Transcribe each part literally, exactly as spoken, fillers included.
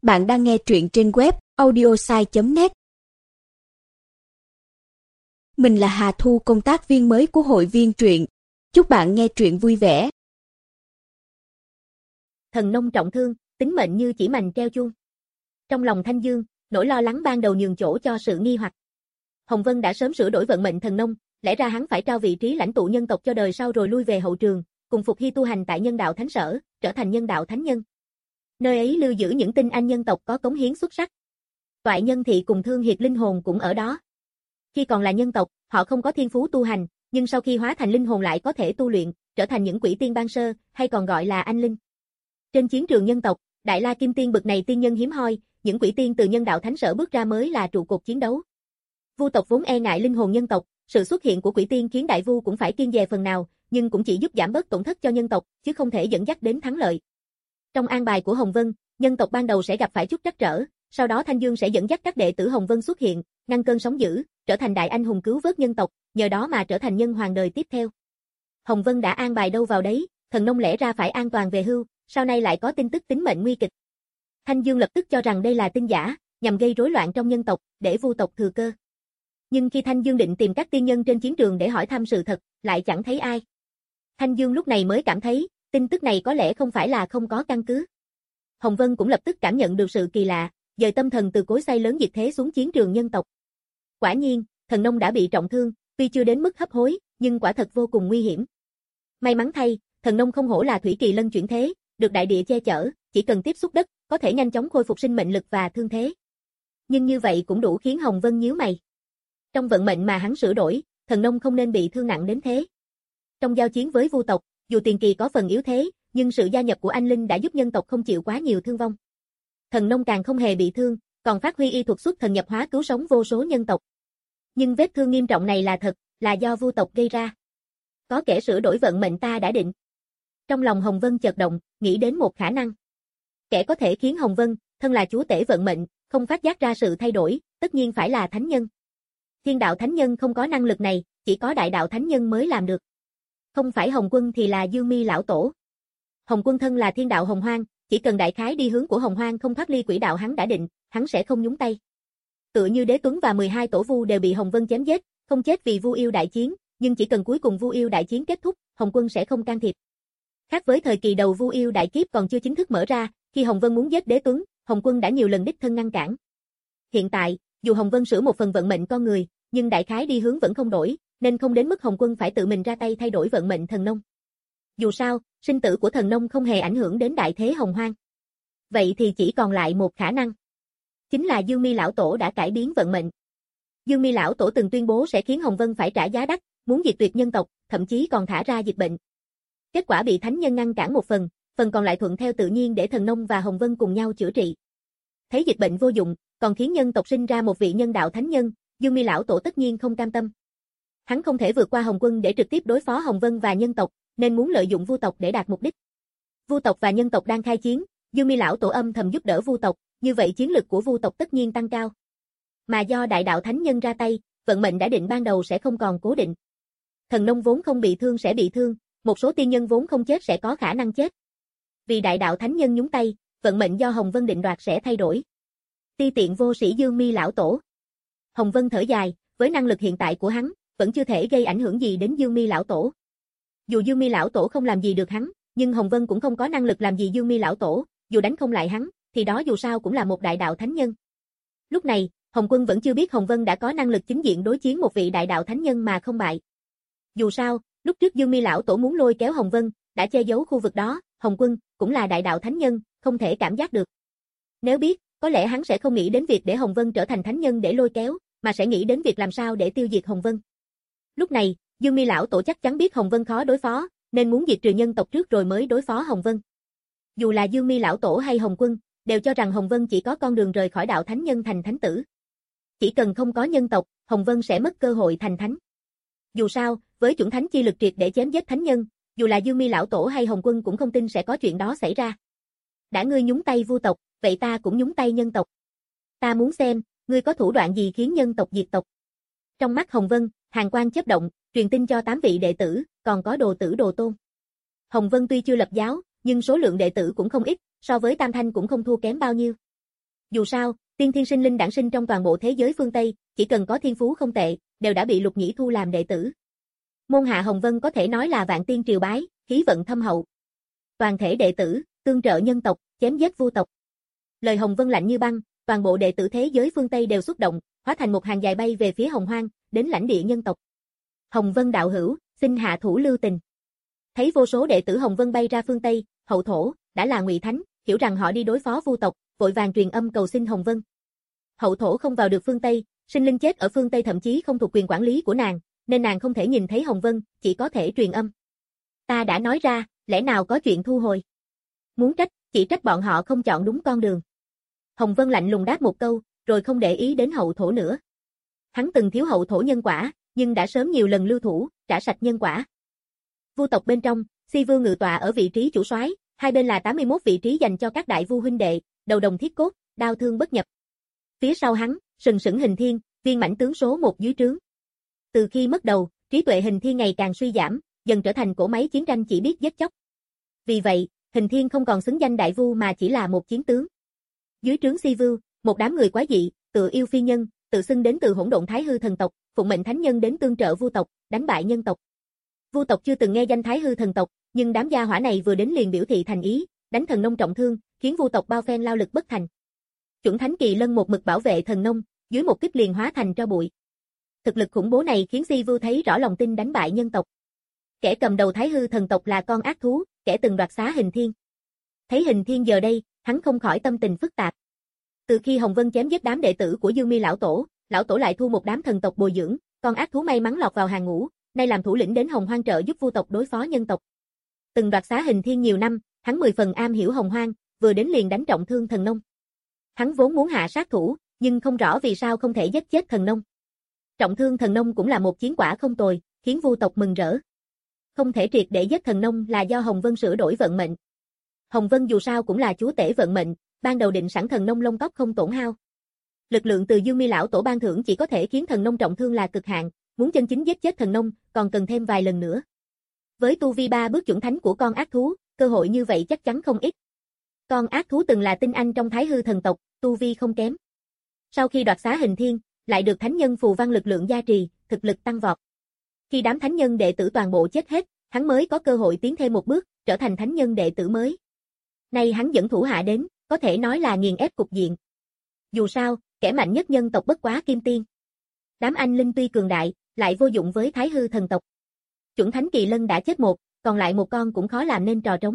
Bạn đang nghe truyện trên web audiosai chấm net. Mình là Hà Thu, công tác viên mới của hội viên truyện. Chúc bạn nghe truyện vui vẻ. Thần nông trọng thương, tính mệnh như chỉ mành treo chuông. Trong lòng Thanh Dương, nỗi lo lắng ban đầu nhường chỗ cho sự nghi hoặc. Hồng Vân đã sớm sửa đổi vận mệnh thần nông, lẽ ra hắn phải trao vị trí lãnh tụ nhân tộc cho đời sau rồi lui về hậu trường, cùng Phục Hy tu hành tại Nhân Đạo Thánh Sở, trở thành Nhân Đạo Thánh Nhân. Nơi ấy lưu giữ những tinh anh nhân tộc có cống hiến xuất sắc. Toại Nhân Thị cùng Thương Hiệt linh hồn cũng ở đó. Khi còn là nhân tộc, họ không có thiên phú tu hành, nhưng sau khi hóa thành linh hồn lại có thể tu luyện, trở thành những quỷ tiên ban sơ, hay còn gọi là anh linh. Trên chiến trường nhân tộc, Đại La Kim Tiên bực này tiên nhân hiếm hoi, những quỷ tiên từ Nhân Đạo Thánh Sở bước ra mới là trụ cột chiến đấu. Vu tộc vốn e ngại linh hồn nhân tộc, sự xuất hiện của quỷ tiên khiến Đại Vu cũng phải kiêng dè phần nào, nhưng cũng chỉ giúp giảm bớt tổn thất cho nhân tộc, chứ không thể dẫn dắt đến thắng lợi. Trong an bài của Hồng Vân, nhân tộc ban đầu sẽ gặp phải chút trắc trở, sau đó Thanh Dương sẽ dẫn dắt các đệ tử Hồng Vân xuất hiện, ngăn cơn sóng dữ, trở thành đại anh hùng cứu vớt nhân tộc, nhờ đó mà trở thành nhân hoàng đời tiếp theo. Hồng Vân đã an bài đâu vào đấy, thần nông lẽ ra phải an toàn về hưu, sau này lại có tin tức tính mệnh nguy kịch. Thanh Dương lập tức cho rằng đây là tin giả, nhằm gây rối loạn trong nhân tộc, để Vu tộc thừa cơ. Nhưng khi Thanh Dương định tìm các tiên nhân trên chiến trường để hỏi thăm sự thật, lại chẳng thấy ai. Thanh Dương lúc này mới cảm thấy, tin tức này có lẽ không phải là không có căn cứ. Hồng Vân cũng lập tức cảm nhận được sự kỳ lạ, dời tâm thần từ cối xay lớn diệt thế xuống chiến trường nhân tộc. Quả nhiên, thần nông đã bị trọng thương, tuy chưa đến mức hấp hối, nhưng quả thật vô cùng nguy hiểm. May mắn thay, thần nông không hổ là thủy kỳ lân chuyển thế, được đại địa che chở, chỉ cần tiếp xúc đất, có thể nhanh chóng khôi phục sinh mệnh lực và thương thế. Nhưng như vậy cũng đủ khiến Hồng Vân nhíu mày. Trong vận mệnh mà hắn sửa đổi, thần nông không nên bị thương nặng đến thế. Trong giao chiến với Vu tộc, dù tiền kỳ có phần yếu thế, nhưng sự gia nhập của anh linh đã giúp nhân tộc không chịu quá nhiều thương vong. Thần nông càng không hề bị thương, còn phát huy y thuật xuất thần nhập hóa cứu sống vô số nhân tộc. Nhưng vết thương nghiêm trọng này là thật, là do Vu tộc gây ra. Có kẻ sửa đổi vận mệnh ta đã định. Trong lòng Hồng Vân chợt động, nghĩ đến một khả năng. Kẻ có thể khiến Hồng Vân, thân là chúa tể vận mệnh, không phát giác ra sự thay đổi, tất nhiên phải là thánh nhân. Thiên đạo thánh nhân không có năng lực này, chỉ có đại đạo thánh nhân mới làm được. Không phải Hồng Quân thì là Dương Mi lão tổ. Hồng Quân thân là thiên đạo hồng hoang, chỉ cần đại khái đi hướng của hồng hoang không thoát ly quỹ đạo hắn đã định, hắn sẽ không nhúng tay. Tựa như Đế Tuấn và mười hai tổ Vu đều bị Hồng Vân chém giết, không chết vì Vu yêu đại chiến, nhưng chỉ cần cuối cùng Vu yêu đại chiến kết thúc, Hồng Quân sẽ không can thiệp. Khác với thời kỳ đầu Vu yêu đại kiếp còn chưa chính thức mở ra, khi Hồng Vân muốn giết Đế Tuấn, Hồng Quân đã nhiều lần đích thân ngăn cản. Hiện tại, dù Hồng Vân sửa một phần vận mệnh con người, nhưng đại khái đi hướng vẫn không đổi, nên không đến mức Hồng Quân phải tự mình ra tay thay đổi vận mệnh thần nông. Dù sao, sinh tử của thần nông không hề ảnh hưởng đến đại thế hồng hoang. Vậy thì chỉ còn lại một khả năng. Chính là Dương Mi lão tổ đã cải biến vận mệnh. Dương Mi lão tổ từng tuyên bố sẽ khiến Hồng Vân phải trả giá đắt, muốn diệt tuyệt nhân tộc, thậm chí còn thả ra dịch bệnh. Kết quả bị thánh nhân ngăn cản một phần, phần còn lại thuận theo tự nhiên để thần nông và Hồng Vân cùng nhau chữa trị. Thấy dịch bệnh vô dụng, còn khiến nhân tộc sinh ra một vị nhân đạo thánh nhân, Dương Mi lão tổ tất nhiên không cam tâm. Hắn không thể vượt qua Hồng Quân để trực tiếp đối phó Hồng Vân và nhân tộc, nên muốn lợi dụng Vu tộc để đạt mục đích. Vu tộc và nhân tộc đang khai chiến, Dương Mi lão tổ âm thầm giúp đỡ Vu tộc, như vậy chiến lực của Vu tộc tất nhiên tăng cao. Mà do đại đạo thánh nhân ra tay, vận mệnh đã định ban đầu sẽ không còn cố định. Thần nông vốn không bị thương sẽ bị thương, một số tiên nhân vốn không chết sẽ có khả năng chết. Vì đại đạo thánh nhân nhúng tay, vận mệnh do Hồng Vân định đoạt sẽ thay đổi. Ti tiện vô sĩ Dương Mi lão tổ. Hồng Vân thở dài, với năng lực hiện tại của hắn, vẫn chưa thể gây ảnh hưởng gì đến Dương Mi lão tổ. Dù Dương Mi lão tổ không làm gì được hắn, nhưng Hồng Vân cũng không có năng lực làm gì Dương Mi lão tổ, dù đánh không lại hắn, thì đó dù sao cũng là một đại đạo thánh nhân. Lúc này, Hồng Quân vẫn chưa biết Hồng Vân đã có năng lực chính diện đối chiến một vị đại đạo thánh nhân mà không bại. Dù sao, lúc trước Dương Mi lão tổ muốn lôi kéo Hồng Vân, đã che giấu khu vực đó, Hồng Quân cũng là đại đạo thánh nhân, không thể cảm giác được. Nếu biết, có lẽ hắn sẽ không nghĩ đến việc để Hồng Vân trở thành thánh nhân để lôi kéo, mà sẽ nghĩ đến việc làm sao để tiêu diệt Hồng Vân. Lúc này, Dương Mi lão tổ chắc chắn biết Hồng Vân khó đối phó, nên muốn diệt trừ nhân tộc trước rồi mới đối phó Hồng Vân. Dù là Dương Mi lão tổ hay Hồng Quân, đều cho rằng Hồng Vân chỉ có con đường rời khỏi đạo thánh nhân thành thánh tử. Chỉ cần không có nhân tộc, Hồng Vân sẽ mất cơ hội thành thánh. Dù sao, với chuẩn thánh chi lực triệt để chém giết thánh nhân, dù là Dương Mi lão tổ hay Hồng Quân cũng không tin sẽ có chuyện đó xảy ra. Đã ngươi nhúng tay Vu tộc, vậy ta cũng nhúng tay nhân tộc. Ta muốn xem, ngươi có thủ đoạn gì khiến nhân tộc diệt tộc. Trong mắt Hồng Vân, hàn quang chớp động, truyền tin cho tám vị đệ tử, còn có đồ tử đồ tôn. Hồng Vân tuy chưa lập giáo, nhưng số lượng đệ tử cũng không ít, so với Tam Thanh cũng không thua kém bao nhiêu. Dù sao, tiên thiên sinh linh đản sinh trong toàn bộ thế giới phương Tây, chỉ cần có thiên phú không tệ, đều đã bị Lục Nhĩ thu làm đệ tử. Môn hạ Hồng Vân có thể nói là vạn tiên triều bái, khí vận thâm hậu. Toàn thể đệ tử, tương trợ nhân tộc, chém giết vu tộc. Lời Hồng Vân lạnh như băng, toàn bộ đệ tử thế giới phương Tây đều xúc động, hóa thành một hàng dài bay về phía Hồng Hoang, đến lãnh địa nhân tộc. Hồng Vân đạo hữu, xin hạ thủ lưu tình. Thấy vô số đệ tử Hồng Vân bay ra phương Tây, hậu thổ, đã là Ngụy Thánh, hiểu rằng họ đi đối phó vu tộc, vội vàng truyền âm cầu xin Hồng Vân. Hậu thổ không vào được phương Tây, sinh linh chết ở phương Tây thậm chí không thuộc quyền quản lý của nàng, nên nàng không thể nhìn thấy Hồng Vân, chỉ có thể truyền âm. Ta đã nói ra, lẽ nào có chuyện thu hồi? Muốn trách, chỉ trách bọn họ không chọn đúng con đường. Hồng Vân lạnh lùng đáp một câu, rồi không để ý đến hậu thổ nữa. Hắn từng thiếu hậu thổ nhân quả, nhưng đã sớm nhiều lần lưu thủ, trả sạch nhân quả. Vu tộc bên trong, Si Vương ngự tọa ở vị trí chủ soái, hai bên là tám mươi mốt vị trí dành cho các đại vu huynh đệ, đầu đồng thiết cốt, đao thương bất nhập. Phía sau hắn, sừng sững Hình Thiên, viên mãnh tướng số một dưới trướng. Từ khi mất đầu, trí tuệ Hình Thiên ngày càng suy giảm, dần trở thành cỗ máy chiến tranh chỉ biết giết chóc. Vì vậy, Hình Thiên không còn xứng danh đại vu mà chỉ là một chiến tướng. Dưới trướng Si Vu, một đám người quái dị, tự yêu phi nhân, tự xưng đến từ hỗn độn Thái Hư thần tộc, phụng mệnh thánh nhân đến tương trợ vu tộc, đánh bại nhân tộc. Vu tộc chưa từng nghe danh Thái Hư thần tộc, nhưng đám gia hỏa này vừa đến liền biểu thị thành ý, đánh thần nông trọng thương, khiến vu tộc bao phen lao lực bất thành. Chuẩn Thánh Kỳ Lân một mực bảo vệ thần nông, dưới một kích liền hóa thành tro bụi. Thực lực khủng bố này khiến Si Vu thấy rõ lòng tin đánh bại nhân tộc. Kẻ cầm đầu Thái Hư thần tộc là con ác thú, kẻ từng đoạt xá Hình Thiên. Thấy Hình Thiên giờ đây, hắn không khỏi tâm tình phức tạp. Từ khi Hồng Vân chém giết đám đệ tử của Dương Mi lão tổ, lão tổ lại thu một đám thần tộc bồi dưỡng, con ác thú may mắn lọt vào hàng ngũ, nay làm thủ lĩnh đến Hồng Hoang trợ giúp vu tộc đối phó nhân tộc. Từng đoạt xá Hình Thiên nhiều năm, hắn mười phần am hiểu Hồng Hoang, vừa đến liền đánh trọng thương thần nông. Hắn vốn muốn hạ sát thủ, nhưng không rõ vì sao không thể giết chết thần nông. Trọng thương thần nông cũng là một chiến quả không tồi, khiến vu tộc mừng rỡ. Không thể triệt để giết thần nông là do Hồng Vân sửa đổi vận mệnh. Hồng Vân dù sao cũng là chúa tể vận mệnh, ban đầu định sẵn thần nông lông tóc không tổn hao. Lực lượng từ Dương Mi lão tổ ban thưởng chỉ có thể khiến thần nông trọng thương là cực hạn, muốn chân chính giết chết thần nông, còn cần thêm vài lần nữa. Với tu vi ba bước chuẩn thánh của con ác thú, cơ hội như vậy chắc chắn không ít. Con ác thú từng là tinh anh trong Thái Hư thần tộc, tu vi không kém. Sau khi đoạt xá Hình Thiên, lại được thánh nhân phù văn lực lượng gia trì, thực lực tăng vọt. Khi đám thánh nhân đệ tử toàn bộ chết hết, hắn mới có cơ hội tiến thêm một bước, trở thành thánh nhân đệ tử mới. Nay hắn dẫn thủ hạ đến, có thể nói là nghiền ép cục diện. Dù sao, kẻ mạnh nhất nhân tộc bất quá Kim Tiên. Đám anh linh tuy cường đại, lại vô dụng với Thái Hư thần tộc. Chuẩn Thánh Kỳ Lân đã chết một, còn lại một con cũng khó làm nên trò trống.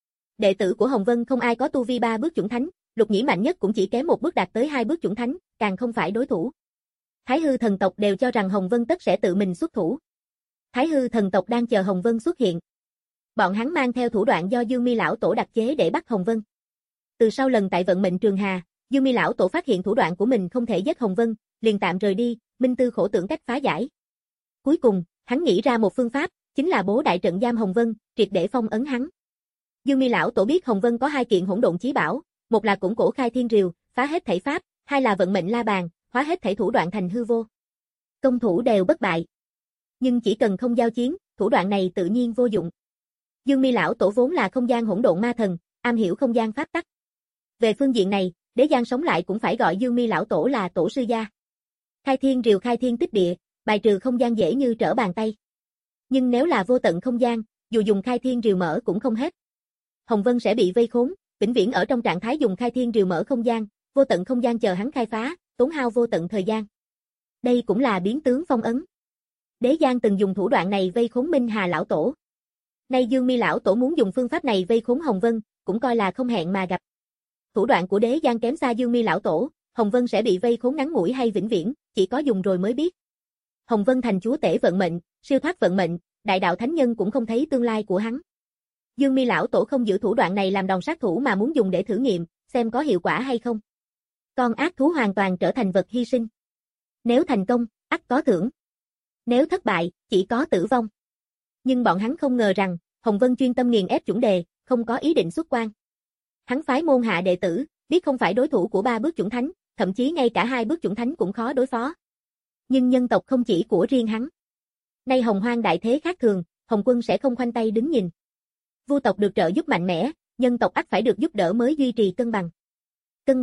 Đệ tử của Hồng Vân không ai có tu vi ba bước chuẩn thánh, Lục Nhĩ mạnh nhất cũng chỉ kém một bước đạt tới hai bước chuẩn thánh, càng không phải đối thủ. Thái Hư thần tộc đều cho rằng Hồng Vân tất sẽ tự mình xuất thủ. Thái Hư thần tộc đang chờ Hồng Vân xuất hiện. Bọn hắn mang theo thủ đoạn do Dương Mi lão tổ đặc chế để bắt Hồng Vân. Từ sau lần tại vận mệnh Trường Hà, Dương Mi lão tổ phát hiện thủ đoạn của mình không thể giết Hồng Vân, liền tạm rời đi, minh tư khổ tưởng cách phá giải. Cuối cùng, hắn nghĩ ra một phương pháp, chính là bố đại trận giam Hồng Vân, triệt để phong ấn hắn. Dương Mi lão tổ biết Hồng Vân có hai kiện hỗn độn chí bảo, một là củng cổ khai thiên rìu, phá hết thảy pháp, hai là vận mệnh la bàn, hóa hết thảy thủ đoạn thành hư vô. Công thủ đều bất bại. Nhưng chỉ cần không giao chiến, thủ đoạn này tự nhiên vô dụng. Dương Mi lão tổ vốn là không gian hỗn độn ma thần, am hiểu không gian pháp tắc. Về phương diện này, Đế Giang sống lại cũng phải gọi Dương Mi lão tổ là tổ sư gia. Khai thiên rìu khai thiên tích địa, bài trừ không gian dễ như trở bàn tay. Nhưng nếu là vô tận không gian, dù dùng khai thiên rìu mở cũng không hết. Hồng Vân sẽ bị vây khốn, vĩnh viễn ở trong trạng thái dùng khai thiên rìu mở không gian, vô tận không gian chờ hắn khai phá, tốn hao vô tận thời gian. Đây cũng là biến tướng phong ấn. Đế Giang từng dùng thủ đoạn này vây khốn Minh Hà lão tổ. Nay Dương Mi lão tổ muốn dùng phương pháp này vây khốn Hồng Vân, cũng coi là không hẹn mà gặp. Thủ đoạn của Đế Giang kém xa Dương Mi lão tổ, Hồng Vân sẽ bị vây khốn ngắn ngủi hay vĩnh viễn, chỉ có dùng rồi mới biết. Hồng Vân thành chúa tể vận mệnh, siêu thoát vận mệnh, đại đạo thánh nhân cũng không thấy tương lai của hắn. Dương Mi lão tổ không giữ thủ đoạn này làm đòn sát thủ mà muốn dùng để thử nghiệm, xem có hiệu quả hay không. Con ác thú hoàn toàn trở thành vật hy sinh. Nếu thành công, ắt có thưởng. Nếu thất bại, chỉ có tử vong. Nhưng bọn hắn không ngờ rằng, Hồng Vân chuyên tâm nghiền ép chuẩn đề, không có ý định xuất quan. Hắn phái môn hạ đệ tử, biết không phải đối thủ của ba bước chuẩn thánh, thậm chí ngay cả hai bước chuẩn thánh cũng khó đối phó. Nhưng nhân tộc không chỉ của riêng hắn. Nay Hồng Hoang đại thế khác thường, Hồng Quân sẽ không khoanh tay đứng nhìn. Vu tộc được trợ giúp mạnh mẽ, nhân tộc ắt phải được giúp đỡ mới duy trì cân bằng. Cân bằng,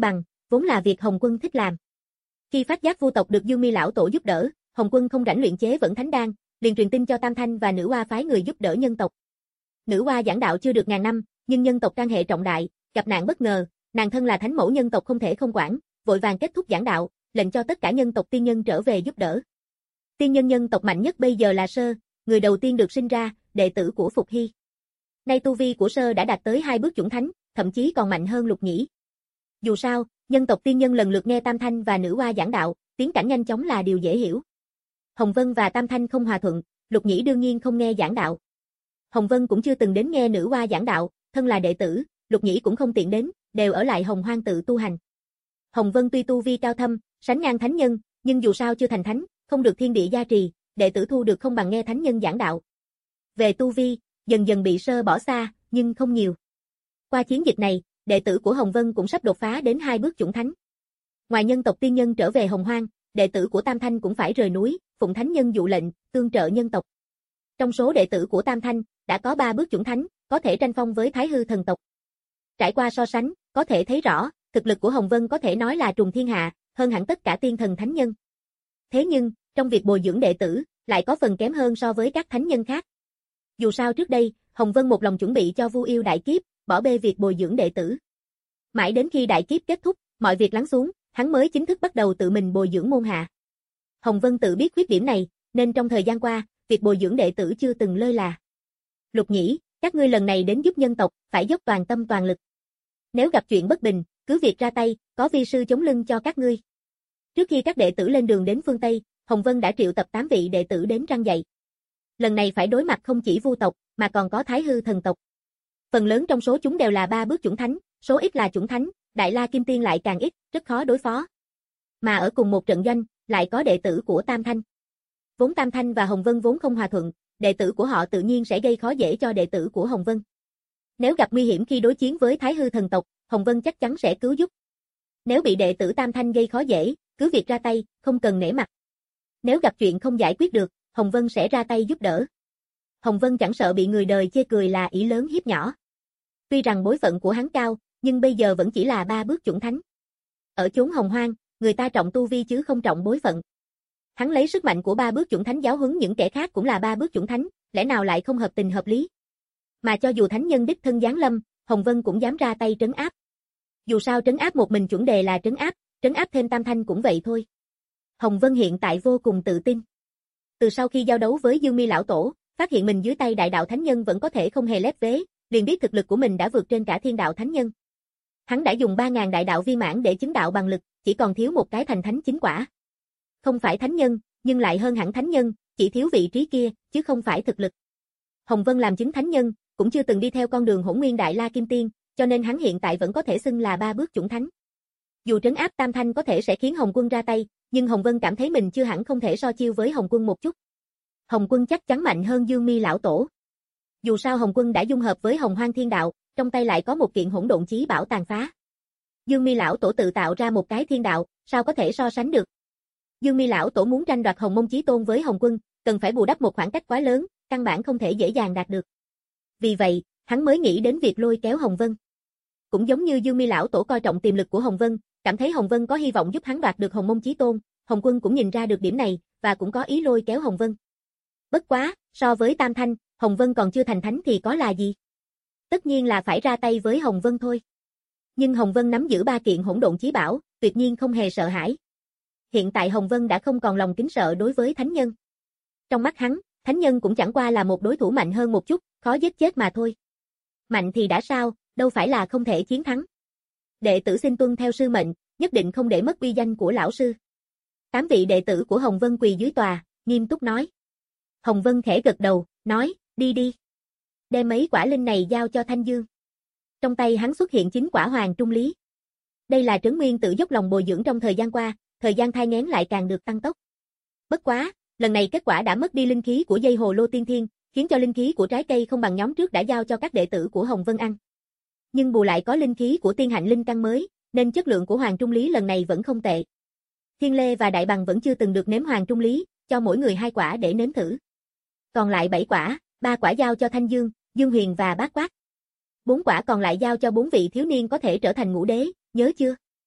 vốn là việc Hồng Quân thích làm. Khi phát giác vu tộc được Dương Mi lão tổ giúp đỡ, Hồng Quân không rảnh luyện chế vẫn thánh đan, liền truyền tin cho Tam Thanh và Nữ Hoa phái người giúp đỡ nhân tộc. Nữ Hoa giảng đạo chưa được ngàn năm, nhưng nhân tộc can hệ trọng đại, gặp nạn bất ngờ, nàng thân là thánh mẫu nhân tộc không thể không quản, vội vàng kết thúc giảng đạo, lệnh cho tất cả nhân tộc tiên nhân trở về giúp đỡ. Tiên nhân nhân tộc mạnh nhất bây giờ là Sơ, người đầu tiên được sinh ra, đệ tử của Phục Hy. Nay tu vi của Sơ đã đạt tới hai bước chủng thánh, thậm chí còn mạnh hơn Lục Nhĩ. Dù sao, nhân tộc tiên nhân lần lượt nghe Tam Thanh và Nữ Hoa giảng đạo, tiến cảnh nhanh chóng là điều dễ hiểu. Hồng Vân và Tam Thanh không hòa thuận, Lục Nhĩ đương nhiên không nghe giảng đạo. Hồng Vân cũng chưa từng đến nghe Nữ Hoa giảng đạo, thân là đệ tử, Lục Nhĩ cũng không tiện đến, đều ở lại Hồng Hoang tự tu hành. Hồng Vân tuy tu vi cao thâm, sánh ngang thánh nhân, nhưng dù sao chưa thành thánh, không được thiên địa gia trì, đệ tử thu được không bằng nghe thánh nhân giảng đạo. Về tu vi, dần dần bị Sơ bỏ xa, nhưng không nhiều. Qua chiến dịch này, đệ tử của Hồng Vân cũng sắp đột phá đến hai bước chủng thánh. Ngoài nhân tộc tiên nhân trở về Hồng Hoang, đệ tử của Tam Thanh cũng phải rời núi, phụng thánh nhân dụ lệnh, tương trợ nhân tộc. Trong số đệ tử của Tam Thanh, đã có ba bước chủng thánh, có thể tranh phong với Thái Hư thần tộc. Trải qua so sánh, có thể thấy rõ, thực lực của Hồng Vân có thể nói là trùng thiên hạ, hơn hẳn tất cả tiên thần thánh nhân. Thế nhưng, trong việc bồi dưỡng đệ tử, lại có phần kém hơn so với các thánh nhân khác. Dù sao trước đây, Hồng Vân một lòng chuẩn bị cho Vu Yêu đại kiếp, bỏ bê việc bồi dưỡng đệ tử. Mãi đến khi đại kiếp kết thúc, mọi việc lắng xuống, hắn mới chính thức bắt đầu tự mình bồi dưỡng môn hạ. Hồng Vân tự biết khuyết điểm này, nên trong thời gian qua, việc bồi dưỡng đệ tử chưa từng lơ là. Lục Nhĩ, các ngươi lần này đến giúp nhân tộc, phải dốc toàn tâm toàn lực. Nếu gặp chuyện bất bình, cứ việc ra tay, có vi sư chống lưng cho các ngươi. Trước khi các đệ tử lên đường đến phương Tây, Hồng Vân đã triệu tập tám vị đệ tử đến răn dạy. Lần này phải đối mặt không chỉ Vu tộc, mà còn có Thái Hư thần tộc. Phần lớn trong số chúng đều là ba bước chủng thánh, số ít là chủng thánh, Đại La Kim Tiên lại càng ít, rất khó đối phó. Mà ở cùng một trận doanh, lại có đệ tử của Tam Thanh. Vốn Tam Thanh và Hồng Vân vốn không hòa thuận, đệ tử của họ tự nhiên sẽ gây khó dễ cho đệ tử của Hồng Vân. Nếu gặp nguy hiểm khi đối chiến với Thái Hư thần tộc, Hồng Vân chắc chắn sẽ cứu giúp. Nếu bị đệ tử Tam Thanh gây khó dễ, cứ việc ra tay, không cần nể mặt. Nếu gặp chuyện không giải quyết được, Hồng Vân sẽ ra tay giúp đỡ. Hồng Vân chẳng sợ bị người đời chê cười là ỷ lớn hiếp nhỏ. Tuy rằng bối phận của hắn cao, nhưng bây giờ vẫn chỉ là ba bước chủng thánh. Ở chốn Hồng Hoang, người ta trọng tu vi chứ không trọng bối phận. Hắn lấy sức mạnh của ba bước chủng thánh giáo huấn những kẻ khác cũng là ba bước chủng thánh, lẽ nào lại không hợp tình hợp lý? Mà cho dù thánh nhân đích thân giáng lâm, Hồng Vân cũng dám ra tay trấn áp. Dù sao trấn áp một mình chuẩn đề là trấn áp, trấn áp thêm Tam Thanh cũng vậy thôi. Hồng Vân hiện tại vô cùng tự tin. Từ sau khi giao đấu với Dương Mi lão tổ, phát hiện mình dưới tay đại đạo thánh nhân vẫn có thể không hề lép vế, liền biết thực lực của mình đã vượt trên cả thiên đạo thánh nhân. Hắn đã dùng ba ngàn đại đạo viên mãn để chứng đạo bằng lực, chỉ còn thiếu một cái thành thánh chính quả. Không phải thánh nhân, nhưng lại hơn hẳn thánh nhân, chỉ thiếu vị trí kia, chứ không phải thực lực. Hồng Vân làm chứng thánh nhân, cũng chưa từng đi theo con đường Hỗn Nguyên Đại La Kim Tiên, cho nên hắn hiện tại vẫn có thể xưng là ba bước chủng thánh. Dù trấn áp Tam Thanh có thể sẽ khiến Hồng Quân ra tay, nhưng Hồng Vân cảm thấy mình chưa hẳn không thể so chiêu với Hồng Quân một chút. Hồng Quân chắc chắn mạnh hơn Dương Mi lão tổ. Dù sao Hồng Quân đã dung hợp với Hồng Hoang Thiên Đạo, trong tay lại có một kiện hỗn độn chí bảo tàn phá. Dương Mi lão tổ tự tạo ra một cái thiên đạo, sao có thể so sánh được? Dương Mi lão tổ muốn tranh đoạt Hồng Mông Chí Tôn với Hồng Quân, cần phải bù đắp một khoảng cách quá lớn, căn bản không thể dễ dàng đạt được. Vì vậy, hắn mới nghĩ đến việc lôi kéo Hồng Vân. Cũng giống như Dương Mi lão tổ coi trọng tiềm lực của Hồng Vân, cảm thấy Hồng Vân có hy vọng giúp hắn đoạt được Hồng Mông Chí Tôn, Hồng Quân cũng nhìn ra được điểm này và cũng có ý lôi kéo Hồng Vân. Bất quá, so với Tam Thanh, Hồng Vân còn chưa thành thánh thì có là gì? Tất nhiên là phải ra tay với Hồng Vân thôi. Nhưng Hồng Vân nắm giữ ba kiện hỗn độn chí bảo, tuyệt nhiên không hề sợ hãi. Hiện tại Hồng Vân đã không còn lòng kính sợ đối với thánh nhân. Trong mắt hắn, thánh nhân cũng chẳng qua là một đối thủ mạnh hơn một chút, khó giết chết mà thôi. Mạnh thì đã sao, đâu phải là không thể chiến thắng. Đệ tử xin tuân theo sư mệnh, nhất định không để mất uy danh của lão sư. Tám vị đệ tử của Hồng Vân quỳ dưới tòa, nghiêm túc nói. Hồng Vân khẽ gật đầu, nói, đi đi. Đem mấy quả linh này giao cho Thanh Dương. Trong tay hắn xuất hiện chín quả hoàng trung lý. Đây là Trấn Nguyên tự dốc lòng bồi dưỡng trong thời gian qua, thời gian thai nghén lại càng được tăng tốc. Bất quá, lần này kết quả đã mất đi linh khí của dây hồ lô tiên thiên, khiến cho linh khí của trái cây không bằng nhóm trước đã giao cho các đệ tử của Hồng Vân ăn. Nhưng bù lại có linh khí của tiên hạnh linh căn mới, nên chất lượng của hoàng trung lý lần này vẫn không tệ. Thiên Lê và Đại Bằng vẫn chưa từng được nếm hoàng trung lý, cho mỗi người hai quả để nếm thử. Còn lại bảy quả, ba quả giao cho Thanh Dương, Dương Huyền và Bát Quát. Bốn quả còn lại giao cho bốn vị thiếu niên có thể trở thành ngũ đế, nhớ chưa?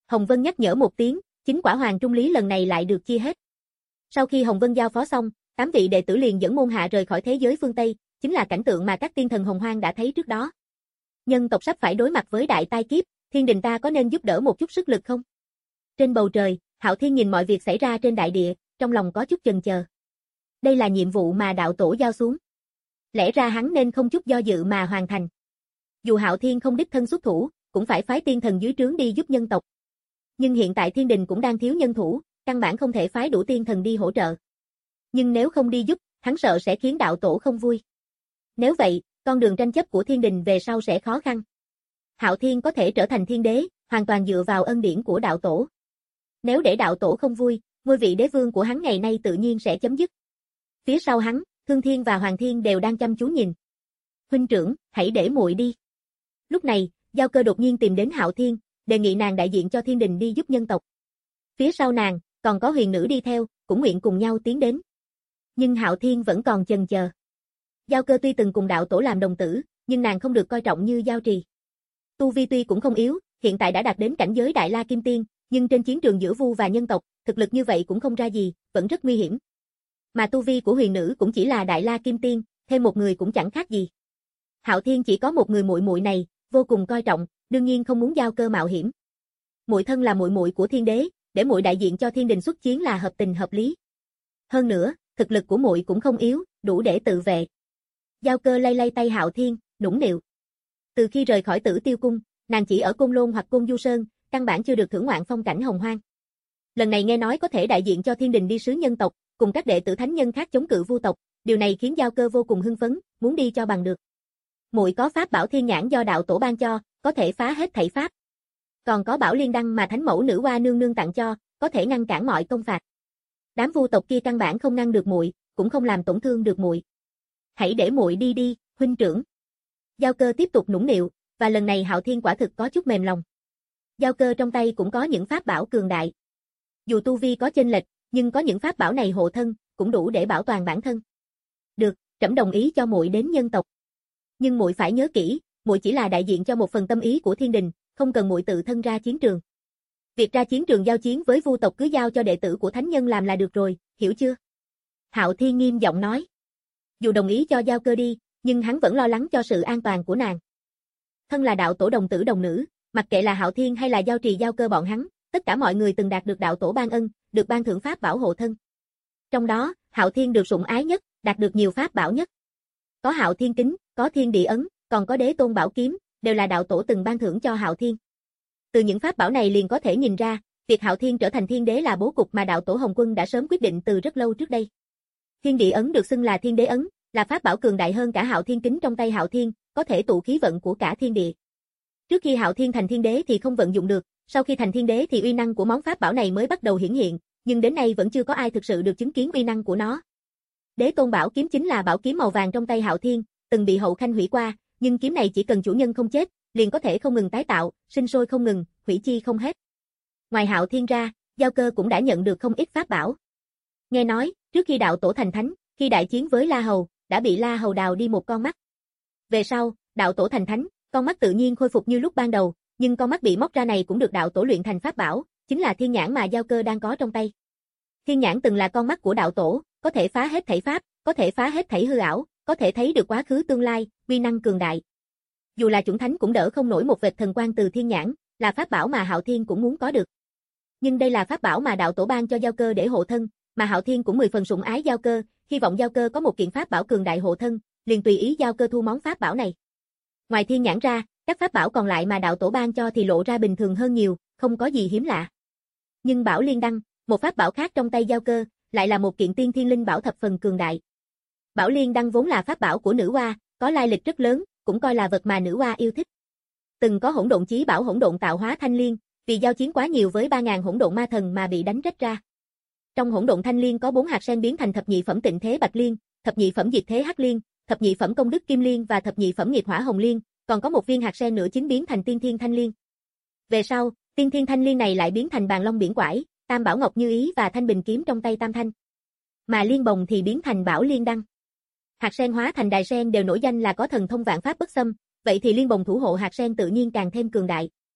Hồng Vân nhắc nhở một tiếng, chính quả hoàng trung lý lần này lại được chia hết. Sau khi Hồng Vân giao phó xong, tám vị đệ tử liền dẫn môn hạ rời khỏi thế giới phương Tây, chính là cảnh tượng mà các tiên thần hồng hoang đã thấy trước đó. Nhân tộc sắp phải đối mặt với đại tai kiếp, thiên đình ta có nên giúp đỡ một chút sức lực không? Trên bầu trời, Hạo Thiên nhìn mọi việc xảy ra trên đại địa, trong lòng có chút chần chờ. Đây là nhiệm vụ mà đạo tổ giao xuống. Lẽ ra hắn nên không chút do dự mà hoàn thành. Dù Hạo Thiên không đích thân xuất thủ, cũng phải phái tiên thần dưới trướng đi giúp nhân tộc. Nhưng hiện tại thiên đình cũng đang thiếu nhân thủ, căn bản không thể phái đủ tiên thần đi hỗ trợ. Nhưng nếu không đi giúp, hắn sợ sẽ khiến đạo tổ không vui. Nếu vậy, con đường tranh chấp của thiên đình về sau sẽ khó khăn. Hạo Thiên có thể trở thành thiên đế, hoàn toàn dựa vào ân điển của đạo tổ. Nếu để đạo tổ không vui, ngôi vị đế vương của hắn ngày nay tự nhiên sẽ chấm dứt. Phía sau hắn, Thương Thiên và Hoàng Thiên đều đang chăm chú nhìn. Huynh trưởng, hãy để muội đi. Lúc này, Giao Cơ đột nhiên tìm đến Hạo Thiên, đề nghị nàng đại diện cho thiên đình đi giúp nhân tộc. Phía sau nàng, còn có huyền nữ đi theo, cũng nguyện cùng nhau tiến đến. Nhưng Hạo Thiên vẫn còn chần chờ. Giao Cơ tuy từng cùng đạo tổ làm đồng tử, nhưng nàng không được coi trọng như Giao Trì. Tu vi tuy cũng không yếu, hiện tại đã đạt đến cảnh giới Đại La Kim Tiên, nhưng trên chiến trường giữa vu và nhân tộc, thực lực như vậy cũng không ra gì, vẫn rất nguy hiểm. Mà tu vi của huyền nữ cũng chỉ là Đại La Kim Tiên, thêm một người cũng chẳng khác gì. Hạo Thiên chỉ có một người muội muội này, vô cùng coi trọng, đương nhiên không muốn Giao Cơ mạo hiểm. Muội thân là muội muội của thiên đế, để muội đại diện cho thiên đình xuất chiến là hợp tình hợp lý. Hơn nữa, thực lực của muội cũng không yếu, đủ để tự vệ. Giao Cơ lay lay tay Hạo Thiên, nũng nịu. Từ khi rời khỏi Tử Tiêu cung, nàng chỉ ở Côn Lôn hoặc Côn Du Sơn, căn bản chưa được thưởng ngoạn phong cảnh hồng hoang. Lần này nghe nói có thể đại diện cho thiên đình đi sứ nhân tộc, cùng các đệ tử thánh nhân khác chống cự vu tộc, điều này khiến Giao Cơ vô cùng hưng phấn, muốn đi cho bằng được. Muội có pháp bảo thiên nhãn do đạo tổ ban cho, có thể phá hết thảy pháp. Còn có bảo liên đăng mà thánh mẫu nữ hoa nương nương tặng cho, có thể ngăn cản mọi công phạt. Đám vu tộc kia căn bản không ngăn được muội, cũng không làm tổn thương được muội. Hãy để muội đi đi, huynh trưởng. Giao Cơ tiếp tục nũng nịu, và lần này Hạo Thiên quả thực có chút mềm lòng. Giao Cơ trong tay cũng có những pháp bảo cường đại. Dù tu vi có chênh lệch, nhưng có những pháp bảo này hộ thân, cũng đủ để bảo toàn bản thân. Được, trẫm đồng ý cho muội đến nhân tộc. Nhưng muội phải nhớ kỹ, muội chỉ là đại diện cho một phần tâm ý của thiên đình, không cần muội tự thân ra chiến trường. Việc ra chiến trường giao chiến với vu tộc cứ giao cho đệ tử của thánh nhân làm là được rồi, hiểu chưa? Hạo Thiên nghiêm giọng nói. Dù đồng ý cho Giao Cơ đi, nhưng hắn vẫn lo lắng cho sự an toàn của nàng. Thân là đạo tổ đồng tử đồng nữ, mặc kệ là Hạo Thiên hay là Giao Trì Giao Cơ bọn hắn, tất cả mọi người từng đạt được đạo tổ ban ân, được ban thưởng pháp bảo hộ thân. Trong đó, Hạo Thiên được sủng ái nhất, đạt được nhiều pháp bảo nhất. Có Hạo Thiên kính, có Thiên Địa ấn, còn có Đế Tôn bảo kiếm, đều là đạo tổ từng ban thưởng cho Hạo Thiên. Từ những pháp bảo này liền có thể nhìn ra, việc Hạo Thiên trở thành thiên đế là bố cục mà đạo tổ Hồng Quân đã sớm quyết định từ rất lâu trước đây. Thiên Địa ấn được xưng là Thiên Đế ấn, là pháp bảo cường đại hơn cả Hạo Thiên kính trong tay Hạo Thiên, có thể tụ khí vận của cả thiên địa. Trước khi Hạo Thiên thành thiên đế thì không vận dụng được, sau khi thành thiên đế thì uy năng của món pháp bảo này mới bắt đầu hiển hiện, nhưng đến nay vẫn chưa có ai thực sự được chứng kiến uy năng của nó. Đế Tôn bảo kiếm chính là bảo kiếm màu vàng trong tay Hạo Thiên, từng bị Hậu Khanh hủy qua, nhưng kiếm này chỉ cần chủ nhân không chết, liền có thể không ngừng tái tạo, sinh sôi không ngừng, hủy chi không hết. Ngoài Hạo Thiên ra, Giao Cơ cũng đã nhận được không ít pháp bảo. Nghe nói, trước khi đạo tổ thành thánh, khi đại chiến với La Hầu, đã bị La Hầu đào đi một con mắt. Về sau, đạo tổ thành thánh, con mắt tự nhiên khôi phục như lúc ban đầu, nhưng con mắt bị móc ra này cũng được đạo tổ luyện thành pháp bảo, chính là thiên nhãn mà Giao Cơ đang có trong tay. Thiên nhãn từng là con mắt của đạo tổ, có thể phá hết thảy pháp, có thể phá hết thảy hư ảo, có thể thấy được quá khứ tương lai, uy năng cường đại. Dù là chủng thánh cũng đỡ không nổi một vệt thần quang từ thiên nhãn, là pháp bảo mà Hạo Thiên cũng muốn có được. Nhưng đây là pháp bảo mà đạo tổ ban cho Giao Cơ để hộ thân, mà Hạo Thiên cũng mười phần sủng ái Giao Cơ, hy vọng Giao Cơ có một kiện pháp bảo cường đại hộ thân, liền tùy ý Giao Cơ thu món pháp bảo này. Ngoài thiên nhãn ra, các pháp bảo còn lại mà đạo tổ ban cho thì lộ ra bình thường hơn nhiều, không có gì hiếm lạ. Nhưng bảo liên đăng, một pháp bảo khác trong tay Giao Cơ, lại là một kiện tiên thiên linh bảo thập phần cường đại. Bảo liên đăng vốn là pháp bảo của nữ hoa, có lai lịch rất lớn, cũng coi là vật mà nữ hoa yêu thích. Từng có hỗn độn chí bảo hỗn độn tạo hóa thanh liên, vì giao chiến quá nhiều với ba ngàn hỗn độn ma thần mà bị đánh rách ra. Trong hỗn độn thanh liên có bốn hạt sen biến thành thập nhị phẩm tịnh thế bạch liên, thập nhị phẩm diệt thế hắc liên, thập nhị phẩm công đức kim liên và thập nhị phẩm nghiệt hỏa hồng liên, còn có một viên hạt sen nữa chính biến thành tiên thiên thanh liên. Về sau, tiên thiên thanh liên này lại biến thành bàn long biển quải, tam bảo ngọc như ý và thanh bình kiếm trong tay Tam Thanh. Mà liên bồng thì biến thành bảo liên đăng. Hạt sen hóa thành đài sen đều nổi danh là có thần thông vạn pháp bất xâm, vậy thì liên bồng thủ hộ hạt sen tự nhiên càng thêm cường đại.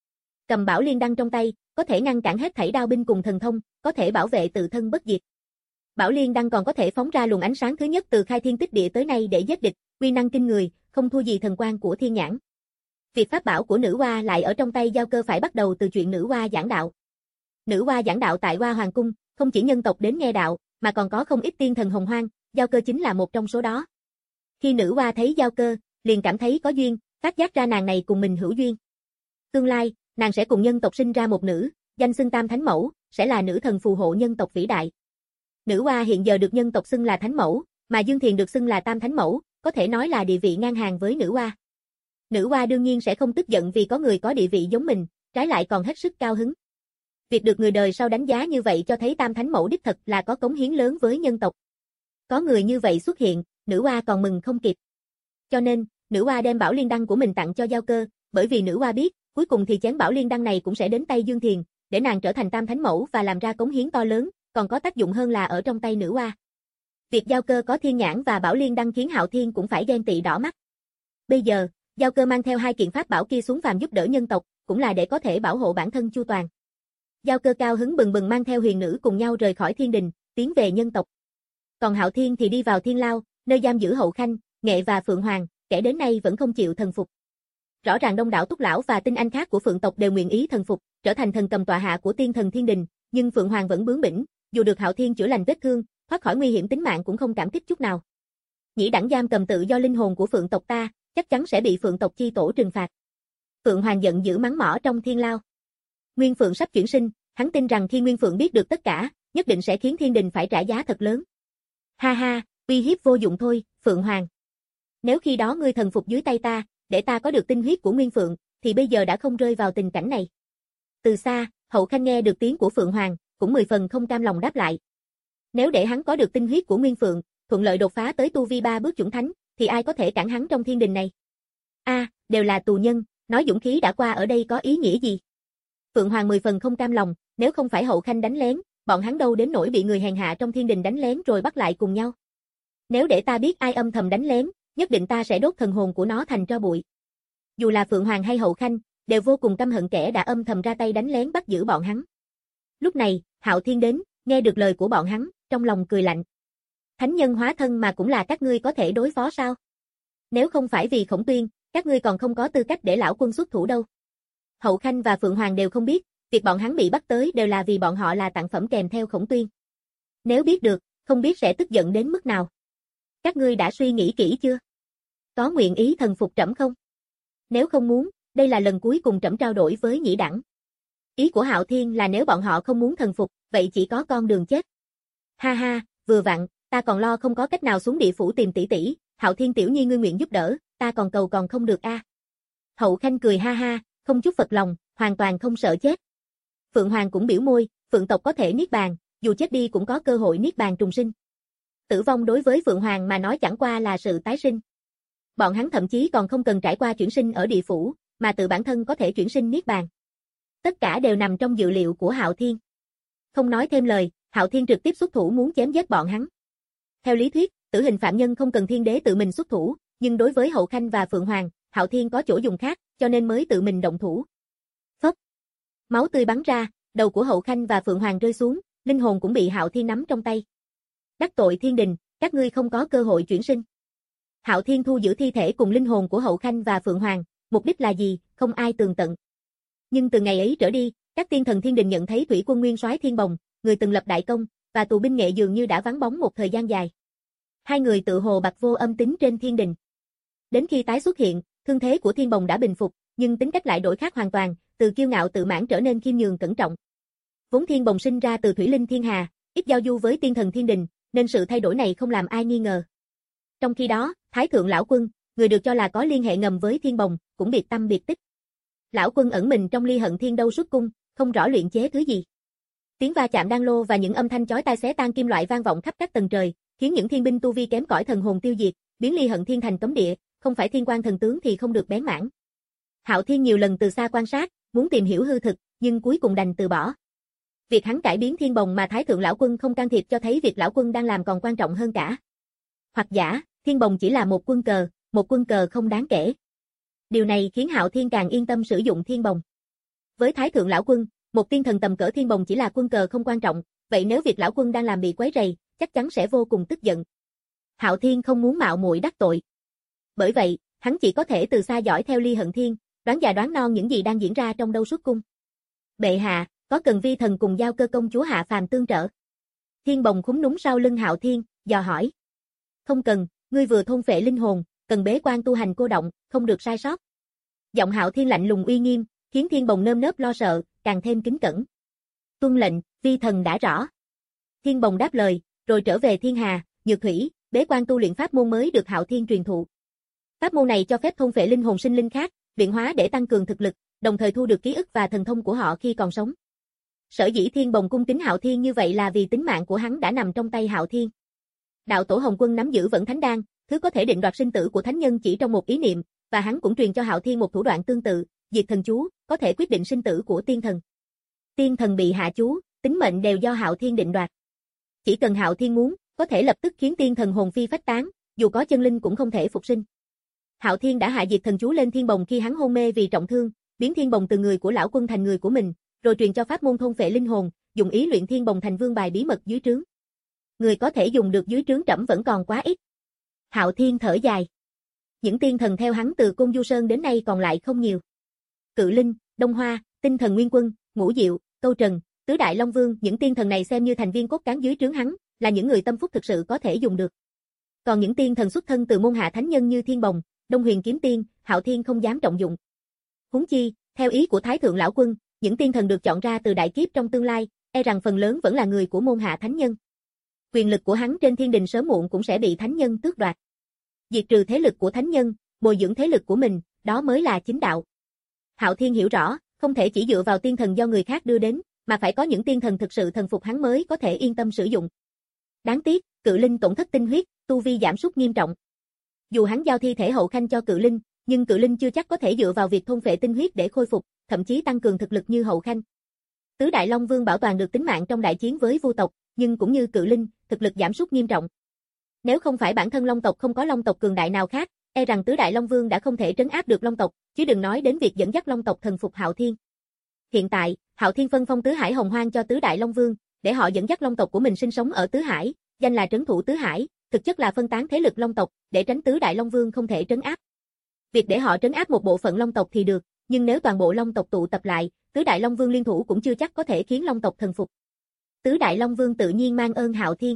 cầm bảo liên đăng trong tay, có thể ngăn cản hết thảy đao binh cùng thần thông, có thể bảo vệ tự thân bất diệt. Bảo liên đăng còn có thể phóng ra luồng ánh sáng thứ nhất từ khai thiên tích địa tới nay để giết địch, uy năng kinh người, không thua gì thần quang của thiên nhãn. Việc pháp bảo của nữ hoa lại ở trong tay Giao Cơ phải bắt đầu từ chuyện nữ hoa giảng đạo. Nữ hoa giảng đạo tại Hoa Hoàng cung, không chỉ nhân tộc đến nghe đạo, mà còn có không ít tiên thần hồng hoang, Giao Cơ chính là một trong số đó. Khi nữ hoa thấy Giao Cơ, liền cảm thấy có duyên, phát giác ra nàng này cùng mình hữu duyên. Tương lai, nàng sẽ cùng nhân tộc sinh ra một nữ, danh xưng Tam Thánh Mẫu, sẽ là nữ thần phù hộ nhân tộc vĩ đại. Nữ hoa hiện giờ được nhân tộc xưng là Thánh Mẫu, mà Dương Thiền được xưng là Tam Thánh Mẫu, có thể nói là địa vị ngang hàng với nữ hoa. Nữ hoa đương nhiên sẽ không tức giận vì có người có địa vị giống mình, trái lại còn hết sức cao hứng. Việc được người đời sau đánh giá như vậy cho thấy Tam Thánh Mẫu đích thật là có cống hiến lớn với nhân tộc. Có người như vậy xuất hiện, nữ hoa còn mừng không kịp. Cho nên, nữ hoa đem bảo liên đăng của mình tặng cho Giao Cơ, bởi vì nữ hoa biết, cuối cùng thì chén bảo liên đăng này cũng sẽ đến tay Dương Thiền, để nàng trở thành Tam Thánh Mẫu và làm ra cống hiến to lớn, còn có tác dụng hơn là ở trong tay nữ hoa. Việc Giao Cơ có thiên nhãn và bảo liên đăng khiến Hạo Thiên cũng phải ghen tị đỏ mắt. Bây giờ, Giao Cơ mang theo hai kiện pháp bảo kia xuống phàm giúp đỡ nhân tộc, cũng là để có thể bảo hộ bản thân chu toàn. Giao Cơ cao hứng bừng bừng mang theo huyền nữ cùng nhau rời khỏi thiên đình, tiến về nhân tộc. Còn Hạo Thiên thì đi vào thiên lao, nơi giam giữ Hậu Khanh, Nghệ và Phượng Hoàng, kẻ đến nay vẫn không chịu thần phục. Rõ ràng đông đảo túc lão và tinh anh khác của Phượng tộc đều nguyện ý thần phục, trở thành thần cầm tọa hạ của tiên thần thiên đình, nhưng Phượng Hoàng vẫn bướng bỉnh, dù được Hạo Thiên chữa lành vết thương, thoát khỏi nguy hiểm tính mạng cũng không cảm kích chút nào. Nhĩ đẳng giam cầm tự do linh hồn của Phượng tộc ta, chắc chắn sẽ bị Phượng tộc chi tổ trừng phạt. Phượng Hoàng giận dữ mắng mỏ trong thiên lao. Nguyên Phượng sắp chuyển sinh, hắn tin rằng khi Nguyên Phượng biết được tất cả, nhất định sẽ khiến thiên đình phải trả giá thật lớn. Ha ha, uy hiếp vô dụng thôi, Phượng Hoàng. Nếu khi đó ngươi thần phục dưới tay ta, để ta có được tinh huyết của Nguyên Phượng, thì bây giờ đã không rơi vào tình cảnh này. Từ xa, Hậu Khanh nghe được tiếng của Phượng Hoàng, cũng mười phần không cam lòng đáp lại. Nếu để hắn có được tinh huyết của Nguyên Phượng, thuận lợi đột phá tới tu vi ba bước chuẩn thánh, thì ai có thể cản hắn trong thiên đình này? A, à, đều là tù nhân, nói dũng khí đã qua ở đây có ý nghĩa gì? Phượng Hoàng mười phần không cam lòng, nếu không phải Hậu Khanh đánh lén, bọn hắn đâu đến nỗi bị người hèn hạ trong thiên đình đánh lén rồi bắt lại cùng nhau. Nếu để ta biết ai âm thầm đánh lén, nhất định ta sẽ đốt thần hồn của nó thành tro bụi. Dù là Phượng Hoàng hay Hậu Khanh, đều vô cùng căm hận kẻ đã âm thầm ra tay đánh lén bắt giữ bọn hắn. Lúc này, Hạo Thiên đến, nghe được lời của bọn hắn, trong lòng cười lạnh. Thánh nhân hóa thân mà cũng là các ngươi có thể đối phó sao? Nếu không phải vì Khổng Tuyên, các ngươi còn không có tư cách để lão quân xuất thủ đâu. Hậu Khanh và Phượng Hoàng đều không biết, việc bọn hắn bị bắt tới đều là vì bọn họ là tặng phẩm kèm theo Khổng Tuyên. Nếu biết được, không biết sẽ tức giận đến mức nào. Các ngươi đã suy nghĩ kỹ chưa? Có nguyện ý thần phục trẫm không? Nếu không muốn, đây là lần cuối cùng trẫm trao đổi với Nhĩ đẳng. Ý của Hạo Thiên là nếu bọn họ không muốn thần phục, vậy chỉ có con đường chết. Ha ha, vừa vặn, ta còn lo không có cách nào xuống địa phủ tìm tỷ tỷ, Hạo Thiên tiểu nhi ngươi nguyện giúp đỡ, ta còn cầu còn không được a. À. Hậu Khanh cười ha ha, không chút phật lòng, hoàn toàn không sợ chết. Phượng Hoàng cũng biểu môi, Phượng tộc có thể niết bàn, dù chết đi cũng có cơ hội niết bàn trùng sinh. Tử vong đối với Phượng Hoàng mà nói chẳng qua là sự tái sinh. Bọn hắn thậm chí còn không cần trải qua chuyển sinh ở địa phủ, mà tự bản thân có thể chuyển sinh niết bàn. Tất cả đều nằm trong dự liệu của Hạo Thiên. Không nói thêm lời, Hạo Thiên trực tiếp xuất thủ muốn chém giết bọn hắn. Theo lý thuyết, tử hình phạm nhân không cần thiên đế tự mình xuất thủ, nhưng đối với Hậu Khanh và Phượng Hoàng, Hạo Thiên có chỗ dùng khác, cho nên mới tự mình động thủ. Phốc. Máu tươi bắn ra, đầu của Hậu Khanh và Phượng Hoàng rơi xuống, linh hồn cũng bị Hạo Thiên nắm trong tay. Đắc tội thiên đình, các ngươi không có cơ hội chuyển sinh. Hạo Thiên thu giữ thi thể cùng linh hồn của Hậu Khanh và Phượng Hoàng, mục đích là gì, không ai tường tận. Nhưng từ ngày ấy trở đi, các tiên thần thiên đình nhận thấy Thủy Quân Nguyên Soái Thiên Bồng, người từng lập đại công, và tù binh Nghệ dường như đã vắng bóng một thời gian dài. Hai người tự hồ bạc vô âm tín trên thiên đình. Đến khi tái xuất hiện, thương thế của Thiên Bồng đã bình phục, nhưng tính cách lại đổi khác hoàn toàn, từ kiêu ngạo tự mãn trở nên khiêm nhường cẩn trọng. Vốn Thiên Bồng sinh ra từ thủy linh thiên hà, ít giao du với tiên thần thiên đình, nên sự thay đổi này không làm ai nghi ngờ. Trong khi đó, Thái thượng lão quân, người được cho là có liên hệ ngầm với Thiên Bồng, cũng biệt tâm biệt tích. Lão quân ẩn mình trong Ly Hận Thiên Đâu xuất cung, không rõ luyện chế thứ gì. Tiếng va chạm đan lô và những âm thanh chói tai xé tan kim loại vang vọng khắp các tầng trời, khiến những thiên binh tu vi kém cỏi thần hồn tiêu diệt, biến Ly Hận Thiên thành cấm địa, không phải thiên quan thần tướng thì không được bén mảng. Hạo Thiên nhiều lần từ xa quan sát, muốn tìm hiểu hư thực, nhưng cuối cùng đành từ bỏ. Việc hắn cải biến Thiên Bồng mà Thái thượng lão quân không can thiệp cho thấy việc lão quân đang làm còn quan trọng hơn cả. Hoặc giả, Thiên Bồng chỉ là một quân cờ, một quân cờ không đáng kể. Điều này khiến Hạo Thiên càng yên tâm sử dụng Thiên Bồng. Với Thái Thượng lão quân, một tiên thần tầm cỡ Thiên Bồng chỉ là quân cờ không quan trọng, vậy nếu việc lão quân đang làm bị quấy rầy, chắc chắn sẽ vô cùng tức giận. Hạo Thiên không muốn mạo muội đắc tội. Bởi vậy, hắn chỉ có thể từ xa dõi theo Ly Hận Thiên, đoán già đoán non những gì đang diễn ra trong Đâu Xuất Cung. Bệ hạ, có cần vi thần cùng Giao Cơ công chúa hạ phàm tương trợ? Thiên Bồng khúm núm sau lưng Hạo Thiên, dò hỏi. Không cần, ngươi vừa thôn phệ linh hồn, cần bế quan tu hành cô động, không được sai sót. Giọng Hạo Thiên lạnh lùng uy nghiêm, khiến Thiên Bồng nơm nớp lo sợ, càng thêm kính cẩn. Tuân lệnh, vi thần đã rõ. Thiên Bồng đáp lời, rồi trở về Thiên Hà, Nhược Thủy, bế quan tu luyện pháp môn mới được Hạo Thiên truyền thụ. Pháp môn này cho phép thôn phệ linh hồn sinh linh khác, luyện hóa để tăng cường thực lực, đồng thời thu được ký ức và thần thông của họ khi còn sống. Sở dĩ Thiên Bồng cung kính Hạo Thiên như vậy là vì tính mạng của hắn đã nằm trong tay Hạo Thiên. Đạo tổ Hồng Quân nắm giữ Vẫn Thánh Đan, thứ có thể định đoạt sinh tử của thánh nhân chỉ trong một ý niệm, và hắn cũng truyền cho Hạo Thiên một thủ đoạn tương tự, Diệt Thần Chú, có thể quyết định sinh tử của tiên thần. Tiên thần bị hạ chú, tính mệnh đều do Hạo Thiên định đoạt. Chỉ cần Hạo Thiên muốn, có thể lập tức khiến tiên thần hồn phi phách tán, dù có chân linh cũng không thể phục sinh. Hạo Thiên đã hạ Diệt Thần Chú lên Thiên Bồng khi hắn hôn mê vì trọng thương, biến Thiên Bồng từ người của lão quân thành người của mình, rồi truyền cho pháp môn thôn phệ linh hồn, dùng ý luyện Thiên Bồng thành vương bài bí mật dưới trướng. Người có thể dùng được dưới trướng trẫm vẫn còn quá ít. Hạo Thiên thở dài. Những tiên thần theo hắn từ Côn Du Sơn đến nay còn lại không nhiều. Cự Linh, Đông Hoa, Tinh Thần Nguyên Quân, Ngũ Diệu, Câu Trần, Tứ Đại Long Vương, những tiên thần này xem như thành viên cốt cán dưới trướng hắn, là những người tâm phúc thực sự có thể dùng được. Còn những tiên thần xuất thân từ môn hạ thánh nhân như Thiên Bồng, Đông Huyền Kiếm Tiên, Hạo Thiên không dám trọng dụng. Huống chi, theo ý của Thái Thượng lão quân, những tiên thần được chọn ra từ đại kiếp trong tương lai, e rằng phần lớn vẫn là người của môn hạ thánh nhân. Quyền lực của hắn trên thiên đình sớm muộn cũng sẽ bị thánh nhân tước đoạt. Diệt trừ thế lực của thánh nhân, bồi dưỡng thế lực của mình, đó mới là chính đạo. Hạo Thiên hiểu rõ, không thể chỉ dựa vào tiên thần do người khác đưa đến, mà phải có những tiên thần thực sự thần phục hắn mới có thể yên tâm sử dụng. Đáng tiếc, Cự Linh tổn thất tinh huyết, tu vi giảm sút nghiêm trọng. Dù hắn giao thi thể hậu khanh cho Cự Linh, nhưng Cự Linh chưa chắc có thể dựa vào việc thôn phệ tinh huyết để khôi phục, thậm chí tăng cường thực lực như hậu khanh. Tứ Đại Long Vương bảo toàn được tính mạng trong đại chiến với Vu tộc, nhưng cũng như Cự Linh, thực lực giảm sút nghiêm trọng. Nếu không phải bản thân Long tộc không có Long tộc cường đại nào khác, e rằng Tứ Đại Long Vương đã không thể trấn áp được Long tộc, chứ đừng nói đến việc dẫn dắt Long tộc thần phục Hạo Thiên. Hiện tại, Hạo Thiên phân phong Tứ Hải Hồng Hoang cho Tứ Đại Long Vương, để họ dẫn dắt Long tộc của mình sinh sống ở Tứ Hải, danh là trấn thủ Tứ Hải, thực chất là phân tán thế lực Long tộc, để tránh Tứ Đại Long Vương không thể trấn áp. Việc để họ trấn áp một bộ phận Long tộc thì được, nhưng nếu toàn bộ Long tộc tụ tập lại, Tứ Đại Long Vương liên thủ cũng chưa chắc có thể khiến Long tộc thần phục. Tứ Đại Long Vương tự nhiên mang ơn Hạo Thiên.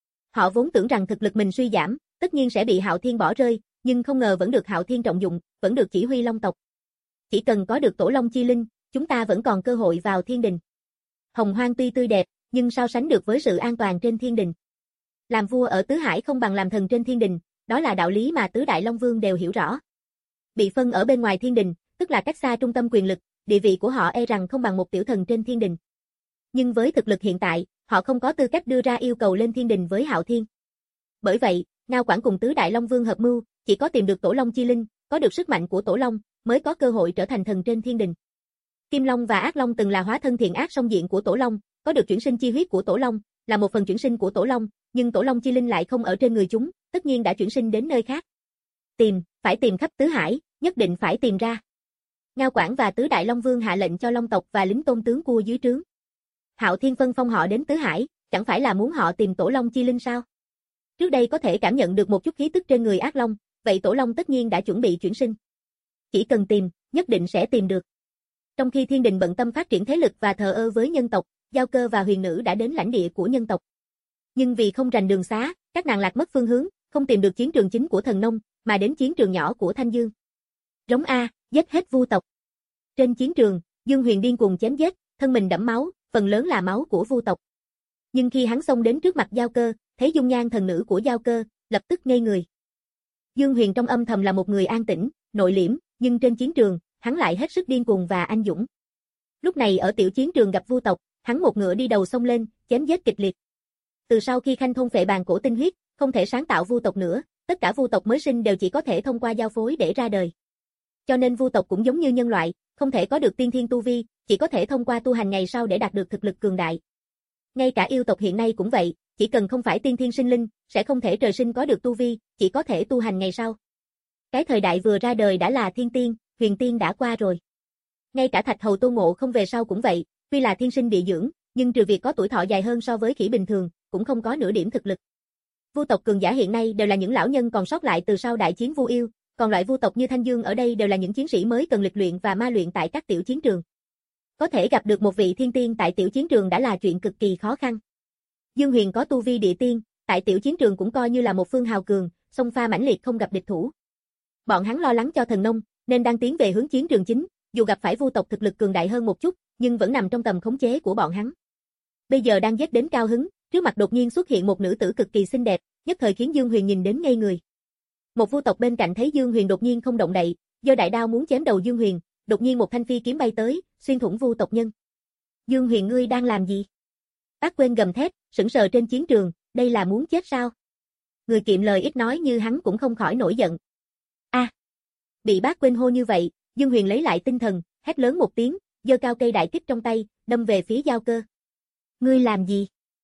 Họ vốn tưởng rằng thực lực mình suy giảm, tất nhiên sẽ bị Hạo Thiên bỏ rơi, nhưng không ngờ vẫn được Hạo Thiên trọng dụng, vẫn được chỉ huy Long tộc. Chỉ cần có được Tổ Long chi linh, chúng ta vẫn còn cơ hội vào thiên đình. Hồng Hoang tuy tươi đẹp, nhưng so sánh được với sự an toàn trên thiên đình. Làm vua ở Tứ Hải không bằng làm thần trên thiên đình, đó là đạo lý mà Tứ Đại Long Vương đều hiểu rõ. Bị phân ở bên ngoài thiên đình, tức là cách xa trung tâm quyền lực, địa vị của họ e rằng không bằng một tiểu thần trên thiên đình. Nhưng với thực lực hiện tại, họ không có tư cách đưa ra yêu cầu lên thiên đình với Hạo Thiên. Bởi vậy, Ngao Quảng cùng Tứ Đại Long Vương hợp mưu, chỉ có tìm được Tổ Long chi linh, có được sức mạnh của Tổ Long, mới có cơ hội trở thành thần trên thiên đình. Kim Long và Ác Long từng là hóa thân thiện ác song diện của Tổ Long, có được chuyển sinh chi huyết của Tổ Long, là một phần chuyển sinh của Tổ Long, nhưng Tổ Long chi linh lại không ở trên người chúng, tất nhiên đã chuyển sinh đến nơi khác. Tìm, phải tìm khắp Tứ Hải, nhất định phải tìm ra. Ngao Quảng và Tứ Đại Long Vương hạ lệnh cho Long tộc và lính tôn tướng cua dưới trướng. Hạo Thiên phân phong họ đến Tứ Hải, chẳng phải là muốn họ tìm Tổ Long chi linh sao? Trước đây có thể cảm nhận được một chút khí tức trên người Ác Long, vậy Tổ Long tất nhiên đã chuẩn bị chuyển sinh. Chỉ cần tìm, nhất định sẽ tìm được. Trong khi thiên đình bận tâm phát triển thế lực và thờ ơ với nhân tộc, Giao Cơ và Huyền Nữ đã đến lãnh địa của nhân tộc. Nhưng vì không rành đường xá, các nàng lạc mất phương hướng, không tìm được chiến trường chính của thần nông, mà đến chiến trường nhỏ của Thanh Dương. Rống A, giết hết Vu tộc. Trên chiến trường, Dương Huyền điên cuồng chém giết, thân mình đẫm máu, phần lớn là máu của Vu tộc. Nhưng khi hắn xông đến trước mặt Giao Cơ, thấy dung nhan thần nữ của Giao Cơ, lập tức ngây người. Dương Huyền trong âm thầm là một người an tĩnh, nội liễm, nhưng trên chiến trường, hắn lại hết sức điên cuồng và anh dũng. Lúc này ở tiểu chiến trường gặp Vu tộc, hắn một ngựa đi đầu xông lên, chém giết kịch liệt. Từ sau khi Khanh thôn phệ bàn cổ tinh huyết, không thể sáng tạo Vu tộc nữa, tất cả Vu tộc mới sinh đều chỉ có thể thông qua giao phối để ra đời. Cho nên Vu tộc cũng giống như nhân loại, không thể có được tiên thiên tu vi, chỉ có thể thông qua tu hành ngày sau để đạt được thực lực cường đại. Ngay cả yêu tộc hiện nay cũng vậy, chỉ cần không phải tiên thiên sinh linh, sẽ không thể trời sinh có được tu vi, chỉ có thể tu hành ngày sau. Cái thời đại vừa ra đời đã là thiên tiên, huyền tiên đã qua rồi. Ngay cả Thạch Hầu Tô Ngộ Không về sau cũng vậy, tuy là thiên sinh địa dưỡng, nhưng trừ việc có tuổi thọ dài hơn so với khỉ bình thường, cũng không có nửa điểm thực lực. Vu tộc cường giả hiện nay đều là những lão nhân còn sót lại từ sau đại chiến Vu Yêu, còn loại vu tộc như Thanh Dương ở đây đều là những chiến sĩ mới cần lịch luyện và ma luyện tại các tiểu chiến trường. Có thể gặp được một vị thiên tiên tại tiểu chiến trường đã là chuyện cực kỳ khó khăn. Dương Huyền có tu vi địa tiên, tại tiểu chiến trường cũng coi như là một phương hào cường, xông pha mãnh liệt không gặp địch thủ. Bọn hắn lo lắng cho Thần Nông, nên đang tiến về hướng chiến trường chính, dù gặp phải vu tộc thực lực cường đại hơn một chút, nhưng vẫn nằm trong tầm khống chế của bọn hắn. Bây giờ đang giết đến cao hứng, trước mặt đột nhiên xuất hiện một nữ tử cực kỳ xinh đẹp, nhất thời khiến Dương Huyền nhìn đến ngây người. Một vu tộc bên cạnh thấy Dương Huyền đột nhiên không động đậy, giơ đại đao muốn chém đầu Dương Huyền, đột nhiên một thanh phi kiếm bay tới, xuyên thủng vu tộc nhân. Dương Huyền ngươi đang làm gì? Bác quên gầm thét, sững sờ trên chiến trường, đây là muốn chết sao? Người kiệm lời ít nói như hắn cũng không khỏi nổi giận. A! À, bị bác quên hô như vậy, Dương Huyền lấy lại tinh thần, hét lớn một tiếng, giơ cao cây đại kích trong tay, đâm về phía Giao Cơ. Ngươi làm gì?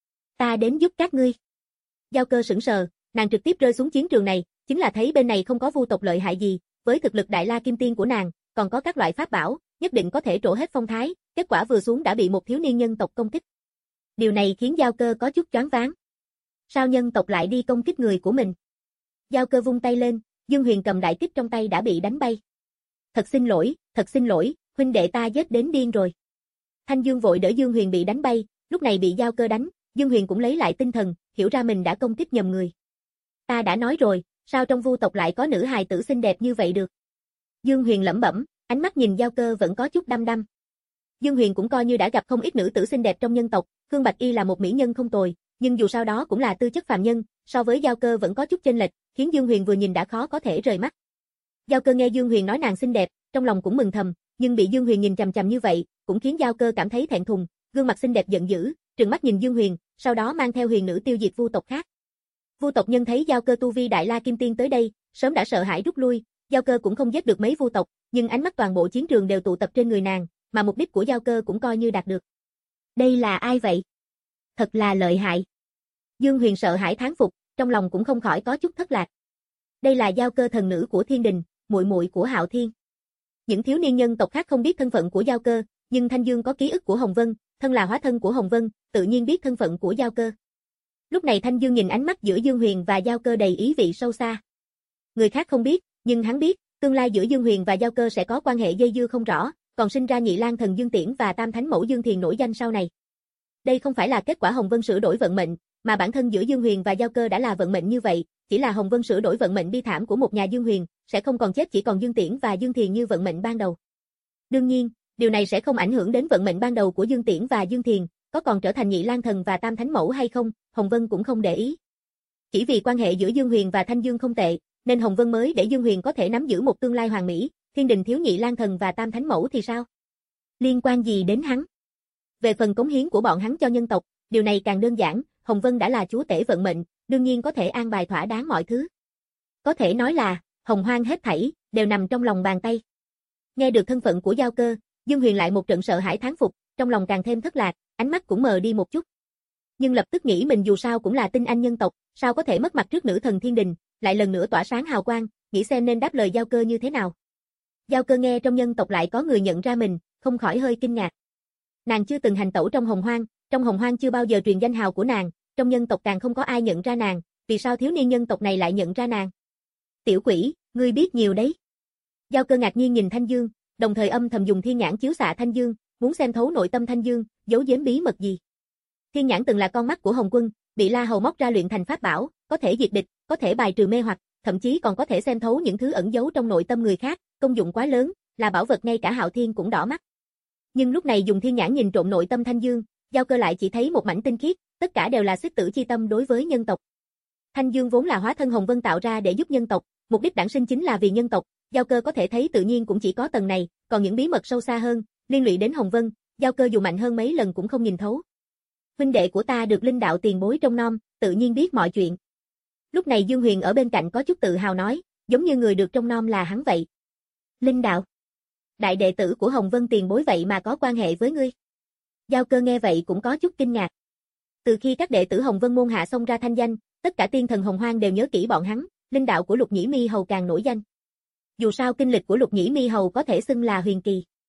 Ta đến giúp các ngươi. Giao Cơ sững sờ, nàng trực tiếp rơi xuống chiến trường này, chính là thấy bên này không có vu tộc lợi hại gì, với thực lực đại la kim tiên của nàng, còn có các loại pháp bảo, nhất định có thể trổ hết phong thái, kết quả vừa xuống đã bị một thiếu niên nhân tộc công kích. Điều này khiến Giao Cơ có chút choáng váng. Sao nhân tộc lại đi công kích người của mình? Giao Cơ vung tay lên, Dương Huyền cầm đại kích trong tay đã bị đánh bay. Thật xin lỗi, thật xin lỗi, huynh đệ ta giết đến điên rồi. Thanh Dương vội đỡ Dương Huyền bị đánh bay, lúc này bị Giao Cơ đánh, Dương Huyền cũng lấy lại tinh thần, hiểu ra mình đã công kích nhầm người. Ta đã nói rồi, sao trong vu tộc lại có nữ hài tử xinh đẹp như vậy được? Dương Huyền lẩm bẩm, ánh mắt nhìn Giao Cơ vẫn có chút đăm đăm. Dương Huyền cũng coi như đã gặp không ít nữ tử xinh đẹp trong nhân tộc, Khương Bạch Y là một mỹ nhân không tồi, nhưng dù sao đó cũng là tư chất phàm nhân, so với Giao Cơ vẫn có chút chênh lệch, khiến Dương Huyền vừa nhìn đã khó có thể rời mắt. Giao Cơ nghe Dương Huyền nói nàng xinh đẹp, trong lòng cũng mừng thầm, nhưng bị Dương Huyền nhìn chằm chằm như vậy, cũng khiến Giao Cơ cảm thấy thẹn thùng, gương mặt xinh đẹp giận dữ, trừng mắt nhìn Dương Huyền, sau đó mang theo huyền nữ tiêu diệt vu tộc khác. Vu tộc nhân thấy Giao Cơ tu vi đại la kim tiên tới đây, sớm đã sợ hãi rút lui, Giao Cơ cũng không giết được mấy vu tộc, nhưng ánh mắt toàn bộ chiến trường đều tụ tập trên người nàng, mà mục đích của Giao Cơ cũng coi như đạt được. Đây là ai vậy? Thật là lợi hại. Dương Huyền sợ hãi thán phục, trong lòng cũng không khỏi có chút thất lạc. Đây là Giao Cơ thần nữ của Thiên Đình, muội muội của Hạo Thiên. Những thiếu niên nhân tộc khác không biết thân phận của Giao Cơ, nhưng Thanh Dương có ký ức của Hồng Vân, thân là hóa thân của Hồng Vân, tự nhiên biết thân phận của Giao Cơ. Lúc này Thanh Dương nhìn ánh mắt giữa Dương Huyền và Giao Cơ đầy ý vị sâu xa. Người khác không biết, nhưng hắn biết, tương lai giữa Dương Huyền và Giao Cơ sẽ có quan hệ dây dưa không rõ, còn sinh ra Nhị Lang thần Dương Tiễn và Tam Thánh mẫu Dương Thiền nổi danh sau này. Đây không phải là kết quả Hồng Vân sửa đổi vận mệnh, mà bản thân giữa Dương Huyền và Giao Cơ đã là vận mệnh như vậy, chỉ là Hồng Vân sửa đổi vận mệnh bi thảm của một nhà Dương Huyền, sẽ không còn chết chỉ còn Dương Tiễn và Dương Thiền như vận mệnh ban đầu. Đương nhiên, điều này sẽ không ảnh hưởng đến vận mệnh ban đầu của Dương Tiễn và Dương Thiền, có còn trở thành Nhị Lang thần và Tam Thánh mẫu hay không, Hồng Vân cũng không để ý. Chỉ vì quan hệ giữa Dương Huyền và Thanh Dương không tệ, nên Hồng Vân mới để Dương Huyền có thể nắm giữ một tương lai hoàn mỹ, Thiên Đình thiếu Nhị Lang thần và Tam Thánh mẫu thì sao? Liên quan gì đến hắn? Về phần cống hiến của bọn hắn cho nhân tộc, điều này càng đơn giản, Hồng Vân đã là chúa tể vận mệnh, đương nhiên có thể an bài thỏa đáng mọi thứ. Có thể nói là, hồng hoang hết thảy, đều nằm trong lòng bàn tay. Nghe được thân phận của Giao Cơ, Dương Huyền lại một trận sợ hãi thán phục, trong lòng càng thêm thất lạc, ánh mắt cũng mờ đi một chút. Nhưng lập tức nghĩ mình dù sao cũng là tinh anh nhân tộc, sao có thể mất mặt trước nữ thần Thiên Đình, lại lần nữa tỏa sáng hào quang, nghĩ xem nên đáp lời Giao Cơ như thế nào. Giao Cơ nghe trong nhân tộc lại có người nhận ra mình, không khỏi hơi kinh ngạc. Nàng chưa từng hành tẩu trong hồng hoang, trong hồng hoang chưa bao giờ truyền danh hào của nàng, trong nhân tộc càng không có ai nhận ra nàng, vì sao thiếu niên nhân tộc này lại nhận ra nàng? Tiểu quỷ, ngươi biết nhiều đấy. Giao Cơ ngạc nhiên nhìn Thanh Dương, đồng thời âm thầm dùng thiên nhãn chiếu xạ Thanh Dương, muốn xem thấu nội tâm Thanh Dương, giấu giếm bí mật gì. Thiên nhãn từng là con mắt của Hồng Quân, bị La Hầu móc ra luyện thành pháp bảo, có thể diệt địch, có thể bài trừ mê hoặc, thậm chí còn có thể xem thấu những thứ ẩn giấu trong nội tâm người khác, công dụng quá lớn, là bảo vật ngay cả Hạo Thiên cũng đỏ mắt. Nhưng lúc này dùng thiên nhãn nhìn trộm nội tâm Thanh Dương, Giao Cơ lại chỉ thấy một mảnh tinh khiết, tất cả đều là xích tử chi tâm đối với nhân tộc. Thanh Dương vốn là hóa thân Hồng Vân tạo ra để giúp nhân tộc, mục đích đản sinh chính là vì nhân tộc, Giao Cơ có thể thấy tự nhiên cũng chỉ có tầng này, còn những bí mật sâu xa hơn, liên lụy đến Hồng Vân, Giao Cơ dù mạnh hơn mấy lần cũng không nhìn thấu. Huynh đệ của ta được linh đạo tiền bối trông nom, tự nhiên biết mọi chuyện. Lúc này Dương Huyền ở bên cạnh có chút tự hào nói, giống như người được trông nom là hắn vậy. Linh đạo? Đại đệ tử của Hồng Vân tiền bối vậy mà có quan hệ với ngươi. Giao Cơ nghe vậy cũng có chút kinh ngạc. Từ khi các đệ tử Hồng Vân môn hạ xông ra thanh danh, tất cả tiên thần Hồng Hoang đều nhớ kỹ bọn hắn, linh đạo của Lục Nhĩ Mi Hầu càng nổi danh. Dù sao kinh lịch của Lục Nhĩ Mi Hầu có thể xưng là huyền kỳ.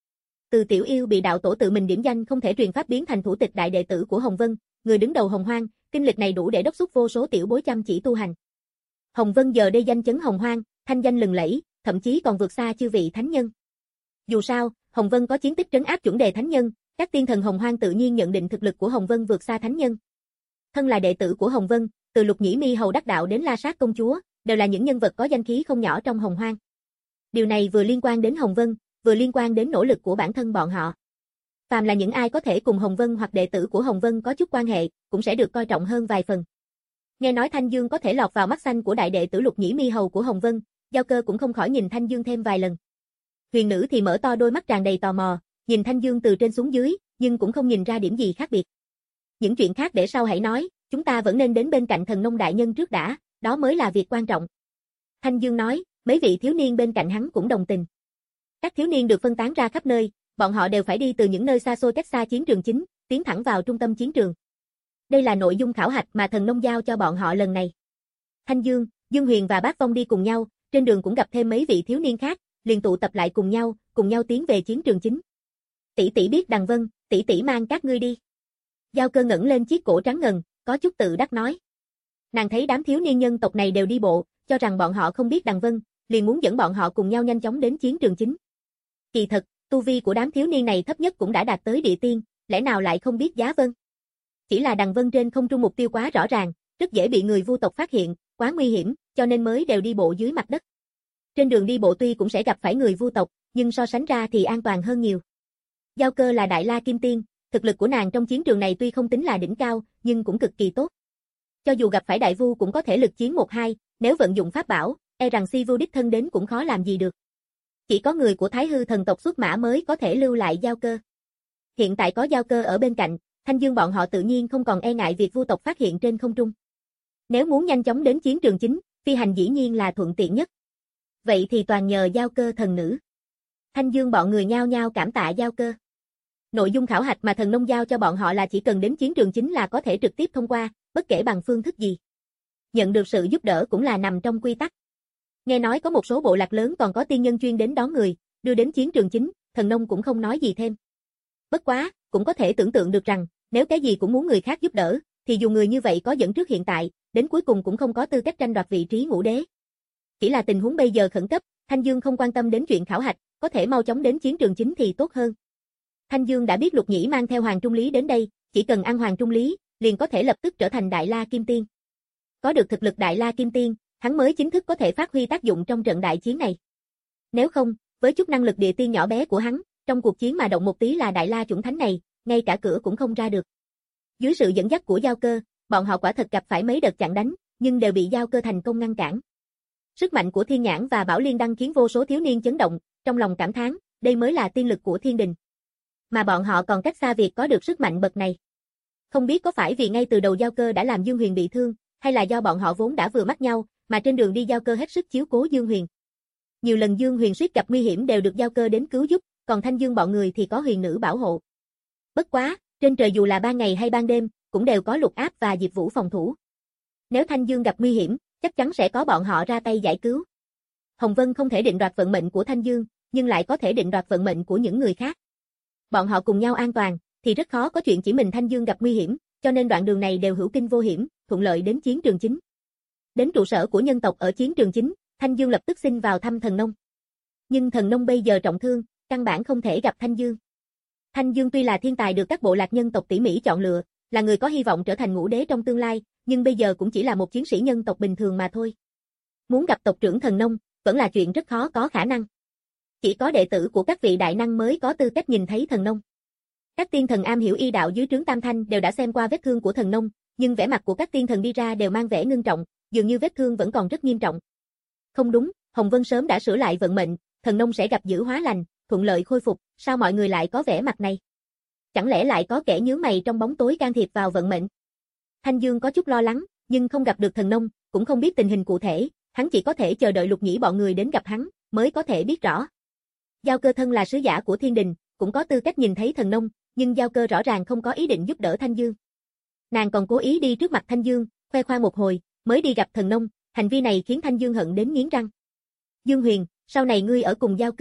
Từ Tiểu Yêu bị đạo tổ tự mình điểm danh không thể truyền pháp biến thành thủ tịch đại đệ tử của Hồng Vân, người đứng đầu Hồng Hoang, kinh lịch này đủ để đốc thúc vô số tiểu bối chăm chỉ tu hành. Hồng Vân giờ đây danh chấn Hồng Hoang, thanh danh lừng lẫy, thậm chí còn vượt xa chư vị thánh nhân. Dù sao, Hồng Vân có chiến tích trấn áp chuẩn đề thánh nhân, các tiên thần Hồng Hoang tự nhiên nhận định thực lực của Hồng Vân vượt xa thánh nhân. Thân là đệ tử của Hồng Vân, từ Lục Nhĩ Mi hầu đắc đạo đến La Sát công chúa, đều là những nhân vật có danh khí không nhỏ trong Hồng Hoang. Điều này vừa liên quan đến Hồng Vân, vừa liên quan đến nỗ lực của bản thân bọn họ. Phàm là những ai có thể cùng Hồng Vân hoặc đệ tử của Hồng Vân có chút quan hệ, cũng sẽ được coi trọng hơn vài phần. Nghe nói Thanh Dương có thể lọt vào mắt xanh của đại đệ tử Lục Nhĩ Mi hầu của Hồng Vân, Giao Cơ cũng không khỏi nhìn Thanh Dương thêm vài lần. Huyền nữ thì mở to đôi mắt tràn đầy tò mò, nhìn Thanh Dương từ trên xuống dưới, nhưng cũng không nhìn ra điểm gì khác biệt. Những chuyện khác để sau hãy nói, chúng ta vẫn nên đến bên cạnh Thần Nông đại nhân trước đã, đó mới là việc quan trọng. Thanh Dương nói, mấy vị thiếu niên bên cạnh hắn cũng đồng tình. Các thiếu niên được phân tán ra khắp nơi, bọn họ đều phải đi từ những nơi xa xôi cách xa chiến trường chính, tiến thẳng vào trung tâm chiến trường. Đây là nội dung khảo hạch mà Thần Nông giao cho bọn họ lần này. Thanh Dương, Dương Huyền và Bác Phong đi cùng nhau, trên đường cũng gặp thêm mấy vị thiếu niên khác, liền tụ tập lại cùng nhau, cùng nhau tiến về chiến trường chính. Tỷ tỷ biết Đằng Vân, tỷ tỷ mang các ngươi đi. Giao Cơ ngẩng lên chiếc cổ trắng ngần, có chút tự đắc nói. Nàng thấy đám thiếu niên nhân tộc này đều đi bộ, cho rằng bọn họ không biết Đằng Vân, liền muốn dẫn bọn họ cùng nhau nhanh chóng đến chiến trường chính. Kỳ thật, tu vi của đám thiếu niên này thấp nhất cũng đã đạt tới địa tiên, lẽ nào lại không biết Giá Vân? Chỉ là Đằng Vân trên không trung mục tiêu quá rõ ràng, rất dễ bị người Vu tộc phát hiện, quá nguy hiểm, cho nên mới đều đi bộ dưới mặt đất. Trên đường đi bộ tuy cũng sẽ gặp phải người Vu tộc, nhưng so sánh ra thì an toàn hơn nhiều. Giao Cơ là Đại La Kim Tiên, thực lực của nàng trong chiến trường này tuy không tính là đỉnh cao, nhưng cũng cực kỳ tốt. Cho dù gặp phải Đại Vu cũng có thể lực chiến một hai, nếu vận dụng pháp bảo, e rằng Si Vu đích thân đến cũng khó làm gì được. Chỉ có người của Thái Hư thần tộc xuất mã mới có thể lưu lại Giao Cơ. Hiện tại có Giao Cơ ở bên cạnh, Thanh Dương bọn họ tự nhiên không còn e ngại việc Vu tộc phát hiện trên không trung. Nếu muốn nhanh chóng đến chiến trường chính, phi hành dĩ nhiên là thuận tiện nhất. Vậy thì toàn nhờ Giao Cơ thần nữ. Thanh Dương bọn người nhao nhao cảm tạ Giao Cơ. Nội dung khảo hạch mà Thần Nông giao cho bọn họ là chỉ cần đến chiến trường chính là có thể trực tiếp thông qua, bất kể bằng phương thức gì. Nhận được sự giúp đỡ cũng là nằm trong quy tắc. Nghe nói có một số bộ lạc lớn còn có tiên nhân chuyên đến đón người, đưa đến chiến trường chính, Thần Nông cũng không nói gì thêm. Bất quá, cũng có thể tưởng tượng được rằng, nếu cái gì cũng muốn người khác giúp đỡ, thì dù người như vậy có dẫn trước hiện tại, đến cuối cùng cũng không có tư cách tranh đoạt vị trí ngũ đế. Chỉ là tình huống bây giờ khẩn cấp, Thanh Dương không quan tâm đến chuyện khảo hạch, có thể mau chóng đến chiến trường chính thì tốt hơn. Thanh Dương đã biết Lục Nhĩ mang theo Hoàng Trung Lý đến đây, chỉ cần ăn Hoàng Trung Lý, liền có thể lập tức trở thành Đại La Kim Tiên. Có được thực lực Đại La Kim Tiên, hắn mới chính thức có thể phát huy tác dụng trong trận đại chiến này. Nếu không, với chút năng lực địa tiên nhỏ bé của hắn, trong cuộc chiến mà động một tí là Đại La chủng thánh này, ngay cả cửa cũng không ra được. Dưới sự dẫn dắt của Giao Cơ, bọn họ quả thật gặp phải mấy đợt chặn đánh, nhưng đều bị Giao Cơ thành công ngăn cản. Sức mạnh của Thiên Nhãn và Bảo Liên Đăng khiến vô số thiếu niên chấn động, trong lòng cảm thán, đây mới là tiên lực của thiên đình. Mà bọn họ còn cách xa việc có được sức mạnh bậc này. Không biết có phải vì ngay từ đầu Giao Cơ đã làm Dương Huyền bị thương, hay là do bọn họ vốn đã vừa mắt nhau, mà trên đường đi Giao Cơ hết sức chiếu cố Dương Huyền. Nhiều lần Dương Huyền suýt gặp nguy hiểm đều được Giao Cơ đến cứu giúp, còn Thanh Dương bọn người thì có huyền nữ bảo hộ. Bất quá, trên trời dù là ban ngày hay ban đêm, cũng đều có Lục Áp và Diệp Vũ phòng thủ. Nếu Thanh Dương gặp nguy hiểm, chắc chắn sẽ có bọn họ ra tay giải cứu. Hồng Vân không thể định đoạt vận mệnh của Thanh Dương, nhưng lại có thể định đoạt vận mệnh của những người khác. Bọn họ cùng nhau an toàn, thì rất khó có chuyện chỉ mình Thanh Dương gặp nguy hiểm, cho nên đoạn đường này đều hữu kinh vô hiểm, thuận lợi đến chiến trường chính. Đến trụ sở của nhân tộc ở chiến trường chính, Thanh Dương lập tức xin vào thăm Thần Nông. Nhưng Thần Nông bây giờ trọng thương, căn bản không thể gặp Thanh Dương. Thanh Dương tuy là thiên tài được các bộ lạc nhân tộc tỉ mỉ chọn lựa, là người có hy vọng trở thành ngũ đế trong tương lai, nhưng bây giờ cũng chỉ là một chiến sĩ nhân tộc bình thường mà thôi. Muốn gặp tộc trưởng Thần Nông, vẫn là chuyện rất khó có khả năng. Chỉ có đệ tử của các vị đại năng mới có tư cách nhìn thấy Thần Nông. Các tiên thần am hiểu y đạo dưới trướng Tam Thanh đều đã xem qua vết thương của Thần Nông, nhưng vẻ mặt của các tiên thần đi ra đều mang vẻ ngưng trọng, dường như vết thương vẫn còn rất nghiêm trọng. Không đúng, Hồng Vân sớm đã sửa lại vận mệnh, Thần Nông sẽ gặp dữ hóa lành, thuận lợi khôi phục, sao mọi người lại có vẻ mặt này? Chẳng lẽ lại có kẻ nhướng mày trong bóng tối can thiệp vào vận mệnh? Thanh Dương có chút lo lắng, nhưng không gặp được Thần Nông, cũng không biết tình hình cụ thể, hắn chỉ có thể chờ đợi Lục Nhĩ bọn người đến gặp hắn, mới có thể biết rõ. Giao Cơ thân là sứ giả của thiên đình, cũng có tư cách nhìn thấy Thần Nông, nhưng Giao Cơ rõ ràng không có ý định giúp đỡ Thanh Dương. Nàng còn cố ý đi trước mặt Thanh Dương, khoe khoang một hồi, mới đi gặp Thần Nông, hành vi này khiến Thanh Dương hận đến nghiến răng. Dương Huyền, sau này ngươi ở cùng Giao Cơ,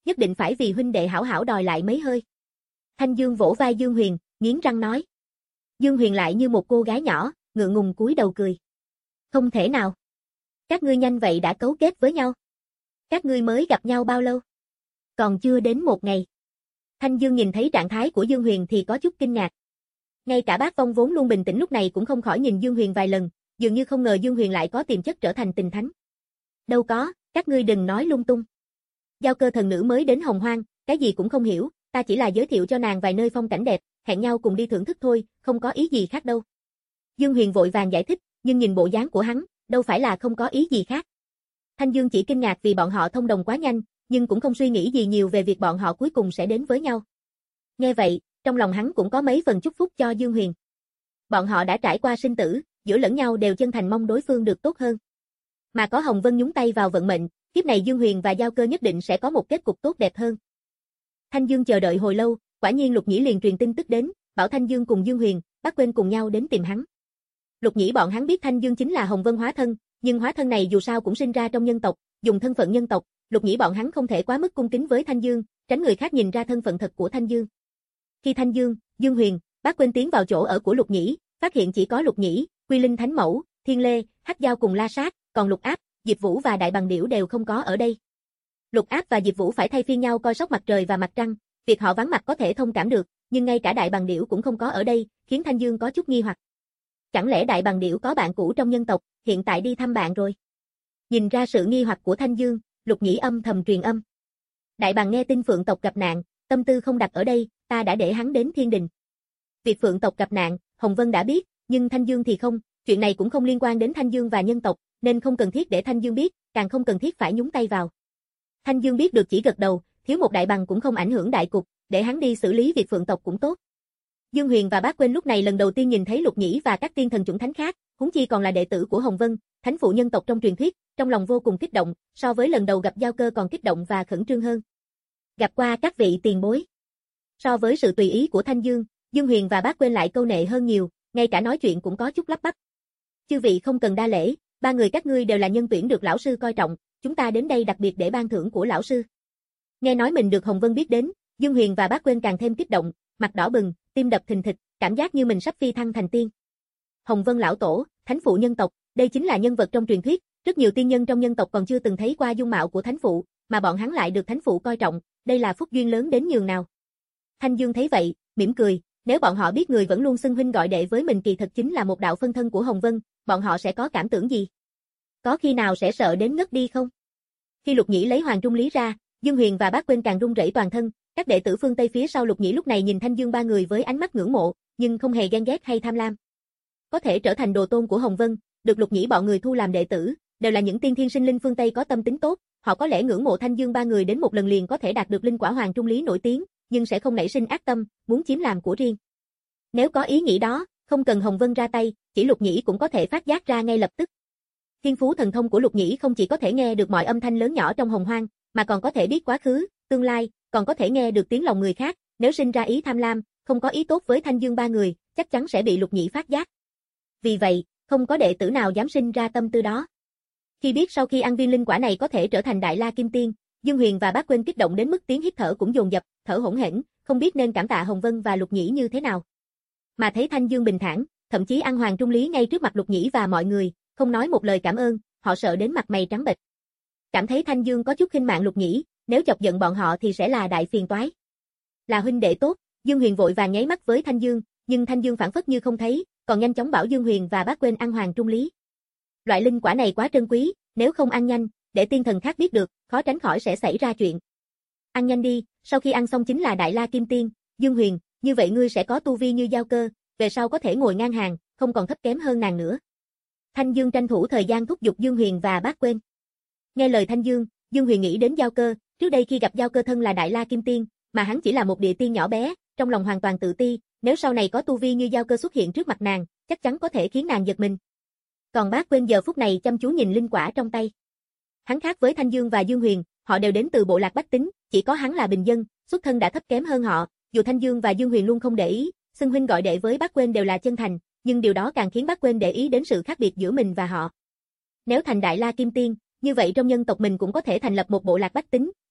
nhất định phải vì huynh đệ hảo hảo đòi lại mấy hơi. Thanh Dương vỗ vai Dương Huyền, nghiến răng nói. Dương Huyền lại như một cô gái nhỏ, ngượng ngùng cúi đầu cười. Không thể nào. Các ngươi nhanh vậy đã cấu kết với nhau. Các ngươi mới gặp nhau bao lâu? Còn chưa đến một ngày. Thanh Dương nhìn thấy trạng thái của Dương Huyền thì có chút kinh ngạc. Ngay cả Bác Vong vốn luôn bình tĩnh lúc này cũng không khỏi nhìn Dương Huyền vài lần, dường như không ngờ Dương Huyền lại có tiềm chất trở thành tình thánh. Đâu có, các ngươi đừng nói lung tung. Giao Cơ thần nữ mới đến Hồng Hoang, cái gì cũng không hiểu, ta chỉ là giới thiệu cho nàng vài nơi phong cảnh đẹp, hẹn nhau cùng đi thưởng thức thôi, không có ý gì khác đâu. Dương Huyền vội vàng giải thích, nhưng nhìn bộ dáng của hắn, đâu phải là không có ý gì khác. Thanh Dương chỉ kinh ngạc vì bọn họ thông đồng quá nhanh, nhưng cũng không suy nghĩ gì nhiều về việc bọn họ cuối cùng sẽ đến với nhau. Nghe vậy, trong lòng hắn cũng có mấy phần chúc phúc cho Dương Huyền. Bọn họ đã trải qua sinh tử, giữa lẫn nhau đều chân thành mong đối phương được tốt hơn. Mà có Hồng Vân nhúng tay vào vận mệnh, kiếp này Dương Huyền và Giao Cơ nhất định sẽ có một kết cục tốt đẹp hơn. Thanh Dương chờ đợi hồi lâu, quả nhiên Lục Nhĩ liền truyền tin tức đến, bảo Thanh Dương cùng Dương Huyền, Bác Quên cùng nhau đến tìm hắn. Lục Nhĩ bọn hắn biết Thanh Dương chính là Hồng Vân hóa thân, nhưng hóa thân này dù sao cũng sinh ra trong nhân tộc, dùng thân phận nhân tộc, Lục Nhĩ bọn hắn không thể quá mức cung kính với Thanh Dương, tránh người khác nhìn ra thân phận thật của Thanh Dương. Khi Thanh Dương, Dương Huyền, Bác Quên tiến vào chỗ ở của Lục Nhĩ, phát hiện chỉ có Lục Nhĩ, Quy Linh Thánh Mẫu, Thiên Lê, Hắc Giao cùng La Sát, còn Lục Áp, Diệp Vũ và Đại Bằng Điểu đều không có ở đây. Lục Áp và Diệp Vũ phải thay phiên nhau coi sóc mặt trời và mặt trăng, việc họ vắng mặt có thể thông cảm được, nhưng ngay cả Đại Bằng Điểu cũng không có ở đây, khiến Thanh Dương có chút nghi hoặc. Chẳng lẽ Đại Bằng Điểu có bạn cũ trong nhân tộc, hiện tại đi thăm bạn rồi? Nhìn ra sự nghi hoặc của Thanh Dương, Lục Nhĩ âm thầm truyền âm. Đại Bằng nghe tin Phượng tộc gặp nạn, tâm tư không đặt ở đây, ta đã để hắn đến Thiên Đình. Việc Phượng tộc gặp nạn, Hồng Vân đã biết, nhưng Thanh Dương thì không, chuyện này cũng không liên quan đến Thanh Dương và nhân tộc, nên không cần thiết để Thanh Dương biết, càng không cần thiết phải nhúng tay vào. Thanh Dương biết được chỉ gật đầu, thiếu một Đại Bằng cũng không ảnh hưởng đại cục, để hắn đi xử lý việc Phượng tộc cũng tốt. Dương Huyền và Bác Quên lúc này lần đầu tiên nhìn thấy Lục Nhĩ và các tiên thần chủng thánh khác, huống chi còn là đệ tử của Hồng Vân, thánh phụ nhân tộc trong truyền thuyết, trong lòng vô cùng kích động, so với lần đầu gặp Giao Cơ còn kích động và khẩn trương hơn. Gặp qua các vị tiền bối. So với sự tùy ý của Thanh Dương, Dương Huyền và Bác Quên lại câu nệ hơn nhiều, ngay cả nói chuyện cũng có chút lắp bắp. Chư vị không cần đa lễ, ba người các ngươi đều là nhân tuyển được lão sư coi trọng, chúng ta đến đây đặc biệt để ban thưởng của lão sư. Nghe nói mình được Hồng Vân biết đến, Dương Huyền và Bác Quên càng thêm kích động, mặt đỏ bừng, tim đập thình thịch, cảm giác như mình sắp phi thăng thành tiên. Hồng Vân lão tổ, thánh phụ nhân tộc, đây chính là nhân vật trong truyền thuyết, rất nhiều tiên nhân trong nhân tộc còn chưa từng thấy qua dung mạo của thánh phụ, mà bọn hắn lại được thánh phụ coi trọng, đây là phúc duyên lớn đến nhường nào. Thanh Dương thấy vậy, mỉm cười, nếu bọn họ biết người vẫn luôn xưng huynh gọi đệ với mình kỳ thật chính là một đạo phân thân của Hồng Vân, bọn họ sẽ có cảm tưởng gì? Có khi nào sẽ sợ đến ngất đi không? Khi Lục Nhĩ lấy Hoàng Trung Lý ra, Dương Huyền và Bác Quên càng run rẩy toàn thân, các đệ tử phương Tây phía sau Lục Nhĩ lúc này nhìn Thanh Dương ba người với ánh mắt ngưỡng mộ, nhưng không hề ghen ghét hay tham lam. Có thể trở thành đồ tôn của Hồng Vân, được Lục Nhĩ bọn người thu làm đệ tử, đều là những tiên thiên sinh linh phương Tây có tâm tính tốt, họ có lẽ ngưỡng mộ Thanh Dương ba người đến một lần liền có thể đạt được linh quả Hoàng Trung Lý nổi tiếng, nhưng sẽ không nảy sinh ác tâm, muốn chiếm làm của riêng. Nếu có ý nghĩ đó, không cần Hồng Vân ra tay, chỉ Lục Nhĩ cũng có thể phát giác ra ngay lập tức. Thiên phú thần thông của Lục Nhĩ không chỉ có thể nghe được mọi âm thanh lớn nhỏ trong hồng hoang, mà còn có thể biết quá khứ, tương lai, còn có thể nghe được tiếng lòng người khác, nếu sinh ra ý tham lam, không có ý tốt với Thanh Dương ba người, chắc chắn sẽ bị Lục Nhĩ phát giác. Vì vậy, không có đệ tử nào dám sinh ra tâm tư đó. Khi biết sau khi ăn viên linh quả này có thể trở thành Đại La Kim Tiên, Dương Huyền và Bác Quên kích động đến mức tiếng hít thở cũng dồn dập, thở hổn hển, không biết nên cảm tạ Hồng Vân và Lục Nhĩ như thế nào. Mà thấy Thanh Dương bình thản, thậm chí ăn Hoàng Trung Lý ngay trước mặt Lục Nhĩ và mọi người, không nói một lời cảm ơn, họ sợ đến mặt mày trắng bệch. Cảm thấy Thanh Dương có chút khinh mạng Lục Nhĩ, nếu chọc giận bọn họ thì sẽ là đại phiền toái. Là huynh đệ tốt, Dương Huyền vội vàng nháy mắt với Thanh Dương, nhưng Thanh Dương phản phất như không thấy, còn nhanh chóng bảo Dương Huyền và Bác Quên ăn Hoàng Trung Lý. Loại linh quả này quá trân quý, nếu không ăn nhanh, để tiên thần khác biết được, khó tránh khỏi sẽ xảy ra chuyện. Ăn nhanh đi, sau khi ăn xong chính là Đại La Kim Tiên, Dương Huyền, như vậy ngươi sẽ có tu vi như Giao Cơ, về sau có thể ngồi ngang hàng, không còn thấp kém hơn nàng nữa. Thanh Dương tranh thủ thời gian thúc giục Dương Huyền và Bác Quên. Nghe lời Thanh Dương, Dương Huyền nghĩ đến Giao Cơ, trước đây khi gặp Giao Cơ thân là Đại La Kim Tiên, mà hắn chỉ là một địa tiên nhỏ bé, trong lòng hoàn toàn tự ti, nếu sau này có tu vi như Giao Cơ xuất hiện trước mặt nàng, chắc chắn có thể khiến nàng giật mình. Còn Bác Quên giờ phút này chăm chú nhìn linh quả trong tay. Hắn khác với Thanh Dương và Dương Huyền, họ đều đến từ bộ lạc bách tính, chỉ có hắn là bình dân, xuất thân đã thấp kém hơn họ, dù Thanh Dương và Dương Huyền luôn không để ý, xưng huynh gọi đệ với Bác Quên đều là chân thành, nhưng điều đó càng khiến Bác Quên để ý đến sự khác biệt giữa mình và họ. Nếu thành Đại La Kim Tiên, như vậy trong nhân tộc mình cũng có thể thành lập một bộ lạc bách tính,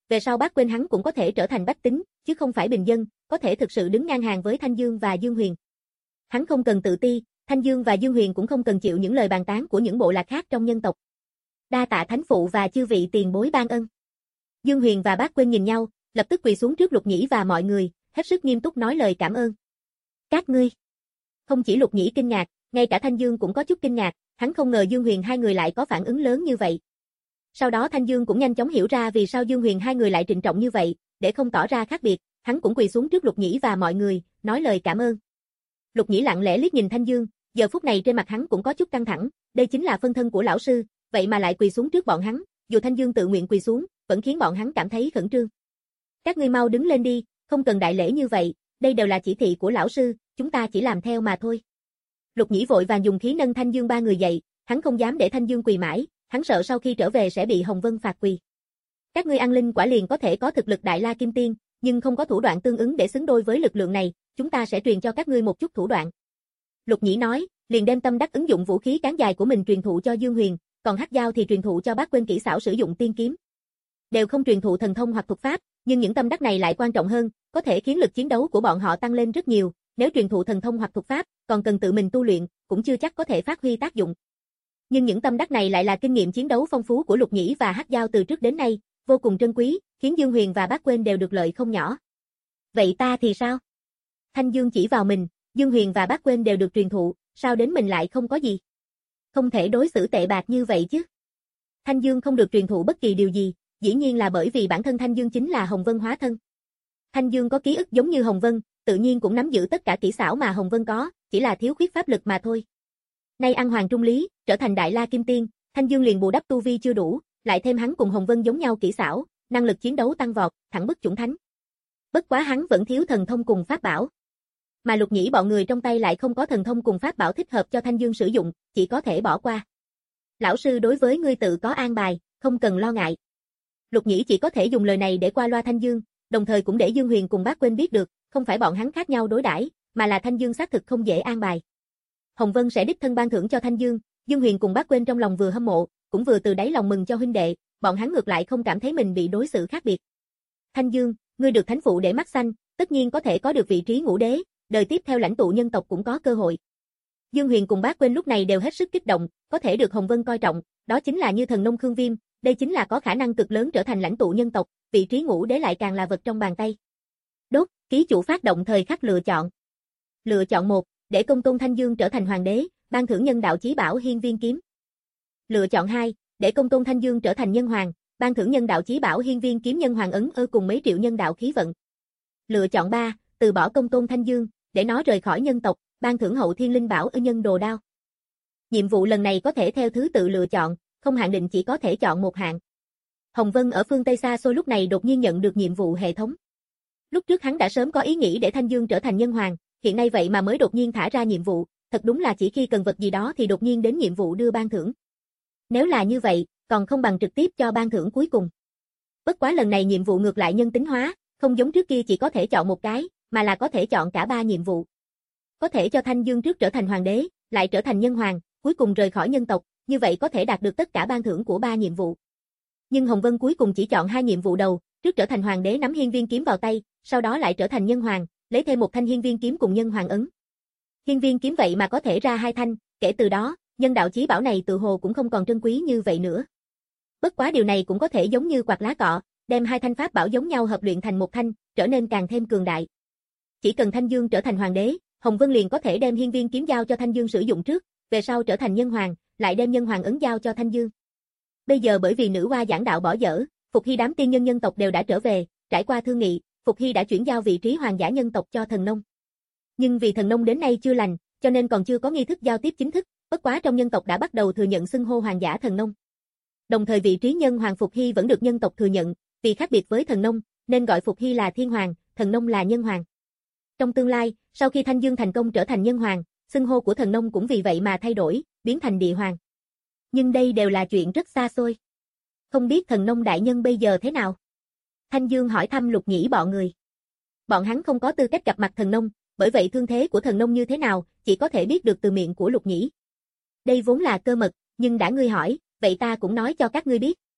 về sau bác quên hắn cũng có thể trở thành bách tính, chứ không phải bình dân, có thể thực sự đứng ngang hàng với Thanh Dương và Dương Huyền. Hắn không cần tự ti, Thanh Dương và Dương Huyền cũng không cần chịu những lời bàn tán của những bộ lạc khác trong nhân tộc. Đa tạ thánh phụ và chư vị tiền bối ban ân. Dương Huyền và bác quên nhìn nhau, lập tức quỳ xuống trước Lục Nhĩ và mọi người, hết sức nghiêm túc nói lời cảm ơn. Các ngươi. Không chỉ Lục Nhĩ kinh ngạc, ngay cả Thanh Dương cũng có chút kinh ngạc, hắn không ngờ Dương Huyền hai người lại có phản ứng lớn như vậy. Sau đó Thanh Dương cũng nhanh chóng hiểu ra vì sao Dương Huyền hai người lại trịnh trọng như vậy, để không tỏ ra khác biệt, hắn cũng quỳ xuống trước Lục Nhĩ và mọi người, nói lời cảm ơn. Lục Nhĩ lặng lẽ liếc nhìn Thanh Dương, giờ phút này trên mặt hắn cũng có chút căng thẳng, đây chính là phân thân của lão sư, vậy mà lại quỳ xuống trước bọn hắn, dù Thanh Dương tự nguyện quỳ xuống, vẫn khiến bọn hắn cảm thấy khẩn trương. Các ngươi mau đứng lên đi, không cần đại lễ như vậy, đây đều là chỉ thị của lão sư, chúng ta chỉ làm theo mà thôi. Lục Nhĩ vội vàng dùng khí nâng Thanh Dương ba người dậy, hắn không dám để Thanh Dương quỳ mãi, hắn sợ sau khi trở về sẽ bị Hồng Vân phạt quỳ. Các ngươi ăn linh quả liền có thể có thực lực đại la kim tiên, nhưng không có thủ đoạn tương ứng để xứng đôi với lực lượng này, chúng ta sẽ truyền cho các ngươi một chút thủ đoạn. Lục Nhĩ nói, liền đem tâm đắc ứng dụng vũ khí cán dài của mình truyền thụ cho Dương Huyền, còn Hắc Dao thì truyền thụ cho bác quên kỹ xảo sử dụng tiên kiếm. Đều không truyền thụ thần thông hoặc thuật pháp, nhưng những tâm đắc này lại quan trọng hơn, có thể khiến lực chiến đấu của bọn họ tăng lên rất nhiều, nếu truyền thụ thần thông hoặc thuật pháp, còn cần tự mình tu luyện, cũng chưa chắc có thể phát huy tác dụng. Nhưng những tâm đắc này lại là kinh nghiệm chiến đấu phong phú của Lục Nhĩ và Hắc Dao từ trước đến nay, vô cùng trân quý, khiến Dương Huyền và bác quên đều được lợi không nhỏ. Vậy ta thì sao? Thanh Dương chỉ vào mình, Dương Huyền và bác quên đều được truyền thụ, sao đến mình lại không có gì? Không thể đối xử tệ bạc như vậy chứ. Thanh Dương không được truyền thụ bất kỳ điều gì, dĩ nhiên là bởi vì bản thân Thanh Dương chính là Hồng Vân hóa thân. Thanh Dương có ký ức giống như Hồng Vân, tự nhiên cũng nắm giữ tất cả kỹ xảo mà Hồng Vân có, chỉ là thiếu khuyết pháp lực mà thôi. Nay ăn hoàng trung lý, trở thành đại la kim tiên, Thanh Dương liền bù đắp tu vi chưa đủ, lại thêm hắn cùng Hồng Vân giống nhau kỹ xảo, năng lực chiến đấu tăng vọt, thẳng bức chủng thánh. Bất quá hắn vẫn thiếu thần thông cùng pháp bảo. Mà Lục Nhĩ bọn người trong tay lại không có thần thông cùng pháp bảo thích hợp cho Thanh Dương sử dụng, chỉ có thể bỏ qua. Lão sư đối với ngươi tự có an bài, không cần lo ngại. Lục Nhĩ chỉ có thể dùng lời này để qua loa Thanh Dương, đồng thời cũng để Dương Huyền cùng bác quên biết được, không phải bọn hắn khác nhau đối đãi, mà là Thanh Dương xác thực không dễ an bài. Hồng Vân sẽ đích thân ban thưởng cho Thanh Dương, Dương Huyền cùng bác quên trong lòng vừa hâm mộ, cũng vừa từ đáy lòng mừng cho huynh đệ, bọn hắn ngược lại không cảm thấy mình bị đối xử khác biệt. Thanh Dương, ngươi được thánh phụ để mắt xanh, tất nhiên có thể có được vị trí ngũ đế, đời tiếp theo lãnh tụ nhân tộc cũng có cơ hội. Dương Huyền cùng bác quên lúc này đều hết sức kích động, có thể được Hồng Vân coi trọng, đó chính là như thần nông Khương Viêm, đây chính là có khả năng cực lớn trở thành lãnh tụ nhân tộc, vị trí ngũ đế lại càng là vật trong bàn tay. Đốt, ký chủ phát động thời khắc lựa chọn. Lựa chọn một, để công tôn Thanh Dương trở thành hoàng đế, ban thưởng nhân đạo chí bảo hiên viên kiếm. Lựa chọn hai, để công tôn Thanh Dương trở thành nhân hoàng, ban thưởng nhân đạo chí bảo hiên viên kiếm nhân hoàng ấn ơ cùng mấy triệu nhân đạo khí vận. Lựa chọn ba, từ bỏ công tôn Thanh Dương, để nó rời khỏi nhân tộc, ban thưởng hậu thiên linh bảo ơ nhân đồ đao. Nhiệm vụ lần này có thể theo thứ tự lựa chọn, không hạn định chỉ có thể chọn một hạng. Hồng Vân ở phương Tây xa xôi lúc này đột nhiên nhận được nhiệm vụ hệ thống. Lúc trước hắn đã sớm có ý nghĩ để Thanh Dương trở thành nhân hoàng, hiện nay vậy mà mới đột nhiên thả ra nhiệm vụ, thật đúng là chỉ khi cần vật gì đó thì đột nhiên đến nhiệm vụ đưa ban thưởng. Nếu là như vậy, còn không bằng trực tiếp cho ban thưởng cuối cùng. Bất quá lần này nhiệm vụ ngược lại nhân tính hóa, không giống trước kia chỉ có thể chọn một cái, mà là có thể chọn cả ba nhiệm vụ. Có thể cho Thanh Dương trước trở thành hoàng đế, lại trở thành nhân hoàng, cuối cùng rời khỏi nhân tộc, như vậy có thể đạt được tất cả ban thưởng của ba nhiệm vụ. Nhưng Hồng Vân cuối cùng chỉ chọn hai nhiệm vụ đầu, trước trở thành hoàng đế nắm hiên viên kiếm vào tay, sau đó lại trở thành nhân hoàng, lấy thêm một thanh hiên viên kiếm cùng nhân hoàng ấn. Hiên viên kiếm vậy mà có thể ra hai thanh, kể từ đó, nhân đạo chí bảo này tự hồ cũng không còn trân quý như vậy nữa. Bất quá điều này cũng có thể giống như quạt lá cọ, đem hai thanh pháp bảo giống nhau hợp luyện thành một thanh, trở nên càng thêm cường đại. Chỉ cần Thanh Dương trở thành hoàng đế, Hồng Vân liền có thể đem hiên viên kiếm giao cho Thanh Dương sử dụng trước, về sau trở thành nhân hoàng, lại đem nhân hoàng ấn giao cho Thanh Dương. Bây giờ bởi vì nữ hoa giảng đạo bỏ dở, Phục Hy đám tiên nhân nhân tộc đều đã trở về, trải qua thương nghị, Phục Hy đã chuyển giao vị trí hoàng giả nhân tộc cho thần nông. Nhưng vì thần nông đến nay chưa lành, cho nên còn chưa có nghi thức giao tiếp chính thức, bất quá trong nhân tộc đã bắt đầu thừa nhận xưng hô hoàng giả thần nông. Đồng thời vị trí nhân hoàng Phục Hy vẫn được nhân tộc thừa nhận, vì khác biệt với thần nông, nên gọi Phục Hy là thiên hoàng, thần nông là nhân hoàng. Trong tương lai, sau khi Thanh Dương thành công trở thành nhân hoàng, xưng hô của thần nông cũng vì vậy mà thay đổi, biến thành địa hoàng. Nhưng đây đều là chuyện rất xa xôi. Không biết thần nông đại nhân bây giờ thế nào? Thanh Dương hỏi thăm Lục Nhĩ bọn người. Bọn hắn không có tư cách gặp mặt thần nông, bởi vậy thương thế của thần nông như thế nào, chỉ có thể biết được từ miệng của Lục Nhĩ. Đây vốn là cơ mật, nhưng đã ngươi hỏi, vậy ta cũng nói cho các ngươi biết.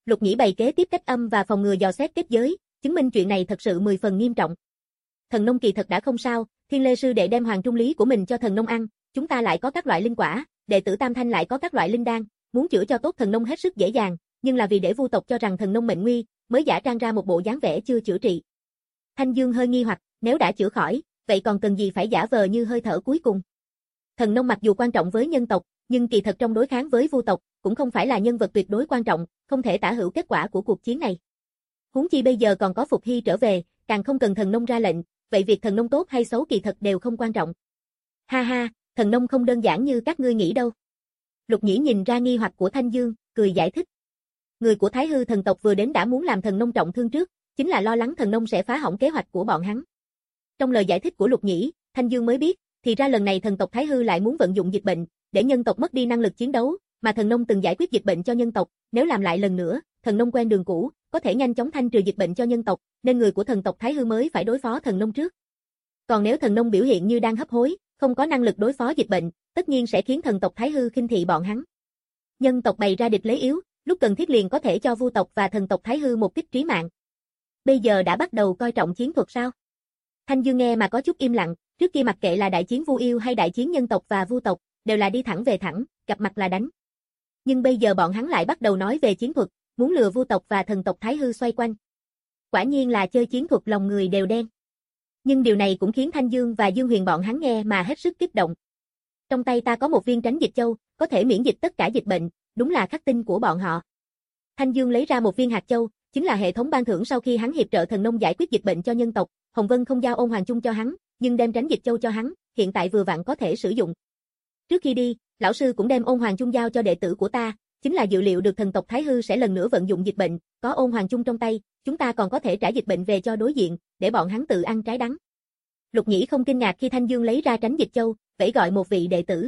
Lục Nhĩ bày kế tiếp cách âm và phòng ngừa dò xét kết giới, chứng minh chuyện này thật sự mười phần nghiêm trọng. Thần nông kỳ thật đã không sao, Thiên Lê sư đệ đem hoàng trung lý của mình cho thần nông ăn, chúng ta lại có các loại linh quả, đệ tử Tam Thanh lại có các loại linh đan, muốn chữa cho tốt thần nông hết sức dễ dàng, nhưng là vì để vu tộc cho rằng thần nông mệnh nguy, mới giả trang ra một bộ dáng vẻ chưa chữa trị. Thanh Dương hơi nghi hoặc, nếu đã chữa khỏi, vậy còn cần gì phải giả vờ như hơi thở cuối cùng? Thần nông mặc dù quan trọng với nhân tộc, nhưng kỳ thật trong đối kháng với vu tộc, cũng không phải là nhân vật tuyệt đối quan trọng, không thể tả hữu kết quả của cuộc chiến này. Huống chi bây giờ còn có Phục Hy trở về, càng không cần thần nông ra lệnh, vậy việc thần nông tốt hay xấu kỳ thật đều không quan trọng. Ha ha, thần nông không đơn giản như các ngươi nghĩ đâu. Lục Nhĩ nhìn ra nghi hoặc của Thanh Dương, cười giải thích. Người của Thái Hư thần tộc vừa đến đã muốn làm thần nông trọng thương trước, chính là lo lắng thần nông sẽ phá hỏng kế hoạch của bọn hắn. Trong lời giải thích của Lục Nhĩ, Thanh Dương mới biết, thì ra lần này thần tộc Thái Hư lại muốn vận dụng dịch bệnh, để nhân tộc mất đi năng lực chiến đấu, mà thần nông từng giải quyết dịch bệnh cho nhân tộc, nếu làm lại lần nữa, thần nông quen đường cũ, có thể nhanh chóng thanh trừ dịch bệnh cho nhân tộc, nên người của thần tộc Thái Hư mới phải đối phó thần nông trước. Còn nếu thần nông biểu hiện như đang hấp hối, không có năng lực đối phó dịch bệnh, tất nhiên sẽ khiến thần tộc Thái Hư khinh thị bọn hắn. Nhân tộc bày ra địch lấy yếu, lúc cần thiết liền có thể cho vu tộc và thần tộc Thái Hư một kích trí mạng. Bây giờ đã bắt đầu coi trọng chiến thuật sao? Thanh Dương nghe mà có chút im lặng, trước kia mặc kệ là đại chiến Vu Yêu hay đại chiến nhân tộc và vu tộc, đều là đi thẳng về thẳng, gặp mặt là đánh. Nhưng bây giờ bọn hắn lại bắt đầu nói về chiến thuật, muốn lừa vu tộc và thần tộc Thái Hư xoay quanh. Quả nhiên là chơi chiến thuật lòng người đều đen. Nhưng điều này cũng khiến Thanh Dương và Dương Huyền bọn hắn nghe mà hết sức kích động. Trong tay ta có một viên tránh dịch châu, có thể miễn dịch tất cả dịch bệnh, đúng là khắc tinh của bọn họ. Thanh Dương lấy ra một viên hạt châu, chính là hệ thống ban thưởng sau khi hắn hiệp trợ thần nông giải quyết dịch bệnh cho nhân tộc. Hồng Vân không giao ôn hoàng chung cho hắn, nhưng đem tránh dịch châu cho hắn, hiện tại vừa vặn có thể sử dụng. Trước khi đi, lão sư cũng đem ôn hoàng chung giao cho đệ tử của ta, chính là dự liệu được thần tộc Thái Hư sẽ lần nữa vận dụng dịch bệnh, có ôn hoàng chung trong tay, chúng ta còn có thể trả dịch bệnh về cho đối diện, để bọn hắn tự ăn trái đắng. Lục Nhĩ không kinh ngạc khi Thanh Dương lấy ra tránh dịch châu, vẫy gọi một vị đệ tử.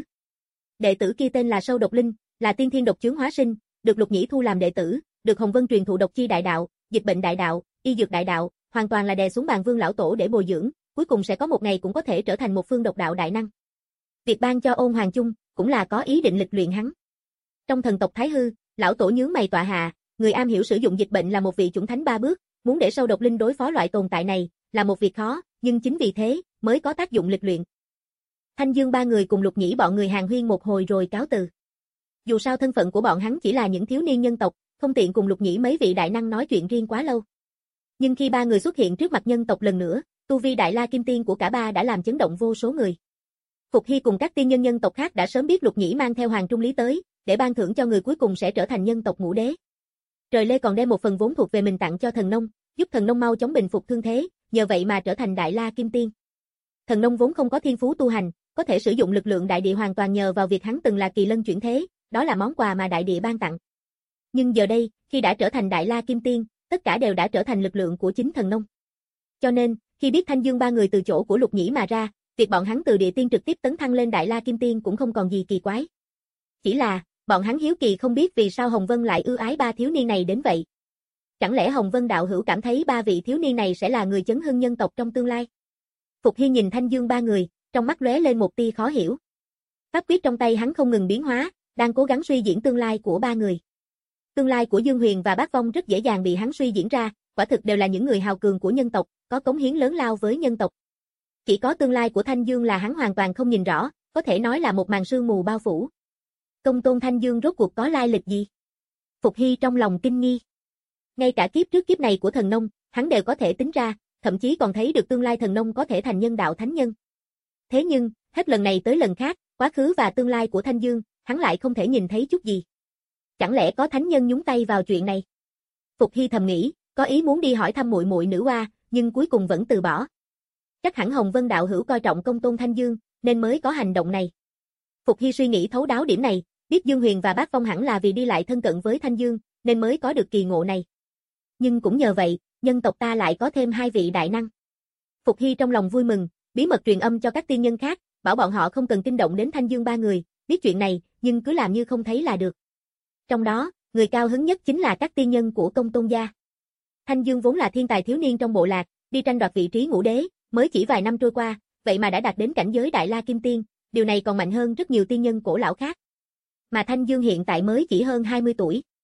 Đệ tử kia tên là Sâu Độc Linh, là tiên thiên độc chướng hóa sinh, được Lục Nhĩ thu làm đệ tử, được Hồng Vân truyền thụ độc chi đại đạo, dịch bệnh đại đạo, y dược đại đạo, hoàn toàn là đè xuống bàn Vương lão tổ để bồi dưỡng, cuối cùng sẽ có một ngày cũng có thể trở thành một phương độc đạo đại năng. Việc ban cho ôn hoàng chung, cũng là có ý định lịch luyện hắn. Trong thần tộc Thái Hư, lão tổ nhướng mày tọa hạ, người am hiểu sử dụng dịch bệnh là một vị chuẩn thánh ba bước, muốn để Sâu Độc Linh đối phó loại tồn tại này, là một việc khó, nhưng chính vì thế, mới có tác dụng lịch luyện. Thanh Dương ba người cùng Lục Nhĩ bọn người hàn huyên một hồi rồi cáo từ. Dù sao thân phận của bọn hắn chỉ là những thiếu niên nhân tộc, không tiện cùng Lục Nhĩ mấy vị đại năng nói chuyện riêng quá lâu. Nhưng khi ba người xuất hiện trước mặt nhân tộc lần nữa, tu vi Đại La Kim Tiên của cả ba đã làm chấn động vô số người. Phục Hy cùng các tiên nhân nhân tộc khác đã sớm biết Lục Nhĩ mang theo Hoàng Trung Lý tới, để ban thưởng cho người cuối cùng sẽ trở thành nhân tộc ngũ đế. Trời Lê còn đem một phần vốn thuộc về mình tặng cho thần nông, giúp thần nông mau chóng bình phục thương thế, nhờ vậy mà trở thành Đại La Kim Tiên. Thần nông vốn không có thiên phú tu hành, có thể sử dụng lực lượng đại địa hoàn toàn nhờ vào việc hắn từng là kỳ lân chuyển thế, đó là món quà mà đại địa ban tặng. Nhưng giờ đây, khi đã trở thành Đại La Kim Tiên, tất cả đều đã trở thành lực lượng của chính thần nông. Cho nên, khi biết Thanh Dương ba người từ chỗ của Lục Nhĩ mà ra, việc bọn hắn từ địa tiên trực tiếp tấn thăng lên Đại La Kim Tiên cũng không còn gì kỳ quái. Chỉ là, bọn hắn hiếu kỳ không biết vì sao Hồng Vân lại ưu ái ba thiếu niên này đến vậy. Chẳng lẽ Hồng Vân đạo hữu cảm thấy ba vị thiếu niên này sẽ là người chấn hưng nhân tộc trong tương lai? Phục Hy nhìn Thanh Dương ba người, trong mắt lóe lên một tia khó hiểu. Pháp quyết trong tay hắn không ngừng biến hóa, đang cố gắng suy diễn tương lai của ba người. Tương lai của Dương Huyền và Bác Vong rất dễ dàng bị hắn suy diễn ra, quả thực đều là những người hào cường của nhân tộc, có cống hiến lớn lao với nhân tộc. Chỉ có tương lai của Thanh Dương là hắn hoàn toàn không nhìn rõ, có thể nói là một màn sương mù bao phủ. Công tôn Thanh Dương rốt cuộc có lai lịch gì? Phục Hy trong lòng kinh nghi. Ngay cả kiếp trước kiếp này của thần nông, hắn đều có thể tính ra, thậm chí còn thấy được tương lai thần nông có thể thành nhân đạo thánh nhân. Thế nhưng, hết lần này tới lần khác, quá khứ và tương lai của Thanh Dương, hắn lại không thể nhìn thấy chút gì. Chẳng lẽ có thánh nhân nhúng tay vào chuyện này? Phục Hy thầm nghĩ, có ý muốn đi hỏi thăm muội muội nữ hoa, nhưng cuối cùng vẫn từ bỏ. Chắc hẳn Hồng Vân đạo hữu coi trọng công tôn Thanh Dương, nên mới có hành động này. Phục Hy suy nghĩ thấu đáo điểm này, biết Dương Huyền và Bác Phong hẳn là vì đi lại thân cận với Thanh Dương, nên mới có được kỳ ngộ này. Nhưng cũng nhờ vậy, nhân tộc ta lại có thêm hai vị đại năng. Phục Hy trong lòng vui mừng, bí mật truyền âm cho các tiên nhân khác, bảo bọn họ không cần kinh động đến Thanh Dương ba người, biết chuyện này, nhưng cứ làm như không thấy là được. Trong đó, người cao hứng nhất chính là các tiên nhân của công tôn gia. Thanh Dương vốn là thiên tài thiếu niên trong bộ lạc, đi tranh đoạt vị trí ngũ đế, mới chỉ vài năm trôi qua, vậy mà đã đạt đến cảnh giới Đại La Kim Tiên, điều này còn mạnh hơn rất nhiều tiên nhân cổ lão khác. Mà Thanh Dương hiện tại mới chỉ hơn hai mươi tuổi.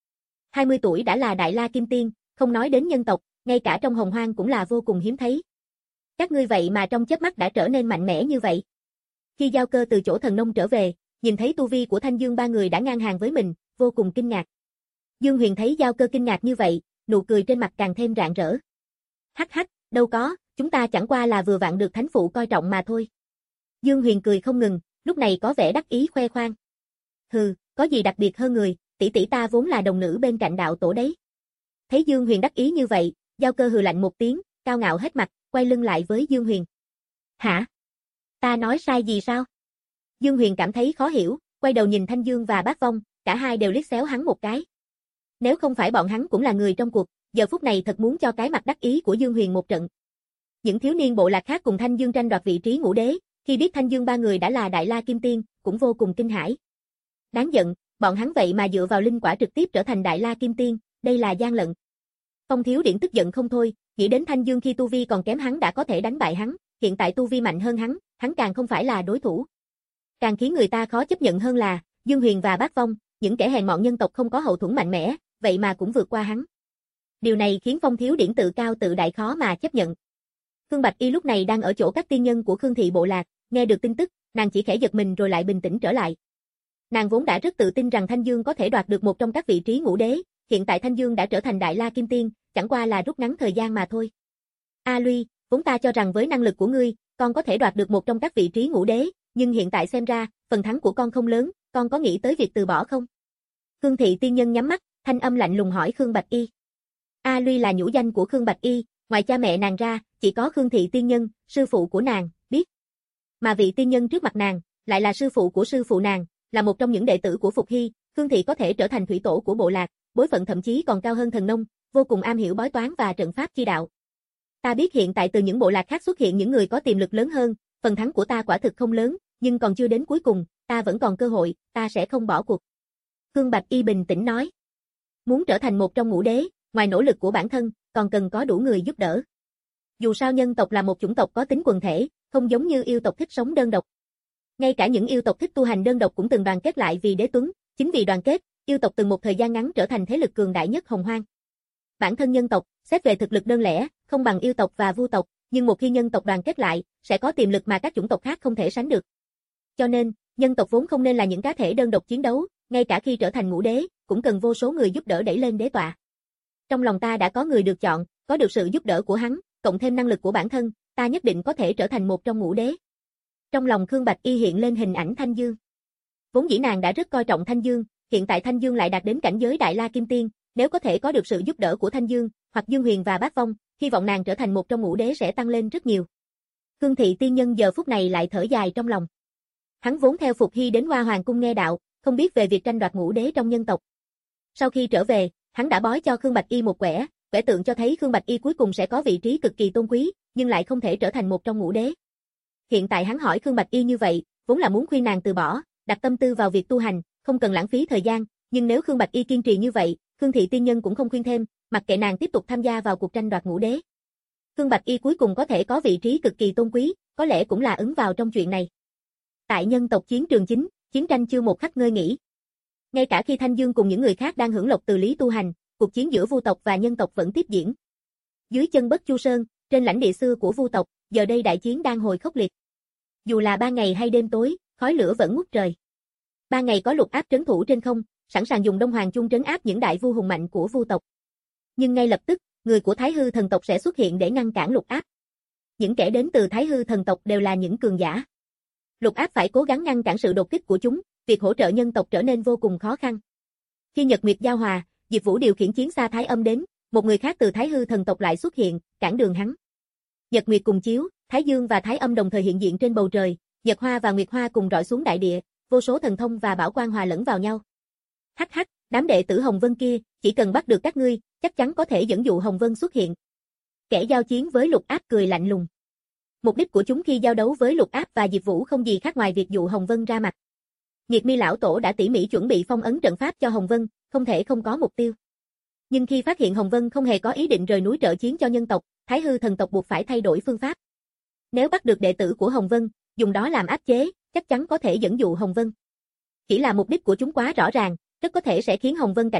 hai mươi tuổi đã là Đại La Kim Tiên, không nói đến nhân tộc, ngay cả trong Hồng Hoang cũng là vô cùng hiếm thấy. Các ngươi vậy mà trong chớp mắt đã trở nên mạnh mẽ như vậy. Khi Giao Cơ từ chỗ thần nông trở về, nhìn thấy tu vi của Thanh Dương ba người đã ngang hàng với mình, vô cùng kinh ngạc. Dương Huyền thấy Giao Cơ kinh ngạc như vậy, nụ cười trên mặt càng thêm rạng rỡ. Hắc hắc, đâu có, chúng ta chẳng qua là vừa vặn được thánh phụ coi trọng mà thôi. Dương Huyền cười không ngừng, lúc này có vẻ đắc ý khoe khoang. Hừ, có gì đặc biệt hơn người, tỷ tỷ ta vốn là đồng nữ bên cạnh đạo tổ đấy. Thấy Dương Huyền đắc ý như vậy, Giao Cơ hừ lạnh một tiếng, cao ngạo hết mặt, quay lưng lại với Dương Huyền. Hả? Ta nói sai gì sao? Dương Huyền cảm thấy khó hiểu, quay đầu nhìn Thanh Dương và Bác Vong, cả hai đều liếc xéo hắn một cái. Nếu không phải bọn hắn cũng là người trong cuộc, giờ phút này thật muốn cho cái mặt đắc ý của Dương Huyền một trận. Những thiếu niên bộ lạc khác cùng Thanh Dương tranh đoạt vị trí ngũ đế, khi biết Thanh Dương ba người đã là Đại La Kim Tiên, cũng vô cùng kinh hãi. Đáng giận, bọn hắn vậy mà dựa vào linh quả trực tiếp trở thành Đại La Kim Tiên, đây là gian lận. Phong Thiếu Điển tức giận không thôi, nghĩ đến Thanh Dương khi tu vi còn kém hắn đã có thể đánh bại hắn, hiện tại tu vi mạnh hơn hắn, hắn càng không phải là đối thủ. Càng khiến người ta khó chấp nhận hơn là, Dương Huyền và Bác Vong, những kẻ hèn mọn nhân tộc không có hậu thuẫn mạnh mẽ, vậy mà cũng vượt qua hắn. Điều này khiến Phong Thiếu Điển tự cao tự đại khó mà chấp nhận. Khương Bạch Y lúc này đang ở chỗ các tiên nhân của Khương thị bộ lạc, nghe được tin tức, nàng chỉ khẽ giật mình rồi lại bình tĩnh trở lại. Nàng vốn đã rất tự tin rằng Thanh Dương có thể đoạt được một trong các vị trí ngũ đế, hiện tại Thanh Dương đã trở thành Đại La Kim Tiên, chẳng qua là rút ngắn thời gian mà thôi. A Luy, vốn ta cho rằng với năng lực của ngươi, con có thể đoạt được một trong các vị trí ngũ đế, nhưng hiện tại xem ra, phần thắng của con không lớn, con có nghĩ tới việc từ bỏ không? Khương thị tiên nhân nhắm mắt, thanh âm lạnh lùng hỏi Khương Bạch Y. A Luy là nhũ danh của Khương Bạch Y, ngoài cha mẹ nàng ra, chỉ có Khương thị tiên nhân, sư phụ của nàng, biết. Mà vị tiên nhân trước mặt nàng, lại là sư phụ của sư phụ nàng, là một trong những đệ tử của Phục Hy, Khương thị có thể trở thành thủy tổ của bộ lạc, bối phận thậm chí còn cao hơn thần nông, vô cùng am hiểu bói toán và trận pháp chi đạo. Ta biết hiện tại từ những bộ lạc khác xuất hiện những người có tiềm lực lớn hơn, phần thắng của ta quả thực không lớn, nhưng còn chưa đến cuối cùng, ta vẫn còn cơ hội, ta sẽ không bỏ cuộc. Khương Bạch Y bình tĩnh nói. Muốn trở thành một trong ngũ đế, ngoài nỗ lực của bản thân, còn cần có đủ người giúp đỡ. Dù sao nhân tộc là một chủng tộc có tính quần thể, không giống như yêu tộc thích sống đơn độc. Ngay cả những yêu tộc thích tu hành đơn độc cũng từng đoàn kết lại vì đế tuấn, chính vì đoàn kết, yêu tộc từng một thời gian ngắn trở thành thế lực cường đại nhất Hồng Hoang. Bản thân nhân tộc, xét về thực lực đơn lẻ, không bằng yêu tộc và vu tộc, nhưng một khi nhân tộc đoàn kết lại, sẽ có tiềm lực mà các chủng tộc khác không thể sánh được. Cho nên, nhân tộc vốn không nên là những cá thể đơn độc chiến đấu, ngay cả khi trở thành ngũ đế, cũng cần vô số người giúp đỡ đẩy lên đế tọa. Trong lòng ta đã có người được chọn, có được sự giúp đỡ của hắn, cộng thêm năng lực của bản thân, ta nhất định có thể trở thành một trong ngũ đế. Trong lòng Khương Bạch Y hiện lên hình ảnh Thanh Dương. Vốn dĩ nàng đã rất coi trọng Thanh Dương, hiện tại Thanh Dương lại đạt đến cảnh giới Đại La Kim Tiên, nếu có thể có được sự giúp đỡ của Thanh Dương, hoặc Dương Huyền và Bác Vong, hy vọng nàng trở thành một trong ngũ đế sẽ tăng lên rất nhiều. Khương thị tiên nhân giờ phút này lại thở dài trong lòng. Hắn vốn theo Phục Hy đến Hoa Hoàng cung nghe đạo, không biết về việc tranh đoạt ngũ đế trong nhân tộc. Sau khi trở về, hắn đã bói cho Khương Bạch Y một quẻ, quẻ tượng cho thấy Khương Bạch Y cuối cùng sẽ có vị trí cực kỳ tôn quý, nhưng lại không thể trở thành một trong ngũ đế. Hiện tại hắn hỏi Khương Bạch Y như vậy, vốn là muốn khuyên nàng từ bỏ, đặt tâm tư vào việc tu hành, không cần lãng phí thời gian, nhưng nếu Khương Bạch Y kiên trì như vậy, Khương thị tiên nhân cũng không khuyên thêm, mặc kệ nàng tiếp tục tham gia vào cuộc tranh đoạt ngũ đế. Khương Bạch Y cuối cùng có thể có vị trí cực kỳ tôn quý, có lẽ cũng là ứng vào trong chuyện này. Tại nhân tộc chiến trường chính, chiến tranh chưa một khắc ngơi nghỉ. Ngay cả khi Thanh Dương cùng những người khác đang hưởng lộc từ lý tu hành, cuộc chiến giữa vu tộc và nhân tộc vẫn tiếp diễn. Dưới chân Bất Chu Sơn, trên lãnh địa xưa của vu tộc, giờ đây đại chiến đang hồi khốc liệt. Dù là ban ngày hay đêm tối, khói lửa vẫn ngút trời. Ban ngày có Lục Áp trấn thủ trên không, sẵn sàng dùng Đông Hoàng Chung trấn áp những đại vu hùng mạnh của vu tộc. Nhưng ngay lập tức, người của Thái Hư thần tộc sẽ xuất hiện để ngăn cản Lục Áp. Những kẻ đến từ Thái Hư thần tộc đều là những cường giả. Lục Áp phải cố gắng ngăn cản sự đột kích của chúng, việc hỗ trợ nhân tộc trở nên vô cùng khó khăn. Khi Nhật Nguyệt giao hòa, Diệp Vũ điều khiển chiến xa Thái Âm đến, một người khác từ Thái Hư thần tộc lại xuất hiện, cản đường hắn. Nhật Nguyệt cùng chiếu, Thái Dương và Thái Âm đồng thời hiện diện trên bầu trời, Nhật Hoa và Nguyệt Hoa cùng rọi xuống đại địa, vô số thần thông và bảo quang hòa lẫn vào nhau. Hắc hắc, đám đệ tử Hồng Vân kia, chỉ cần bắt được các ngươi, chắc chắn có thể dẫn dụ Hồng Vân xuất hiện. Kẻ giao chiến với Lục Áp cười lạnh lùng. Mục đích của chúng khi giao đấu với Lục Áp và Diệp Vũ không gì khác ngoài việc dụ Hồng Vân ra mặt. Nhiệt Mi lão tổ đã tỉ mỉ chuẩn bị phong ấn trận pháp cho Hồng Vân, không thể không có mục tiêu. Nhưng khi phát hiện Hồng Vân không hề có ý định rời núi trợ chiến cho nhân tộc, Thái Hư thần tộc buộc phải thay đổi phương pháp. Nếu bắt được đệ tử của Hồng Vân, dùng đó làm áp chế, chắc chắn có thể dẫn dụ Hồng Vân. Chỉ là mục đích của chúng quá rõ ràng, rất có thể sẽ khiến Hồng Vân cảnh giác,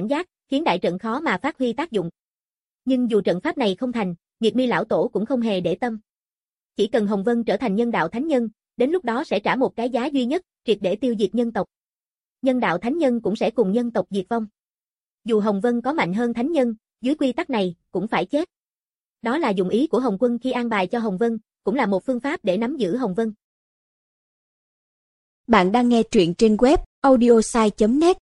khiến đại trận khó mà phát huy tác dụng. Nhưng dù trận pháp này không thành, Nhiệt Mi lão tổ cũng không hề để tâm. Chỉ cần Hồng Vân trở thành nhân đạo thánh nhân, đến lúc đó sẽ trả một cái giá duy nhất, triệt để tiêu diệt nhân tộc. Nhân đạo thánh nhân cũng sẽ cùng nhân tộc diệt vong. Dù Hồng Vân có mạnh hơn thánh nhân, dưới quy tắc này, cũng phải chết. Đó là dụng ý của Hồng Quân khi an bài cho Hồng Vân, cũng là một phương pháp để nắm giữ Hồng Vân. Bạn đang nghe truyện trên web audiosai chấm net.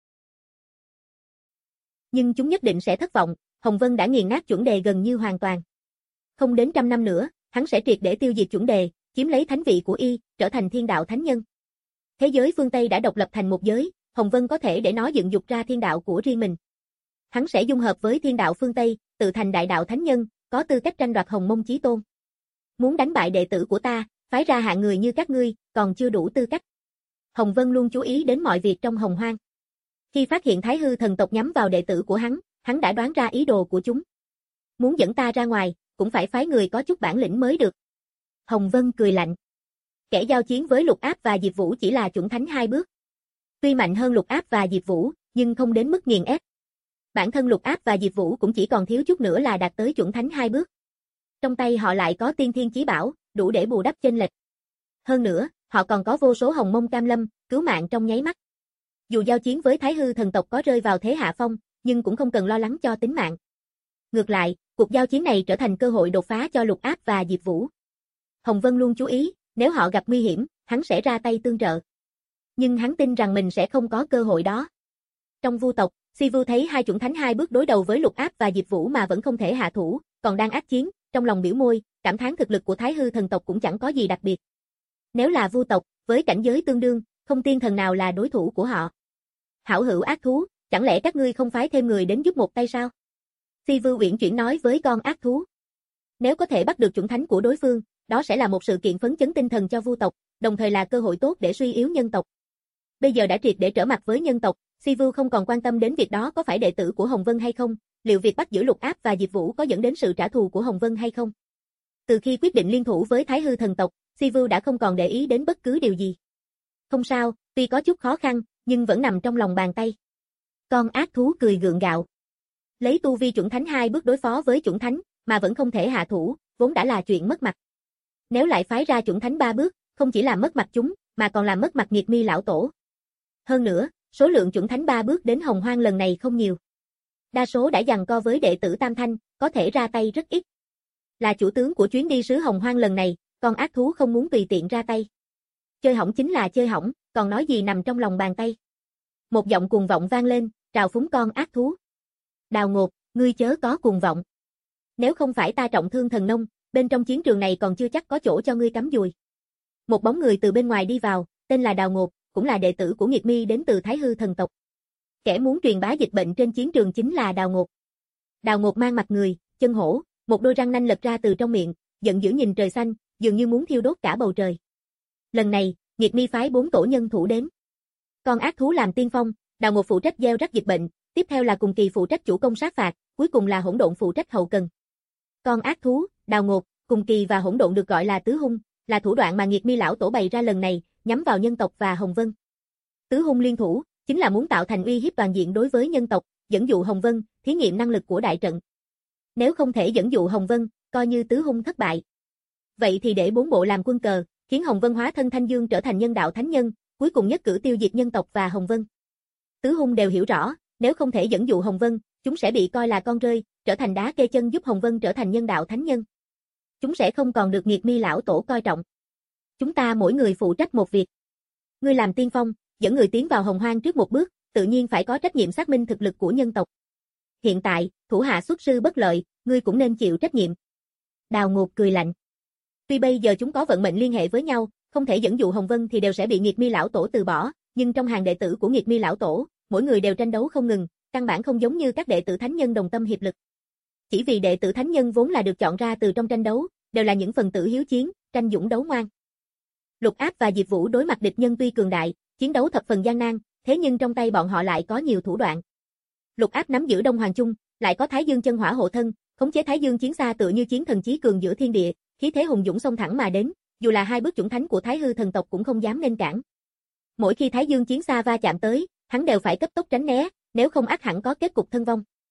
Nhưng chúng nhất định sẽ thất vọng, Hồng Vân đã nghiền nát chuẩn đề gần như hoàn toàn. Không đến trăm năm nữa, hắn sẽ triệt để tiêu diệt chuẩn đề, chiếm lấy thánh vị của y, trở thành thiên đạo thánh nhân. Thế giới phương Tây đã độc lập thành một giới, Hồng Vân có thể để nó dựng dục ra thiên đạo của riêng mình. Hắn sẽ dung hợp với thiên đạo phương Tây, tự thành đại đạo thánh nhân, có tư cách tranh đoạt Hồng Mông Chí Tôn. Muốn đánh bại đệ tử của ta, phái ra hạng người như các ngươi, còn chưa đủ tư cách. Hồng Vân luôn chú ý đến mọi việc trong Hồng Hoang. Khi phát hiện Thái Hư thần tộc nhắm vào đệ tử của hắn, hắn đã đoán ra ý đồ của chúng. Muốn dẫn ta ra ngoài, cũng phải phái người có chút bản lĩnh mới được. Hồng Vân cười lạnh. Kẻ giao chiến với Lục Áp và Diệp Vũ chỉ là chuẩn thánh hai bước. Tuy mạnh hơn Lục Áp và Diệp Vũ, nhưng không đến mức nghiền ép. Bản thân Lục Áp và Diệp Vũ cũng chỉ còn thiếu chút nữa là đạt tới chuẩn thánh hai bước. Trong tay họ lại có tiên thiên chí bảo, đủ để bù đắp chênh lệch. Hơn nữa, họ còn có vô số Hồng Mông cam lâm, cứu mạng trong nháy mắt. Dù giao chiến với Thái Hư thần tộc có rơi vào thế hạ phong, nhưng cũng không cần lo lắng cho tính mạng. Ngược lại, cuộc giao chiến này trở thành cơ hội đột phá cho Lục Áp và Diệp Vũ. Hồng Vân luôn chú ý, nếu họ gặp nguy hiểm, hắn sẽ ra tay tương trợ. Nhưng hắn tin rằng mình sẽ không có cơ hội đó. Trong Vu tộc, Si Vu thấy hai chuẩn thánh hai bước đối đầu với Lục Áp và Diệp Vũ mà vẫn không thể hạ thủ, còn đang ác chiến, trong lòng biểu môi, cảm thán thực lực của Thái Hư thần tộc cũng chẳng có gì đặc biệt. Nếu là Vu tộc, với cảnh giới tương đương, không tiên thần nào là đối thủ của họ. Hảo hữu ác thú, chẳng lẽ các ngươi không phái thêm người đến giúp một tay sao? Si Vu uyển chuyển nói với con ác thú. Nếu có thể bắt được chuẩn thánh của đối phương, đó sẽ là một sự kiện phấn chấn tinh thần cho Vu tộc, đồng thời là cơ hội tốt để suy yếu nhân tộc. Bây giờ đã triệt để trở mặt với nhân tộc, Si Vu không còn quan tâm đến việc đó có phải đệ tử của Hồng Vân hay không, liệu việc bắt giữ Lục Áp và Diệp Vũ có dẫn đến sự trả thù của Hồng Vân hay không. Từ khi quyết định liên thủ với Thái Hư thần tộc, Si Vu đã không còn để ý đến bất cứ điều gì. Không sao, tuy có chút khó khăn, nhưng vẫn nằm trong lòng bàn tay. Con ác thú cười gượng gạo. Lấy tu vi chuẩn thánh hai bước đối phó với chuẩn thánh, mà vẫn không thể hạ thủ, vốn đã là chuyện mất mặt. Nếu lại phái ra chuẩn thánh ba bước, không chỉ làm mất mặt chúng, mà còn làm mất mặt Nhiệt Mi lão tổ. Hơn nữa, số lượng chuẩn thánh ba bước đến Hồng Hoang lần này không nhiều. Đa số đã giằng co với đệ tử Tam Thanh, có thể ra tay rất ít. Là chủ tướng của chuyến đi sứ Hồng Hoang lần này, con ác thú không muốn tùy tiện ra tay. Chơi hỏng chính là chơi hỏng, còn nói gì nằm trong lòng bàn tay. Một giọng cuồng vọng vang lên, trào phúng con ác thú. Đào Ngột, ngươi chớ có cuồng vọng. Nếu không phải ta trọng thương thần nông, bên trong chiến trường này còn chưa chắc có chỗ cho ngươi cắm dùi. Một bóng người từ bên ngoài đi vào, tên là Đào Ngột, cũng là đệ tử của Nhiệt Mi đến từ Thái Hư thần tộc. Kẻ muốn truyền bá dịch bệnh trên chiến trường chính là Đào Ngột. Đào Ngột mang mặt người, chân hổ, một đôi răng nanh lật ra từ trong miệng, giận dữ nhìn trời xanh, dường như muốn thiêu đốt cả bầu trời. Lần này, Nhiệt Mi phái bốn tổ nhân thủ đến. Con ác thú làm tiên phong, Đào Ngột phụ trách gieo rắc dịch bệnh, tiếp theo là Cùng Kỳ phụ trách chủ công sát phạt, cuối cùng là Hỗn Độn phụ trách hậu cần. Con ác thú, Đào Ngột, Cùng Kỳ và Hỗn Độn được gọi là tứ hung, là thủ đoạn mà Nhiệt Mi lão tổ bày ra lần này, nhắm vào nhân tộc và Hồng Vân. Tứ hung liên thủ, chính là muốn tạo thành uy hiếp toàn diện đối với nhân tộc, dẫn dụ Hồng Vân, thí nghiệm năng lực của đại trận. Nếu không thể dẫn dụ Hồng Vân, coi như tứ hung thất bại. Vậy thì để bốn bộ làm quân cờ, khiến Hồng Vân hóa thân Thanh Dương trở thành nhân đạo thánh nhân, cuối cùng nhất cử tiêu diệt nhân tộc và Hồng Vân. Tứ hung đều hiểu rõ, nếu không thể dẫn dụ Hồng Vân, chúng sẽ bị coi là con rơi, trở thành đá kê chân giúp Hồng Vân trở thành nhân đạo thánh nhân. Chúng sẽ không còn được Nhiệt Mi lão tổ coi trọng. Chúng ta mỗi người phụ trách một việc. Ngươi làm tiên phong, dẫn người tiến vào Hồng Hoang trước một bước, tự nhiên phải có trách nhiệm xác minh thực lực của nhân tộc. Hiện tại, thủ hạ xuất sư bất lợi, ngươi cũng nên chịu trách nhiệm. Đào Ngột cười lạnh. Tuy bây giờ chúng có vận mệnh liên hệ với nhau, không thể dẫn dụ Hồng Vân thì đều sẽ bị Nhiệt Mi lão tổ từ bỏ, nhưng trong hàng đệ tử của Nhiệt Mi lão tổ, mỗi người đều tranh đấu không ngừng, căn bản không giống như các đệ tử thánh nhân đồng tâm hiệp lực. Chỉ vì đệ tử thánh nhân vốn là được chọn ra từ trong tranh đấu, đều là những phần tử hiếu chiến, tranh dũng đấu ngoan. Lục Áp và Diệp Vũ đối mặt địch nhân tuy cường đại, chiến đấu thập phần gian nan, thế nhưng trong tay bọn họ lại có nhiều thủ đoạn. Lục Áp nắm giữ Đông Hoàng Chung, lại có Thái Dương chân hỏa hộ thân, khống chế Thái Dương chiến xa tựa như chiến thần chí cường giữa thiên địa, khí thế hùng dũng xông thẳng mà đến, dù là hai bước chuẩn thánh của Thái Hư thần tộc cũng không dám ngăn cản. Mỗi khi Thái Dương chiến xa va chạm tới, hắn đều phải cấp tốc tránh né, nếu không ắt hẳn có kết cục thân vong.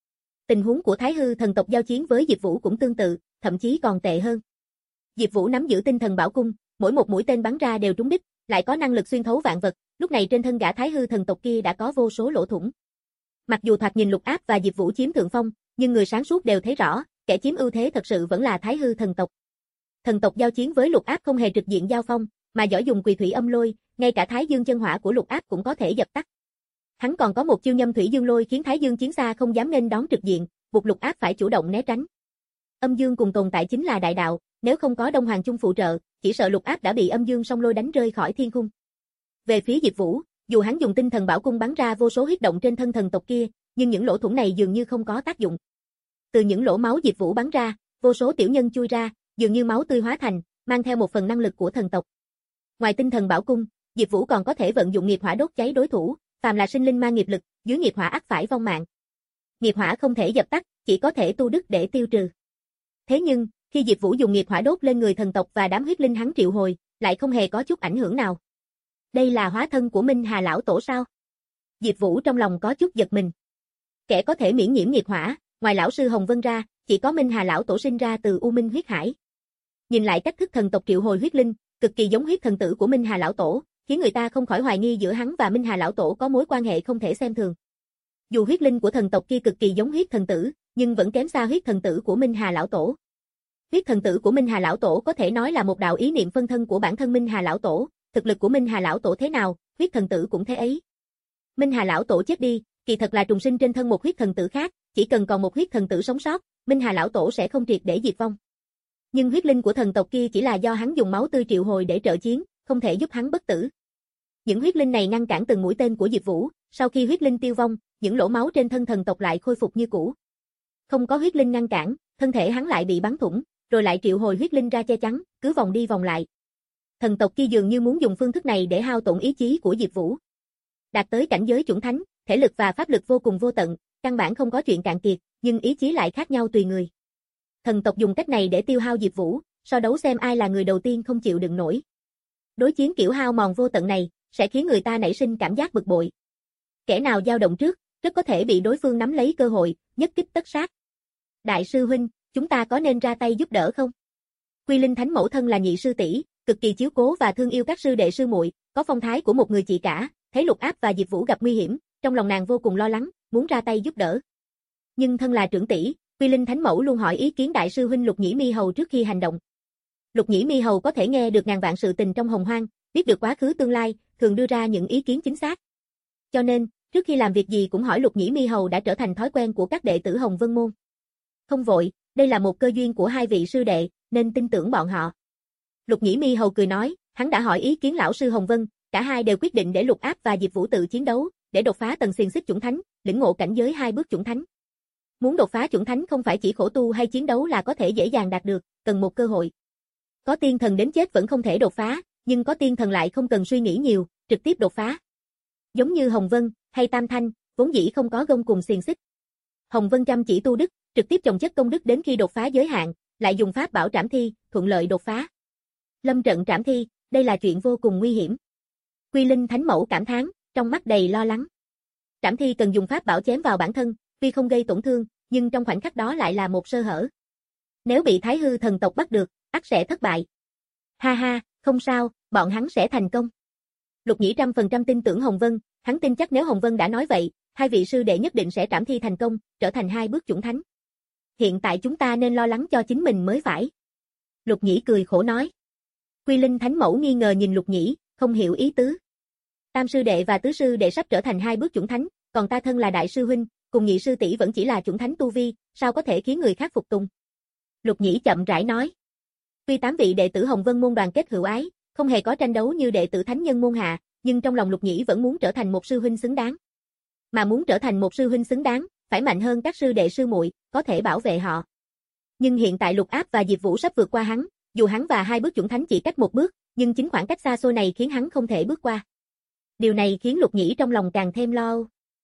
Tình huống của Thái Hư thần tộc giao chiến với Diệp Vũ cũng tương tự, thậm chí còn tệ hơn. Diệp Vũ nắm giữ tinh thần bảo cung, mỗi một mũi tên bắn ra đều trúng đích, lại có năng lực xuyên thấu vạn vật, lúc này trên thân gã Thái Hư thần tộc kia đã có vô số lỗ thủng. Mặc dù thoạt nhìn Lục Áp và Diệp Vũ chiếm thượng phong, nhưng người sáng suốt đều thấy rõ, kẻ chiếm ưu thế thật sự vẫn là Thái Hư thần tộc. Thần tộc giao chiến với Lục Áp không hề trực diện giao phong, mà giỏi dùng Quỳ Thủy Âm Lôi, ngay cả Thái Dương chân hỏa của Lục Áp cũng có thể dập tắt. Hắn còn có một chiêu Nhâm Thủy Dương Lôi khiến Thái Dương chiến xa không dám nghênh đón trực diện, buộc Lục Áp phải chủ động né tránh. Âm dương cùng tồn tại chính là đại đạo, nếu không có Đông Hoàng Chung phụ trợ, chỉ sợ Lục Áp đã bị âm dương song lôi đánh rơi khỏi thiên khung. Về phía Diệp Vũ, dù hắn dùng tinh thần bảo cung bắn ra vô số huyết động trên thân thần tộc kia, nhưng những lỗ thủng này dường như không có tác dụng. Từ những lỗ máu Diệp Vũ bắn ra, vô số tiểu nhân chui ra, dường như máu tươi hóa thành, mang theo một phần năng lực của thần tộc. Ngoài tinh thần bảo cung, Diệp Vũ còn có thể vận dụng nghiệp hỏa đốt cháy đối thủ, phàm là sinh linh mang nghiệp lực, dưới nghiệp hỏa ắt phải vong mạng. Nghiệp hỏa không thể dập tắt, chỉ có thể tu đức để tiêu trừ. Thế nhưng, khi Diệp Vũ dùng nghiệp hỏa đốt lên người thần tộc và đám huyết linh hắn triệu hồi, lại không hề có chút ảnh hưởng nào. Đây là hóa thân của Minh Hà lão tổ sao? Diệp Vũ trong lòng có chút giật mình. Kẻ có thể miễn nhiễm nghiệp hỏa, ngoài lão sư Hồng Vân ra, chỉ có Minh Hà lão tổ sinh ra từ U Minh huyết hải. Nhìn lại cách thức thần tộc triệu hồi huyết linh, cực kỳ giống huyết thần tử của Minh Hà lão tổ, khiến người ta không khỏi hoài nghi giữa hắn và Minh Hà lão tổ có mối quan hệ không thể xem thường. Dù huyết linh của thần tộc kia cực kỳ giống huyết thần tử, nhưng vẫn kém xa huyết thần tử của Minh Hà lão tổ. Huyết thần tử của Minh Hà lão tổ có thể nói là một đạo ý niệm phân thân của bản thân Minh Hà lão tổ, thực lực của Minh Hà lão tổ thế nào, huyết thần tử cũng thế ấy. Minh Hà lão tổ chết đi, kỳ thật là trùng sinh trên thân một huyết thần tử khác, chỉ cần còn một huyết thần tử sống sót, Minh Hà lão tổ sẽ không triệt để diệt vong. Nhưng huyết linh của thần tộc kia chỉ là do hắn dùng máu tươi triệu hồi để trợ chiến, không thể giúp hắn bất tử. Những huyết linh này ngăn cản từng mũi tên của Diệp Vũ, sau khi huyết linh tiêu vong, những lỗ máu trên thân thần tộc lại khôi phục như cũ. Không có huyết linh ngăn cản, thân thể hắn lại bị bắn thủng, rồi lại triệu hồi huyết linh ra che chắn, cứ vòng đi vòng lại. Thần tộc kia dường như muốn dùng phương thức này để hao tổn ý chí của Diệp Vũ. Đạt tới cảnh giới chuẩn thánh, thể lực và pháp lực vô cùng vô tận, căn bản không có chuyện cạn kiệt, nhưng ý chí lại khác nhau tùy người. Thần tộc dùng cách này để tiêu hao Diệp Vũ, so đấu xem ai là người đầu tiên không chịu đựng nổi. Đối chiến kiểu hao mòn vô tận này, sẽ khiến người ta nảy sinh cảm giác bực bội. Kẻ nào dao động trước, rất có thể bị đối phương nắm lấy cơ hội, nhất kích tất sát. Đại sư huynh, chúng ta có nên ra tay giúp đỡ không? Quy Linh Thánh mẫu thân là nhị sư tỷ, cực kỳ chiếu cố và thương yêu các sư đệ sư muội, có phong thái của một người chị cả, thấy Lục Áp và Diệp Vũ gặp nguy hiểm, trong lòng nàng vô cùng lo lắng, muốn ra tay giúp đỡ. Nhưng thân là trưởng tỷ, Quy Linh Thánh mẫu luôn hỏi ý kiến đại sư huynh Lục Nhĩ Mi Hầu trước khi hành động. Lục Nhĩ Mi Hầu có thể nghe được ngàn vạn sự tình trong hồng hoang, biết được quá khứ tương lai, thường đưa ra những ý kiến chính xác. Cho nên, trước khi làm việc gì cũng hỏi Lục Nhĩ Mi Hầu đã trở thành thói quen của các đệ tử Hồng Vân môn. Không vội, đây là một cơ duyên của hai vị sư đệ, nên tin tưởng bọn họ. Lục Nhĩ Mi Hầu cười nói, hắn đã hỏi ý kiến lão sư Hồng Vân, cả hai đều quyết định để Lục Áp và Diệp Vũ tự chiến đấu, để đột phá tầng xiềng xích chuẩn thánh, lĩnh ngộ cảnh giới hai bước chuẩn thánh. Muốn đột phá chuẩn thánh không phải chỉ khổ tu hay chiến đấu là có thể dễ dàng đạt được, cần một cơ hội. Có tiên thần đến chết vẫn không thể đột phá, nhưng có tiên thần lại không cần suy nghĩ nhiều, trực tiếp đột phá. Giống như Hồng Vân hay Tam Thanh, vốn dĩ không có gông cùng xiềng xích. Hồng Vân chăm chỉ tu đức, trực tiếp chồng chất công đức đến khi đột phá giới hạn, lại dùng pháp bảo trảm thi, thuận lợi đột phá. Lâm trận trảm thi, đây là chuyện vô cùng nguy hiểm. Quy Linh Thánh mẫu cảm thán, trong mắt đầy lo lắng. Trảm thi cần dùng pháp bảo chém vào bản thân, tuy không gây tổn thương, nhưng trong khoảnh khắc đó lại là một sơ hở. Nếu bị Thái Hư thần tộc bắt được, ắt sẽ thất bại. Ha ha, không sao, bọn hắn sẽ thành công. Lục Nhĩ trăm phần trăm tin tưởng Hồng Vân, hắn tin chắc nếu Hồng Vân đã nói vậy, hai vị sư đệ nhất định sẽ trảm thi thành công, trở thành hai bước chuẩn thánh. Hiện tại chúng ta nên lo lắng cho chính mình mới phải. Lục Nhĩ cười khổ nói. Quy Linh Thánh mẫu nghi ngờ nhìn Lục Nhĩ, không hiểu ý tứ. Tam sư đệ và tứ sư đệ sắp trở thành hai bước chuẩn thánh, còn ta thân là đại sư huynh, cùng nhị sư tỷ vẫn chỉ là chuẩn thánh tu vi, sao có thể khiến người khác phục tùng? Lục Nhĩ chậm rãi nói. Tuy tám vị đệ tử Hồng Vân môn đoàn kết hữu ái, không hề có tranh đấu như đệ tử Thánh Nhân môn hạ, nhưng trong lòng Lục Nhĩ vẫn muốn trở thành một sư huynh xứng đáng. Mà muốn trở thành một sư huynh xứng đáng, phải mạnh hơn các sư đệ sư muội, có thể bảo vệ họ. Nhưng hiện tại Lục Áp và Diệp Vũ sắp vượt qua hắn, dù hắn và hai bước chuẩn thánh chỉ cách một bước, nhưng chính khoảng cách xa xôi này khiến hắn không thể bước qua. Điều này khiến Lục Nhĩ trong lòng càng thêm lo âu.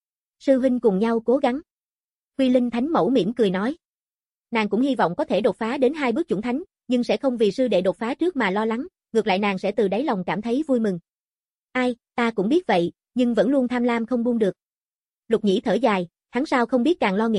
Sư huynh cùng nhau cố gắng. Quy Linh Thánh mẫu mỉm cười nói. Nàng cũng hy vọng có thể đột phá đến hai bước chuẩn thánh, nhưng sẽ không vì sư đệ đột phá trước mà lo lắng, ngược lại nàng sẽ từ đáy lòng cảm thấy vui mừng. Ai, ta cũng biết vậy, nhưng vẫn luôn tham lam không buông được. Lục Nhĩ thở dài, hắn sao không biết càng lo nghĩ,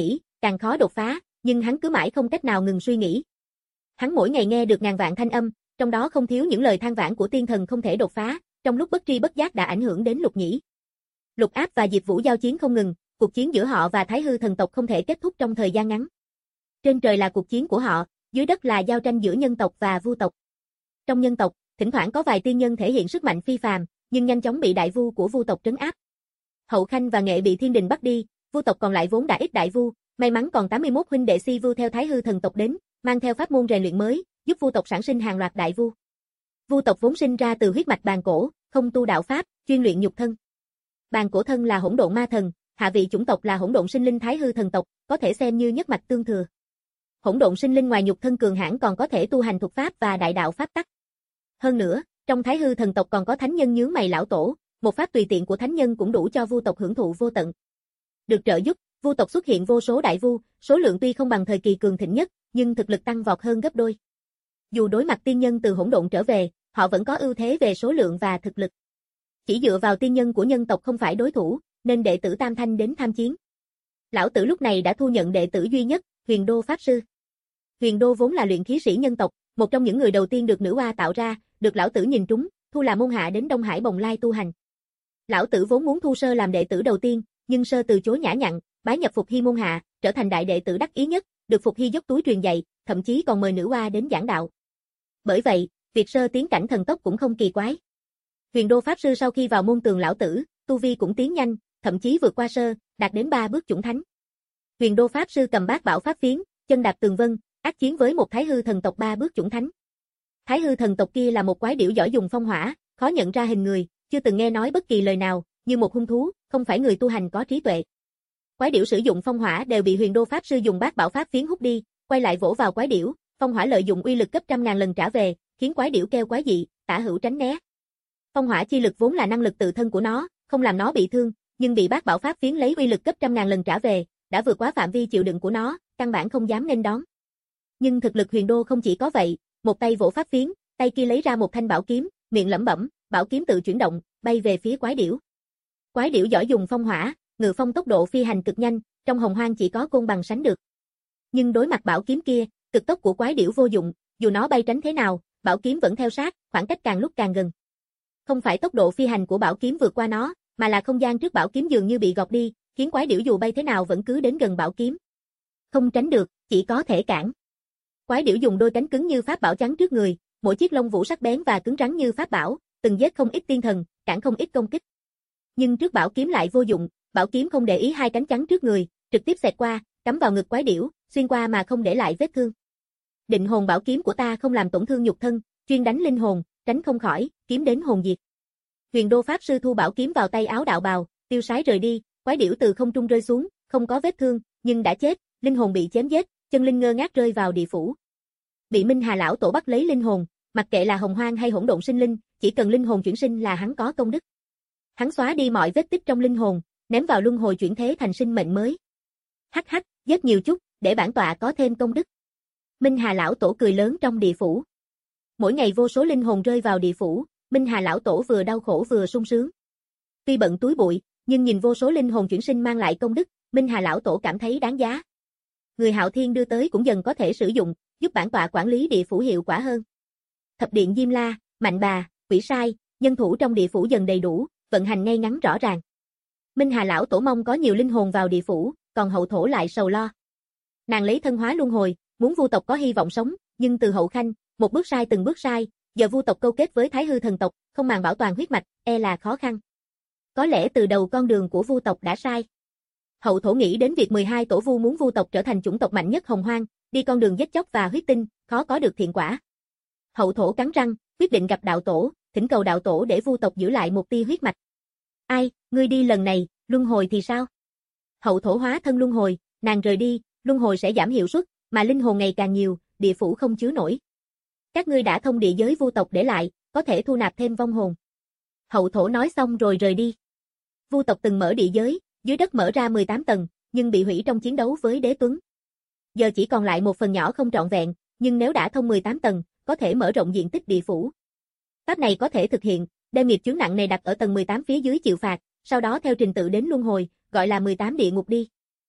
càng khó đột phá, nhưng hắn cứ mãi không cách nào ngừng suy nghĩ. Hắn mỗi ngày nghe được ngàn vạn thanh âm, trong đó không thiếu những lời than vãn của tiên thần không thể đột phá, trong lúc bất tri bất giác đã ảnh hưởng đến Lục Nhĩ. Lục Áp và Diệp Vũ giao chiến không ngừng, cuộc chiến giữa họ và Thái Hư thần tộc không thể kết thúc trong thời gian ngắn. Trên trời là cuộc chiến của họ, dưới đất là giao tranh giữa nhân tộc và vu tộc. Trong nhân tộc, thỉnh thoảng có vài tiên nhân thể hiện sức mạnh phi phàm, nhưng nhanh chóng bị đại vu của vu tộc trấn áp. Hậu Khanh và Nghệ bị thiên đình bắt đi, vu tộc còn lại vốn đã ít đại vu, may mắn còn tám mươi mốt huynh đệ si vu theo Thái Hư thần tộc đến, mang theo pháp môn rèn luyện mới, giúp vu tộc sản sinh hàng loạt đại vu. Vu tộc vốn sinh ra từ huyết mạch bàn cổ, không tu đạo pháp, chuyên luyện nhục thân. Bàn cổ thân là hỗn độn ma thần, hạ vị chủng tộc là hỗn độn sinh linh Thái Hư thần tộc, có thể xem như nhất mạch tương thừa. Hỗn độn sinh linh ngoài nhục thân cường hãn còn có thể tu hành thuật pháp và đại đạo pháp tắc. Hơn nữa, trong Thái Hư thần tộc còn có thánh nhân nhướng mày lão tổ, một pháp tùy tiện của thánh nhân cũng đủ cho vu tộc hưởng thụ vô tận. Được trợ giúp, vu tộc xuất hiện vô số đại vu, số lượng tuy không bằng thời kỳ cường thịnh nhất, nhưng thực lực tăng vọt hơn gấp đôi. Dù đối mặt tiên nhân từ hỗn độn trở về, họ vẫn có ưu thế về số lượng và thực lực. Chỉ dựa vào tiên nhân của nhân tộc không phải đối thủ, nên đệ tử Tam Thanh đến tham chiến. Lão tử lúc này đã thu nhận đệ tử duy nhất, Huyền Đô Pháp Sư. Huyền Đô vốn là luyện khí sĩ nhân tộc, một trong những người đầu tiên được nữ oa tạo ra, được lão tử nhìn trúng, thu làm môn hạ đến Đông Hải Bồng Lai tu hành. Lão tử vốn muốn thu Sơ làm đệ tử đầu tiên, nhưng Sơ từ chối nhã nhặn, bái nhập Phục Hy môn hạ, trở thành đại đệ tử đắc ý nhất, được Phục Hy dốc túi truyền dạy, thậm chí còn mời nữ oa đến giảng đạo. Bởi vậy, việc Sơ tiến cảnh thần tốc cũng không kỳ quái. Huyền Đô Pháp Sư sau khi vào môn tường lão tử, tu vi cũng tiến nhanh, thậm chí vượt qua Sơ, đạt đến ba bước chủng thánh. Huyền Đô Pháp Sư cầm bát bảo pháp phiến, chân đạp tường vân, ác chiến với một Thái Hư thần tộc ba bước chủng thánh. Thái Hư thần tộc kia là một quái điểu giỏi dùng phong hỏa, khó nhận ra hình người, chưa từng nghe nói bất kỳ lời nào, như một hung thú, không phải người tu hành có trí tuệ. Quái điểu sử dụng phong hỏa đều bị Huyền Đô Pháp Sư dùng bát bảo pháp phiến hút đi, quay lại vỗ vào quái điểu, phong hỏa lợi dụng uy lực gấp trăm ngàn lần trả về, khiến quái điểu kêu quái dị, tả hữu tránh né. Phong hỏa chi lực vốn là năng lực tự thân của nó, không làm nó bị thương, nhưng bị bát bảo pháp phiến lấy uy lực gấp trăm ngàn lần trả về, đã vượt quá phạm vi chịu đựng của nó, căn bản không dám nghênh đón. Nhưng thực lực Huyền Đô không chỉ có vậy, một tay vỗ pháp phiến, tay kia lấy ra một thanh bảo kiếm, miệng lẩm bẩm, bảo kiếm tự chuyển động, bay về phía quái điểu. Quái điểu giỏi dùng phong hỏa, ngự phong tốc độ phi hành cực nhanh, trong hồng hoang chỉ có côn bằng sánh được. Nhưng đối mặt bảo kiếm kia, cực tốc của quái điểu vô dụng, dù nó bay tránh thế nào, bảo kiếm vẫn theo sát, khoảng cách càng lúc càng gần. Không phải tốc độ phi hành của bảo kiếm vượt qua nó, mà là không gian trước bảo kiếm dường như bị gọt đi, khiến quái điểu dù bay thế nào vẫn cứ đến gần bảo kiếm. Không tránh được, chỉ có thể cản. Quái điểu dùng đôi cánh cứng như pháp bảo chắn trước người, mỗi chiếc lông vũ sắc bén và cứng rắn như pháp bảo, từng giết không ít tiên thần, cản không ít công kích. Nhưng trước bảo kiếm lại vô dụng, bảo kiếm không để ý hai cánh chắn trước người, trực tiếp xẹt qua, cắm vào ngực quái điểu, xuyên qua mà không để lại vết thương. Định hồn bảo kiếm của ta không làm tổn thương nhục thân, chuyên đánh linh hồn, tránh không khỏi, kiếm đến hồn diệt. Huyền Đô Pháp Sư thu bảo kiếm vào tay áo đạo bào, tiêu sái rời đi, quái điểu từ không trung rơi xuống, không có vết thương, nhưng đã chết, linh hồn bị chém giết, chân linh ngơ ngác rơi vào địa phủ. Bị Minh Hà lão tổ bắt lấy linh hồn, mặc kệ là hồng hoang hay hỗn độn sinh linh, chỉ cần linh hồn chuyển sinh là hắn có công đức. Hắn xóa đi mọi vết tích trong linh hồn, ném vào luân hồi chuyển thế thành sinh mệnh mới. Hắc hắc, giết nhiều chút, để bản tọa có thêm công đức. Minh Hà lão tổ cười lớn trong địa phủ. Mỗi ngày vô số linh hồn rơi vào địa phủ, Minh Hà lão tổ vừa đau khổ vừa sung sướng. Tuy bận túi bụi, nhưng nhìn vô số linh hồn chuyển sinh mang lại công đức, Minh Hà lão tổ cảm thấy đáng giá. Người Hạo Thiên đưa tới cũng dần có thể sử dụng, giúp bản tọa quản lý địa phủ hiệu quả hơn. Thập điện Diêm La, Mạnh Bà, Quỷ Sai, nhân thủ trong địa phủ dần đầy đủ, vận hành ngay ngắn rõ ràng. Minh Hà lão tổ mong có nhiều linh hồn vào địa phủ, còn hậu thổ lại sầu lo. Nàng lấy thân hóa luân hồi, muốn vu tộc có hy vọng sống, nhưng từ Hậu Khanh, một bước sai từng bước sai, giờ vu tộc câu kết với Thái Hư thần tộc, không màng bảo toàn huyết mạch, e là khó khăn. Có lẽ từ đầu con đường của vu tộc đã sai. Hậu thổ nghĩ đến việc mười hai tổ vu muốn vu tộc trở thành chủng tộc mạnh nhất hồng hoang, đi con đường giết chóc và huyết tinh, khó có được thiện quả. Hậu thổ cắn răng, quyết định gặp đạo tổ, thỉnh cầu đạo tổ để vu tộc giữ lại một tia huyết mạch. Ai, ngươi đi lần này, luân hồi thì sao? Hậu thổ hóa thân luân hồi, nàng rời đi, luân hồi sẽ giảm hiệu suất, mà linh hồn ngày càng nhiều, địa phủ không chứa nổi. Các ngươi đã thông địa giới vu tộc để lại, có thể thu nạp thêm vong hồn. Hậu thổ nói xong rồi rời đi. Vu tộc từng mở địa giới, dưới đất mở ra mười tám tầng, nhưng bị hủy trong chiến đấu với Đế Tuấn. Giờ chỉ còn lại một phần nhỏ không trọn vẹn, nhưng nếu đã thông mười tám tầng, có thể mở rộng diện tích địa phủ. Pháp này có thể thực hiện, đem nghiệp chướng nặng này đặt ở tầng mười tám phía dưới chịu phạt, sau đó theo trình tự đến luân hồi, gọi là mười tám địa ngục đi.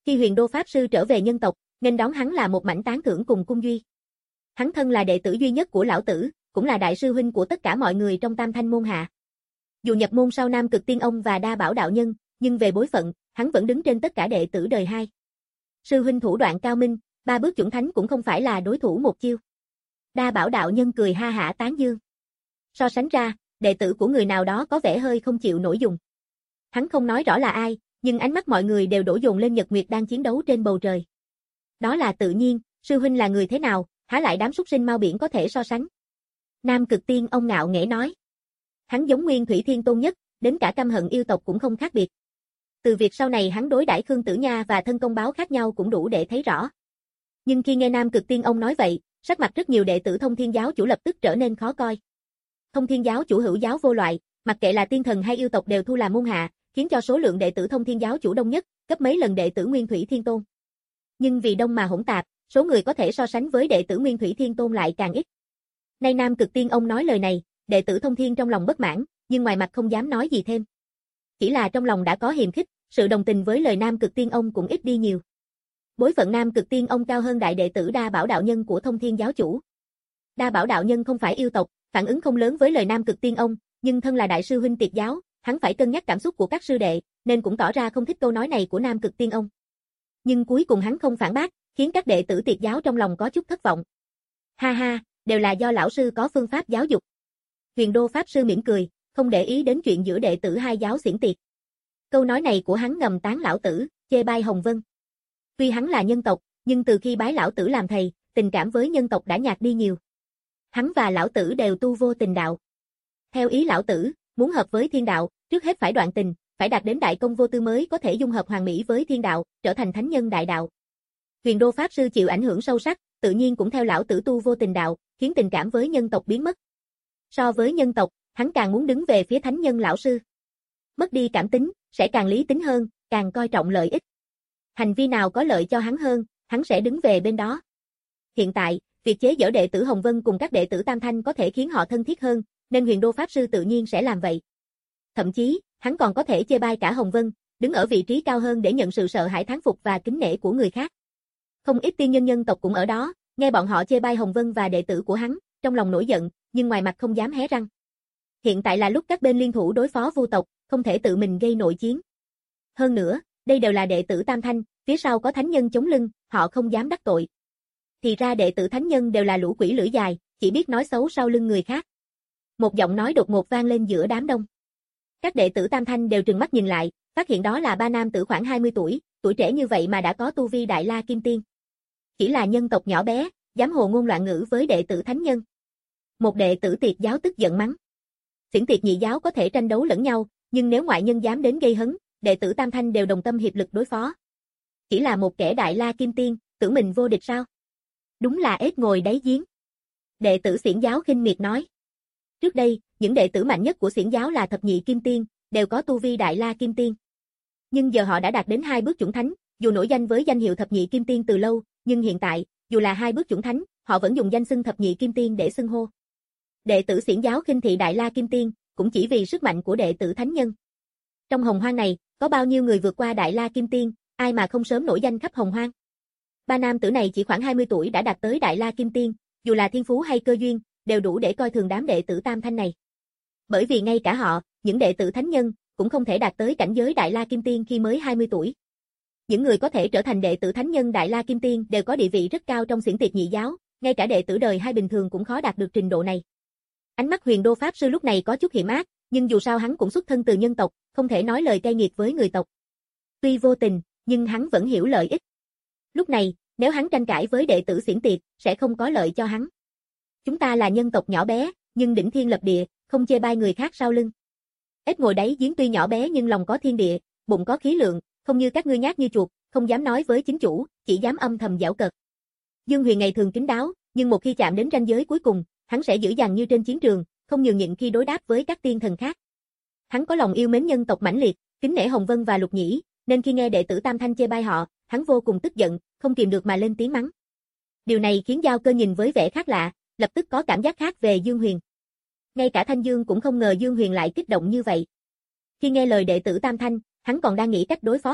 Khi Huyền Đô Pháp Sư trở về nhân tộc, nên đón hắn là một mảnh tán thưởng cùng cung duy. Hắn thân là đệ tử duy nhất của lão tử, cũng là đại sư huynh của tất cả mọi người trong Tam Thanh môn hạ. Dù nhập môn sau Nam Cực Tiên Ông và Đa Bảo đạo nhân, nhưng về bối phận, hắn vẫn đứng trên tất cả đệ tử đời hai. Sư huynh thủ đoạn cao minh, ba bước chuẩn thánh cũng không phải là đối thủ một chiêu. Đa Bảo đạo nhân cười ha hả tán dương. So sánh ra, đệ tử của người nào đó có vẻ hơi không chịu nổi dùng. Hắn không nói rõ là ai, nhưng ánh mắt mọi người đều đổ dồn lên Nhật Nguyệt đang chiến đấu trên bầu trời. Đó là tự nhiên, sư huynh là người thế nào, há lại đám súc sinh mau biển có thể so sánh. Nam Cực Tiên Ông ngạo nghễ nói. Hắn giống Nguyên Thủy Thiên Tôn nhất, đến cả căm hận yêu tộc cũng không khác biệt. Từ việc sau này hắn đối đãi Khương Tử Nha và thân công báo khác nhau cũng đủ để thấy rõ. Nhưng khi nghe Nam Cực Tiên Ông nói vậy, sắc mặt rất nhiều đệ tử Thông Thiên giáo chủ lập tức trở nên khó coi. Thông Thiên giáo chủ hữu giáo vô loại, mặc kệ là tiên thần hay yêu tộc đều thu làm môn hạ, khiến cho số lượng đệ tử Thông Thiên giáo chủ đông nhất, gấp mấy lần đệ tử Nguyên Thủy Thiên Tôn. Nhưng vì đông mà hỗn tạp, số người có thể so sánh với đệ tử Nguyên Thủy Thiên Tôn lại càng ít. Nay Nam Cực Tiên Ông nói lời này, đệ tử Thông Thiên trong lòng bất mãn, nhưng ngoài mặt không dám nói gì thêm. Chỉ là trong lòng đã có hiềm khích, sự đồng tình với lời Nam Cực Tiên Ông cũng ít đi nhiều. Bối phận Nam Cực Tiên Ông cao hơn đại đệ tử Đa Bảo đạo nhân của Thông Thiên giáo chủ. Đa Bảo đạo nhân không phải yêu tộc, phản ứng không lớn với lời Nam Cực Tiên Ông, nhưng thân là đại sư huynh Tiệt giáo, hắn phải cân nhắc cảm xúc của các sư đệ, nên cũng tỏ ra không thích câu nói này của Nam Cực Tiên Ông. Nhưng cuối cùng hắn không phản bác, khiến các đệ tử Tiệt giáo trong lòng có chút thất vọng. Ha ha, đều là do lão sư có phương pháp giáo dục. Huyền Đô Pháp Sư mỉm cười, không để ý đến chuyện giữa đệ tử hai giáo xiển tiệt. Câu nói này của hắn ngầm tán lão tử, chê bai Hồng Vân. Tuy hắn là nhân tộc, nhưng từ khi bái lão tử làm thầy, tình cảm với nhân tộc đã nhạt đi nhiều. Hắn và lão tử đều tu vô tình đạo. Theo ý lão tử, muốn hợp với thiên đạo, trước hết phải đoạn tình, phải đạt đến đại công vô tư mới có thể dung hợp hoàn mỹ với thiên đạo, trở thành thánh nhân đại đạo. Huyền Đô Pháp Sư chịu ảnh hưởng sâu sắc, tự nhiên cũng theo lão tử tu vô tình đạo, khiến tình cảm với nhân tộc biến mất. So với nhân tộc, hắn càng muốn đứng về phía thánh nhân lão sư. Mất đi cảm tính, sẽ càng lý tính hơn, càng coi trọng lợi ích. Hành vi nào có lợi cho hắn hơn, hắn sẽ đứng về bên đó. Hiện tại, việc chế giễu đệ tử Hồng Vân cùng các đệ tử Tam Thanh có thể khiến họ thân thiết hơn, nên Huyền Đô Pháp Sư tự nhiên sẽ làm vậy. Thậm chí, hắn còn có thể chê bai cả Hồng Vân, đứng ở vị trí cao hơn để nhận sự sợ hãi thán phục và kính nể của người khác. Không ít tiên nhân nhân tộc cũng ở đó, nghe bọn họ chê bai Hồng Vân và đệ tử của hắn, trong lòng nổi giận, nhưng ngoài mặt không dám hé răng. Hiện tại là lúc các bên liên thủ đối phó Vu tộc, không thể tự mình gây nội chiến. Hơn nữa, đây đều là đệ tử Tam Thanh, phía sau có thánh nhân chống lưng, họ không dám đắc tội. Thì ra đệ tử thánh nhân đều là lũ quỷ lưỡi dài, chỉ biết nói xấu sau lưng người khác. Một giọng nói đột ngột vang lên giữa đám đông. Các đệ tử Tam Thanh đều trừng mắt nhìn lại, phát hiện đó là ba nam tử khoảng hai mươi tuổi, tuổi trẻ như vậy mà đã có tu vi Đại La Kim Tiên. Chỉ là nhân tộc nhỏ bé, dám hồ ngôn loạn ngữ với đệ tử thánh nhân. Một đệ tử Tiệt giáo tức giận mắng. Xiển Tiệt nhị giáo có thể tranh đấu lẫn nhau, nhưng nếu ngoại nhân dám đến gây hấn, đệ tử Tam Thanh đều đồng tâm hiệp lực đối phó. Chỉ là một kẻ Đại La Kim Tiên, tưởng mình vô địch sao? Đúng là ếch ngồi đáy giếng. Đệ tử Xiển giáo khinh miệt nói. Trước đây, những đệ tử mạnh nhất của Xiển giáo là Thập Nhị Kim Tiên, đều có tu vi Đại La Kim Tiên. Nhưng giờ họ đã đạt đến hai bước chuẩn thánh, dù nổi danh với danh hiệu Thập Nhị Kim Tiên từ lâu, nhưng hiện tại, dù là hai bước chuẩn thánh, họ vẫn dùng danh xưng Thập Nhị Kim Tiên để xưng hô. Đệ tử Xiển giáo khinh thị Đại La Kim Tiên, cũng chỉ vì sức mạnh của đệ tử thánh nhân. Trong hồng hoang này, có bao nhiêu người vượt qua Đại La Kim Tiên, ai mà không sớm nổi danh khắp hồng hoang. Ba nam tử này chỉ khoảng hai mươi tuổi đã đạt tới Đại La Kim Tiên, dù là thiên phú hay cơ duyên, đều đủ để coi thường đám đệ tử Tam Thanh này. Bởi vì ngay cả họ, những đệ tử thánh nhân, cũng không thể đạt tới cảnh giới Đại La Kim Tiên khi mới hai mươi tuổi. Những người có thể trở thành đệ tử thánh nhân Đại La Kim Tiên đều có địa vị rất cao trong Xiển Tiệt nhị giáo, ngay cả đệ tử đời hai bình thường cũng khó đạt được trình độ này. Ánh mắt Huyền Đô Pháp Sư lúc này có chút hiểm ác, nhưng dù sao hắn cũng xuất thân từ nhân tộc, không thể nói lời cay nghiệt với người tộc. Tuy vô tình, nhưng hắn vẫn hiểu lợi ích. Lúc này, nếu hắn tranh cãi với đệ tử Xiển Tiệt, sẽ không có lợi cho hắn. Chúng ta là nhân tộc nhỏ bé, nhưng đỉnh thiên lập địa, không chê bai người khác sau lưng. Ếch ngồi đáy giếng tuy nhỏ bé nhưng lòng có thiên địa, bụng có khí lượng, không như các ngươi nhát như chuột, không dám nói với chính chủ, chỉ dám âm thầm giảo cợt. Dương Huyền ngày thường kín đáo, nhưng một khi chạm đến ranh giới cuối cùng, hắn sẽ dữ dằn như trên chiến trường, không nhường nhịn khi đối đáp với các tiên thần khác. Hắn có lòng yêu mến nhân tộc mãnh liệt, kính nể Hồng Vân và Lục Nhĩ, nên khi nghe đệ tử Tam Thanh chê bai họ, hắn vô cùng tức giận, không kìm được mà lên tiếng mắng. Điều này khiến Giao Cơ nhìn với vẻ khác lạ, lập tức có cảm giác khác về Dương Huyền. Ngay cả Thanh Dương cũng không ngờ Dương Huyền lại kích động như vậy. Khi nghe lời đệ tử Tam Thanh, hắn còn đang nghĩ cách đối phó họ,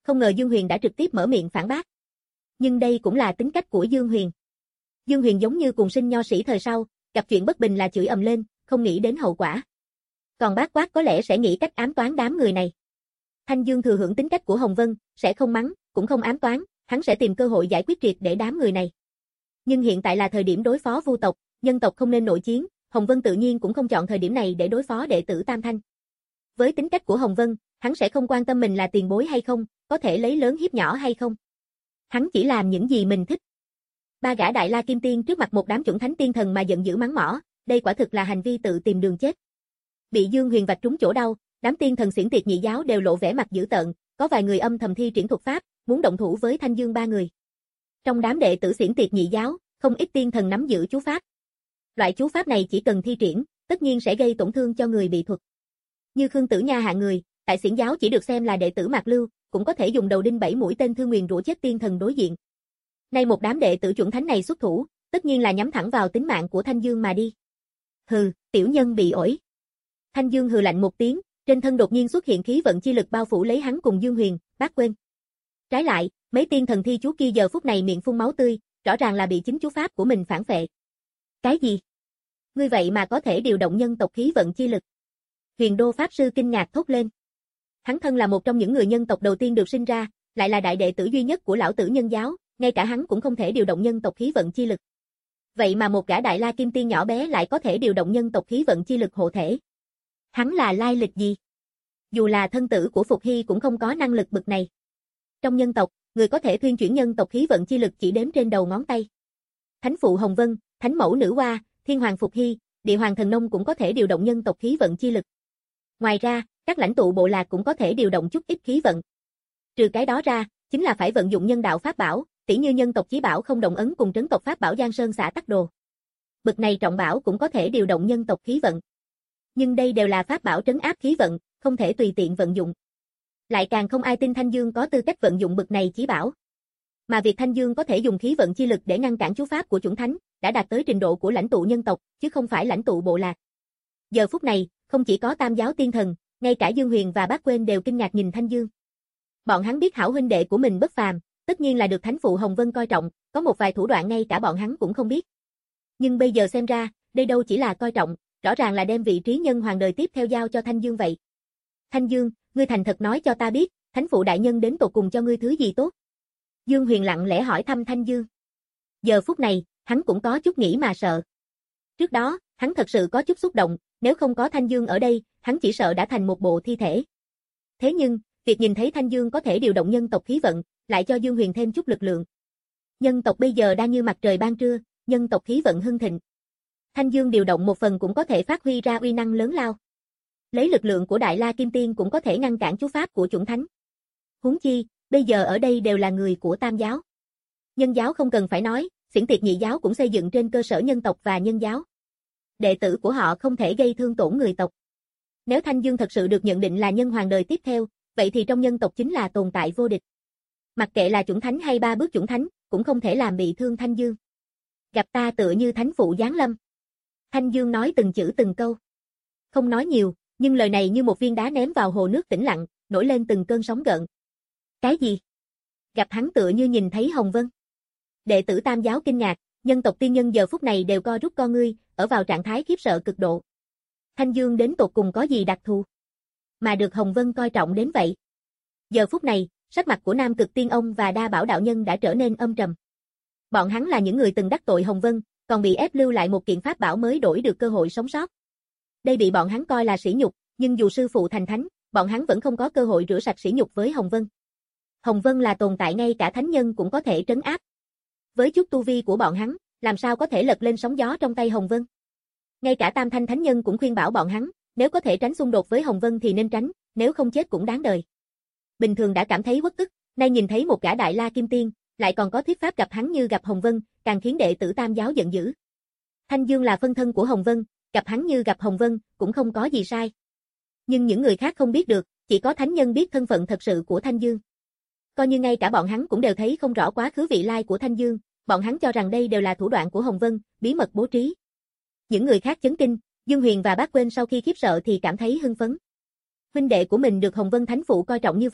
không ngờ Dương Huyền đã trực tiếp mở miệng phản bác. Nhưng đây cũng là tính cách của Dương Huyền. Dương Huyền giống như cùng sinh nho sĩ thời sau, gặp chuyện bất bình là chửi ầm lên, không nghĩ đến hậu quả. Còn bác Quát có lẽ sẽ nghĩ cách ám toán đám người này. Thanh Dương thừa hưởng tính cách của Hồng Vân, sẽ không mắng, cũng không ám toán, hắn sẽ tìm cơ hội giải quyết triệt để đám người này. Nhưng hiện tại là thời điểm đối phó Vu tộc, nhân tộc không nên nội chiến, Hồng Vân tự nhiên cũng không chọn thời điểm này để đối phó đệ tử Tam Thanh. Với tính cách của Hồng Vân, hắn sẽ không quan tâm mình là tiền bối hay không, có thể lấy lớn hiếp nhỏ hay không. Hắn chỉ làm những gì mình thích. Ba gã Đại La Kim Tiên trước mặt một đám chuẩn thánh tiên thần mà giận dữ mắng mỏ, đây quả thực là hành vi tự tìm đường chết. Bị Dương Huyền vạch trúng chỗ đau, đám tiên thần xiển tiệt nhị giáo đều lộ vẻ mặt dữ tợn, có vài người âm thầm thi triển thuật pháp, muốn động thủ với Thanh Dương ba người. Trong đám đệ tử xiển tiệt nhị giáo, không ít tiên thần nắm giữ chú pháp. Loại chú pháp này chỉ cần thi triển, tất nhiên sẽ gây tổn thương cho người bị thuật. Như Khương Tử Nha hạng người, tại xiển giáo chỉ được xem là đệ tử Mạc Lưu, cũng có thể dùng đầu đinh bảy mũi tên thương nguyền rủa chết tiên thần đối diện. Nay một đám đệ tử chuẩn thánh này xuất thủ, tất nhiên là nhắm thẳng vào tính mạng của Thanh Dương mà đi. Hừ, tiểu nhân bị ổi. Thanh Dương hừ lạnh một tiếng, trên thân đột nhiên xuất hiện khí vận chi lực bao phủ lấy hắn cùng Dương Huyền, bác quên. Trái lại, mấy tiên thần thi chú kia giờ phút này miệng phun máu tươi, rõ ràng là bị chính chú pháp của mình phản phệ. Cái gì? Ngươi vậy mà có thể điều động nhân tộc khí vận chi lực? Huyền Đô Pháp Sư kinh ngạc thốt lên. Hắn thân là một trong những người nhân tộc đầu tiên được sinh ra, lại là đại đệ tử duy nhất của lão tử nhân giáo, ngay cả hắn cũng không thể điều động nhân tộc khí vận chi lực. Vậy mà một gã Đại La Kim Tiên nhỏ bé lại có thể điều động nhân tộc khí vận chi lực hộ thể. Hắn là lai lịch gì? Dù là thân tử của Phục Hy cũng không có năng lực bực này. Trong nhân tộc, người có thể thuyên chuyển nhân tộc khí vận chi lực chỉ đếm trên đầu ngón tay. Thánh phụ Hồng Vân, Thánh mẫu Nữ Hoa, Thiên hoàng Phục Hy, Địa hoàng Thần Nông cũng có thể điều động nhân tộc khí vận chi lực. Ngoài ra, các lãnh tụ bộ lạc cũng có thể điều động chút ít khí vận. Trừ cái đó ra, chính là phải vận dụng nhân đạo pháp bảo, tỉ như nhân tộc chí bảo không động ấn cùng trấn tộc pháp bảo Giang Sơn Xã Tắc Đồ. Bực này trọng bảo cũng có thể điều động nhân tộc khí vận. Nhưng đây đều là pháp bảo trấn áp khí vận, không thể tùy tiện vận dụng. Lại càng không ai tin Thanh Dương có tư cách vận dụng bực này chí bảo. Mà việc Thanh Dương có thể dùng khí vận chi lực để ngăn cản chú pháp của chuẩn thánh, đã đạt tới trình độ của lãnh tụ nhân tộc, chứ không phải lãnh tụ bộ lạc. Giờ phút này, không chỉ có Tam giáo tiên thần, ngay cả Dương Huyền và Bác Quên đều kinh ngạc nhìn Thanh Dương. Bọn hắn biết hảo huynh đệ của mình bất phàm, tất nhiên là được thánh phụ Hồng Vân coi trọng, có một vài thủ đoạn ngay cả bọn hắn cũng không biết. Nhưng bây giờ xem ra, đây đâu chỉ là coi trọng, rõ ràng là đem vị trí nhân hoàng đời tiếp theo giao cho Thanh Dương vậy. Thanh Dương, ngươi thành thật nói cho ta biết, thánh phụ đại nhân đến tột cùng cho ngươi thứ gì tốt? Dương Huyền lặng lẽ hỏi thăm Thanh Dương. Giờ phút này, hắn cũng có chút nghĩ mà sợ. Trước đó, hắn thật sự có chút xúc động, nếu không có Thanh Dương ở đây, hắn chỉ sợ đã thành một bộ thi thể. Thế nhưng, việc nhìn thấy Thanh Dương có thể điều động nhân tộc khí vận, lại cho Dương Huyền thêm chút lực lượng. Nhân tộc bây giờ đang như mặt trời ban trưa, nhân tộc khí vận hưng thịnh. Thanh Dương điều động một phần cũng có thể phát huy ra uy năng lớn lao. Lấy lực lượng của Đại La Kim Tiên cũng có thể ngăn cản chú pháp của chuẩn thánh. Huống chi, bây giờ ở đây đều là người của Tam giáo. Nhân giáo không cần phải nói, xiển tiệt nhị giáo cũng xây dựng trên cơ sở nhân tộc và nhân giáo. Đệ tử của họ không thể gây thương tổn người tộc. Nếu Thanh Dương thật sự được nhận định là nhân hoàng đời tiếp theo, vậy thì trong nhân tộc chính là tồn tại vô địch. Mặc kệ là chuẩn thánh hay ba bước chuẩn thánh, cũng không thể làm bị thương Thanh Dương. Gặp ta tựa như thánh phụ giáng lâm. Thanh Dương nói từng chữ từng câu. Không nói nhiều, nhưng lời này như một viên đá ném vào hồ nước tĩnh lặng, nổi lên từng cơn sóng gợn. Cái gì? Gặp hắn tựa như nhìn thấy Hồng Vân. Đệ tử Tam giáo kinh ngạc, nhân tộc tiên nhân giờ phút này đều co rút con ngươi, ở vào trạng thái khiếp sợ cực độ. Thanh Dương đến tột cùng có gì đặc thù, mà được Hồng Vân coi trọng đến vậy? Giờ phút này, sắc mặt của Nam Cực Tiên Ông và Đa Bảo đạo nhân đã trở nên âm trầm. Bọn hắn là những người từng đắc tội Hồng Vân, còn bị ép lưu lại một kiện pháp bảo mới đổi được cơ hội sống sót. Đây bị bọn hắn coi là sỉ nhục, nhưng dù sư phụ thành thánh, bọn hắn vẫn không có cơ hội rửa sạch sỉ nhục với Hồng Vân. Hồng Vân là tồn tại ngay cả thánh nhân cũng có thể trấn áp. Với chút tu vi của bọn hắn, làm sao có thể lật lên sóng gió trong tay Hồng Vân? Ngay cả Tam Thanh thánh nhân cũng khuyên bảo bọn hắn, nếu có thể tránh xung đột với Hồng Vân thì nên tránh, nếu không chết cũng đáng đời. Bình thường đã cảm thấy uất ức, nay nhìn thấy một gã Đại La Kim Tiên, lại còn có thuyết pháp gặp hắn như gặp Hồng Vân, càng khiến đệ tử Tam giáo giận dữ. Thanh Dương là phân thân của Hồng Vân, gặp hắn như gặp Hồng Vân, cũng không có gì sai. Nhưng những người khác không biết được, chỉ có thánh nhân biết thân phận thật sự của Thanh Dương. Coi như ngay cả bọn hắn cũng đều thấy không rõ quá khứ vị lai của Thanh Dương, bọn hắn cho rằng đây đều là thủ đoạn của Hồng Vân, bí mật bố trí. Những người khác chấn kinh, Dương Huyền và Bác Quên sau khi khiếp sợ thì cảm thấy hưng phấn. Huynh đệ của mình được Hồng Vân thánh phụ coi trọng như vậy,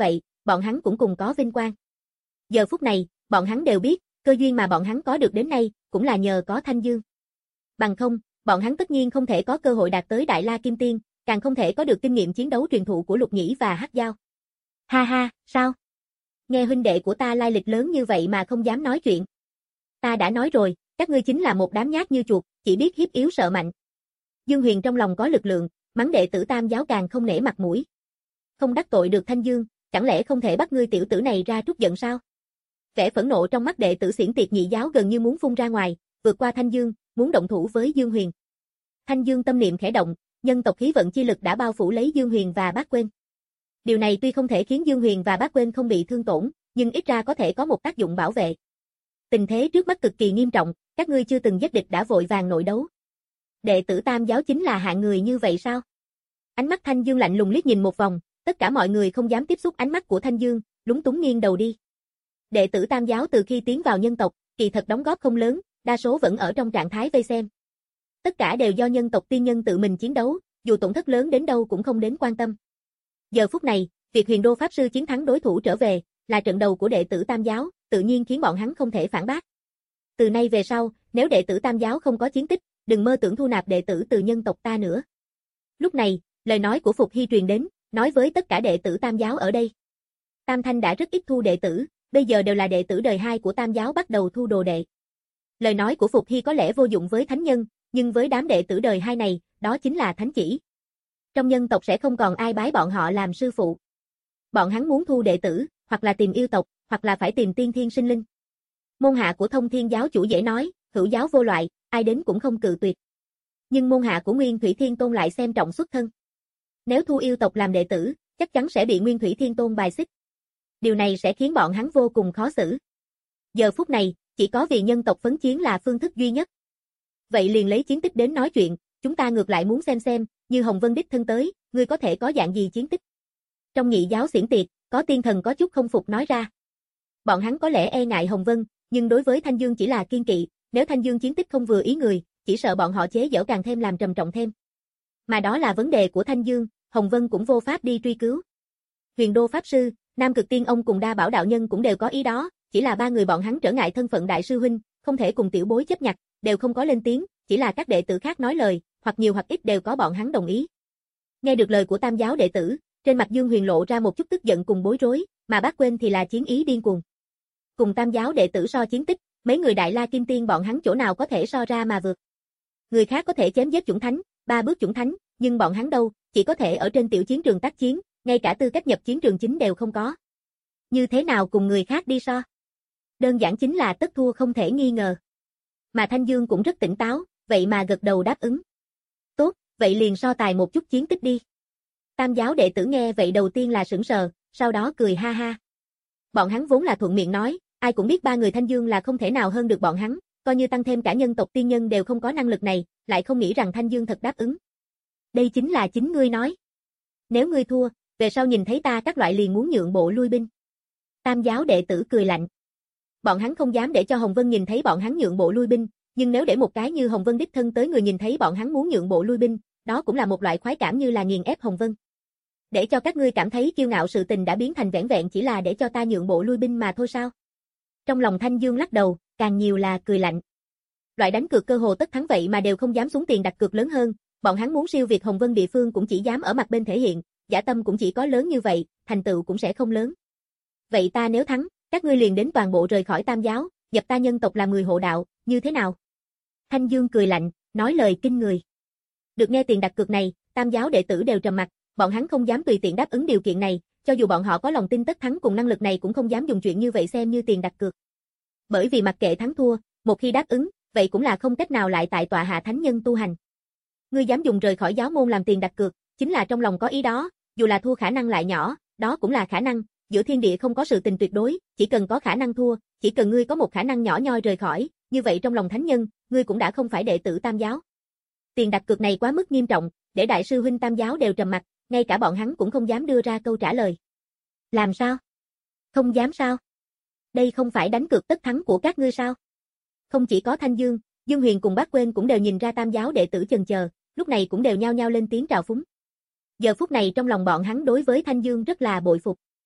bọn hắn cũng cùng có vinh quang. Giờ phút này, bọn hắn đều biết, cơ duyên mà bọn hắn có được đến nay, cũng là nhờ có Thanh Dương. Bằng không, bọn hắn tất nhiên không thể có cơ hội đạt tới Đại La Kim Tiên, càng không thể có được kinh nghiệm chiến đấu truyền thụ của Lục Nhĩ và Hắc Dao. Ha ha, sao? Nghe huynh đệ của ta lai lịch lớn như vậy mà không dám nói chuyện. Ta đã nói rồi, các ngươi chính là một đám nhát như chuột, chỉ biết hiếp yếu sợ mạnh. Dương Huyền trong lòng có lực lượng, mắng đệ tử Tam giáo càng không nể mặt mũi. Không đắc tội được Thanh Dương, chẳng lẽ không thể bắt ngươi tiểu tử này ra trút giận sao? Vẻ phẫn nộ trong mắt đệ tử Xiển Tiệt Nhị giáo gần như muốn phun ra ngoài, vượt qua Thanh Dương, muốn động thủ với Dương Huyền. Thanh Dương tâm niệm khẽ động, nhân tộc khí vận chi lực đã bao phủ lấy Dương Huyền và Bác Quên. Điều này tuy không thể khiến Dương Huyền và Bác Quên không bị thương tổn, nhưng ít ra có thể có một tác dụng bảo vệ. Tình thế trước mắt cực kỳ nghiêm trọng, các ngươi chưa từng giết địch đã vội vàng nội đấu. Đệ tử Tam giáo chính là hạng người như vậy sao? Ánh mắt Thanh Dương lạnh lùng liếc nhìn một vòng, tất cả mọi người không dám tiếp xúc ánh mắt của Thanh Dương, lúng túng nghiêng đầu đi. Đệ tử Tam giáo từ khi tiến vào nhân tộc, kỳ thật đóng góp không lớn, đa số vẫn ở trong trạng thái vây xem. Tất cả đều do nhân tộc tiên nhân tự mình chiến đấu, dù tổn thất lớn đến đâu cũng không đến quan tâm. Giờ phút này, việc Huyền Đô Pháp Sư chiến thắng đối thủ trở về, là trận đầu của đệ tử Tam giáo, tự nhiên khiến bọn hắn không thể phản bác. Từ nay về sau, nếu đệ tử Tam giáo không có chiến tích, đừng mơ tưởng thu nạp đệ tử từ nhân tộc ta nữa. Lúc này, lời nói của Phục Hy truyền đến, nói với tất cả đệ tử Tam giáo ở đây. Tam Thanh đã rất ít thu đệ tử, bây giờ đều là đệ tử đời hai của Tam giáo bắt đầu thu đồ đệ. Lời nói của Phục Hy có lẽ vô dụng với thánh nhân, nhưng với đám đệ tử đời hai này, đó chính là thánh chỉ. Trong nhân tộc sẽ không còn ai bái bọn họ làm sư phụ. Bọn hắn muốn thu đệ tử, hoặc là tìm yêu tộc, hoặc là phải tìm tiên thiên sinh linh. Môn hạ của Thông Thiên giáo chủ dễ nói, hữu giáo vô loại, ai đến cũng không cự tuyệt. Nhưng môn hạ của Nguyên Thủy Thiên Tôn lại xem trọng xuất thân. Nếu thu yêu tộc làm đệ tử, chắc chắn sẽ bị Nguyên Thủy Thiên Tôn bài xích. Điều này sẽ khiến bọn hắn vô cùng khó xử. Giờ phút này, chỉ có vì nhân tộc phấn chiến là phương thức duy nhất. Vậy liền lấy chiến tích đến nói chuyện, chúng ta ngược lại muốn xem xem, như Hồng Vân đích thân tới, ngươi có thể có dạng gì chiến tích. Trong Nhị giáo Xiển Tiệt, có tiên thần có chút không phục nói ra. Bọn hắn có lẽ e ngại Hồng Vân, nhưng đối với Thanh Dương chỉ là kiên kỵ, nếu Thanh Dương chiến tích không vừa ý người, chỉ sợ bọn họ chế giễu càng thêm làm trầm trọng thêm. Mà đó là vấn đề của Thanh Dương, Hồng Vân cũng vô pháp đi truy cứu. Huyền Đô Pháp Sư, Nam Cực Tiên Ông cùng Đa Bảo Đạo Nhân cũng đều có ý đó, chỉ là ba người bọn hắn trở ngại thân phận đại sư huynh, không thể cùng tiểu bối chấp nhặt, đều không có lên tiếng, chỉ là các đệ tử khác nói lời, hoặc nhiều hoặc ít đều có bọn hắn đồng ý. Nghe được lời của Tam giáo đệ tử, trên mặt Dương Huyền lộ ra một chút tức giận cùng bối rối, mà Bác Quên thì là chiến ý điên cuồng. Cùng Tam giáo đệ tử so chiến tích, mấy người Đại La Kim Tiên bọn hắn chỗ nào có thể so ra mà vượt. Người khác có thể chém giết chủng thánh, ba bước chủng thánh, nhưng bọn hắn đâu, chỉ có thể ở trên tiểu chiến trường tác chiến, ngay cả tư cách nhập chiến trường chính đều không có. Như thế nào cùng người khác đi so? Đơn giản chính là tất thua không thể nghi ngờ. Mà Thanh Dương cũng rất tỉnh táo, vậy mà gật đầu đáp ứng. Tốt, vậy liền so tài một chút chiến tích đi. Tam giáo đệ tử nghe vậy đầu tiên là sững sờ, sau đó cười ha ha. Bọn hắn vốn là thuận miệng nói, ai cũng biết ba người Thanh Dương là không thể nào hơn được bọn hắn, coi như tăng thêm cả nhân tộc tiên nhân đều không có năng lực này, lại không nghĩ rằng Thanh Dương thật đáp ứng. Đây chính là chính ngươi nói. Nếu ngươi thua, về sau nhìn thấy ta các loại liền muốn nhượng bộ lui binh. Tam giáo đệ tử cười lạnh. Bọn hắn không dám để cho Hồng Vân nhìn thấy bọn hắn nhượng bộ lui binh, nhưng nếu để một cái như Hồng Vân đích thân tới người nhìn thấy bọn hắn muốn nhượng bộ lui binh, đó cũng là một loại khoái cảm như là nghiền ép Hồng Vân. Để cho các ngươi cảm thấy kiêu ngạo sự tình đã biến thành vẻn vẹn chỉ là để cho ta nhượng bộ lui binh mà thôi sao? Trong lòng Thanh Dương lắc đầu, càng nhiều là cười lạnh. Loại đánh cược cơ hồ tất thắng vậy mà đều không dám xuống tiền đặt cược lớn hơn, bọn hắn muốn siêu việt Hồng Vân địa phương cũng chỉ dám ở mặt bên thể hiện, dã tâm cũng chỉ có lớn như vậy, thành tựu cũng sẽ không lớn. Vậy ta nếu thắng, các ngươi liền đến toàn bộ rời khỏi Tam giáo, nhập ta nhân tộc làm người hộ đạo, như thế nào? Thanh Dương cười lạnh, nói lời kinh người. Được nghe tiền đặt cược này, Tam giáo đệ tử đều trầm mặt, bọn hắn không dám tùy tiện đáp ứng điều kiện này, cho dù bọn họ có lòng tin tất thắng cùng năng lực này cũng không dám dùng chuyện như vậy xem như tiền đặt cược. Bởi vì mặc kệ thắng thua, một khi đáp ứng, vậy cũng là không cách nào lại tại tọa hạ thánh nhân tu hành. Ngươi dám dùng rời khỏi giáo môn làm tiền đặt cược, chính là trong lòng có ý đó, dù là thua khả năng lại nhỏ, đó cũng là khả năng, giữa thiên địa không có sự tình tuyệt đối, chỉ cần có khả năng thua, chỉ cần ngươi có một khả năng nhỏ nhoi rời khỏi, như vậy trong lòng thánh nhân, ngươi cũng đã không phải đệ tử Tam giáo. Tiền đặt cược này quá mức nghiêm trọng, để đại sư huynh Tam giáo đều trầm mặt, ngay cả bọn hắn cũng không dám đưa ra câu trả lời. Làm sao? Không dám sao? Đây không phải đánh cược tất thắng của các ngươi sao? Không chỉ có Thanh Dương, Dương Huyền cùng Bác Quên cũng đều nhìn ra Tam giáo đệ tử chần chờ, lúc này cũng đều nhao nhao lên tiếng trào phúng. Giờ phút này trong lòng bọn hắn đối với Thanh Dương rất là bội phục.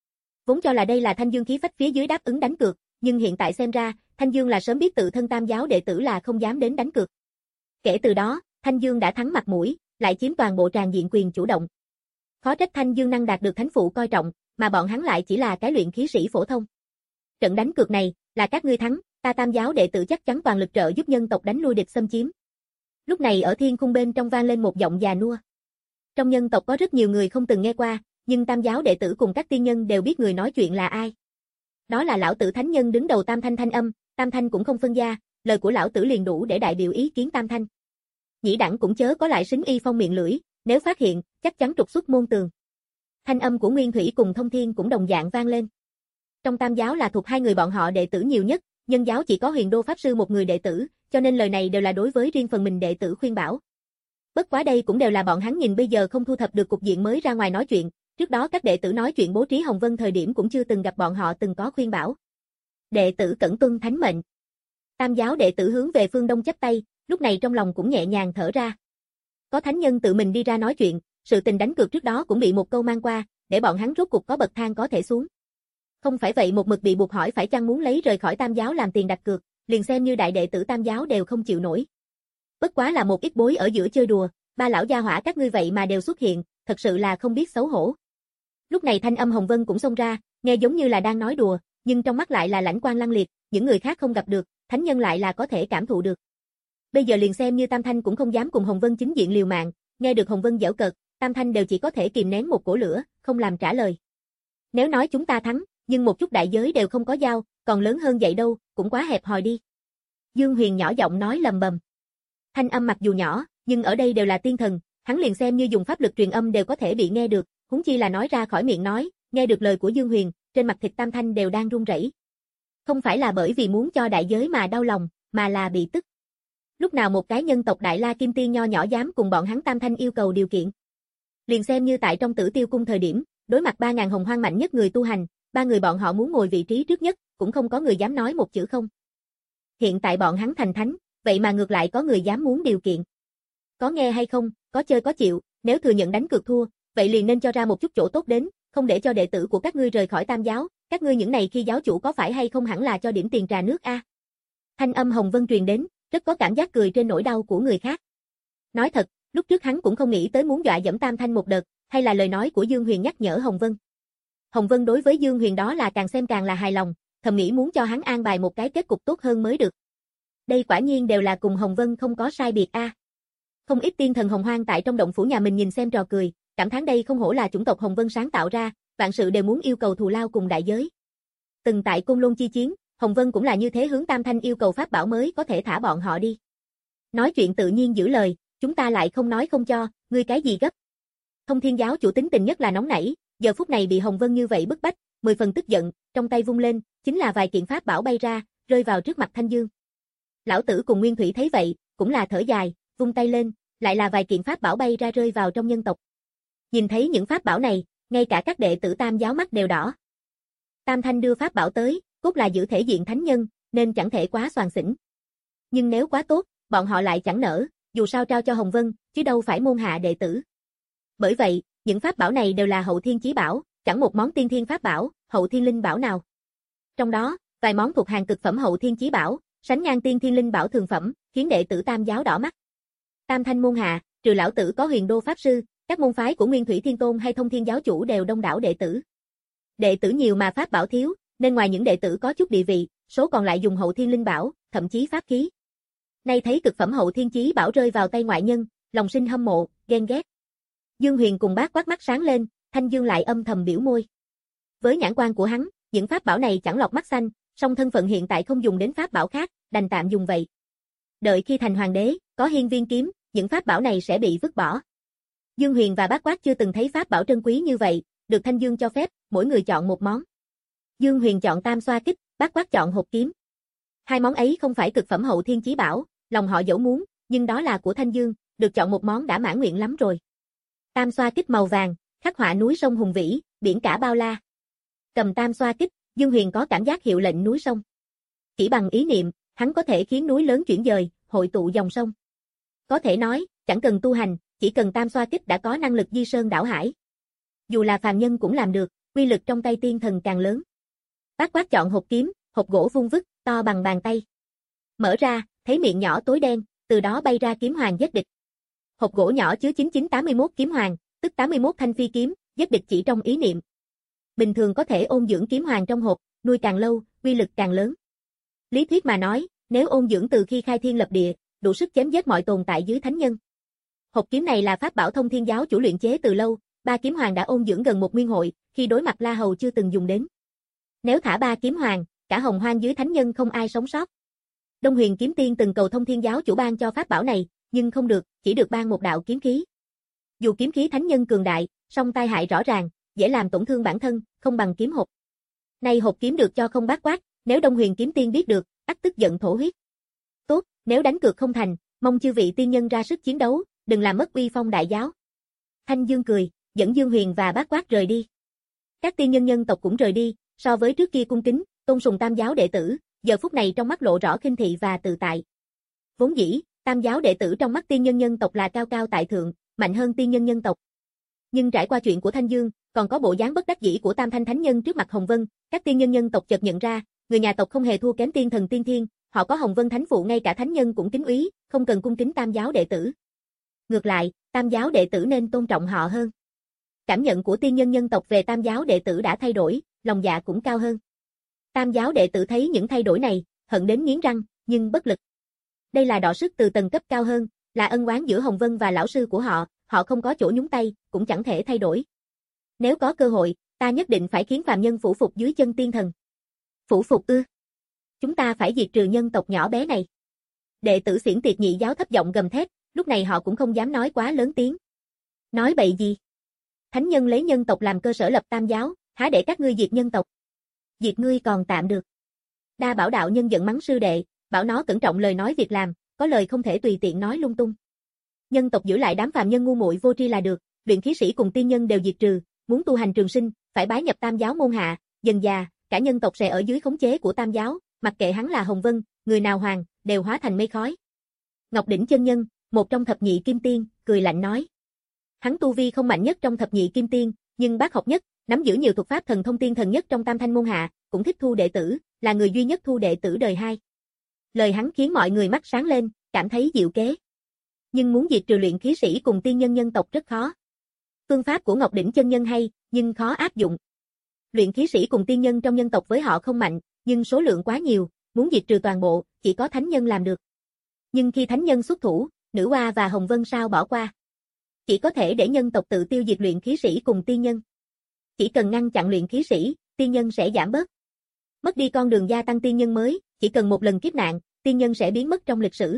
Vốn cho là đây là Thanh Dương khí phách phía dưới đáp ứng đánh cược, nhưng hiện tại xem ra, Thanh Dương là sớm biết tự thân tam giáo đệ tử là không dám đến đánh cược. Kể từ đó, Thanh Dương đã thắng mặt mũi, lại chiếm toàn bộ tràng diện quyền chủ động. Khó trách Thanh Dương năng đạt được thánh phụ coi trọng, mà bọn hắn lại chỉ là cái luyện khí sĩ phổ thông. Trận đánh cược này, là các ngươi thắng, ta tam giáo đệ tử chắc chắn toàn lực trợ giúp nhân tộc đánh lui địch xâm chiếm. Lúc này ở thiên khung bên trong vang lên một giọng già nua. Trong nhân tộc có rất nhiều người không từng nghe qua, nhưng tam giáo đệ tử cùng các tiên nhân đều biết người nói chuyện là ai. Đó là lão tử thánh nhân đứng đầu Tam Thanh Thanh Âm, Tam Thanh cũng không phân gia, lời của lão tử liền đủ để đại biểu ý kiến Tam Thanh. Nhĩ đẳng cũng chớ có lại xính y phong miệng lưỡi, nếu phát hiện, chắc chắn trục xuất môn tường. Thanh âm của Nguyên Thủy cùng Thông Thiên cũng đồng dạng vang lên. Trong tam giáo là thuộc hai người bọn họ đệ tử nhiều nhất, nhân giáo chỉ có Huyền Đô Pháp Sư một người đệ tử, cho nên lời này đều là đối với riêng phần mình đệ tử khuyên bảo. Bất quá đây cũng đều là bọn hắn nhìn bây giờ không thu thập được cục diện mới ra ngoài nói chuyện, trước đó các đệ tử nói chuyện bố trí Hồng Vân thời điểm cũng chưa từng gặp bọn họ từng có khuyên bảo. Đệ tử cẩn tuân thánh mệnh. Tam giáo đệ tử hướng về phương đông chắp tay, lúc này trong lòng cũng nhẹ nhàng thở ra. Có thánh nhân tự mình đi ra nói chuyện, sự tình đánh cược trước đó cũng bị một câu mang qua, để bọn hắn rốt cục có bậc thang có thể xuống. Không phải vậy một mực bị buộc hỏi phải chăng muốn lấy rời khỏi tam giáo làm tiền đặt cược, liền xem như đại đệ tử tam giáo đều không chịu nổi. Bất quá là một ít bối ở giữa chơi đùa, ba lão gia hỏa các ngươi vậy mà đều xuất hiện, thật sự là không biết xấu hổ. Lúc này thanh âm Hồng Vân cũng xông ra, nghe giống như là đang nói đùa, nhưng trong mắt lại là lãnh quang lăng liệt, những người khác không gặp được, thánh nhân lại là có thể cảm thụ được. Bây giờ liền xem như Tam Thanh cũng không dám cùng Hồng Vân chính diện liều mạng, nghe được Hồng Vân giễu cợt, Tam Thanh đều chỉ có thể kìm nén một cổ lửa, không làm trả lời. Nếu nói chúng ta thắng, nhưng một chút đại giới đều không có giao, còn lớn hơn vậy đâu, cũng quá hẹp hòi đi. Dương Huyền nhỏ giọng nói lầm bầm. Thanh âm mặc dù nhỏ, nhưng ở đây đều là tiên thần, hắn liền xem như dùng pháp lực truyền âm đều có thể bị nghe được, huống chi là nói ra khỏi miệng nói, nghe được lời của Dương Huyền, trên mặt thịt Tam Thanh đều đang run rẩy. Không phải là bởi vì muốn cho đại giới mà đau lòng, mà là bị tức. Lúc nào một cái nhân tộc Đại La Kim Tiên nho nhỏ dám cùng bọn hắn Tam Thanh yêu cầu điều kiện. Liền xem như tại trong Tử Tiêu cung thời điểm, đối mặt ba ngàn hồng hoang mạnh nhất người tu hành, ba người bọn họ muốn ngồi vị trí trước nhất, cũng không có người dám nói một chữ không. Hiện tại bọn hắn thành thánh, vậy mà ngược lại có người dám muốn điều kiện. Có nghe hay không, có chơi có chịu, nếu thừa nhận đánh cược thua, vậy liền nên cho ra một chút chỗ tốt đến, không để cho đệ tử của các ngươi rời khỏi tam giáo, các ngươi những này khi giáo chủ có phải hay không hẳn là cho điểm tiền trà nước a. À? Thanh âm Hồng Vân truyền đến, rất có cảm giác cười trên nỗi đau của người khác. Nói thật, lúc trước hắn cũng không nghĩ tới muốn dọa dẫm Tam Thanh một đợt, hay là lời nói của Dương Huyền nhắc nhở Hồng Vân. Hồng Vân đối với Dương Huyền đó là càng xem càng là hài lòng, thầm nghĩ muốn cho hắn an bài một cái kết cục tốt hơn mới được. Đây quả nhiên đều là cùng Hồng Vân không có sai biệt a. À. Không ít tiên thần hồng hoang tại trong động phủ nhà mình nhìn xem trò cười, cảm thán đây không hổ là chủng tộc Hồng Vân sáng tạo ra, vạn sự đều muốn yêu cầu thù lao cùng đại giới. Từng tại Côn Lôn chi chiến, Hồng Vân cũng là như thế hướng Tam Thanh yêu cầu pháp bảo mới có thể thả bọn họ đi. Nói chuyện tự nhiên giữ lời, chúng ta lại không nói không cho, ngươi cái gì gấp. Thông Thiên giáo chủ tính tình nhất là nóng nảy, giờ phút này bị Hồng Vân như vậy bức bách, mười phần tức giận, trong tay vung lên, chính là vài kiện pháp bảo bay ra, rơi vào trước mặt Thanh Dương. Lão tử cùng Nguyên Thủy thấy vậy, cũng là thở dài, vung tay lên, lại là vài kiện pháp bảo bay ra rơi vào trong nhân tộc. Nhìn thấy những pháp bảo này, ngay cả các đệ tử Tam giáo mắt đều đỏ. Tam Thanh đưa pháp bảo tới, cốt là giữ thể diện thánh nhân, nên chẳng thể quá xoàng xỉn. Nhưng nếu quá tốt, bọn họ lại chẳng nỡ, dù sao trao cho Hồng Vân, chứ đâu phải môn hạ đệ tử. Bởi vậy, những pháp bảo này đều là hậu thiên chí bảo, chẳng một món tiên thiên pháp bảo, hậu thiên linh bảo nào. Trong đó, vài món thuộc hàng cực phẩm hậu thiên chí bảo, sánh ngang tiên thiên linh bảo thường phẩm, khiến đệ tử Tam giáo đỏ mắt. Tam Thanh môn hạ, trừ lão tử có Huyền Đô pháp sư, các môn phái của Nguyên Thủy Thiên Tôn hay Thông Thiên giáo chủ đều đông đảo đệ tử. Đệ tử nhiều mà pháp bảo thiếu, nên ngoài những đệ tử có chút địa vị, số còn lại dùng hậu thiên linh bảo, thậm chí pháp khí. Nay thấy cực phẩm hậu thiên chí bảo rơi vào tay ngoại nhân, lòng sinh hâm mộ, ghen ghét. Dương Huyền cùng Bác Quát mắt sáng lên, Thanh Dương lại âm thầm biểu môi. Với nhãn quan của hắn, những pháp bảo này chẳng lọt mắt xanh, song thân phận hiện tại không dùng đến pháp bảo khác, đành tạm dùng vậy. Đợi khi thành hoàng đế, có hiên viên kiếm, những pháp bảo này sẽ bị vứt bỏ. Dương Huyền và Bác Quát chưa từng thấy pháp bảo trân quý như vậy, được Thanh Dương cho phép, mỗi người chọn một món. Dương Huyền chọn tam xoa kích, Bác Quát chọn hộp kiếm. Hai món ấy không phải cực phẩm hậu thiên chí bảo, lòng họ dẫu muốn, nhưng đó là của Thanh Dương, được chọn một món đã mãn nguyện lắm rồi. Tam xoa kích màu vàng, khắc họa núi sông hùng vĩ, biển cả bao la. Cầm tam xoa kích, Dương Huyền có cảm giác hiệu lệnh núi sông. Chỉ bằng ý niệm, hắn có thể khiến núi lớn chuyển dời, hội tụ dòng sông. Có thể nói, chẳng cần tu hành, chỉ cần tam xoa kích đã có năng lực di sơn đảo hải. Dù là phàm nhân cũng làm được, uy lực trong tay tiên thần càng lớn. Bát Quát chọn hộp kiếm, hộp gỗ vuông vức, to bằng bàn tay. Mở ra, thấy miệng nhỏ tối đen, từ đó bay ra kiếm hoàng giết địch. Hộp gỗ nhỏ chứa chín chín tám mươi mốt kiếm hoàng, tức tám mươi mốt thanh phi kiếm, giết địch chỉ trong ý niệm. Bình thường có thể ôn dưỡng kiếm hoàng trong hộp, nuôi càng lâu, uy lực càng lớn. Lý thuyết mà nói, nếu ôn dưỡng từ khi khai thiên lập địa, đủ sức chém giết mọi tồn tại dưới thánh nhân. Hộp kiếm này là pháp bảo thông thiên giáo chủ luyện chế từ lâu, ba kiếm hoàng đã ôn dưỡng gần một nguyên hội, khi đối mặt La Hầu chưa từng dùng đến. Nếu thả ba kiếm hoàng, cả hồng hoang dưới thánh nhân không ai sống sót. Đông Huyền Kiếm Tiên từng cầu thông thiên giáo chủ ban cho pháp bảo này, nhưng không được, chỉ được ban một đạo kiếm khí. Dù kiếm khí thánh nhân cường đại, song tai hại rõ ràng, dễ làm tổn thương bản thân, không bằng kiếm hộp. Nay hộp kiếm được cho không bát quát, nếu Đông Huyền Kiếm Tiên biết được, ắt tức giận thổ huyết. Tốt, nếu đánh cược không thành, mong chư vị tiên nhân ra sức chiến đấu, đừng làm mất uy phong đại giáo. Thanh Dương cười, dẫn Dương Huyền và bát quát rời đi. Các tiên nhân nhân tộc cũng rời đi, so với trước kia cung kính, tôn sùng tam giáo đệ tử, giờ phút này trong mắt lộ rõ khinh thị và tự tại. Vốn dĩ, tam giáo đệ tử trong mắt tiên nhân nhân tộc là cao cao tại thượng, mạnh hơn tiên nhân nhân tộc. Nhưng trải qua chuyện của Thanh Dương, còn có bộ dáng bất đắc dĩ của Tam Thanh Thánh Nhân trước mặt Hồng Vân, các tiên nhân nhân tộc chợt nhận ra, người nhà tộc không hề thua kém tiên thần tiên thiên, họ có Hồng Vân Thánh Phụ ngay cả thánh nhân cũng kính úy, không cần cung kính tam giáo đệ tử. Ngược lại, tam giáo đệ tử nên tôn trọng họ hơn. Cảm nhận của tiên nhân nhân tộc về tam giáo đệ tử đã thay đổi, lòng dạ cũng cao hơn. Tam giáo đệ tử thấy những thay đổi này, hận đến nghiến răng, nhưng bất lực. Đây là đọ sức từ tầng cấp cao hơn, là ân oán giữa Hồng Vân và lão sư của họ, họ không có chỗ nhúng tay, cũng chẳng thể thay đổi. Nếu có cơ hội, ta nhất định phải khiến phàm nhân phủ phục dưới chân tiên thần. Phủ phục ư? Chúng ta phải diệt trừ nhân tộc nhỏ bé này. Đệ tử Xiển Tiệt Nhị giáo thấp giọng gầm thét, lúc này họ cũng không dám nói quá lớn tiếng. Nói bậy gì? Thánh nhân lấy nhân tộc làm cơ sở lập tam giáo, há để các ngươi diệt nhân tộc? Diệt ngươi còn tạm được. Đa Bảo đạo nhân giận mắng sư đệ, bảo nó cẩn trọng lời nói việc làm, có lời không thể tùy tiện nói lung tung. Nhân tộc giữ lại đám phàm nhân ngu muội vô tri là được, luyện khí sĩ cùng tiên nhân đều diệt trừ, muốn tu hành trường sinh, phải bái nhập tam giáo môn hạ, dần già, cả nhân tộc sẽ ở dưới khống chế của tam giáo, mặc kệ hắn là Hồng Vân, người nào hoàng, đều hóa thành mây khói. Ngọc Đỉnh chân nhân, một trong thập nhị kim tiên, cười lạnh nói. Hắn tu vi không mạnh nhất trong thập nhị kim tiên, nhưng bác học nhất, nắm giữ nhiều thuật pháp thần thông tiên thần nhất trong tam thanh môn hạ, cũng thích thu đệ tử, là người duy nhất thu đệ tử đời hai. Lời hắn khiến mọi người mắt sáng lên, cảm thấy diệu kế. Nhưng muốn diệt trừ luyện khí sĩ cùng tiên nhân nhân tộc rất khó. Phương pháp của Ngọc Đỉnh chân nhân hay, nhưng khó áp dụng. Luyện khí sĩ cùng tiên nhân trong nhân tộc với họ không mạnh, nhưng số lượng quá nhiều, muốn diệt trừ toàn bộ, chỉ có thánh nhân làm được. Nhưng khi thánh nhân xuất thủ, Nữ Hoa và Hồng Vân sao bỏ qua? Chỉ có thể để nhân tộc tự tiêu diệt luyện khí sĩ cùng tiên nhân. Chỉ cần ngăn chặn luyện khí sĩ, tiên nhân sẽ giảm bớt. Mất đi con đường gia tăng tiên nhân mới, chỉ cần một lần kiếp nạn, tiên nhân sẽ biến mất trong lịch sử.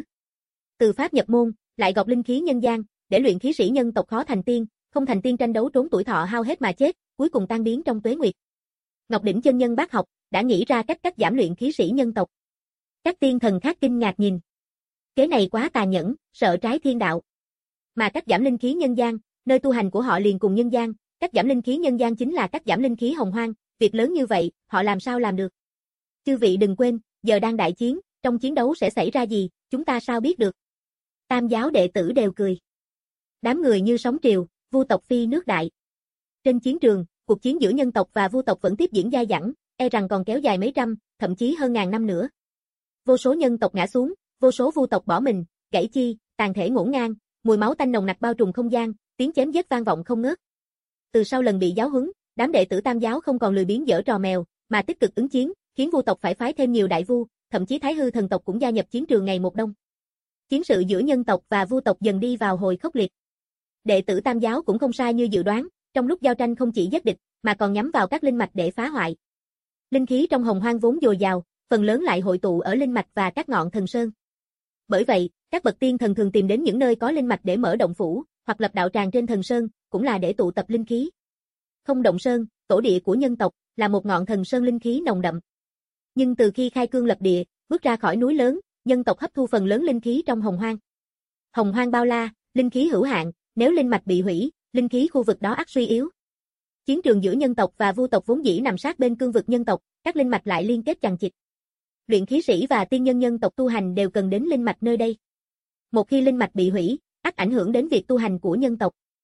Từ pháp nhập môn, lại gọt linh khí nhân gian, để luyện khí sĩ nhân tộc khó thành tiên, không thành tiên tranh đấu trốn tuổi thọ hao hết mà chết, cuối cùng tan biến trong tuế nguyệt. Ngọc Đỉnh chân nhân bác học, đã nghĩ ra cách cắt giảm luyện khí sĩ nhân tộc. Các tiên thần khác kinh ngạc nhìn. Kế này quá tà nhẫn, sợ trái thiên đạo. Mà cắt giảm linh khí nhân gian, nơi tu hành của họ liền cùng nhân gian, cắt giảm linh khí nhân gian chính là cắt giảm linh khí hồng hoang, việc lớn như vậy, họ làm sao làm được? Chư vị đừng quên, giờ đang đại chiến, trong chiến đấu sẽ xảy ra gì, chúng ta sao biết được? Tam giáo đệ tử đều cười. Đám người như sóng triều, Vu tộc phi nước đại. Trên chiến trường, cuộc chiến giữa nhân tộc và Vu tộc vẫn tiếp diễn dai dẳng, e rằng còn kéo dài mấy trăm, thậm chí hơn ngàn năm nữa. Vô số nhân tộc ngã xuống, vô số Vu tộc bỏ mình, gãy chi, tàn thể ngổn ngang, mùi máu tanh nồng nặc bao trùm không gian, tiếng chém giết vang vọng không ngớt. Từ sau lần bị giáo huấn, đám đệ tử Tam giáo không còn lười biếng giở trò mèo, mà tích cực ứng chiến, khiến Vu tộc phải phái thêm nhiều đại vu, thậm chí Thái Hư thần tộc cũng gia nhập chiến trường ngày một đông. Chiến sự giữa nhân tộc và Vu tộc dần đi vào hồi khốc liệt. Đệ tử Tam giáo cũng không sai như dự đoán, trong lúc giao tranh không chỉ giết địch, mà còn nhắm vào các linh mạch để phá hoại. Linh khí trong hồng hoang vốn dồi dào, phần lớn lại hội tụ ở linh mạch và các ngọn thần sơn. Bởi vậy, các bậc tiên thần thường tìm đến những nơi có linh mạch để mở động phủ, hoặc lập đạo tràng trên thần sơn, cũng là để tụ tập linh khí. Không Động Sơn, tổ địa của nhân tộc, là một ngọn thần sơn linh khí nồng đậm. Nhưng từ khi khai cương lập địa, bước ra khỏi núi lớn, nhân tộc hấp thu phần lớn linh khí trong hồng hoang. Hồng hoang bao la, linh khí hữu hạn, nếu linh mạch bị hủy, linh khí khu vực đó ắt suy yếu. Chiến trường giữa nhân tộc và Vu tộc vốn dĩ nằm sát bên cương vực nhân tộc, các linh mạch lại liên kết chằng chịt. Luyện khí sĩ và tiên nhân nhân tộc tu hành đều cần đến linh mạch nơi đây. Một khi linh mạch bị hủy, ắt ảnh hưởng đến việc tu hành của nhân tộc.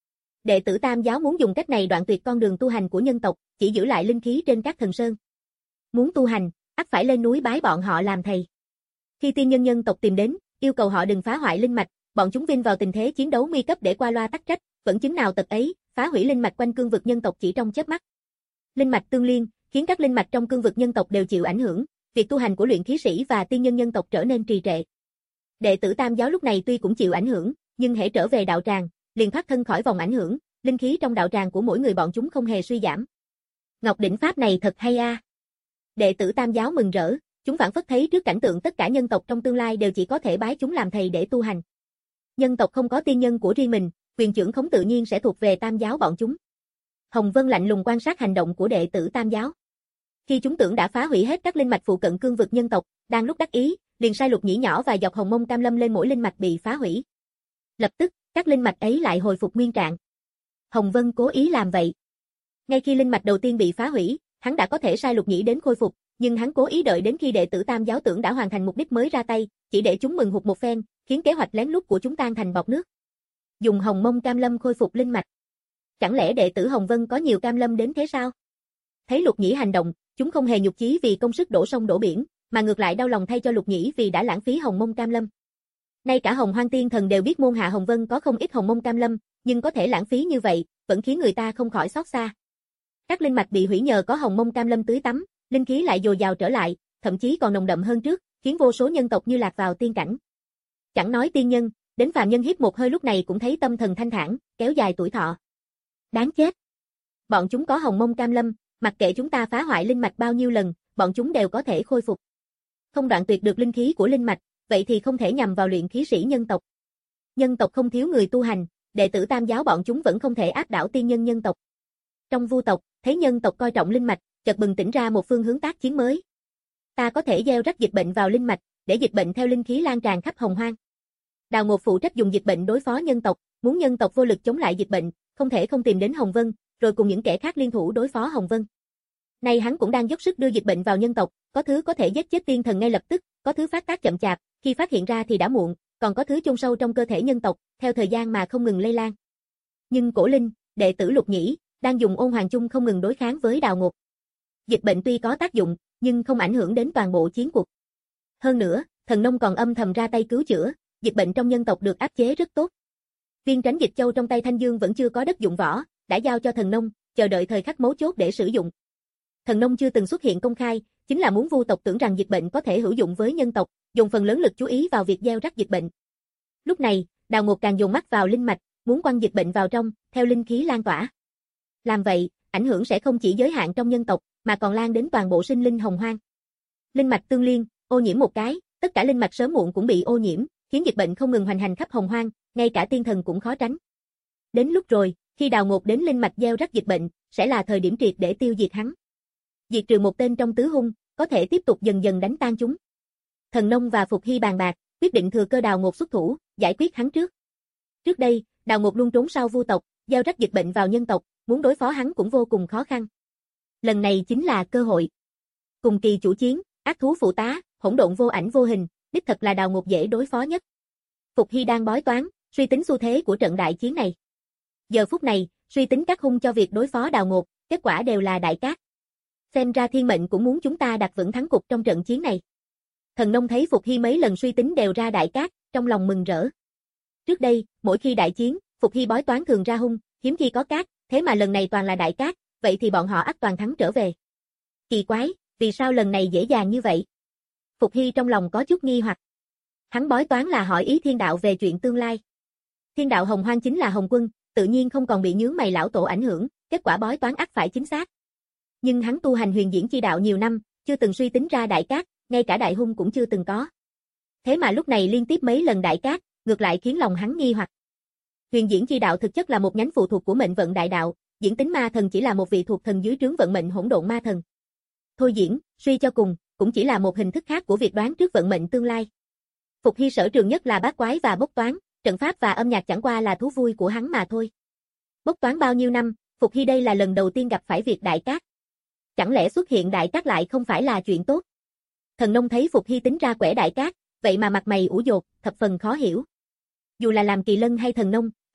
Đệ tử Tam giáo muốn dùng cách này đoạn tuyệt con đường tu hành của nhân tộc, chỉ giữ lại linh khí trên các thần sơn. Muốn tu hành, ắt phải lên núi bái bọn họ làm thầy. Khi tiên nhân nhân tộc tìm đến, yêu cầu họ đừng phá hoại linh mạch, bọn chúng vin vào tình thế chiến đấu nguy cấp để qua loa tắc trách, vẫn chứng nào tật ấy, phá hủy linh mạch quanh cương vực nhân tộc chỉ trong chớp mắt. Linh mạch tương liên, khiến các linh mạch trong cương vực nhân tộc đều chịu ảnh hưởng, việc tu hành của luyện khí sĩ và tiên nhân nhân tộc trở nên trì trệ. Đệ tử Tam giáo lúc này tuy cũng chịu ảnh hưởng, nhưng hễ trở về đạo tràng, liền thoát thân khỏi vòng ảnh hưởng, linh khí trong đạo tràng của mỗi người bọn chúng không hề suy giảm. Ngọc đỉnh pháp này thật hay a. À. Đệ tử Tam giáo mừng rỡ, chúng phảng phất thấy trước cảnh tượng tất cả nhân tộc trong tương lai đều chỉ có thể bái chúng làm thầy để tu hành. Nhân tộc không có tiên nhân của riêng mình, quyền trưởng khống tự nhiên sẽ thuộc về Tam giáo bọn chúng. Hồng Vân lạnh lùng quan sát hành động của đệ tử Tam giáo. Khi chúng tưởng đã phá hủy hết các linh mạch phụ cận cương vực nhân tộc, đang lúc đắc ý, liền sai Lục Nhĩ nhỏ và dọc hồng mông cam lâm lên mỗi linh mạch bị phá hủy. Lập tức, các linh mạch ấy lại hồi phục nguyên trạng. Hồng Vân cố ý làm vậy. Ngay khi linh mạch đầu tiên bị phá hủy, hắn đã có thể sai Lục Nhĩ đến khôi phục, nhưng hắn cố ý đợi đến khi đệ tử Tam giáo tưởng đã hoàn thành mục đích mới ra tay, chỉ để chúng mừng hụt một phen, khiến kế hoạch lén lút của chúng tan thành bọt nước. Dùng hồng mông cam lâm khôi phục linh mạch. Chẳng lẽ đệ tử Hồng Vân có nhiều cam lâm đến thế sao? Thấy Lục Nhĩ hành động, chúng không hề nhục chí vì công sức đổ sông đổ biển, mà ngược lại đau lòng thay cho Lục Nhĩ vì đã lãng phí hồng mông cam lâm. Nay cả Hồng Hoang Tiên Thần đều biết môn hạ Hồng Vân có không ít hồng mông cam lâm, nhưng có thể lãng phí như vậy, vẫn khiến người ta không khỏi xót xa. Các linh mạch bị hủy nhờ có hồng mông cam lâm tưới tắm, linh khí lại dồi dào trở lại, thậm chí còn nồng đậm hơn trước, khiến vô số nhân tộc như lạc vào tiên cảnh. Chẳng nói tiên nhân, đến phàm nhân hít một hơi lúc này cũng thấy tâm thần thanh thản, kéo dài tuổi thọ. Đáng chết. Bọn chúng có hồng mông cam lâm, mặc kệ chúng ta phá hoại linh mạch bao nhiêu lần, bọn chúng đều có thể khôi phục. Không đoạn tuyệt được linh khí của linh mạch, vậy thì không thể nhằm vào luyện khí sĩ nhân tộc. Nhân tộc không thiếu người tu hành, đệ tử Tam giáo bọn chúng vẫn không thể áp đảo tiên nhân nhân tộc. Trong Vu tộc, thấy nhân tộc coi trọng linh mạch, chợt bừng tỉnh ra một phương hướng tác chiến mới. Ta có thể gieo rắc dịch bệnh vào linh mạch, để dịch bệnh theo linh khí lan tràn khắp hồng hoang. Đào Ngột phụ trách dùng dịch bệnh đối phó nhân tộc, muốn nhân tộc vô lực chống lại dịch bệnh, không thể không tìm đến Hồng Vân, rồi cùng những kẻ khác liên thủ đối phó Hồng Vân. Nay hắn cũng đang dốc sức đưa dịch bệnh vào nhân tộc, có thứ có thể giết chết tiên thần ngay lập tức, có thứ phát tác chậm chạp, khi phát hiện ra thì đã muộn, còn có thứ chôn sâu trong cơ thể nhân tộc, theo thời gian mà không ngừng lây lan. Nhưng Cổ Linh, đệ tử Lục Nhĩ, đang dùng ôn hoàng chung không ngừng đối kháng với Đào Ngột. Dịch bệnh tuy có tác dụng, nhưng không ảnh hưởng đến toàn bộ chiến cuộc. Hơn nữa, Thần Nông còn âm thầm ra tay cứu chữa, dịch bệnh trong nhân tộc được áp chế rất tốt. Viên tránh dịch châu trong tay Thanh Dương vẫn chưa có đất dụng võ, đã giao cho Thần Nông, chờ đợi thời khắc mấu chốt để sử dụng. Thần Nông chưa từng xuất hiện công khai, chính là muốn Vu tộc tưởng rằng dịch bệnh có thể hữu dụng với nhân tộc, dùng phần lớn lực chú ý vào việc gieo rắc dịch bệnh. Lúc này, Đào Ngột càng dồn mắt vào linh mạch, muốn quăng dịch bệnh vào trong, theo linh khí lan tỏa. Làm vậy, ảnh hưởng sẽ không chỉ giới hạn trong nhân tộc, mà còn lan đến toàn bộ sinh linh hồng hoang. Linh mạch tương liên, ô nhiễm một cái, tất cả linh mạch sớm muộn cũng bị ô nhiễm, khiến dịch bệnh không ngừng hoành hành khắp hồng hoang, ngay cả tiên thần cũng khó tránh. Đến lúc rồi, khi Đào Ngột đến linh mạch gieo rắc dịch bệnh, sẽ là thời điểm triệt để tiêu diệt hắn. Diệt trừ một tên trong tứ hung, có thể tiếp tục dần dần đánh tan chúng. Thần Nông và Phục Hy bàn bạc, quyết định thừa cơ Đào Ngột xuất thủ, giải quyết hắn trước. Trước đây, Đào Ngột luôn trốn sau Vu tộc, gieo rắc dịch bệnh vào nhân tộc, muốn đối phó hắn cũng vô cùng khó khăn. Lần này chính là cơ hội. Cùng kỳ chủ chiến, ác thú phụ tá, hỗn độn vô ảnh vô hình, đích thật là Đào Ngột dễ đối phó nhất. Phục Hy đang bói toán, suy tính xu thế của trận đại chiến này. Giờ phút này, suy tính các hung cho việc đối phó Đào Ngột, kết quả đều là đại cát. Xem ra thiên mệnh cũng muốn chúng ta đặt vững thắng cục trong trận chiến này. Thần Nông thấy Phục Hy mấy lần suy tính đều ra đại cát, trong lòng mừng rỡ. Trước đây, mỗi khi đại chiến, Phục Hy bói toán thường ra hung, hiếm khi có cát, thế mà lần này toàn là đại cát, vậy thì bọn họ ắt toàn thắng trở về. Kỳ quái, vì sao lần này dễ dàng như vậy? Phục Hy trong lòng có chút nghi hoặc. Hắn bói toán là hỏi ý thiên đạo về chuyện tương lai. Thiên đạo hồng hoang chính là Hồng Quân, tự nhiên không còn bị nhướng mày lão tổ ảnh hưởng, kết quả bói toán ắt phải chính xác. Nhưng hắn tu hành huyền diễn chi đạo nhiều năm, chưa từng suy tính ra đại cát, ngay cả đại hung cũng chưa từng có. Thế mà lúc này liên tiếp mấy lần đại cát, ngược lại khiến lòng hắn nghi hoặc. Huyền diễn chi đạo thực chất là một nhánh phụ thuộc của mệnh vận đại đạo, diễn tính ma thần chỉ là một vị thuộc thần dưới trướng vận mệnh hỗn độn ma thần. Thôi diễn, suy cho cùng, cũng chỉ là một hình thức khác của việc đoán trước vận mệnh tương lai. Phục Hy sở trường nhất là bát quái và bốc toán, trận pháp và âm nhạc chẳng qua là thú vui của hắn mà thôi. Bốc toán bao nhiêu năm, Phục Hy đây là lần đầu tiên gặp phải việc đại cát. Chẳng lẽ xuất hiện đại cát lại không phải là chuyện tốt? Thần Nông thấy Phục Hy tính ra quẻ đại cát, vậy mà mặt mày ủ dột, thập phần khó hiểu. Dù là làm kỳ lân hay thần nông,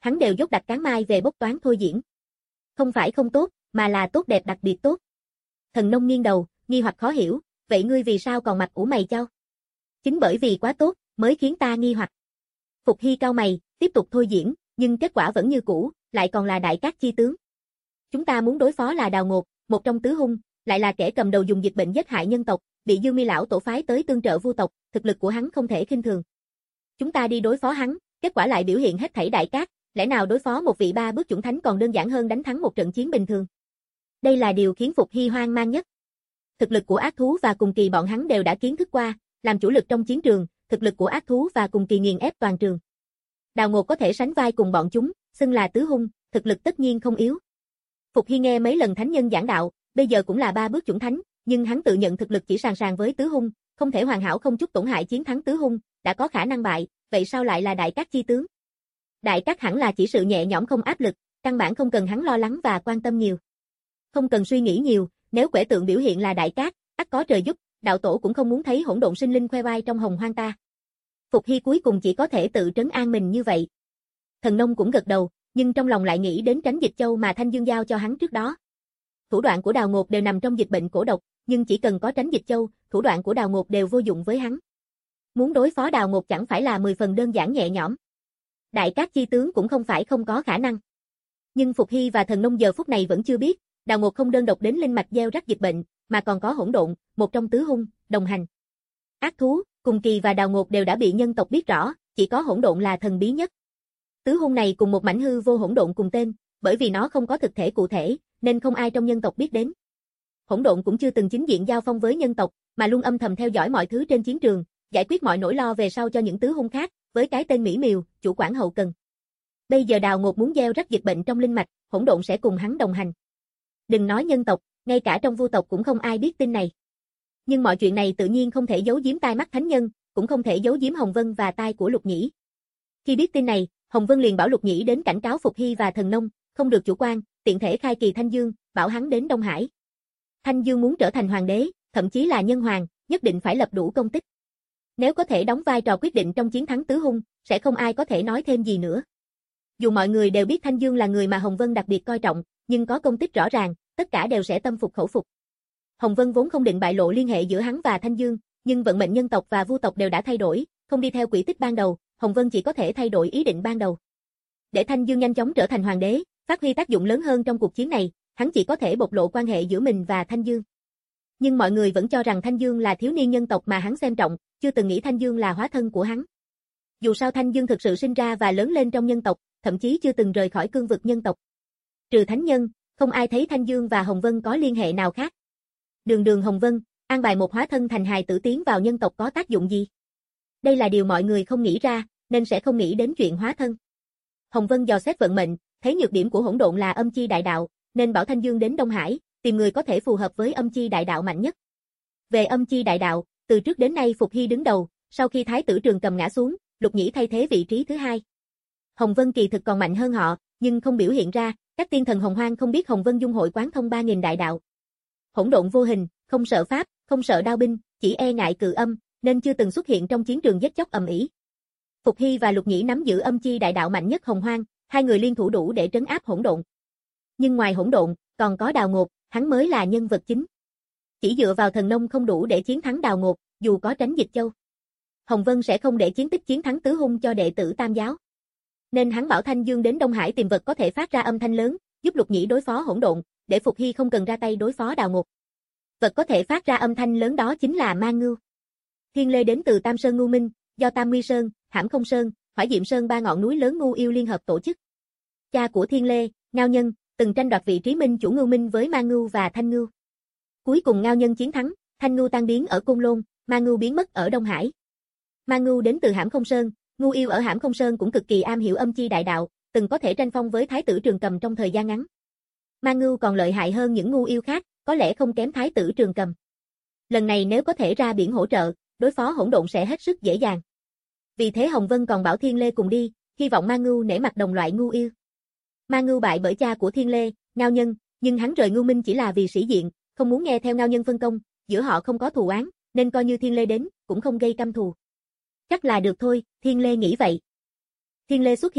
hắn đều dốc đặt cán mai về bốc toán thôi diễn. Không phải không tốt, mà là tốt đẹp đặc biệt tốt. Thần nông nghiêng đầu, nghi hoặc khó hiểu, vậy ngươi vì sao còn mặt ủ mày chau? Chính bởi vì quá tốt, mới khiến ta nghi hoặc. Phục Hy cau mày, tiếp tục thôi diễn, nhưng kết quả vẫn như cũ, lại còn là đại cát chi tướng. Chúng ta muốn đối phó là Đào Ngột, một trong tứ hung, lại là kẻ cầm đầu dùng dịch bệnh giết hại nhân tộc, bị Dương Mi lão tổ phái tới tương trợ Vu tộc, thực lực của hắn không thể khinh thường. Chúng ta đi đối phó hắn, kết quả lại biểu hiện hết thảy đại cát, lẽ nào đối phó một vị ba bước chuẩn thánh còn đơn giản hơn đánh thắng một trận chiến bình thường? Đây là điều khiến Phục Hy hoang mang nhất. Thực lực của ác thú và cùng kỳ bọn hắn đều đã kiến thức qua, làm chủ lực trong chiến trường, thực lực của ác thú và cùng kỳ nghiền ép toàn trường. Đào Ngột có thể sánh vai cùng bọn chúng, xưng là tứ hung, thực lực tất nhiên không yếu. Phục Hy nghe mấy lần thánh nhân giảng đạo, bây giờ cũng là ba bước chuẩn thánh, nhưng hắn tự nhận thực lực chỉ sàn sàn với tứ hung, không thể hoàn hảo không chút tổn hại chiến thắng tứ hung, đã có khả năng bại, vậy sao lại là đại cát chi tướng? Đại cát hẳn là chỉ sự nhẹ nhõm không áp lực, căn bản không cần hắn lo lắng và quan tâm nhiều. Không cần suy nghĩ nhiều, nếu quẻ tượng biểu hiện là đại cát, ắt có trời giúp, đạo tổ cũng không muốn thấy hỗn độn sinh linh khoe vai trong hồng hoang ta. Phục Hy cuối cùng chỉ có thể tự trấn an mình như vậy. Thần nông cũng gật đầu, nhưng trong lòng lại nghĩ đến Tránh Dịch Châu mà Thanh Dương giao cho hắn trước đó. Thủ đoạn của Đào Ngột đều nằm trong dịch bệnh cổ độc, nhưng chỉ cần có Tránh Dịch Châu, thủ đoạn của Đào Ngột đều vô dụng với hắn. Muốn đối phó Đào Ngột chẳng phải là mười phần đơn giản nhẹ nhõm. Đại cát chi tướng cũng không phải không có khả năng. Nhưng Phục Hy và Thần nông giờ phút này vẫn chưa biết, Đào Ngột không đơn độc đến linh mạch gieo rắc dịch bệnh, mà còn có hỗn độn, một trong tứ hung, đồng hành. Ác thú, cùng kỳ và Đào Ngột đều đã bị nhân tộc biết rõ, chỉ có hỗn độn là thần bí nhất. Tứ hung này cùng một mảnh hư vô hỗn độn cùng tên, bởi vì nó không có thực thể cụ thể, nên không ai trong nhân tộc biết đến. Hỗn độn cũng chưa từng chính diện giao phong với nhân tộc, mà luôn âm thầm theo dõi mọi thứ trên chiến trường, giải quyết mọi nỗi lo về sau cho những tứ hung khác, với cái tên mỹ miều, chủ quản hậu cần. Bây giờ Đào Ngột muốn gieo rắc dịch bệnh trong linh mạch, hỗn độn sẽ cùng hắn đồng hành. Đừng nói nhân tộc, ngay cả trong Vu tộc cũng không ai biết tin này. Nhưng mọi chuyện này tự nhiên không thể giấu giếm tai mắt thánh nhân, cũng không thể giấu giếm Hồng Vân và tai của Lục Nhĩ. Khi biết tin này, Hồng Vân liền bảo Lục Nhĩ đến cảnh cáo Phục Hy và Thần nông, không được chủ quan, tiện thể khai kỳ Thanh Dương, bảo hắn đến Đông Hải. Thanh Dương muốn trở thành hoàng đế, thậm chí là nhân hoàng, nhất định phải lập đủ công tích. Nếu có thể đóng vai trò quyết định trong chiến thắng tứ hung, sẽ không ai có thể nói thêm gì nữa. Dù mọi người đều biết Thanh Dương là người mà Hồng Vân đặc biệt coi trọng, nhưng có công tích rõ ràng, tất cả đều sẽ tâm phục khẩu phục. Hồng Vân vốn không định bại lộ liên hệ giữa hắn và Thanh Dương, nhưng vận mệnh nhân tộc và Vu tộc đều đã thay đổi, không đi theo quỹ tích ban đầu, Hồng Vân chỉ có thể thay đổi ý định ban đầu. Để Thanh Dương nhanh chóng trở thành hoàng đế, phát huy tác dụng lớn hơn trong cuộc chiến này, hắn chỉ có thể bộc lộ quan hệ giữa mình và Thanh Dương. Nhưng mọi người vẫn cho rằng Thanh Dương là thiếu niên nhân tộc mà hắn xem trọng, chưa từng nghĩ Thanh Dương là hóa thân của hắn. Dù sao Thanh Dương thực sự sinh ra và lớn lên trong nhân tộc, thậm chí chưa từng rời khỏi cương vực nhân tộc. Trừ thánh nhân, không ai thấy Thanh Dương và Hồng Vân có liên hệ nào khác. Đường đường Hồng Vân, an bài một hóa thân thành hài tử tiến vào nhân tộc có tác dụng gì? Đây là điều mọi người không nghĩ ra, nên sẽ không nghĩ đến chuyện hóa thân. Hồng Vân dò xét vận mệnh, thấy nhược điểm của hỗn độn là âm chi đại đạo, nên bảo Thanh Dương đến Đông Hải, tìm người có thể phù hợp với âm chi đại đạo mạnh nhất. Về âm chi đại đạo, từ trước đến nay Phục Hy đứng đầu, sau khi Thái tử Trường Cầm ngã xuống, Lục Nhĩ thay thế vị trí thứ hai. Hồng Vân kỳ thực còn mạnh hơn họ, nhưng không biểu hiện ra, các tiên thần Hồng Hoang không biết Hồng Vân dung hội quán thông ba nghìn đại đạo. Hỗn độn vô hình, không sợ pháp, không sợ đao binh, chỉ e ngại cự âm, nên chưa từng xuất hiện trong chiến trường giết chóc ầm ĩ. Phục Hy và Lục Nhĩ nắm giữ âm chi đại đạo mạnh nhất Hồng Hoang, hai người liên thủ đủ để trấn áp hỗn độn. Nhưng ngoài hỗn độn, còn có Đào Ngột, hắn mới là nhân vật chính. Chỉ dựa vào thần nông không đủ để chiến thắng Đào Ngột, dù có Tránh Dịch Châu. Hồng Vân sẽ không để chiến tích chiến thắng tứ hung cho đệ tử Tam giáo. Nên hắn bảo Thanh Dương đến Đông Hải tìm vật có thể phát ra âm thanh lớn, giúp Lục Nhĩ đối phó hỗn độn, để Phục Hy không cần ra tay đối phó Đào Ngột. Vật có thể phát ra âm thanh lớn đó chính là Ma Ngưu. Thiên Lê đến từ Tam Sơn Ngưu Minh, do Tam Nguy Sơn, Hãm Không Sơn, Hỏa Diệm Sơn ba ngọn núi lớn Ngưu Yêu liên hợp tổ chức. Cha của Thiên Lê, Ngao Nhân, từng tranh đoạt vị trí minh chủ Ngưu Minh với Ma Ngưu và Thanh Ngưu. Cuối cùng Ngao Nhân chiến thắng, Thanh Ngưu tan biến ở Côn Lôn, Ma Ngưu biến mất ở Đông Hải. Ma Ngưu đến từ Hãm Không Sơn, Ngưu Yêu ở Hãm Không Sơn cũng cực kỳ am hiểu âm chi đại đạo, từng có thể tranh phong với Thái tử Trường Cầm trong thời gian ngắn. Ma Ngưu còn lợi hại hơn những Ngưu Yêu khác, có lẽ không kém Thái tử Trường Cầm. Lần này nếu có thể ra biển hỗ trợ, đối phó hỗn độn sẽ hết sức dễ dàng. Vì thế Hồng Vân còn bảo Thiên Lê cùng đi, hy vọng Ma Ngưu nể mặt đồng loại Ngưu Yêu. Ma Ngưu bại bởi cha của Thiên Lê, Ngao Nhân, nhưng hắn rời Ngưu Minh chỉ là vì sĩ diện, không muốn nghe theo Ngao Nhân phân công, giữa họ không có thù oán, nên coi như Thiên Lê đến, cũng không gây căm thù. Chắc là được thôi, Thiên Lê nghĩ vậy. Thiên Lê xuất hiện,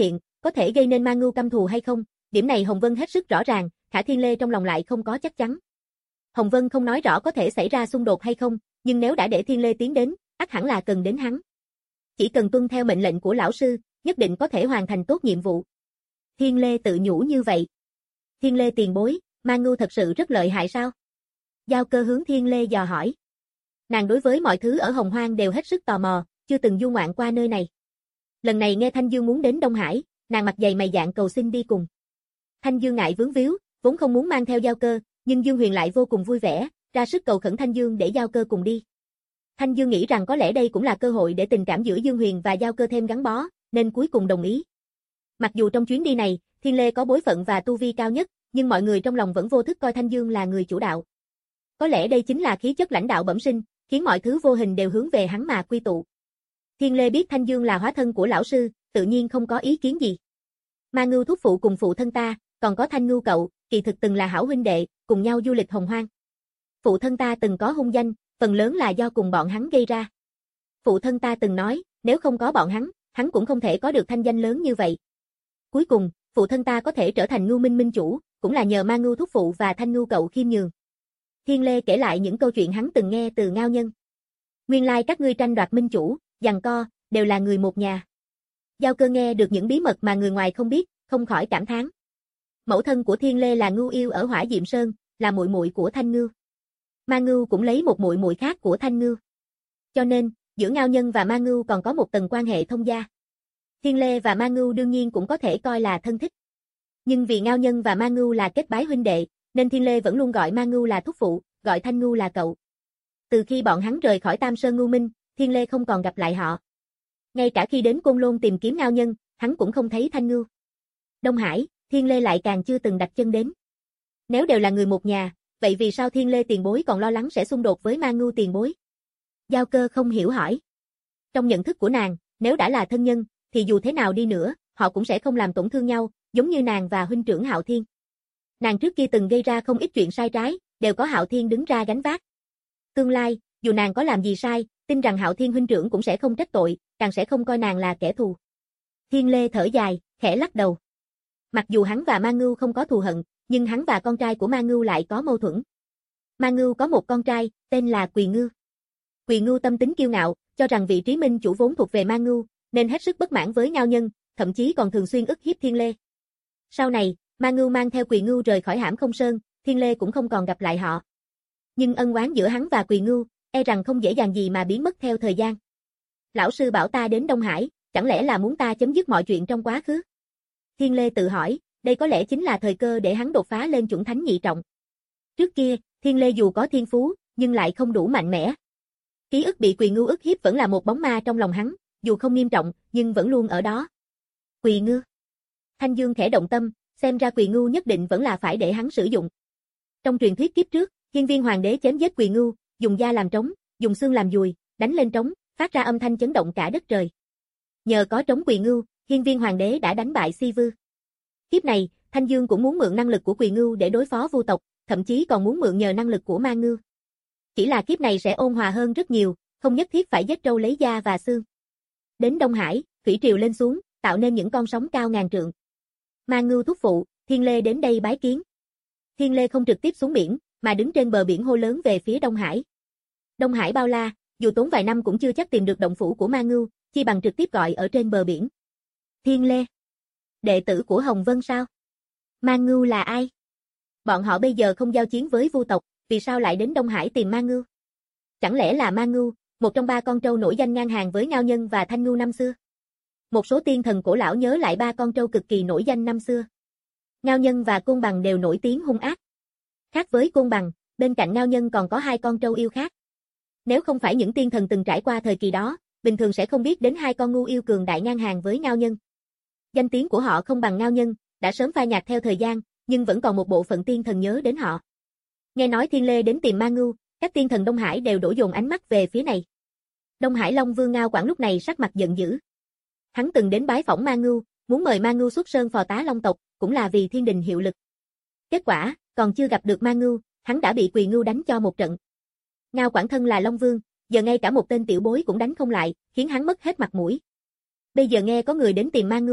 có thể gây nên Ma Ngưu căm thù hay không, điểm này Hồng Vân hết sức rõ ràng, Khả Thiên Lê trong lòng lại không có chắc chắn. Hồng Vân không nói rõ có thể xảy ra xung đột hay không, nhưng nếu đã để Thiên Lê tiến đến, ắt hẳn là cần đến hắn. Chỉ cần tuân theo mệnh lệnh của lão sư, nhất định có thể hoàn thành tốt nhiệm vụ. Thiên Lê tự nhủ như vậy. Thiên Lê tiền bối, Ma Ngưu thật sự rất lợi hại sao? Giao Cơ hướng Thiên Lê dò hỏi. Nàng đối với mọi thứ ở Hồng Hoang đều hết sức tò mò, chưa từng du ngoạn qua nơi này. Lần này nghe Thanh Dương muốn đến Đông Hải, nàng mặt dày mày dạn cầu xin đi cùng. Thanh Dương ngại vướng víu, vốn không muốn mang theo Giao Cơ, nhưng Dương Huyền lại vô cùng vui vẻ, ra sức cầu khẩn Thanh Dương để Giao Cơ cùng đi. Thanh Dương nghĩ rằng có lẽ đây cũng là cơ hội để tình cảm giữa Dương Huyền và Giao Cơ thêm gắn bó, nên cuối cùng đồng ý. Mặc dù trong chuyến đi này, Thiên Lê có bối phận và tu vi cao nhất, nhưng mọi người trong lòng vẫn vô thức coi Thanh Dương là người chủ đạo. Có lẽ đây chính là khí chất lãnh đạo bẩm sinh, khiến mọi thứ vô hình đều hướng về hắn mà quy tụ. Thiên Lê biết Thanh Dương là hóa thân của lão sư, tự nhiên không có ý kiến gì. Ma Ngưu thúc phụ cùng phụ thân ta, còn có Thanh Ngưu cậu, kỳ thực từng là hảo huynh đệ, cùng nhau du lịch Hồng Hoang. Phụ thân ta từng có hung danh, phần lớn là do cùng bọn hắn gây ra. Phụ thân ta từng nói, nếu không có bọn hắn, hắn cũng không thể có được thanh danh lớn như vậy. Cuối cùng, phụ thân ta có thể trở thành Ngưu Minh minh chủ, cũng là nhờ Ma Ngưu thúc phụ và Thanh Ngưu cậu khiêm nhường. Thiên Lê kể lại những câu chuyện hắn từng nghe từ Ngao Nhân. Nguyên lai các ngươi tranh đoạt minh chủ, giằng co, đều là người một nhà. Giao Cơ nghe được những bí mật mà người ngoài không biết, không khỏi cảm thán. Mẫu thân của Thiên Lê là Ngưu Yêu ở Hỏa Diệm Sơn, là muội muội của Thanh Ngưu. Ma Ngưu cũng lấy một muội muội khác của Thanh Ngưu. Cho nên, giữa Ngao Nhân và Ma Ngưu còn có một tầng quan hệ thông gia. Thiên Lê và Ma Ngưu đương nhiên cũng có thể coi là thân thích. Nhưng vì Ngao Nhân và Ma Ngưu là kết bái huynh đệ, nên Thiên Lê vẫn luôn gọi Ma Ngưu là thúc phụ, gọi Thanh Ngưu là cậu. Từ khi bọn hắn rời khỏi Tam Sơn Ngưu Minh, Thiên Lê không còn gặp lại họ. Ngay cả khi đến Côn Lôn tìm kiếm Ngao Nhân, hắn cũng không thấy Thanh Ngưu. Đông Hải, Thiên Lê lại càng chưa từng đặt chân đến. Nếu đều là người một nhà, vậy vì sao Thiên Lê tiền bối còn lo lắng sẽ xung đột với Ma Ngưu tiền bối? Giao Cơ không hiểu hỏi. Trong nhận thức của nàng, nếu đã là thân nhân, thì dù thế nào đi nữa, họ cũng sẽ không làm tổn thương nhau, giống như nàng và huynh trưởng Hạo Thiên. Nàng trước kia từng gây ra không ít chuyện sai trái, đều có Hạo Thiên đứng ra gánh vác. Tương lai, dù nàng có làm gì sai, tin rằng Hạo Thiên huynh trưởng cũng sẽ không trách tội, càng sẽ không coi nàng là kẻ thù. Thiên Lê thở dài, khẽ lắc đầu. Mặc dù hắn và Ma Ngưu không có thù hận, nhưng hắn và con trai của Ma Ngưu lại có mâu thuẫn. Ma Ngưu có một con trai, tên là Quỳ Ngưu. Quỳ Ngưu tâm tính kiêu ngạo, cho rằng vị trí minh chủ vốn thuộc về Ma Ngưu, nên hết sức bất mãn với Ngao Nhân, thậm chí còn thường xuyên ức hiếp Thiên Lê. Sau này, Ma Ngưu mang theo Quỳ Ngưu rời khỏi Hãm Không Sơn, Thiên Lê cũng không còn gặp lại họ. Nhưng ân oán giữa hắn và Quỳ Ngưu, e rằng không dễ dàng gì mà biến mất theo thời gian. Lão sư bảo ta đến Đông Hải, chẳng lẽ là muốn ta chấm dứt mọi chuyện trong quá khứ? Thiên Lê tự hỏi, đây có lẽ chính là thời cơ để hắn đột phá lên chuẩn thánh nhị trọng. Trước kia, Thiên Lê dù có thiên phú, nhưng lại không đủ mạnh mẽ. Ký ức bị Quỳ Ngưu ức hiếp vẫn là một bóng ma trong lòng hắn, dù không nghiêm trọng, nhưng vẫn luôn ở đó. Quỳ Ngưu. Thanh Dương khẽ động tâm, xem ra Quỳ Ngưu nhất định vẫn là phải để hắn sử dụng. Trong truyền thuyết kiếp trước, Hiên Viên Hoàng đế chém giết Quỳ Ngưu, dùng da làm trống, dùng xương làm dùi, đánh lên trống, phát ra âm thanh chấn động cả đất trời. Nhờ có trống Quỳ Ngưu, Hiên Viên Hoàng đế đã đánh bại Si Vư. Kiếp này, Thanh Dương cũng muốn mượn năng lực của Quỳ Ngưu để đối phó Vu tộc, thậm chí còn muốn mượn nhờ năng lực của Ma Ngưu. Chỉ là kiếp này sẽ ôn hòa hơn rất nhiều, không nhất thiết phải giết trâu lấy da và xương. Đến Đông Hải, thủy triều lên xuống, tạo nên những con sóng cao ngàn trượng. Ma Ngưu thúc phụ, Thiên Lê đến đây bái kiến. Thiên Lê không trực tiếp xuống biển, mà đứng trên bờ biển hô lớn về phía Đông Hải. Đông Hải bao la, dù tốn vài năm cũng chưa chắc tìm được động phủ của Ma Ngưu, chi bằng trực tiếp gọi ở trên bờ biển. Thiên Lê, đệ tử của Hồng Vân sao? Ma Ngưu là ai? Bọn họ bây giờ không giao chiến với Vu tộc, vì sao lại đến Đông Hải tìm Ma Ngưu? Chẳng lẽ là Ma Ngưu, một trong ba con trâu nổi danh ngang hàng với Ngao Nhân và Thanh Ngưu năm xưa? Một số tiên thần cổ lão nhớ lại ba con trâu cực kỳ nổi danh năm xưa. Ngao Nhân và Côn Bằng đều nổi tiếng hung ác. Khác với Côn Bằng, bên cạnh Ngao Nhân còn có hai con trâu yêu khác. Nếu không phải những tiên thần từng trải qua thời kỳ đó, bình thường sẽ không biết đến hai con ngu yêu cường đại ngang hàng với Ngao Nhân. Danh tiếng của họ không bằng Ngao Nhân, đã sớm phai nhạt theo thời gian, nhưng vẫn còn một bộ phận tiên thần nhớ đến họ. Nghe nói Thiên Lê đến tìm Ma Ngưu, các tiên thần Đông Hải đều đổ dồn ánh mắt về phía này. Đông Hải Long Vương Ngao Quảng lúc này sắc mặt giận dữ. Hắn từng đến bái phỏng Ma Ngưu, muốn mời Ma Ngưu xuất sơn phò tá Long tộc, cũng là vì thiên đình hiệu lực. Kết quả, còn chưa gặp được Ma Ngưu, hắn đã bị Quỳ Ngưu đánh cho một trận. Ngao Quảng thân là Long Vương, giờ ngay cả một tên tiểu bối cũng đánh không lại, khiến hắn mất hết mặt mũi. Bây giờ nghe có người đến tìm Ma Ngưu,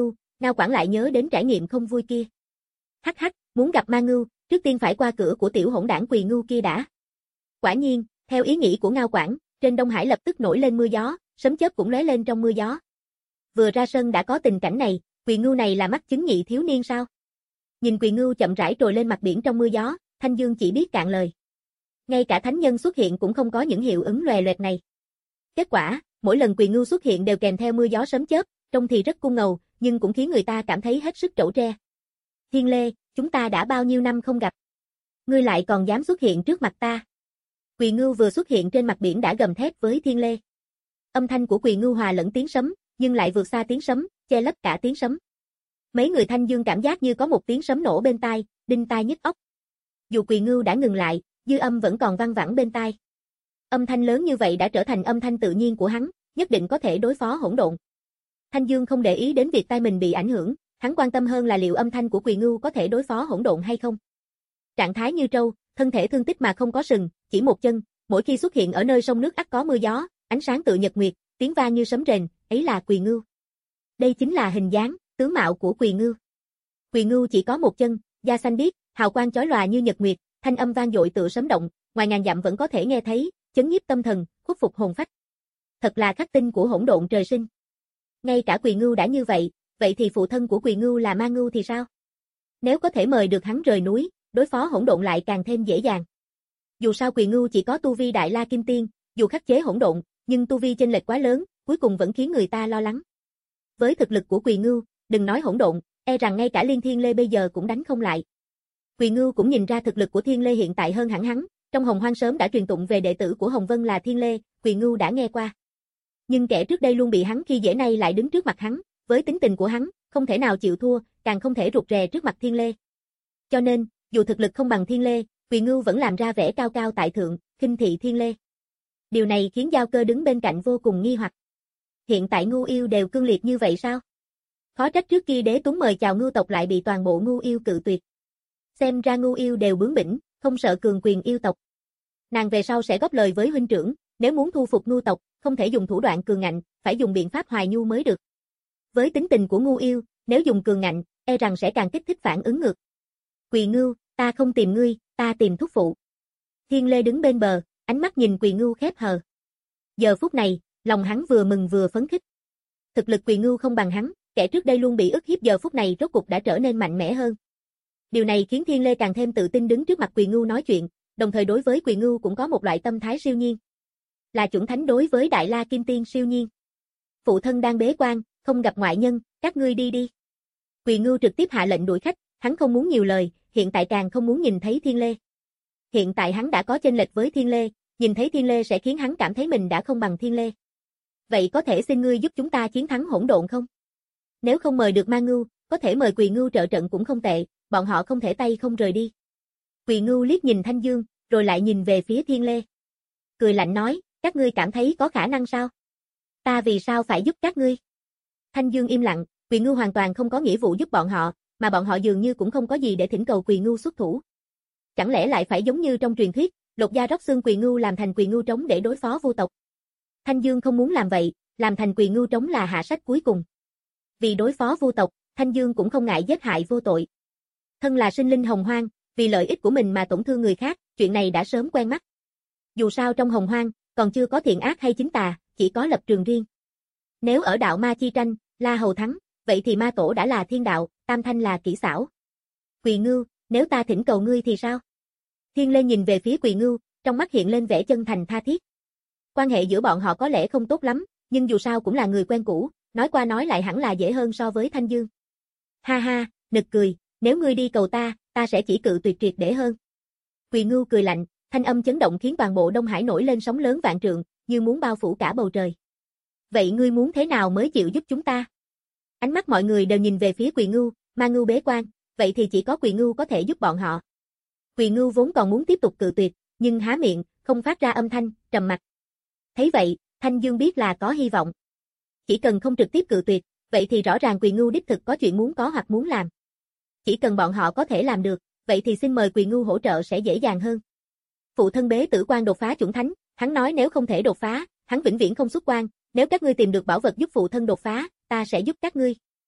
Ngao Quảng lại nhớ đến trải nghiệm không vui kia. Hắc hắc, muốn gặp ma ngưu, trước tiên phải qua cửa của tiểu hỗn đảng Quỳ Ngưu kia đã. Quả nhiên, theo ý nghĩ của Ngao Quảng, trên Đông Hải lập tức nổi lên mưa gió, sấm chớp cũng lóe lên trong mưa gió. Vừa ra sân đã có tình cảnh này, Quỳ Ngưu này là mắt chứng nhị thiếu niên sao? Nhìn Quỳ Ngưu chậm rãi trồi lên mặt biển trong mưa gió, Thanh Dương chỉ biết cạn lời. Ngay cả thánh nhân xuất hiện cũng không có những hiệu ứng loè loẹt này. Kết quả, mỗi lần Quỳ Ngưu xuất hiện đều kèm theo mưa gió sấm chớp, trông thì rất cung ngầu, nhưng cũng khiến người ta cảm thấy hết sức trẩu tre. Thiên Lê, chúng ta đã bao nhiêu năm không gặp. Ngươi lại còn dám xuất hiện trước mặt ta. Quỳ Ngưu vừa xuất hiện trên mặt biển đã gầm thét với Thiên Lê. Âm thanh của Quỳ Ngưu hòa lẫn tiếng sấm, nhưng lại vượt xa tiếng sấm, che lấp cả tiếng sấm. Mấy người Thanh Dương cảm giác như có một tiếng sấm nổ bên tai, đinh tai nhức óc. Dù Quỳ Ngưu đã ngừng lại, dư âm vẫn còn văng vẳng bên tai. Âm thanh lớn như vậy đã trở thành âm thanh tự nhiên của hắn, nhất định có thể đối phó hỗn độn. Thanh Dương không để ý đến việc tai mình bị ảnh hưởng, hắn quan tâm hơn là liệu âm thanh của Quỳ Ngưu có thể đối phó hỗn độn hay không. Trạng thái như trâu, thân thể thương tích mà không có sừng, chỉ một chân, mỗi khi xuất hiện ở nơi sông nước ắt có mưa gió, ánh sáng tự nhật nguyệt, tiếng vang như sấm rền, ấy là Quỳ Ngưu. Đây chính là hình dáng, tướng mạo của Quỳ Ngưu. Quỳ Ngưu chỉ có một chân, da xanh biếc, hào quang chói lòa như nhật nguyệt, thanh âm vang dội tựa sấm động, ngoài ngàn dặm vẫn có thể nghe thấy, chấn nhiếp tâm thần, khuất phục hồn phách. Thật là khắc tinh của hỗn độn trời sinh. Ngay cả Quỳ Ngưu đã như vậy, vậy thì phụ thân của Quỳ Ngưu là Ma Ngưu thì sao? Nếu có thể mời được hắn rời núi, đối phó hỗn độn lại càng thêm dễ dàng. Dù sao Quỳ Ngưu chỉ có tu vi Đại La Kim Tiên, dù khắc chế hỗn độn, nhưng tu vi chênh lệch quá lớn, cuối cùng vẫn khiến người ta lo lắng. Với thực lực của Quỳ Ngưu, đừng nói hỗn độn, e rằng ngay cả Liên Thiên Lê bây giờ cũng đánh không lại. Quỳ Ngưu cũng nhìn ra thực lực của Thiên Lê hiện tại hơn hẳn hắn, trong Hồng Hoang sớm đã truyền tụng về đệ tử của Hồng Vân là Thiên Lê, Quỳ Ngưu đã nghe qua. Nhưng kẻ trước đây luôn bị hắn khi dễ nay lại đứng trước mặt hắn, với tính tình của hắn, không thể nào chịu thua, càng không thể rụt rè trước mặt Thiên Lê. Cho nên, dù thực lực không bằng Thiên Lê, Quỳ Ngưu vẫn làm ra vẻ cao cao tại thượng, khinh thị Thiên Lê. Điều này khiến Giao Cơ đứng bên cạnh vô cùng nghi hoặc. Hiện tại Ngưu yêu đều cương liệt như vậy sao? Khó trách trước kia Đế Tuấn mời chào Ngưu tộc lại bị toàn bộ Ngưu yêu cự tuyệt. Xem ra Ngưu yêu đều bướng bỉnh, không sợ cường quyền yêu tộc. Nàng về sau sẽ góp lời với huynh trưởng, nếu muốn thu phục Ngưu tộc, không thể dùng thủ đoạn cường ngạnh, phải dùng biện pháp hoài nhu mới được. Với tính tình của Ngưu yêu, nếu dùng cường ngạnh, e rằng sẽ càng kích thích phản ứng ngược. Quỳ Ngưu, ta không tìm ngươi, ta tìm thúc phụ. Thiên Lê đứng bên bờ, ánh mắt nhìn Quỳ Ngưu khép hờ. Giờ phút này, lòng hắn vừa mừng vừa phấn khích. Thực lực Quỳ Ngưu không bằng hắn, kẻ trước đây luôn bị ức hiếp giờ phút này rốt cục đã trở nên mạnh mẽ hơn. Điều này khiến Thiên Lê càng thêm tự tin đứng trước mặt Quỳ Ngưu nói chuyện, đồng thời đối với Quỳ Ngưu cũng có một loại tâm thái siêu nhiên. Là chuẩn thánh đối với Đại La Kim Tiên siêu nhiên. Phụ thân đang bế quan, không gặp ngoại nhân, các ngươi đi đi. Quỳ Ngưu trực tiếp hạ lệnh đuổi khách, hắn không muốn nhiều lời, hiện tại càng không muốn nhìn thấy Thiên Lê. Hiện tại hắn đã có chênh lệch với Thiên Lê, nhìn thấy Thiên Lê sẽ khiến hắn cảm thấy mình đã không bằng Thiên Lê. Vậy có thể xin ngươi giúp chúng ta chiến thắng hỗn độn không? Nếu không mời được Ma Ngưu, có thể mời Quỳ Ngưu trợ trận cũng không tệ, bọn họ không thể tay không rời đi. Quỳ Ngưu liếc nhìn Thanh Dương, rồi lại nhìn về phía Thiên Lê. Cười lạnh nói, các ngươi cảm thấy có khả năng sao? Ta vì sao phải giúp các ngươi? Thanh Dương im lặng, Quỳ Ngưu hoàn toàn không có nghĩa vụ giúp bọn họ, mà bọn họ dường như cũng không có gì để thỉnh cầu Quỳ Ngưu xuất thủ. Chẳng lẽ lại phải giống như trong truyền thuyết, lột da róc xương Quỳ Ngưu làm thành Quỳ Ngưu trống để đối phó vô tộc? Thanh Dương không muốn làm vậy, làm thành Quỳ Ngưu trống là hạ sách cuối cùng. Vì đối phó vô tộc, Thanh Dương cũng không ngại giết hại vô tội. Thân là sinh linh hồng hoang, vì lợi ích của mình mà tổn thương người khác, chuyện này đã sớm quen mắt. Dù sao trong hồng hoang, còn chưa có thiện ác hay chính tà, chỉ có lập trường riêng. Nếu ở đạo ma chi tranh, La Hầu thắng, vậy thì ma tổ đã là thiên đạo, tam thanh là kỹ xảo. Quỳ Ngưu, nếu ta thỉnh cầu ngươi thì sao? Thiên Lê nhìn về phía Quỳ Ngưu, trong mắt hiện lên vẻ chân thành tha thiết. Quan hệ giữa bọn họ có lẽ không tốt lắm, nhưng dù sao cũng là người quen cũ, nói qua nói lại hẳn là dễ hơn so với Thanh Dương. Ha ha, nực cười, nếu ngươi đi cầu ta, ta sẽ chỉ cự tuyệt triệt để hơn. Quỳ Ngưu cười lạnh, thanh âm chấn động khiến toàn bộ Đông Hải nổi lên sóng lớn vạn trượng, như muốn bao phủ cả bầu trời. Vậy ngươi muốn thế nào mới chịu giúp chúng ta? Ánh mắt mọi người đều nhìn về phía Quỳ Ngưu, Ma Ngưu bế quan, vậy thì chỉ có Quỳ Ngưu có thể giúp bọn họ. Quỳ Ngưu vốn còn muốn tiếp tục cự tuyệt, nhưng há miệng, không phát ra âm thanh, trầm mặc. Thấy vậy, Thanh Dương biết là có hy vọng. Chỉ cần không trực tiếp cự tuyệt, vậy thì rõ ràng Quỳ Ngưu đích thực có chuyện muốn có hoặc muốn làm. Chỉ cần bọn họ có thể làm được, vậy thì xin mời Quỳ Ngưu hỗ trợ sẽ dễ dàng hơn. Phụ thân bế tử quan đột phá chuẩn thánh, hắn nói nếu không thể đột phá, hắn vĩnh viễn không xuất quan, nếu các ngươi tìm được bảo vật giúp phụ thân đột phá, ta sẽ giúp các ngươi.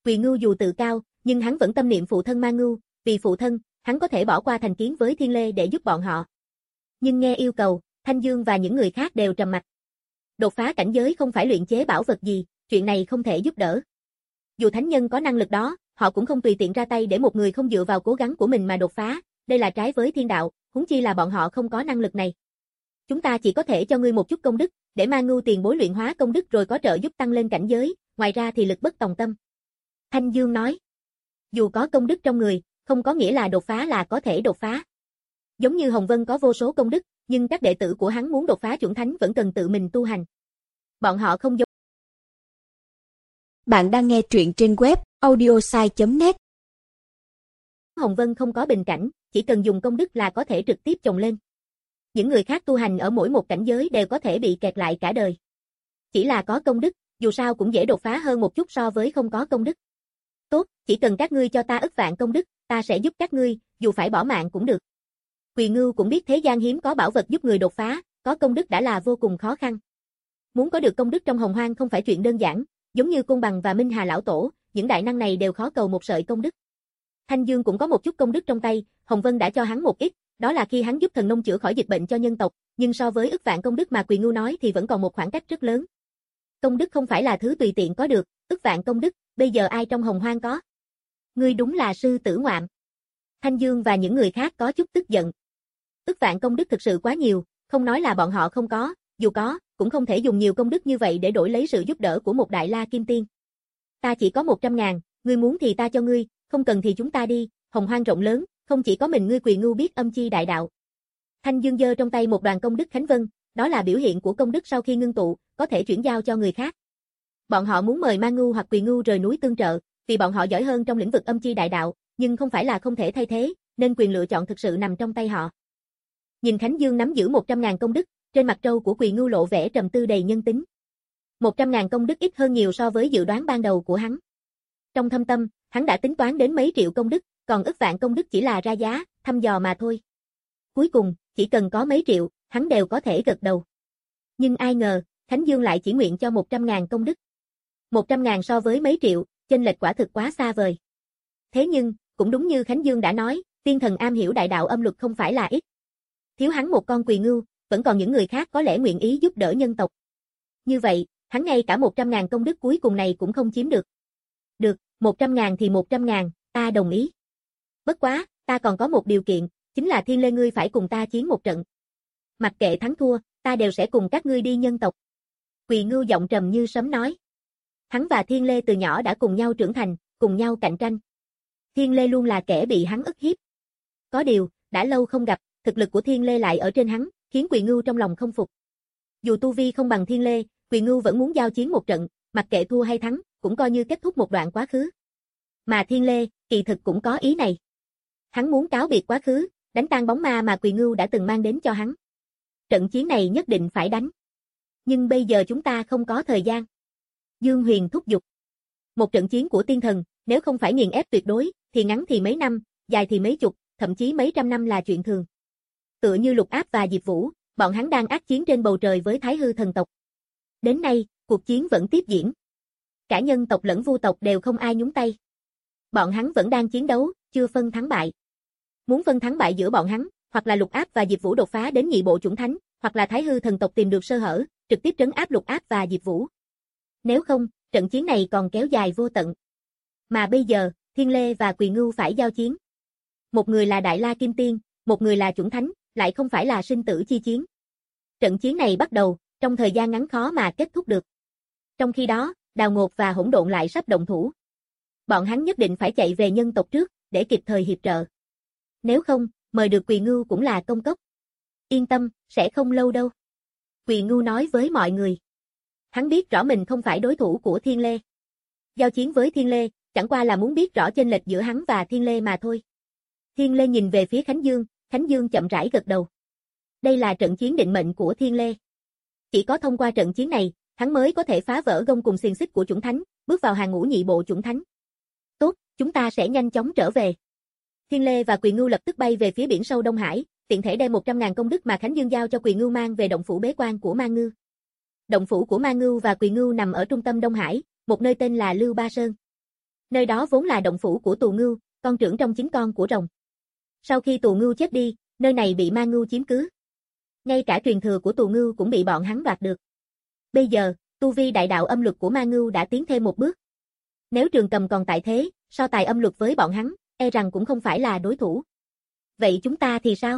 Quỳ Ngưu dù tự cao, nhưng hắn vẫn tâm niệm phụ thân Ma Ngưu, vì phụ thân, hắn có thể bỏ qua thành kiến với Thiên Lê để giúp bọn họ. Nhưng nghe yêu cầu, Thanh Dương và những người khác đều trầm mặc. Đột phá cảnh giới không phải luyện chế bảo vật gì, chuyện này không thể giúp đỡ. Dù thánh nhân có năng lực đó, họ cũng không tùy tiện ra tay để một người không dựa vào cố gắng của mình mà đột phá, đây là trái với thiên đạo, huống chi là bọn họ không có năng lực này. Chúng ta chỉ có thể cho ngươi một chút công đức, để Ma Ngưu tiền bối luyện hóa công đức rồi có trợ giúp tăng lên cảnh giới, ngoài ra thì lực bất tòng tâm. Thanh Dương nói, dù có công đức trong người, không có nghĩa là đột phá là có thể đột phá. Giống như Hồng Vân có vô số công đức, nhưng các đệ tử của hắn muốn đột phá chuẩn thánh vẫn cần tự mình tu hành. Bọn họ không giống. Bạn đang nghe truyện trên web audiosai chấm net. Hồng Vân không có bình cảnh, chỉ cần dùng công đức là có thể trực tiếp chồng lên. Những người khác tu hành ở mỗi một cảnh giới đều có thể bị kẹt lại cả đời. Chỉ là có công đức, dù sao cũng dễ đột phá hơn một chút so với không có công đức. Tốt, chỉ cần các ngươi cho ta ức vạn công đức, ta sẽ giúp các ngươi, dù phải bỏ mạng cũng được. Quỳ Ngưu cũng biết thế gian hiếm có bảo vật giúp người đột phá, có công đức đã là vô cùng khó khăn. Muốn có được công đức trong Hồng Hoang không phải chuyện đơn giản, giống như Côn Bằng và Minh Hà lão tổ, những đại năng này đều khó cầu một sợi công đức. Thanh Dương cũng có một chút công đức trong tay, Hồng Vân đã cho hắn một ít, đó là khi hắn giúp thần nông chữa khỏi dịch bệnh cho nhân tộc, nhưng so với ức vạn công đức mà Quỳ Ngưu nói thì vẫn còn một khoảng cách rất lớn. Công đức không phải là thứ tùy tiện có được, ức vạn công đức, bây giờ ai trong Hồng Hoang có? Ngươi đúng là sư tử ngoạm. Thanh Dương và những người khác có chút tức giận. Ức vạn công đức thực sự quá nhiều, không nói là bọn họ không có, dù có, cũng không thể dùng nhiều công đức như vậy để đổi lấy sự giúp đỡ của một đại la kim tiên. Ta chỉ có một trăm ngàn, ngươi muốn thì ta cho ngươi, không cần thì chúng ta đi, Hồng Hoang rộng lớn, không chỉ có mình ngươi Quỳ Ngưu biết âm chi đại đạo. Thanh Dương giơ trong tay một đoàn công đức Khánh Vân, đó là biểu hiện của công đức sau khi ngưng tụ, có thể chuyển giao cho người khác. Bọn họ muốn mời Ma Ngưu hoặc Quỳ Ngưu rời núi tương trợ, vì bọn họ giỏi hơn trong lĩnh vực âm chi đại đạo, nhưng không phải là không thể thay thế, nên quyền lựa chọn thực sự nằm trong tay họ. Nhìn Khánh Dương nắm giữ một trăm ngàn công đức, trên mặt trâu của Quỳ Ngưu lộ vẻ trầm tư đầy nhân tính. một trăm ngàn công đức ít hơn nhiều so với dự đoán ban đầu của hắn. Trong thâm tâm, hắn đã tính toán đến mấy triệu công đức, còn ức vạn công đức chỉ là ra giá, thăm dò mà thôi. Cuối cùng, chỉ cần có mấy triệu, hắn đều có thể gật đầu. Nhưng ai ngờ, Khánh Dương lại chỉ nguyện cho một trăm ngàn công đức. một trăm ngàn so với mấy triệu, chênh lệch quả thực quá xa vời. Thế nhưng, cũng đúng như Khánh Dương đã nói, tiên thần am hiểu đại đạo âm luật không phải là ít. Thiếu hắn một con Quỳ Ngưu, vẫn còn những người khác có lẽ nguyện ý giúp đỡ nhân tộc. Như vậy, hắn ngay cả một trăm ngàn công đức cuối cùng này cũng không chiếm được. Được, một trăm ngàn thì một trăm ngàn, ta đồng ý. Bất quá, ta còn có một điều kiện, chính là Thiên Lê ngươi phải cùng ta chiến một trận. Mặc kệ thắng thua, ta đều sẽ cùng các ngươi đi nhân tộc. Quỳ Ngưu giọng trầm như sấm nói. Hắn và Thiên Lê từ nhỏ đã cùng nhau trưởng thành, cùng nhau cạnh tranh. Thiên Lê luôn là kẻ bị hắn ức hiếp. Có điều, đã lâu không gặp, thực lực của Thiên Lê lại ở trên hắn, khiến Quỳ Ngưu trong lòng không phục. Dù tu vi không bằng Thiên Lê, Quỳ Ngưu vẫn muốn giao chiến một trận, mặc kệ thua hay thắng, cũng coi như kết thúc một đoạn quá khứ. Mà Thiên Lê, kỳ thực cũng có ý này. Hắn muốn cáo biệt quá khứ, đánh tan bóng ma mà Quỳ Ngưu đã từng mang đến cho hắn. Trận chiến này nhất định phải đánh. Nhưng bây giờ chúng ta không có thời gian. Dương Huyền thúc giục. Một trận chiến của tiên thần, nếu không phải nghiền ép tuyệt đối, thì ngắn thì mấy năm, dài thì mấy chục, thậm chí mấy trăm năm là chuyện thường. Tựa như Lục Áp và Diệp Vũ, bọn hắn đang ác chiến trên bầu trời với Thái Hư thần tộc. Đến nay, cuộc chiến vẫn tiếp diễn. Cả nhân tộc lẫn vu tộc đều không ai nhúng tay. Bọn hắn vẫn đang chiến đấu, chưa phân thắng bại. Muốn phân thắng bại giữa bọn hắn, hoặc là Lục Áp và Diệp Vũ đột phá đến nhị bộ chủng thánh, hoặc là Thái Hư thần tộc tìm được sơ hở, trực tiếp trấn áp Lục Áp và Diệp Vũ. Nếu không, trận chiến này còn kéo dài vô tận. Mà bây giờ, Thiên Lê và Quỳ Ngưu phải giao chiến. Một người là Đại La Kim Tiên, một người là chủng thánh, lại không phải là sinh tử chi chiến. Trận chiến này bắt đầu, trong thời gian ngắn khó mà kết thúc được. Trong khi đó, Đào Ngột và Hỗn Độn lại sắp động thủ. Bọn hắn nhất định phải chạy về nhân tộc trước, để kịp thời hiệp trợ. Nếu không, mời được Quỳ Ngưu cũng là công cốc. Yên tâm, sẽ không lâu đâu. Quỳ Ngưu nói với mọi người. Hắn biết rõ mình không phải đối thủ của Thiên Lê. Giao chiến với Thiên Lê, chẳng qua là muốn biết rõ chênh lệch giữa hắn và Thiên Lê mà thôi. Thiên Lê nhìn về phía Khánh Dương, Khánh Dương chậm rãi gật đầu. Đây là trận chiến định mệnh của Thiên Lê. Chỉ có thông qua trận chiến này, hắn mới có thể phá vỡ gông cùng xiềng xích của chủng thánh, bước vào hàng ngũ nhị bộ chủng thánh. Tốt, chúng ta sẽ nhanh chóng trở về. Thiên Lê và Quỳ Ngưu lập tức bay về phía biển sâu Đông Hải, tiện thể đem một trăm ngàn công đức mà Khánh Dương giao cho Quỳ Ngưu mang về động phủ bế quan của Ma Ngưu. Động phủ của Ma Ngưu và Quỳ Ngưu nằm ở trung tâm Đông Hải, một nơi tên là Lưu Ba Sơn. Nơi đó vốn là động phủ của Tù Ngưu, con trưởng trong chín con của rồng. Sau khi Tù Ngưu chết đi, nơi này bị Ma Ngưu chiếm cứ. Ngay cả truyền thừa của Tù Ngưu cũng bị bọn hắn đoạt được. Bây giờ, tu vi đại đạo âm luật của Ma Ngưu đã tiến thêm một bước. Nếu Trường Cầm còn tại thế, so tài âm luật với bọn hắn, e rằng cũng không phải là đối thủ. Vậy chúng ta thì sao?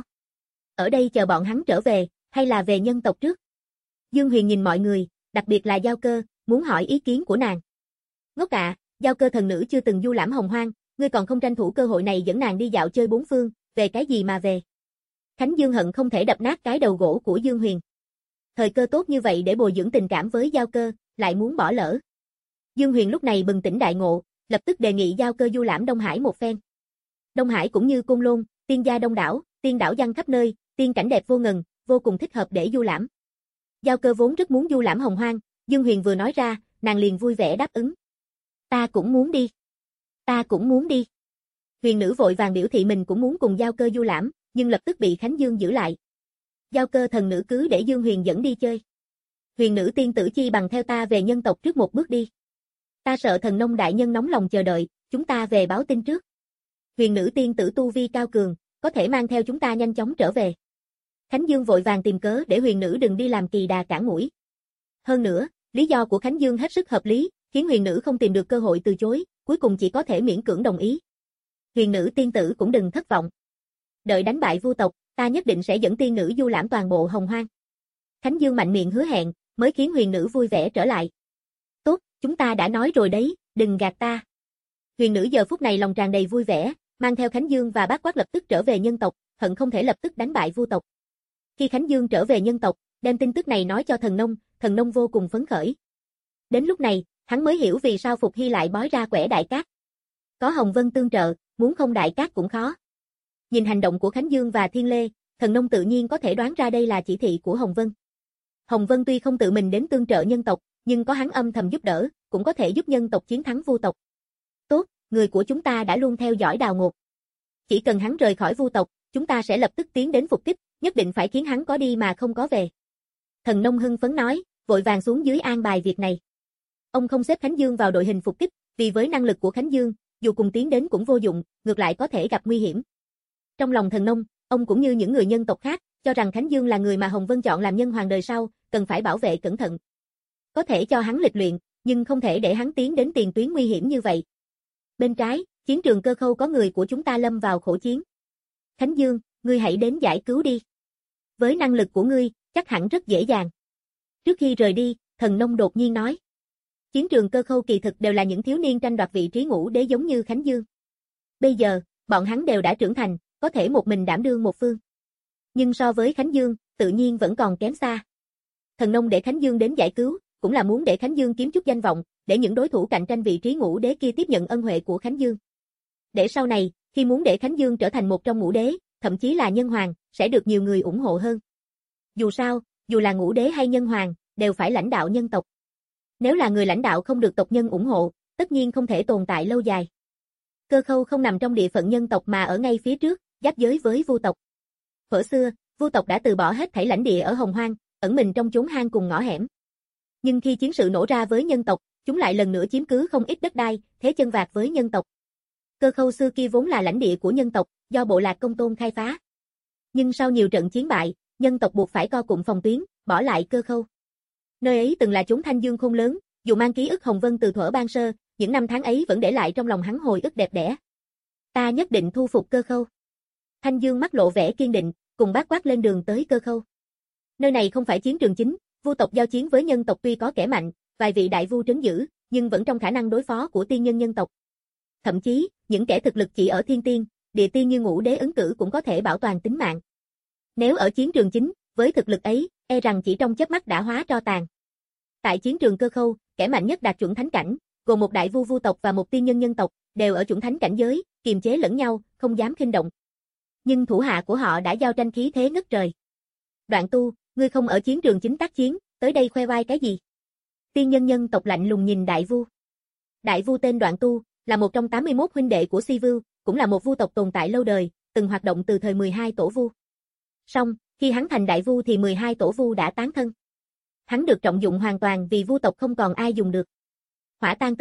Ở đây chờ bọn hắn trở về, hay là về nhân tộc trước? Dương Huyền nhìn mọi người, đặc biệt là Giao Cơ, muốn hỏi ý kiến của nàng. Ngốc ạ, Giao Cơ thần nữ chưa từng du lãm hồng hoang, ngươi còn không tranh thủ cơ hội này dẫn nàng đi dạo chơi bốn phương, về cái gì mà về? Khánh Dương hận không thể đập nát cái đầu gỗ của Dương Huyền. Thời cơ tốt như vậy để bồi dưỡng tình cảm với Giao Cơ, lại muốn bỏ lỡ. Dương Huyền lúc này bừng tỉnh đại ngộ, lập tức đề nghị Giao Cơ du lãm Đông Hải một phen. Đông Hải cũng như Côn Lôn, tiên gia đông đảo, tiên đảo giăng khắp nơi, tiên cảnh đẹp vô ngần, vô cùng thích hợp để du lãm. Giao Cơ vốn rất muốn du lãm hồng hoang, Dương Huyền vừa nói ra, nàng liền vui vẻ đáp ứng. Ta cũng muốn đi. Ta cũng muốn đi. Huyền nữ vội vàng biểu thị mình cũng muốn cùng Giao Cơ du lãm, nhưng lập tức bị Khánh Dương giữ lại. Giao Cơ thần nữ cứ để Dương Huyền dẫn đi chơi. Huyền nữ tiên tử chi bằng theo ta về nhân tộc trước một bước đi. Ta sợ thần nông đại nhân nóng lòng chờ đợi, chúng ta về báo tin trước. Huyền nữ tiên tử tu vi cao cường, có thể mang theo chúng ta nhanh chóng trở về. Khánh Dương vội vàng tìm cớ để huyền nữ đừng đi làm kỳ đà cản mũi. Hơn nữa, lý do của Khánh Dương hết sức hợp lý, khiến huyền nữ không tìm được cơ hội từ chối, cuối cùng chỉ có thể miễn cưỡng đồng ý. Huyền nữ tiên tử cũng đừng thất vọng. Đợi đánh bại Vu tộc, ta nhất định sẽ dẫn tiên nữ du lãm toàn bộ hồng hoang. Khánh Dương mạnh miệng hứa hẹn, mới khiến huyền nữ vui vẻ trở lại. Tốt, chúng ta đã nói rồi đấy, đừng gạt ta. Huyền nữ giờ phút này lòng tràn đầy vui vẻ, mang theo Khánh Dương và Bát Quát lập tức trở về nhân tộc, hận không thể lập tức đánh bại Vu tộc. Khi Khánh Dương trở về nhân tộc, đem tin tức này nói cho thần nông, thần nông vô cùng phấn khởi. Đến lúc này, hắn mới hiểu vì sao Phục Hy lại bói ra quẻ đại cát. Có Hồng Vân tương trợ, muốn không đại cát cũng khó. Nhìn hành động của Khánh Dương và Thiên Lê, thần nông tự nhiên có thể đoán ra đây là chỉ thị của Hồng Vân. Hồng Vân tuy không tự mình đến tương trợ nhân tộc, nhưng có hắn âm thầm giúp đỡ, cũng có thể giúp nhân tộc chiến thắng Vu tộc. Tốt, người của chúng ta đã luôn theo dõi Đào Ngột. Chỉ cần hắn rời khỏi Vu tộc, chúng ta sẽ lập tức tiến đến phục kích, nhất định phải khiến hắn có đi mà không có về. Thần nông hưng phấn nói, vội vàng xuống dưới an bài việc này. Ông không xếp Khánh Dương vào đội hình phục kích, vì với năng lực của Khánh Dương, dù cùng tiến đến cũng vô dụng, ngược lại có thể gặp nguy hiểm. Trong lòng thần nông, ông cũng như những người nhân tộc khác, cho rằng Khánh Dương là người mà Hồng Vân chọn làm nhân hoàng đời sau, cần phải bảo vệ cẩn thận. Có thể cho hắn lịch luyện, nhưng không thể để hắn tiến đến tiền tuyến nguy hiểm như vậy. Bên trái, chiến trường Cơ Khâu có người của chúng ta lâm vào khổ chiến. Khánh Dương, ngươi hãy đến giải cứu đi. Với năng lực của ngươi, chắc hẳn rất dễ dàng. Trước khi rời đi, thần nông đột nhiên nói. Chiến trường Cơ Khâu kỳ thực đều là những thiếu niên tranh đoạt vị trí ngũ đế giống như Khánh Dương. Bây giờ, bọn hắn đều đã trưởng thành, có thể một mình đảm đương một phương. Nhưng so với Khánh Dương, tự nhiên vẫn còn kém xa. Thần nông để Khánh Dương đến giải cứu, cũng là muốn để Khánh Dương kiếm chút danh vọng, để những đối thủ cạnh tranh vị trí ngũ đế kia tiếp nhận ân huệ của Khánh Dương. Để sau này, khi muốn để Khánh Dương trở thành một trong ngũ đế, thậm chí là nhân hoàng, sẽ được nhiều người ủng hộ hơn. Dù sao, dù là ngũ đế hay nhân hoàng, đều phải lãnh đạo nhân tộc. Nếu là người lãnh đạo không được tộc nhân ủng hộ, tất nhiên không thể tồn tại lâu dài. Cơ Khâu không nằm trong địa phận nhân tộc mà ở ngay phía trước, giáp giới với Vu tộc. Thuở xưa, Vu tộc đã từ bỏ hết thảy lãnh địa ở Hồng Hoang, ẩn mình trong chốn hang cùng ngõ hẻm. Nhưng khi chiến sự nổ ra với nhân tộc, chúng lại lần nữa chiếm cứ không ít đất đai, thế chân vạc với nhân tộc. Cơ Khâu xưa kia vốn là lãnh địa của nhân tộc, do bộ lạc Công Tôn khai phá. Nhưng sau nhiều trận chiến bại, nhân tộc buộc phải co cụm phòng tuyến, bỏ lại Cơ Khâu. Nơi ấy từng là chốn thanh dương khôn lớn, dù mang ký ức Hồng Vân từ thuở ban sơ, những năm tháng ấy vẫn để lại trong lòng hắn hồi ức đẹp đẽ. Ta nhất định thu phục Cơ Khâu. Thanh Dương mắt lộ vẻ kiên định, cùng Bát Quát lên đường tới Cơ Khâu. Nơi này không phải chiến trường chính, Vu tộc giao chiến với nhân tộc tuy có kẻ mạnh, vài vị đại vu trấn giữ, nhưng vẫn trong khả năng đối phó của tiên nhân nhân tộc. Thậm chí, những kẻ thực lực chỉ ở thiên tiên, địa tiên như Ngũ Đế Ấn Cử cũng có thể bảo toàn tính mạng. Nếu ở chiến trường chính, với thực lực ấy, e rằng chỉ trong chớp mắt đã hóa tro tàn. Tại chiến trường Cơ Khâu, kẻ mạnh nhất đạt chuẩn thánh cảnh, gồm một đại vu vu tộc và một tiên nhân nhân tộc, đều ở chuẩn thánh cảnh giới, kiềm chế lẫn nhau, không dám khinh động. Nhưng thủ hạ của họ đã giao tranh khí thế ngất trời. Đoạn Tu, ngươi không ở chiến trường chính tác chiến, tới đây khoe vai cái gì? Tiên nhân nhân tộc lạnh lùng nhìn đại vu. Đại vu tên Đoạn Tu, là một trong tám mươi mốt huynh đệ của Si Vưu, cũng là một vu tộc tồn tại lâu đời, từng hoạt động từ thời mười hai tổ vu. Song, khi hắn thành đại vu thì mười hai tổ vu đã tán thân. Hắn được trọng dụng hoàn toàn vì vu tộc không còn ai dùng được. Hỏa Tang Tử,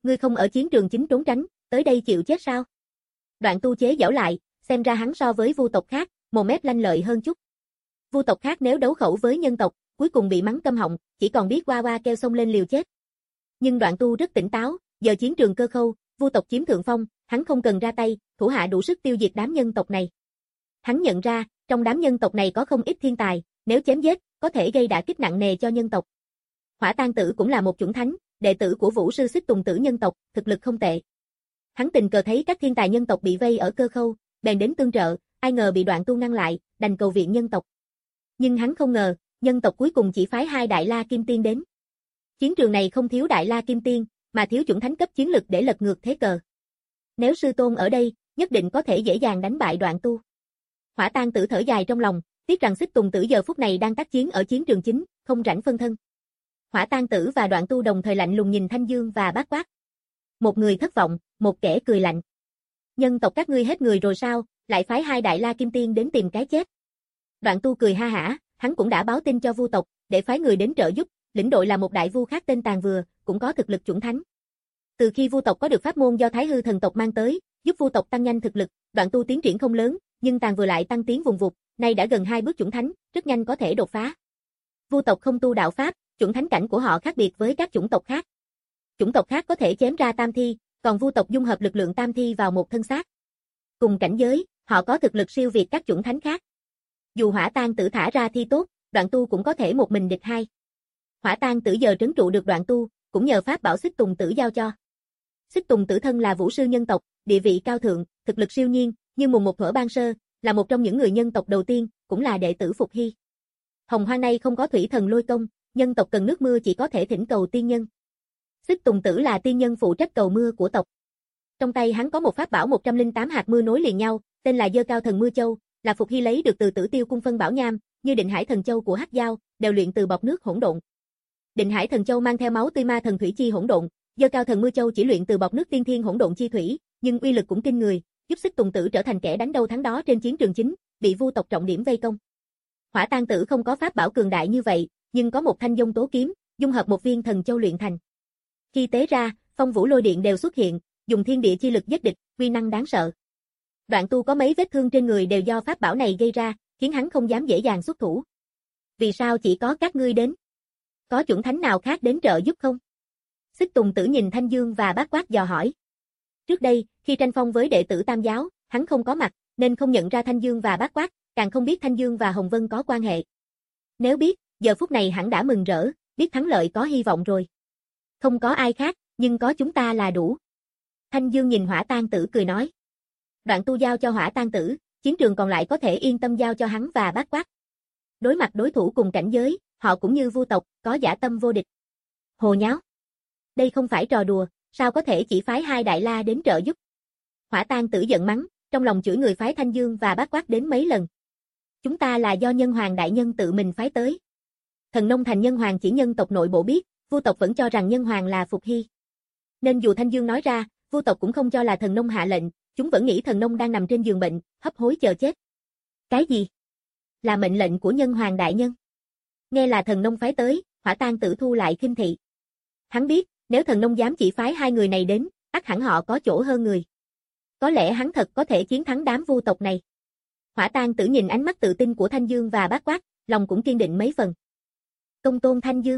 ngươi không ở chiến trường chính trốn tránh, tới đây chịu chết sao? Đoạn Tu chế giễu lại, xem ra hắn so với vu tộc khác, một mét lanh lợi hơn chút. Vu tộc khác nếu đấu khẩu với nhân tộc, cuối cùng bị mắng câm họng, chỉ còn biết qua qua kêu xông lên liều chết. Nhưng Đoạn Tu rất tỉnh táo, giờ chiến trường cơ khâu, vu tộc chiếm thượng phong, hắn không cần ra tay, thủ hạ đủ sức tiêu diệt đám nhân tộc này. Hắn nhận ra, trong đám nhân tộc này có không ít thiên tài, nếu chém giết, có thể gây đả kích nặng nề cho nhân tộc. Hỏa Tang Tử cũng là một chủng thánh, đệ tử của Vũ sư Xích Tùng Tử nhân tộc, thực lực không tệ. Hắn tình cờ thấy các thiên tài nhân tộc bị vây ở cơ khâu, bèn đến tương trợ, ai ngờ bị Đoạn Tu ngăn lại, đành cầu viện nhân tộc. Nhưng hắn không ngờ, nhân tộc cuối cùng chỉ phái hai Đại La Kim Tiên đến. Chiến trường này không thiếu Đại La Kim Tiên, mà thiếu chủng thánh cấp chiến lực để lật ngược thế cờ. Nếu sư tôn ở đây, nhất định có thể dễ dàng đánh bại Đoạn Tu. Hỏa Tang Tử thở dài trong lòng, tiếc rằng Xích Tùng Tử giờ phút này đang tác chiến ở chiến trường chính, không rảnh phân thân. Hỏa Tang Tử và Đoạn Tu đồng thời lạnh lùng nhìn Thanh Dương và Bát Quát. Một người thất vọng, một kẻ cười lạnh. Nhân tộc các ngươi hết người rồi sao, lại phái hai Đại La Kim Tiên đến tìm cái chết. Đoạn Tu cười ha hả, hắn cũng đã báo tin cho vu tộc, để phái người đến trợ giúp, lĩnh đội là một đại vu khác tên Tàn Vừa, cũng có thực lực chuẩn thánh. Từ khi vu tộc có được pháp môn do Thái Hư thần tộc mang tới, giúp vu tộc tăng nhanh thực lực, Đoạn Tu tiến triển không lớn, nhưng Tàn Vừa lại tăng tiến vùng vụt, nay đã gần hai bước chuẩn thánh, rất nhanh có thể đột phá. Vu tộc không tu đạo pháp, chuẩn thánh cảnh của họ khác biệt với các chủng tộc khác. Chủng tộc khác có thể chém ra tam thi, còn vu tộc dung hợp lực lượng tam thi vào một thân xác. Cùng cảnh giới, họ có thực lực siêu việt các chủng thánh khác. Dù Hỏa Tang Tử thả ra thi tốt, Đoạn Tu cũng có thể một mình địch hai. Hỏa Tang Tử giờ trấn trụ được Đoạn Tu, cũng nhờ pháp bảo Xích Tùng Tử giao cho. Xích Tùng Tử thân là vũ sư nhân tộc, địa vị cao thượng, thực lực siêu nhiên, như mùng một thuở ban sơ, là một trong những người nhân tộc đầu tiên, cũng là đệ tử Phục Hy. Hồng Hoang nay không có thủy thần lôi công, nhân tộc cần nước mưa chỉ có thể thỉnh cầu tiên nhân. Xích Tùng Tử là tiên nhân phụ trách cầu mưa của tộc. Trong tay hắn có một pháp bảo một trăm lẻ tám hạt mưa nối liền nhau, tên là Dơ Cao Thần Mưa Châu, là Phục Hy lấy được từ Tử Tiêu cung phân bảo nham, như Định Hải Thần Châu của Hắc Giao, đều luyện từ bọt nước hỗn độn. Định Hải Thần Châu mang theo máu tươi ma thần thủy chi hỗn độn, Dơ Cao Thần Mưa Châu chỉ luyện từ bọt nước tiên thiên hỗn độn chi thủy, nhưng uy lực cũng kinh người, giúp Xích Tùng Tử trở thành kẻ đánh đâu thắng đó trên chiến trường chính, bị vu tộc trọng điểm vây công. Hỏa Tang Tử không có pháp bảo cường đại như vậy, nhưng có một thanh Dông Tố kiếm, dung hợp một viên thần châu luyện thành. Khi tế ra, phong vũ lôi điện đều xuất hiện, dùng thiên địa chi lực giết địch, uy năng đáng sợ. Đoạn Tu có mấy vết thương trên người đều do pháp bảo này gây ra, khiến hắn không dám dễ dàng xuất thủ. Vì sao chỉ có các ngươi đến? Có chuẩn thánh nào khác đến trợ giúp không? Xích Tùng Tử nhìn Thanh Dương và Bát Quát dò hỏi. Trước đây, khi tranh phong với đệ tử Tam giáo, hắn không có mặt, nên không nhận ra Thanh Dương và Bát Quát, càng không biết Thanh Dương và Hồng Vân có quan hệ. Nếu biết, giờ phút này hắn đã mừng rỡ, biết thắng lợi có hy vọng rồi. Không có ai khác, nhưng có chúng ta là đủ. Thanh Dương nhìn Hỏa Tang Tử cười nói. Đoạn Tu giao cho Hỏa Tang Tử, chiến trường còn lại có thể yên tâm giao cho hắn và Bát Quát. Đối mặt đối thủ cùng cảnh giới, họ cũng như vu tộc, có dã tâm vô địch. Hồ nháo. Đây không phải trò đùa, sao có thể chỉ phái hai Đại La đến trợ giúp. Hỏa Tang Tử giận mắng, trong lòng chửi người phái Thanh Dương và Bát Quát đến mấy lần. Chúng ta là do Nhân Hoàng đại nhân tự mình phái tới. Thần Nông Thành Nhân Hoàng chỉ nhân tộc nội bộ biết, vu tộc vẫn cho rằng Nhân Hoàng là Phục Hy. Nên dù Thanh Dương nói ra, vu tộc cũng không cho là Thần Nông hạ lệnh, chúng vẫn nghĩ Thần Nông đang nằm trên giường bệnh, hấp hối chờ chết. Cái gì? Là mệnh lệnh của Nhân Hoàng đại nhân. Nghe là Thần Nông phái tới, Hỏa Tang Tử thu lại khinh thị. Hắn biết, nếu Thần Nông dám chỉ phái hai người này đến, ắt hẳn họ có chỗ hơn người. Có lẽ hắn thật có thể chiến thắng đám vu tộc này. Hỏa Tang Tử nhìn ánh mắt tự tin của Thanh Dương và Bát Quát, lòng cũng kiên định mấy phần. Công tôn Thanh Dương.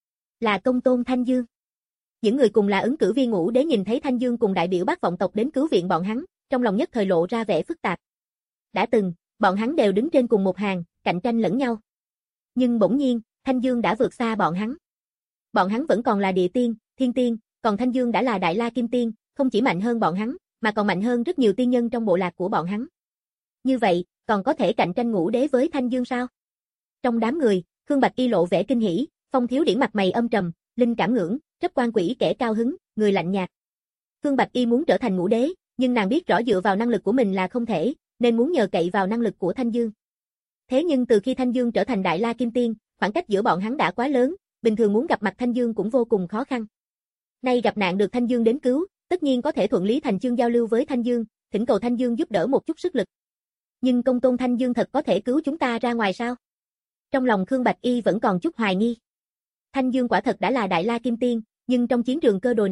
Là công tôn Thanh Dương. Những người cùng là ứng cử viên Ngũ Đế nhìn thấy Thanh Dương cùng đại biểu Bát vọng tộc đến cứu viện bọn hắn, trong lòng nhất thời lộ ra vẻ phức tạp. Đã từng, bọn hắn đều đứng trên cùng một hàng, cạnh tranh lẫn nhau. Nhưng bỗng nhiên, Thanh Dương đã vượt xa bọn hắn. Bọn hắn vẫn còn là địa tiên, thiên tiên, còn Thanh Dương đã là Đại La Kim Tiên, không chỉ mạnh hơn bọn hắn, mà còn mạnh hơn rất nhiều tiên nhân trong bộ lạc của bọn hắn. Như vậy, còn có thể cạnh tranh Ngũ Đế với Thanh Dương sao? Trong đám người, Khương Bạch Y lộ vẻ kinh hỉ, Phong Thiếu Điển mặt mày âm trầm, Linh Cảm ngưỡng, Trấp Quan Quỷ kẻ cao hứng, người lạnh nhạt. Khương Bạch Y muốn trở thành Ngũ Đế, nhưng nàng biết rõ dựa vào năng lực của mình là không thể, nên muốn nhờ cậy vào năng lực của Thanh Dương. Thế nhưng từ khi Thanh Dương trở thành Đại La Kim Tiên, khoảng cách giữa bọn hắn đã quá lớn, bình thường muốn gặp mặt Thanh Dương cũng vô cùng khó khăn. Nay gặp nạn được Thanh Dương đến cứu, tất nhiên có thể thuận lý thành chương giao lưu với Thanh Dương, thỉnh cầu Thanh Dương giúp đỡ một chút sức lực. Nhưng công tôn Thanh Dương thật có thể cứu chúng ta ra ngoài sao? Trong lòng Khương Bạch Y vẫn còn chút hoài nghi. Thanh Dương quả thật đã là Đại La Kim Tiên, nhưng trong chiến trường cơ đồ này,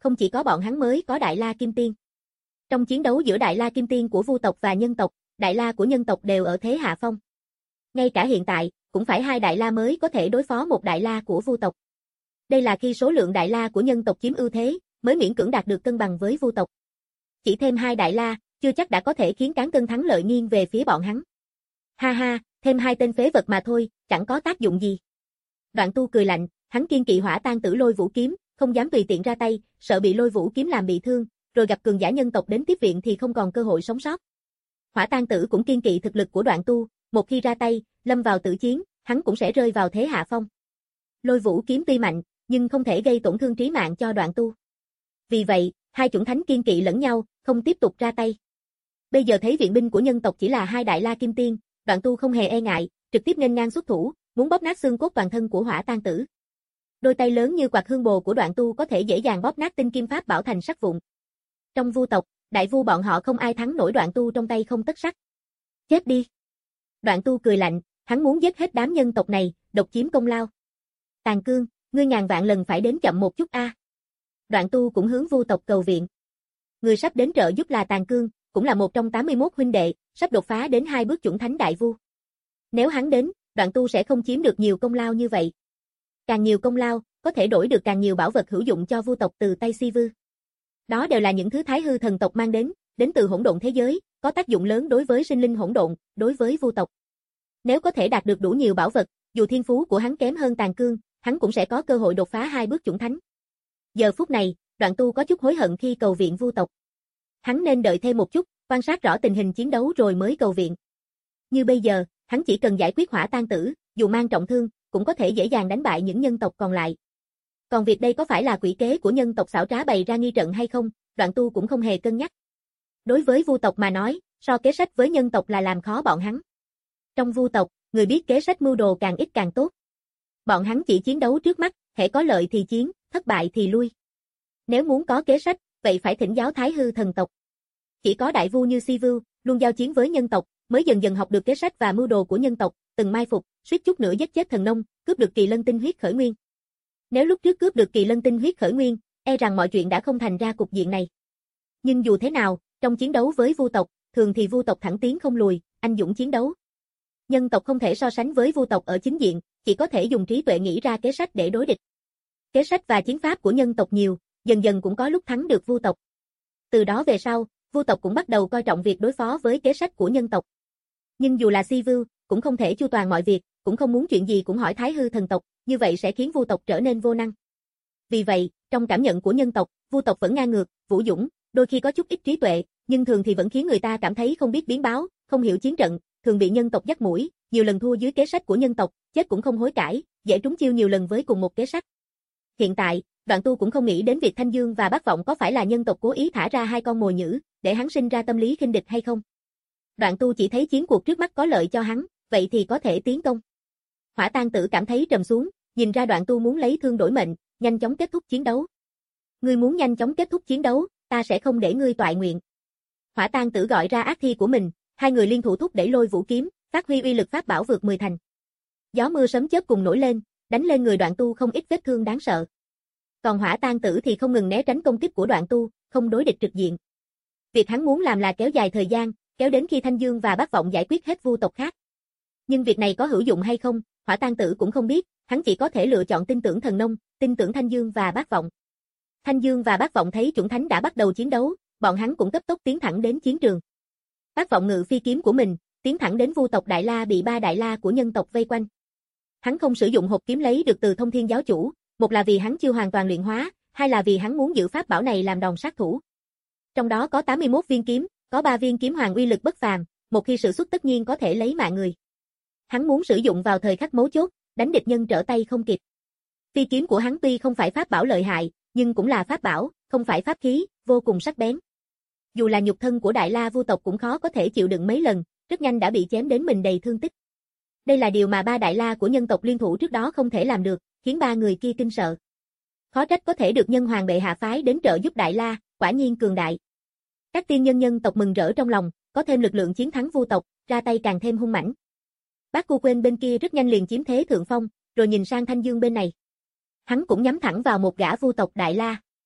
không chỉ có bọn hắn mới có Đại La Kim Tiên. Trong chiến đấu giữa Đại La Kim Tiên của Vu tộc và nhân tộc, Đại La của nhân tộc đều ở thế hạ phong. Ngay cả hiện tại, cũng phải hai Đại La mới có thể đối phó một Đại La của Vu tộc. Đây là khi số lượng Đại La của nhân tộc chiếm ưu thế, mới miễn cưỡng đạt được cân bằng với Vu tộc. Chỉ thêm hai Đại La, chưa chắc đã có thể khiến cán cân thắng lợi nghiêng về phía bọn hắn. Ha ha, thêm hai tên phế vật mà thôi, chẳng có tác dụng gì. Đoạn Tu cười lạnh, hắn kiên kỵ Hỏa Tang Tử Lôi Vũ kiếm, không dám tùy tiện ra tay, sợ bị Lôi Vũ kiếm làm bị thương, rồi gặp cường giả nhân tộc đến tiếp viện thì không còn cơ hội sống sót. Hỏa Tang Tử cũng kiên kỵ thực lực của Đoạn Tu, một khi ra tay, lâm vào tử chiến, hắn cũng sẽ rơi vào thế hạ phong. Lôi Vũ kiếm tuy mạnh, nhưng không thể gây tổn thương trí mạng cho Đoạn Tu. Vì vậy, hai chủng thánh kiên kỵ lẫn nhau, không tiếp tục ra tay. Bây giờ thấy viện binh của nhân tộc chỉ là hai Đại La Kim Tiên, Đoạn Tu không hề e ngại, trực tiếp nghênh ngang xuất thủ, muốn bóp nát xương cốt toàn thân của Hỏa Tang Tử. Đôi tay lớn như quạt hương bồ của Đoạn Tu có thể dễ dàng bóp nát tinh kim pháp bảo thành sắt vụn. Trong Vu tộc, đại vu bọn họ không ai thắng nổi Đoạn Tu trong tay không tất sắt. Chết đi. Đoạn Tu cười lạnh, hắn muốn giết hết đám nhân tộc này, độc chiếm công lao. Tàn Cương, ngươi ngàn vạn lần phải đến chậm một chút a. À. Đoạn Tu cũng hướng Vu tộc cầu viện. Người sắp đến trợ giúp là Tàn Cương, cũng là một trong tám mươi mốt huynh đệ, sắp đột phá đến hai bước chuẩn thánh đại vu. Nếu hắn đến, Đoạn Tu sẽ không chiếm được nhiều công lao như vậy. Càng nhiều công lao, có thể đổi được càng nhiều bảo vật hữu dụng cho Vu tộc từ tay Si Vư. Đó đều là những thứ Thái Hư thần tộc mang đến, đến từ hỗn độn thế giới, có tác dụng lớn đối với sinh linh hỗn độn, đối với Vu tộc. Nếu có thể đạt được đủ nhiều bảo vật, dù thiên phú của hắn kém hơn Tàn Cương, hắn cũng sẽ có cơ hội đột phá hai bước chuẩn thánh. Giờ phút này, Đoạn Tu có chút hối hận khi cầu viện Vu tộc. Hắn nên đợi thêm một chút, quan sát rõ tình hình chiến đấu rồi mới cầu viện. Như bây giờ, hắn chỉ cần giải quyết Hỏa Tang Tử, dù mang trọng thương, cũng có thể dễ dàng đánh bại những nhân tộc còn lại. Còn việc đây có phải là quỷ kế của nhân tộc xảo trá bày ra nghi trận hay không, Đoạn Tu cũng không hề cân nhắc. Đối với Vu tộc mà nói, so kế sách với nhân tộc là làm khó bọn hắn. Trong Vu tộc, người biết kế sách mưu đồ càng ít càng tốt. Bọn hắn chỉ chiến đấu trước mắt, hễ có lợi thì chiến, thất bại thì lui. Nếu muốn có kế sách, vậy phải thỉnh giáo Thái Hư thần tộc. Chỉ có đại vu như Si Vưu, luôn giao chiến với nhân tộc, mới dần dần học được kế sách và mưu đồ của nhân tộc, từng mai phục, suýt chút nữa giết chết thần nông, cướp được kỳ lân tinh huyết khởi nguyên. Nếu lúc trước cướp được kỳ lân tinh huyết khởi nguyên, e rằng mọi chuyện đã không thành ra cục diện này. Nhưng dù thế nào, trong chiến đấu với Vu tộc, thường thì Vu tộc thẳng tiến không lùi, anh dũng chiến đấu. Nhân tộc không thể so sánh với Vu tộc ở chính diện, chỉ có thể dùng trí tuệ nghĩ ra kế sách để đối địch. Kế sách và chiến pháp của nhân tộc nhiều, dần dần cũng có lúc thắng được Vu tộc. Từ đó về sau, Vu tộc cũng bắt đầu coi trọng việc đối phó với kế sách của nhân tộc. Nhưng dù là Si Vưu, cũng không thể chu toàn mọi việc, cũng không muốn chuyện gì cũng hỏi Thái Hư thần tộc, như vậy sẽ khiến Vu tộc trở nên vô năng. Vì vậy, trong cảm nhận của nhân tộc, Vu tộc vẫn ngang ngược, vũ dũng, đôi khi có chút ít trí tuệ, nhưng thường thì vẫn khiến người ta cảm thấy không biết biến báo, không hiểu chiến trận, thường bị nhân tộc dắt mũi, nhiều lần thua dưới kế sách của nhân tộc, chết cũng không hối cải, dễ trúng chiêu nhiều lần với cùng một kế sách. Hiện tại, Đoạn Tu cũng không nghĩ đến việc Thanh Dương và Bác Vọng có phải là nhân tộc cố ý thả ra hai con mồi nhử, để hắn sinh ra tâm lý khinh địch hay không. Đoạn Tu chỉ thấy chiến cuộc trước mắt có lợi cho hắn, vậy thì có thể tiến công. Hỏa Tang Tử cảm thấy trầm xuống, nhìn ra Đoạn Tu muốn lấy thương đổi mệnh, nhanh chóng kết thúc chiến đấu. Ngươi muốn nhanh chóng kết thúc chiến đấu, ta sẽ không để ngươi toại nguyện. Hỏa Tang Tử gọi ra ác thi của mình, hai người liên thủ thúc đẩy Lôi Vũ kiếm, phát huy uy lực pháp bảo vượt mười thành. Gió mưa sấm chớp cùng nổi lên, đánh lên người Đoạn Tu không ít vết thương đáng sợ. Còn Hỏa Tang Tử thì không ngừng né tránh công kích của Đoạn Tu, không đối địch trực diện. Việc hắn muốn làm là kéo dài thời gian, kéo đến khi Thanh Dương và Bác Vọng giải quyết hết Vu tộc khác. Nhưng việc này có hữu dụng hay không, Hỏa Tang Tử cũng không biết, hắn chỉ có thể lựa chọn tin tưởng thần nông, tin tưởng Thanh Dương và Bác Vọng. Thanh Dương và Bác Vọng thấy chủng thánh đã bắt đầu chiến đấu, bọn hắn cũng cấp tốc tiến thẳng đến chiến trường. Bác Vọng ngự phi kiếm của mình, tiến thẳng đến Vu tộc Đại La bị ba Đại La của nhân tộc vây quanh. Hắn không sử dụng hộp kiếm lấy được từ Thông Thiên giáo chủ, một là vì hắn chưa hoàn toàn luyện hóa, hai là vì hắn muốn giữ pháp bảo này làm đòn sát thủ. Trong đó có tám mươi mốt viên kiếm, có ba viên kiếm hoàng uy lực bất phàm, một khi sử xuất tất nhiên có thể lấy mạng người. Hắn muốn sử dụng vào thời khắc mấu chốt, đánh địch nhân trở tay không kịp. Phi kiếm của hắn tuy không phải pháp bảo lợi hại, nhưng cũng là pháp bảo, không phải pháp khí, vô cùng sắc bén. Dù là nhục thân của Đại La Vu tộc cũng khó có thể chịu đựng mấy lần, rất nhanh đã bị chém đến mình đầy thương tích. Đây là điều mà ba Đại La của nhân tộc liên thủ trước đó không thể làm được, khiến ba người kia kinh sợ. Khó trách có thể được Nhân Hoàng bệ hạ phái đến trợ giúp Đại La, quả nhiên cường đại. Các tiên nhân nhân tộc mừng rỡ trong lòng, có thêm lực lượng chiến thắng Vu tộc, ra tay càng thêm hung mãnh. Bác Cu Quên bên kia rất nhanh liền chiếm thế thượng phong, rồi nhìn sang Thanh Dương bên này. Hắn cũng nhắm thẳng vào một gã Vu tộc Đại La.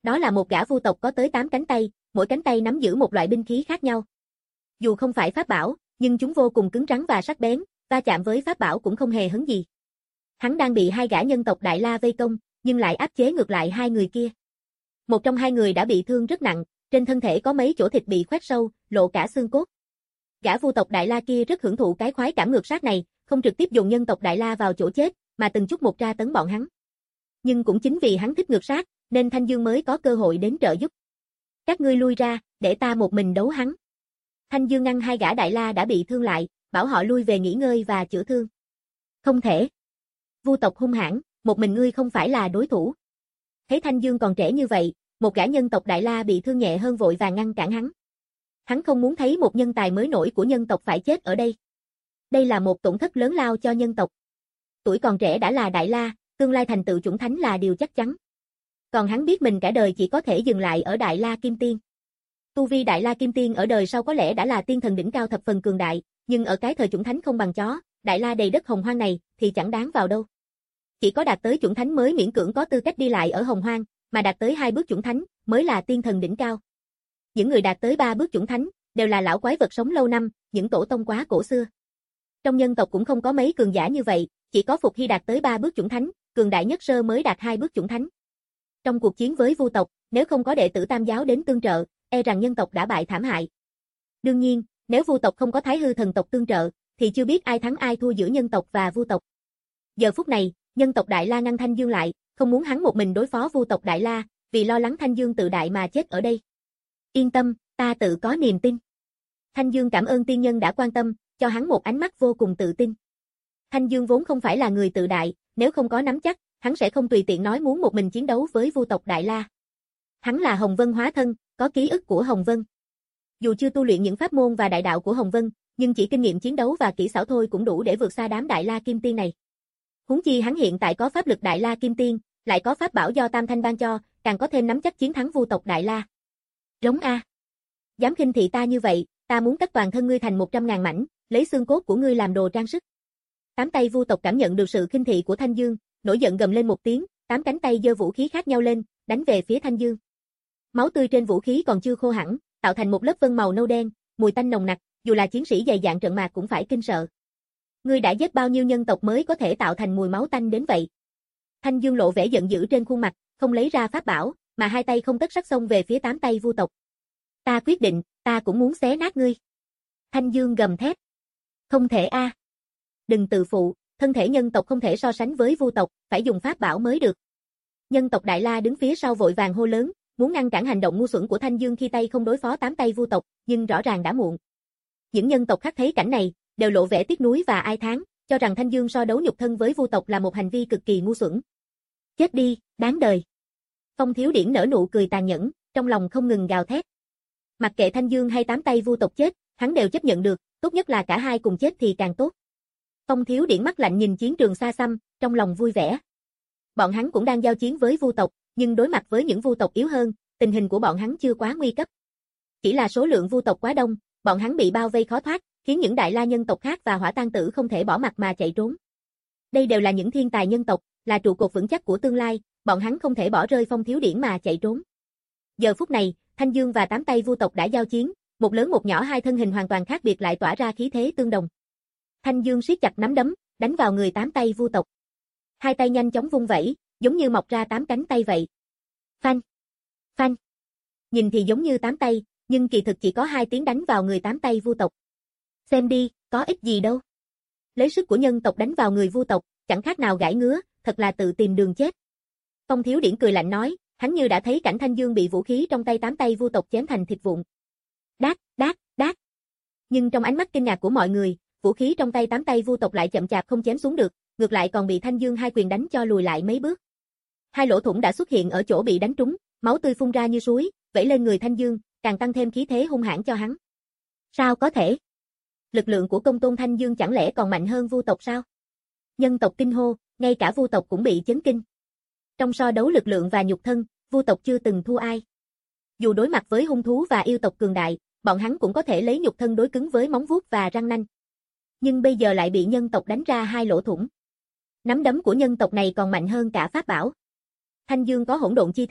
Đó là một gã vu tộc có tới tám cánh tay, mỗi cánh tay nắm giữ một loại binh khí khác nhau. Dù không phải pháp bảo, nhưng chúng vô cùng cứng rắn và sắc bén, va chạm với pháp bảo cũng không hề hấn gì. Hắn đang bị hai gã nhân tộc Đại La vây công, nhưng lại áp chế ngược lại hai người kia. Một trong hai người đã bị thương rất nặng, trên thân thể có mấy chỗ thịt bị khoét sâu, lộ cả xương cốt. Gã vu tộc Đại La kia rất hưởng thụ cái khoái cảm ngược sát này, không trực tiếp dùng nhân tộc Đại La vào chỗ chết, mà từng chút một tra tấn bọn hắn. Nhưng cũng chính vì hắn thích ngược sát, nên Thanh Dương mới có cơ hội đến trợ giúp. Các ngươi lui ra, để ta một mình đấu hắn. Thanh Dương ngăn hai gã Đại La đã bị thương lại, bảo họ lui về nghỉ ngơi và chữa thương. Không thể. Vu tộc hung hãn, một mình ngươi không phải là đối thủ. Thấy Thanh Dương còn trẻ như vậy, một gã nhân tộc Đại La bị thương nhẹ hơn vội vàng ngăn cản hắn. Hắn không muốn thấy một nhân tài mới nổi của nhân tộc phải chết ở đây. Đây là một tổn thất lớn lao cho nhân tộc. Tuổi còn trẻ đã là Đại La, tương lai thành tựu chủng thánh là điều chắc chắn. Còn hắn biết mình cả đời chỉ có thể dừng lại ở Đại La Kim Tiên. Tu vi Đại La Kim Tiên ở đời sau có lẽ đã là tiên thần đỉnh cao thập phần cường đại, nhưng ở cái thời chủng thánh không bằng chó, Đại La đầy đất hồng hoang này thì chẳng đáng vào đâu. Chỉ có đạt tới chủng thánh mới miễn cưỡng có tư cách đi lại ở hồng hoang, mà đạt tới hai bước chủng thánh mới là tiên thần đỉnh cao. Những người đạt tới ba bước chủng thánh đều là lão quái vật sống lâu năm, những tổ tông quá cổ xưa. Trong nhân tộc cũng không có mấy cường giả như vậy, chỉ có Phục Hy đạt tới ba bước chủng thánh, cường đại nhất Sơ mới đạt hai bước chủng thánh. Trong cuộc chiến với vu tộc, nếu không có đệ tử Tam giáo đến tương trợ, e rằng nhân tộc đã bại thảm hại. Đương nhiên, nếu vu tộc không có Thái Hư thần tộc tương trợ, thì chưa biết ai thắng ai thua giữa nhân tộc và vu tộc. Giờ phút này, nhân tộc Đại La ngăn Thanh Dương lại, không muốn hắn một mình đối phó vu tộc Đại La, vì lo lắng Thanh Dương tự đại mà chết ở đây. Yên tâm, ta tự có niềm tin. Thanh Dương cảm ơn tiên nhân đã quan tâm, cho hắn một ánh mắt vô cùng tự tin. Thanh Dương vốn không phải là người tự đại, nếu không có nắm chắc, hắn sẽ không tùy tiện nói muốn một mình chiến đấu với vu tộc Đại La. Hắn là Hồng Vân hóa thân, có ký ức của Hồng Vân. Dù chưa tu luyện những pháp môn và đại đạo của Hồng Vân, nhưng chỉ kinh nghiệm chiến đấu và kỹ xảo thôi cũng đủ để vượt xa đám Đại La Kim Tiên này. Huống chi hắn hiện tại có pháp lực Đại La Kim Tiên, lại có pháp bảo do Tam Thanh ban cho, càng có thêm nắm chắc chiến thắng vu tộc Đại La. Rống a. Dám khinh thị ta như vậy, ta muốn cắt toàn thân ngươi thành một trăm ngàn mảnh, lấy xương cốt của ngươi làm đồ trang sức. Tám tay vu tộc cảm nhận được sự khinh thị của Thanh Dương, nổi giận gầm lên một tiếng, tám cánh tay giơ vũ khí khác nhau lên, đánh về phía Thanh Dương. Máu tươi trên vũ khí còn chưa khô hẳn, tạo thành một lớp vân màu nâu đen, mùi tanh nồng nặc, dù là chiến sĩ dày dạn trận mạc cũng phải kinh sợ. Ngươi đã giết bao nhiêu nhân tộc mới có thể tạo thành mùi máu tanh đến vậy? Thanh Dương lộ vẻ giận dữ trên khuôn mặt, không lấy ra pháp bảo, mà hai tay không tất sắc xông về phía tám tay vu tộc. Ta quyết định, ta cũng muốn xé nát ngươi. Thanh Dương gầm thét. Không thể a. À. Đừng tự phụ, thân thể nhân tộc không thể so sánh với vu tộc, phải dùng pháp bảo mới được. Nhân tộc Đại La đứng phía sau vội vàng hô lớn, muốn ngăn cản hành động ngu xuẩn của Thanh Dương khi tay không đối phó tám tay vu tộc, nhưng rõ ràng đã muộn. Những nhân tộc khác thấy cảnh này, đều lộ vẻ tiếc nuối và ai thán, cho rằng Thanh Dương so đấu nhục thân với vu tộc là một hành vi cực kỳ ngu xuẩn. Chết đi, đáng đời. Phong Thiếu Điển nở nụ cười tàn nhẫn, trong lòng không ngừng gào thét. Mặc kệ Thanh Dương hay tám tay vu tộc chết, hắn đều chấp nhận được, tốt nhất là cả hai cùng chết thì càng tốt. Phong Thiếu Điển mắt lạnh nhìn chiến trường xa xăm, trong lòng vui vẻ. Bọn hắn cũng đang giao chiến với vu tộc, nhưng đối mặt với những vu tộc yếu hơn, tình hình của bọn hắn chưa quá nguy cấp. Chỉ là số lượng vu tộc quá đông, bọn hắn bị bao vây khó thoát, khiến những Đại La nhân tộc khác và Hỏa Tang Tử không thể bỏ mặt mà chạy trốn. Đây đều là những thiên tài nhân tộc, là trụ cột vững chắc của tương lai, bọn hắn không thể bỏ rơi Phong Thiếu Điển mà chạy trốn. Giờ phút này, Thanh Dương và tám tay vu tộc đã giao chiến, một lớn một nhỏ hai thân hình hoàn toàn khác biệt lại tỏa ra khí thế tương đồng. Thanh Dương siết chặt nắm đấm, đánh vào người tám tay vu tộc. Hai tay nhanh chóng vung vẩy, giống như mọc ra tám cánh tay vậy. Phanh, phanh. Nhìn thì giống như tám tay, nhưng kỳ thực chỉ có hai tiếng đánh vào người tám tay vu tộc. Xem đi, có ích gì đâu. Lấy sức của nhân tộc đánh vào người vu tộc, chẳng khác nào gãi ngứa, thật là tự tìm đường chết. Phong Thiếu Điển cười lạnh nói, hắn như đã thấy cảnh Thanh Dương bị vũ khí trong tay tám tay vu tộc chém thành thịt vụn. Đát, đát, đát. Nhưng trong ánh mắt kinh ngạc của mọi người, vũ khí trong tay tám tay vu tộc lại chậm chạp không chém xuống được, ngược lại còn bị Thanh Dương hai quyền đánh cho lùi lại mấy bước. Hai lỗ thủng đã xuất hiện ở chỗ bị đánh trúng, máu tươi phun ra như suối, vẩy lên người Thanh Dương, càng tăng thêm khí thế hung hãn cho hắn. Sao có thể? Lực lượng của công tôn Thanh Dương chẳng lẽ còn mạnh hơn vu tộc sao? Nhân tộc kinh hô, ngay cả vu tộc cũng bị chấn kinh. Trong so đấu lực lượng và nhục thân, vu tộc chưa từng thua ai. Dù đối mặt với hung thú và yêu tộc cường đại, bọn hắn cũng có thể lấy nhục thân đối cứng với móng vuốt và răng nanh. Nhưng bây giờ lại bị nhân tộc đánh ra hai lỗ thủng. Nắm đấm của nhân tộc này còn mạnh hơn cả pháp bảo. Thanh Dương có hỗn độn chi thể,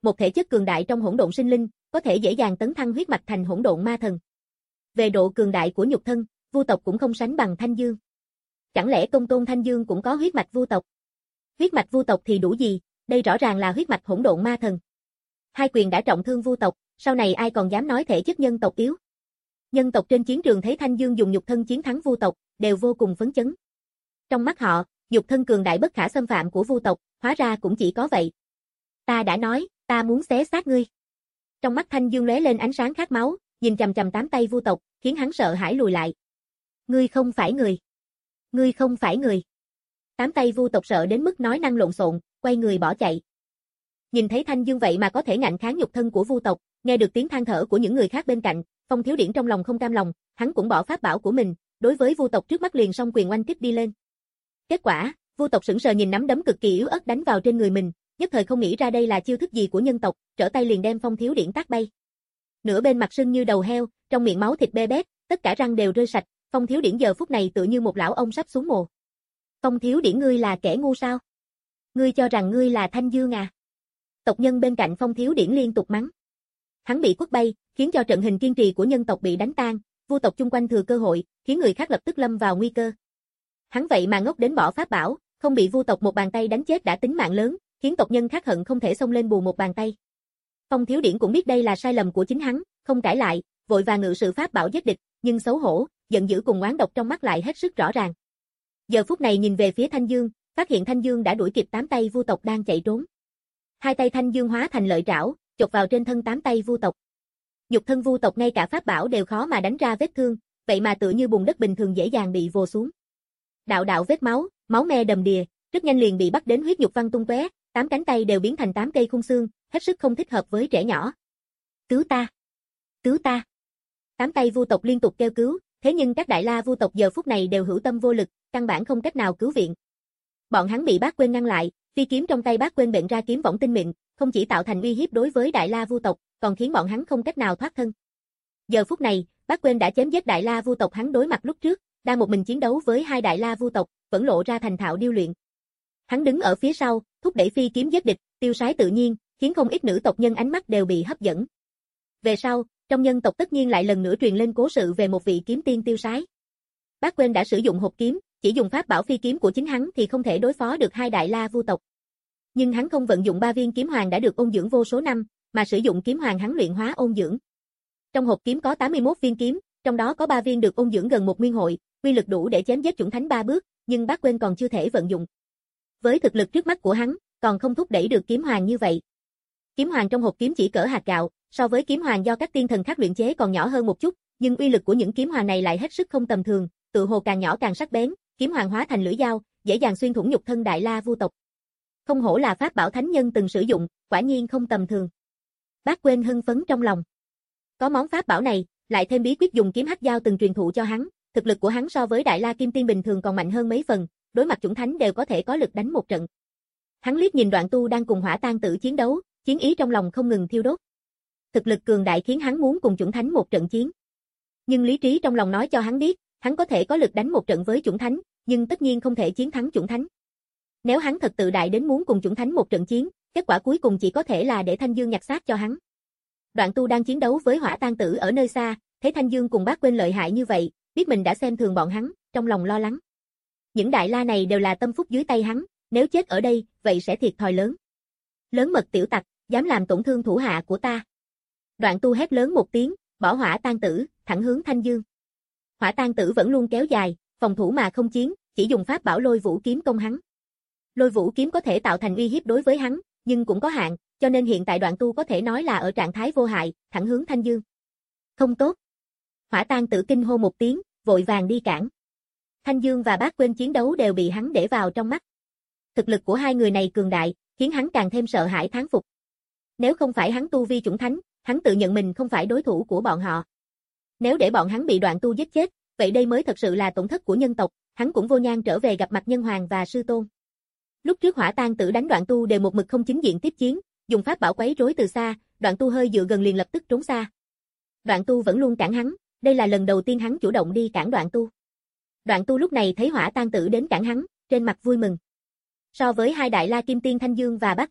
một thể chất cường đại trong hỗn độn sinh linh, có thể dễ dàng tấn thăng huyết mạch thành hỗn độn ma thần. Về độ cường đại của nhục thân, Vu tộc cũng không sánh bằng Thanh Dương. Chẳng lẽ công tôn Thanh Dương cũng có huyết mạch Vu tộc? Huyết mạch Vu tộc thì đủ gì, đây rõ ràng là huyết mạch hỗn độn ma thần. Hai quyền đã trọng thương Vu tộc, sau này ai còn dám nói thể chất nhân tộc yếu? Nhân tộc trên chiến trường thấy Thanh Dương dùng nhục thân chiến thắng Vu tộc, đều vô cùng phấn chấn. Trong mắt họ, nhục thân cường đại bất khả xâm phạm của Vu tộc, hóa ra cũng chỉ có vậy. Ta đã nói, ta muốn xé xác ngươi. Trong mắt Thanh Dương lóe lên ánh sáng khát máu, nhìn chằm chằm tám tay Vu tộc, khiến hắn sợ hãi lùi lại. Ngươi không phải người. Ngươi không phải người. Tám tay Vu tộc sợ đến mức nói năng lộn xộn, quay người bỏ chạy. Nhìn thấy Thanh Dương vậy mà có thể ngạnh kháng nhục thân của Vu tộc, nghe được tiếng than thở của những người khác bên cạnh, Phong Thiếu Điển trong lòng không cam lòng, hắn cũng bỏ pháp bảo của mình, đối với Vu tộc trước mắt liền song quyền oanh kích đi lên. Kết quả, Vu tộc sững sờ nhìn nắm đấm cực kỳ yếu ớt đánh vào trên người mình, nhất thời không nghĩ ra đây là chiêu thức gì của nhân tộc, trở tay liền đem Phong Thiếu Điển tát bay. Nửa bên mặt sưng như đầu heo, trong miệng máu thịt bê bết, tất cả răng đều rơi sạch, Phong Thiếu Điển giờ phút này tựa như một lão ông sắp xuống mồ. Phong Thiếu Điển, ngươi là kẻ ngu sao? Ngươi cho rằng ngươi là Thanh Dương à? Tộc nhân bên cạnh Phong Thiếu Điển liên tục mắng. Hắn bị quất bay, khiến cho trận hình kiên trì của nhân tộc bị đánh tan, Vu tộc chung quanh thừa cơ hội, khiến người khác lập tức lâm vào nguy cơ. Hắn vậy mà ngốc đến bỏ pháp bảo, không bị Vu tộc một bàn tay đánh chết đã tính mạng lớn, khiến tộc nhân khác hận không thể xông lên bù một bàn tay. Phong Thiếu Điển cũng biết đây là sai lầm của chính hắn, không cãi lại, vội vàng ngự sự pháp bảo giết địch, nhưng xấu hổ, giận dữ cùng oán độc trong mắt lại hết sức rõ ràng. Giờ phút này nhìn về phía Thanh Dương, phát hiện Thanh Dương đã đuổi kịp tám tay Vu tộc đang chạy trốn. Hai tay Thanh Dương hóa thành lợi trảo, chộp vào trên thân tám tay Vu tộc. Nhục thân Vu tộc ngay cả pháp bảo đều khó mà đánh ra vết thương, vậy mà tựa như bùn đất bình thường dễ dàng bị vồ xuống. Đạo đạo vết máu, máu me đầm đìa, rất nhanh liền bị bắt đến huyết nhục văng tung tóe, tám cánh tay đều biến thành tám cây khung xương, hết sức không thích hợp với trẻ nhỏ. Cứu ta! Cứu ta! Tám tay Vu tộc liên tục kêu cứu, thế nhưng các đại la Vu tộc giờ phút này đều hữu tâm vô lực, căn bản không cách nào cứu viện. Bọn hắn bị Bác Quên ngăn lại, phi kiếm trong tay Bác Quên bện ra kiếm võng tinh mịn, không chỉ tạo thành uy hiếp đối với đại la Vu tộc, còn khiến bọn hắn không cách nào thoát thân. Giờ phút này, Bác Quên đã chém giết đại la Vu tộc hắn đối mặt lúc trước, đang một mình chiến đấu với hai đại la Vu tộc, vẫn lộ ra thành thạo điêu luyện. Hắn đứng ở phía sau, thúc đẩy phi kiếm giết địch, tiêu sái tự nhiên, khiến không ít nữ tộc nhân ánh mắt đều bị hấp dẫn. Về sau, trong nhân tộc tất nhiên lại lần nữa truyền lên cố sự về một vị kiếm tiên tiêu sái. Bác Quên đã sử dụng hộp kiếm, chỉ dùng pháp bảo phi kiếm của chính hắn thì không thể đối phó được hai đại la Vu tộc. Nhưng hắn không vận dụng ba viên kiếm hoàng đã được ôn dưỡng vô số năm, mà sử dụng kiếm hoàng hắn luyện hóa ôn dưỡng. Trong hộp kiếm có tám mươi mốt viên kiếm, trong đó có ba viên được ôn dưỡng gần một nguyên hội, uy lực đủ để chém giết chủng thánh ba bước, nhưng Bác Quên còn chưa thể vận dụng. Với thực lực trước mắt của hắn, còn không thúc đẩy được kiếm hoàng như vậy. Kiếm hoàng trong hộp kiếm chỉ cỡ hạt gạo, so với kiếm hoàng do các tiên thần khác luyện chế còn nhỏ hơn một chút, nhưng uy lực của những kiếm hoàng này lại hết sức không tầm thường, tự hồ càng nhỏ càng sắc bén, kiếm hoàng hóa thành lưỡi dao, dễ dàng xuyên thủng nhục thân đại la Vu tộc. Không hổ là pháp bảo thánh nhân từng sử dụng, quả nhiên không tầm thường. Bác Quên hưng phấn trong lòng. Có món pháp bảo này, lại thêm bí quyết dùng kiếm hắc dao từng truyền thụ cho hắn, thực lực của hắn so với đại la kim tiên bình thường còn mạnh hơn mấy phần, đối mặt chủng thánh đều có thể có lực đánh một trận. Hắn liếc nhìn Đoạn Tu đang cùng Hỏa Tang Tử chiến đấu, chiến ý trong lòng không ngừng thiêu đốt. Thực lực cường đại khiến hắn muốn cùng chủng thánh một trận chiến. Nhưng lý trí trong lòng nói cho hắn biết, hắn có thể có lực đánh một trận với chủng thánh, nhưng tất nhiên không thể chiến thắng chủng thánh. Nếu hắn thật tự đại đến muốn cùng chủng thánh một trận chiến, kết quả cuối cùng chỉ có thể là để Thanh Dương nhặt xác cho hắn. Đoạn Tu đang chiến đấu với Hỏa Tang Tử ở nơi xa, thấy Thanh Dương cùng Bác Quên lợi hại như vậy, biết mình đã xem thường bọn hắn, trong lòng lo lắng. Những đại la này đều là tâm phúc dưới tay hắn, nếu chết ở đây, vậy sẽ thiệt thòi lớn. Lớn mật tiểu tặc, dám làm tổn thương thủ hạ của ta. Đoạn Tu hét lớn một tiếng, bỏ Hỏa Tang Tử, thẳng hướng Thanh Dương. Hỏa Tang Tử vẫn luôn kéo dài, phòng thủ mà không chiến, chỉ dùng pháp bảo Lôi Vũ kiếm công hắn. Lôi Vũ kiếm có thể tạo thành uy hiếp đối với hắn, nhưng cũng có hạn, cho nên hiện tại Đoạn Tu có thể nói là ở trạng thái vô hại, thẳng hướng Thanh Dương. Không tốt. Hỏa Tang Tử kinh hô một tiếng, vội vàng đi cản. Thanh Dương và Bác Quên chiến đấu đều bị hắn để vào trong mắt. Thực lực của hai người này cường đại, khiến hắn càng thêm sợ hãi thán phục. Nếu không phải hắn tu vi chủng thánh, hắn tự nhận mình không phải đối thủ của bọn họ. Nếu để bọn hắn bị Đoạn Tu giết chết, vậy đây mới thật sự là tổn thất của nhân tộc, hắn cũng vô nhan trở về gặp mặt nhân hoàng và sư tôn. Lúc trước Hỏa Tang Tử đánh Đoạn Tu đều một mực không chính diện tiếp chiến, dùng pháp bảo quấy rối từ xa, Đoạn Tu hơi dựa gần liền lập tức trốn xa. Đoạn Tu vẫn luôn cản hắn, đây là lần đầu tiên hắn chủ động đi cản Đoạn Tu. Đoạn Tu lúc này thấy Hỏa Tang Tử đến cản hắn, trên mặt vui mừng. So với hai đại la kim tiên Thanh Dương và Bác Quên,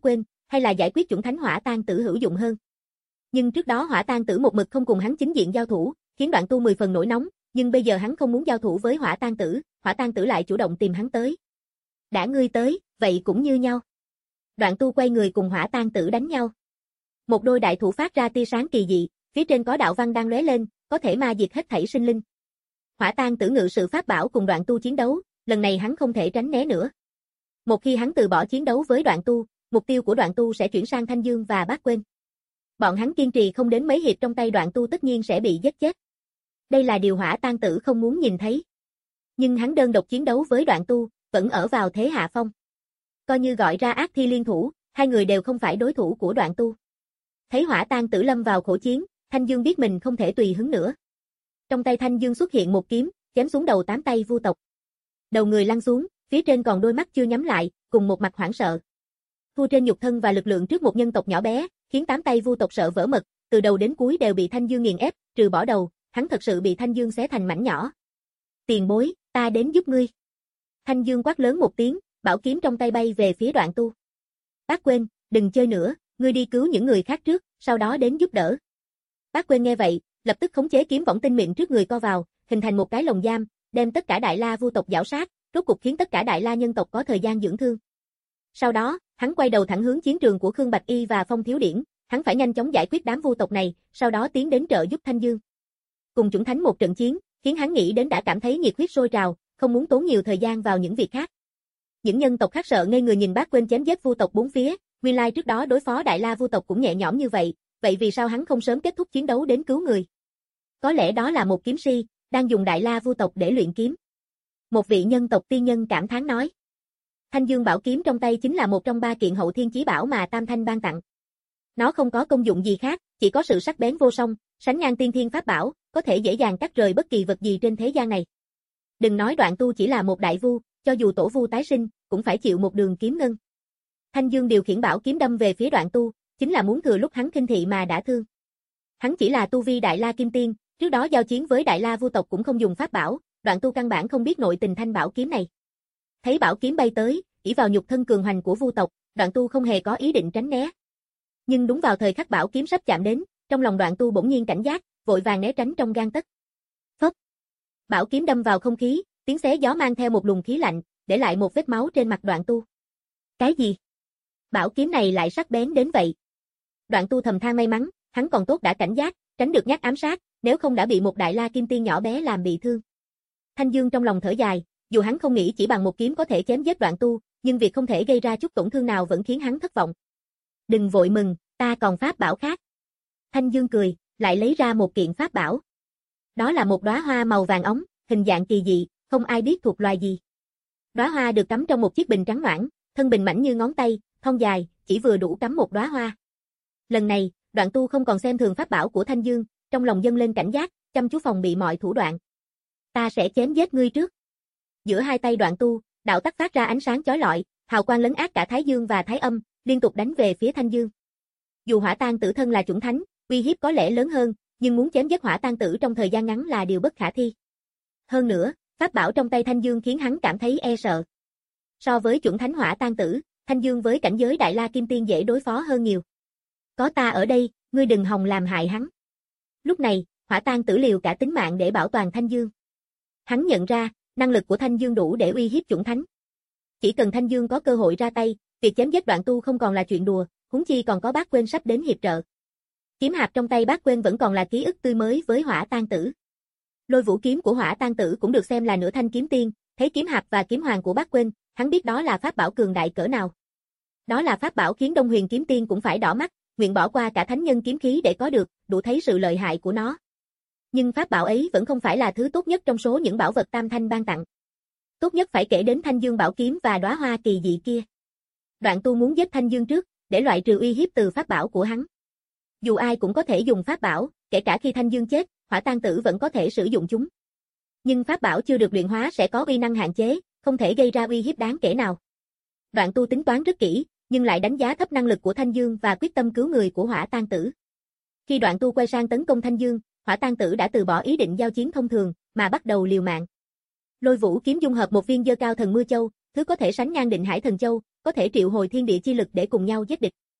hay là giải quyết chuẩn thánh hỏa tang tử hữu dụng hơn. Nhưng trước đó hỏa tang tử một mực không cùng hắn chính diện giao thủ, khiến Đoạn Tu mười phần nổi nóng, nhưng bây giờ hắn không muốn giao thủ với hỏa tang tử, hỏa tang tử lại chủ động tìm hắn tới. Đã ngươi tới, vậy cũng như nhau. Đoạn Tu quay người cùng hỏa tang tử đánh nhau. Một đôi đại thủ phát ra tia sáng kỳ dị, phía trên có đạo văn đang lóe lên, có thể ma diệt hết thảy sinh linh. Hỏa tang tử ngự sự pháp bảo cùng Đoạn Tu chiến đấu, lần này hắn không thể tránh né nữa. Một khi hắn từ bỏ chiến đấu với Đoạn Tu, mục tiêu của Đoạn Tu sẽ chuyển sang Thanh Dương và Bác Quên. Bọn hắn kiên trì không đến mấy hiệp trong tay Đoạn Tu tất nhiên sẽ bị giết chết. Đây là điều hỏa tang tử không muốn nhìn thấy. Nhưng hắn đơn độc chiến đấu với Đoạn Tu, vẫn ở vào thế hạ phong. Coi như gọi ra ác thi liên thủ, hai người đều không phải đối thủ của Đoạn Tu. Thấy hỏa tang tử lâm vào khổ chiến, Thanh Dương biết mình không thể tùy hứng nữa. Trong tay Thanh Dương xuất hiện một kiếm, chém xuống đầu tám tay vu tộc. Đầu người lăn xuống, phía trên còn đôi mắt chưa nhắm lại, cùng một mặt hoảng sợ. Thua trên nhục thân và lực lượng trước một nhân tộc nhỏ bé, khiến tám tay vu tộc sợ vỡ mật, từ đầu đến cuối đều bị Thanh Dương nghiền ép, trừ bỏ đầu, hắn thật sự bị Thanh Dương xé thành mảnh nhỏ. Tiền bối, ta đến giúp ngươi. Thanh Dương quát lớn một tiếng, bảo kiếm trong tay bay về phía Đoạn Tu. Bác Quên, đừng chơi nữa, ngươi đi cứu những người khác trước, sau đó đến giúp đỡ. Bác Quên nghe vậy, lập tức khống chế kiếm võng tinh mịn trước người co vào, hình thành một cái lồng giam, đem tất cả Đại La vu tộc giảo sát, rốt cục khiến tất cả Đại La nhân tộc có thời gian dưỡng thương. Sau đó, hắn quay đầu thẳng hướng chiến trường của Khương Bạch Y và Phong Thiếu Điển, hắn phải nhanh chóng giải quyết đám vu tộc này, sau đó tiến đến trợ giúp Thanh Dương. Cùng chuẩn thánh một trận chiến, khiến hắn nghĩ đến đã cảm thấy nhiệt huyết sôi trào, không muốn tốn nhiều thời gian vào những việc khác. Những nhân tộc khác sợ ngây người nhìn Bác Quên chém giết vu tộc bốn phía, nguyên lai trước đó đối phó Đại La vu tộc cũng nhẹ nhõm như vậy, vậy vì sao hắn không sớm kết thúc chiến đấu đến cứu người? Có lẽ đó là một kiếm si, đang dùng Đại La vu tộc để luyện kiếm. Một vị nhân tộc tiên nhân cảm thán nói. Thanh Dương bảo kiếm trong tay chính là một trong ba kiện hậu thiên chí bảo mà Tam Thanh ban tặng. Nó không có công dụng gì khác, chỉ có sự sắc bén vô song, sánh ngang tiên thiên pháp bảo, có thể dễ dàng cắt rời bất kỳ vật gì trên thế gian này. Đừng nói Đoạn Tu chỉ là một đại vu, cho dù tổ vu tái sinh, cũng phải chịu một đường kiếm ngân. Thanh Dương điều khiển bảo kiếm đâm về phía Đoạn Tu, chính là muốn thừa lúc hắn khinh thị mà đả thương. Hắn chỉ là tu vi Đại La Kim Tiên, trước đó giao chiến với Đại La vu tộc cũng không dùng pháp bảo, Đoạn Tu căn bản không biết nội tình thanh bảo kiếm này. Thấy bảo kiếm bay tới, ỷ vào nhục thân cường hoành của vu tộc, Đoạn Tu không hề có ý định tránh né. Nhưng đúng vào thời khắc bảo kiếm sắp chạm đến, trong lòng Đoạn Tu bỗng nhiên cảnh giác, vội vàng né tránh trong gang tấc. Phốc. Bảo kiếm đâm vào không khí, tiếng xé gió mang theo một luồng khí lạnh, để lại một vết máu trên mặt Đoạn Tu. Cái gì? Bảo kiếm này lại sắc bén đến vậy. Đoạn Tu thầm than may mắn, hắn còn tốt đã cảnh giác, tránh được nhát ám sát, nếu không đã bị một Đại La Kim Tiên nhỏ bé làm bị thương. Thanh Dương trong lòng thở dài, dù hắn không nghĩ chỉ bằng một kiếm có thể chém giết Đoạn Tu, nhưng việc không thể gây ra chút tổn thương nào vẫn khiến hắn thất vọng. Đừng vội mừng, ta còn pháp bảo khác. Thanh Dương cười, lại lấy ra một kiện pháp bảo. Đó là một đóa hoa màu vàng óng, hình dạng kỳ dị, không ai biết thuộc loài gì. Đóa hoa được cắm trong một chiếc bình trắng noãn, thân bình mảnh như ngón tay, thon dài, chỉ vừa đủ cắm một đóa hoa. Lần này, Đoạn Tu không còn xem thường pháp bảo của Thanh Dương, trong lòng dâng lên cảnh giác, chăm chú phòng bị mọi thủ đoạn. Ta sẽ chém giết ngươi trước. Giữa hai tay Đoạn Tu, đạo tắc phát ra ánh sáng chói lọi, hào quang lấn át cả Thái Dương và Thái Âm, liên tục đánh về phía Thanh Dương. Dù hỏa tang tử thân là chuẩn thánh, uy hiếp có lẽ lớn hơn, nhưng muốn chém giết hỏa tang tử trong thời gian ngắn là điều bất khả thi. Hơn nữa, pháp bảo trong tay Thanh Dương khiến hắn cảm thấy e sợ. So với chuẩn thánh hỏa tang tử, Thanh Dương với cảnh giới Đại La Kim Tiên dễ đối phó hơn nhiều. Có ta ở đây, ngươi đừng hòng làm hại hắn. Lúc này, hỏa tang tử liều cả tính mạng để bảo toàn Thanh Dương. Hắn nhận ra, năng lực của Thanh Dương đủ để uy hiếp chuẩn thánh. Chỉ cần Thanh Dương có cơ hội ra tay, việc chém giết Đoạn Tu không còn là chuyện đùa, huống chi còn có Bác Quên sắp đến hiệp trợ. Kiếm hạp trong tay Bác Quên vẫn còn là ký ức tươi mới với hỏa tang tử. Lôi vũ kiếm của hỏa tang tử cũng được xem là nửa thanh kiếm tiên, thấy kiếm hạp và kiếm hoàng của Bác Quên, hắn biết đó là pháp bảo cường đại cỡ nào. Đó là pháp bảo khiến Đông Huyền kiếm tiên cũng phải đỏ mắt, nguyện bỏ qua cả thánh nhân kiếm khí để có được, đủ thấy sự lợi hại của nó. Nhưng pháp bảo ấy vẫn không phải là thứ tốt nhất trong số những bảo vật Tam Thanh ban tặng. Tốt nhất phải kể đến Thanh Dương bảo kiếm và đóa hoa kỳ dị kia. Đoạn Tu muốn giết Thanh Dương trước, để loại trừ uy hiếp từ pháp bảo của hắn. Dù ai cũng có thể dùng pháp bảo, kể cả khi Thanh Dương chết, hỏa tang tử vẫn có thể sử dụng chúng. Nhưng pháp bảo chưa được luyện hóa sẽ có uy năng hạn chế, không thể gây ra uy hiếp đáng kể nào. Đoạn Tu tính toán rất kỹ, nhưng lại đánh giá thấp năng lực của Thanh Dương và quyết tâm cứu người của hỏa tang tử. Khi Đoạn Tu quay sang tấn công Thanh Dương, hỏa tang tử đã từ bỏ ý định giao chiến thông thường, mà bắt đầu liều mạng. Lôi vũ kiếm dung hợp một viên dơ cao thần mưa châu, thứ có thể sánh ngang Định Hải thần châu, có thể triệu hồi thiên địa chi lực để cùng nhau giết địch.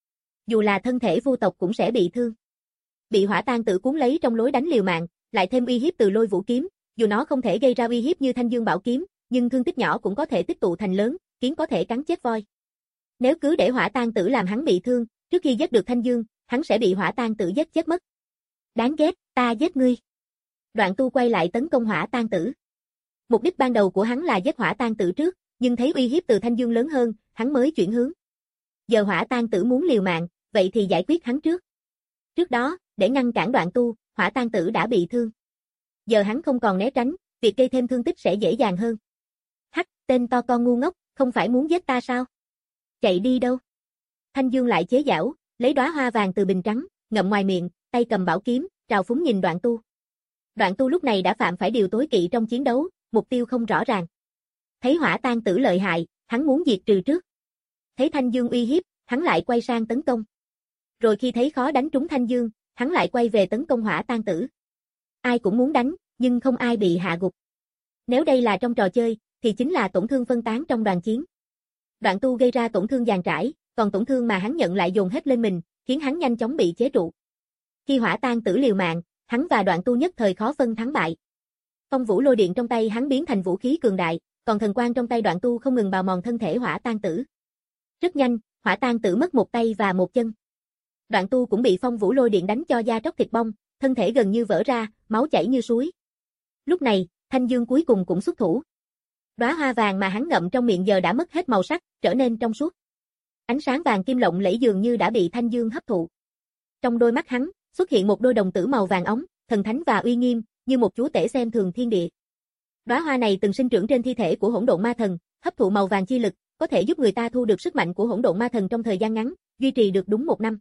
dù là thân thể vu tộc cũng sẽ bị thương. Bị hỏa tang tử cuốn lấy trong lối đánh liều mạng, lại thêm uy hiếp từ lôi vũ kiếm, dù nó không thể gây ra uy hiếp như thanh dương bảo kiếm, nhưng thương tích nhỏ cũng có thể tích tụ thành lớn, kiến có thể cắn chết voi. Nếu cứ để hỏa tang tử làm hắn bị thương, trước khi giết được thanh dương, hắn sẽ bị hỏa tang tử giết chết mất. Đáng ghét, ta giết ngươi. Đoạn Tu quay lại tấn công hỏa tang tử. Mục đích ban đầu của hắn là giết hỏa tang tử trước, nhưng thấy uy hiếp từ thanh dương lớn hơn, hắn mới chuyển hướng. Giờ hỏa tang tử muốn liều mạng, vậy thì giải quyết hắn trước. Trước đó, để ngăn cản Đoạn Tu, hỏa tang tử đã bị thương. Giờ hắn không còn né tránh, việc gây thêm thương tích sẽ dễ dàng hơn. Hắc, tên to con ngu ngốc, không phải muốn giết ta sao? Chạy đi đâu? Thanh Dương lại chế giễu, lấy đóa hoa vàng từ bình trắng, ngậm ngoài miệng, tay cầm bảo kiếm, trào phúng nhìn Đoạn Tu. Đoạn Tu lúc này đã phạm phải điều tối kỵ trong chiến đấu, mục tiêu không rõ ràng. Thấy hỏa tang tử lợi hại, hắn muốn diệt trừ trước. Thấy Thanh Dương uy hiếp, hắn lại quay sang tấn công. Rồi khi thấy khó đánh trúng Thanh Dương, hắn lại quay về tấn công hỏa tang tử. Ai cũng muốn đánh, nhưng không ai bị hạ gục. Nếu đây là trong trò chơi, thì chính là tổn thương phân tán trong đoàn chiến. Đoạn Tu gây ra tổn thương dàn trải, còn tổn thương mà hắn nhận lại dồn hết lên mình, khiến hắn nhanh chóng bị chế trụ. Khi hỏa tang tử liều mạng, hắn và Đoạn Tu nhất thời khó phân thắng bại. Phong vũ lôi điện trong tay hắn biến thành vũ khí cường đại, còn thần quang trong tay Đoạn Tu không ngừng bào mòn thân thể hỏa tang tử. Rất nhanh, hỏa tang tử mất một tay và một chân. Đoạn Tu cũng bị phong vũ lôi điện đánh cho da tróc thịt bong, thân thể gần như vỡ ra, máu chảy như suối. Lúc này, Thanh Dương cuối cùng cũng xuất thủ. Đóa hoa vàng mà hắn ngậm trong miệng giờ đã mất hết màu sắc, trở nên trong suốt. Ánh sáng vàng kim lộng lẫy dường như đã bị Thanh Dương hấp thụ. Trong đôi mắt hắn, xuất hiện một đôi đồng tử màu vàng óng, thần thánh và uy nghiêm, như một chúa tể xem thường thiên địa. Đóa hoa này từng sinh trưởng trên thi thể của hỗn độn ma thần, hấp thụ màu vàng chi lực, có thể giúp người ta thu được sức mạnh của hỗn độn ma thần trong thời gian ngắn, duy trì được đúng một năm.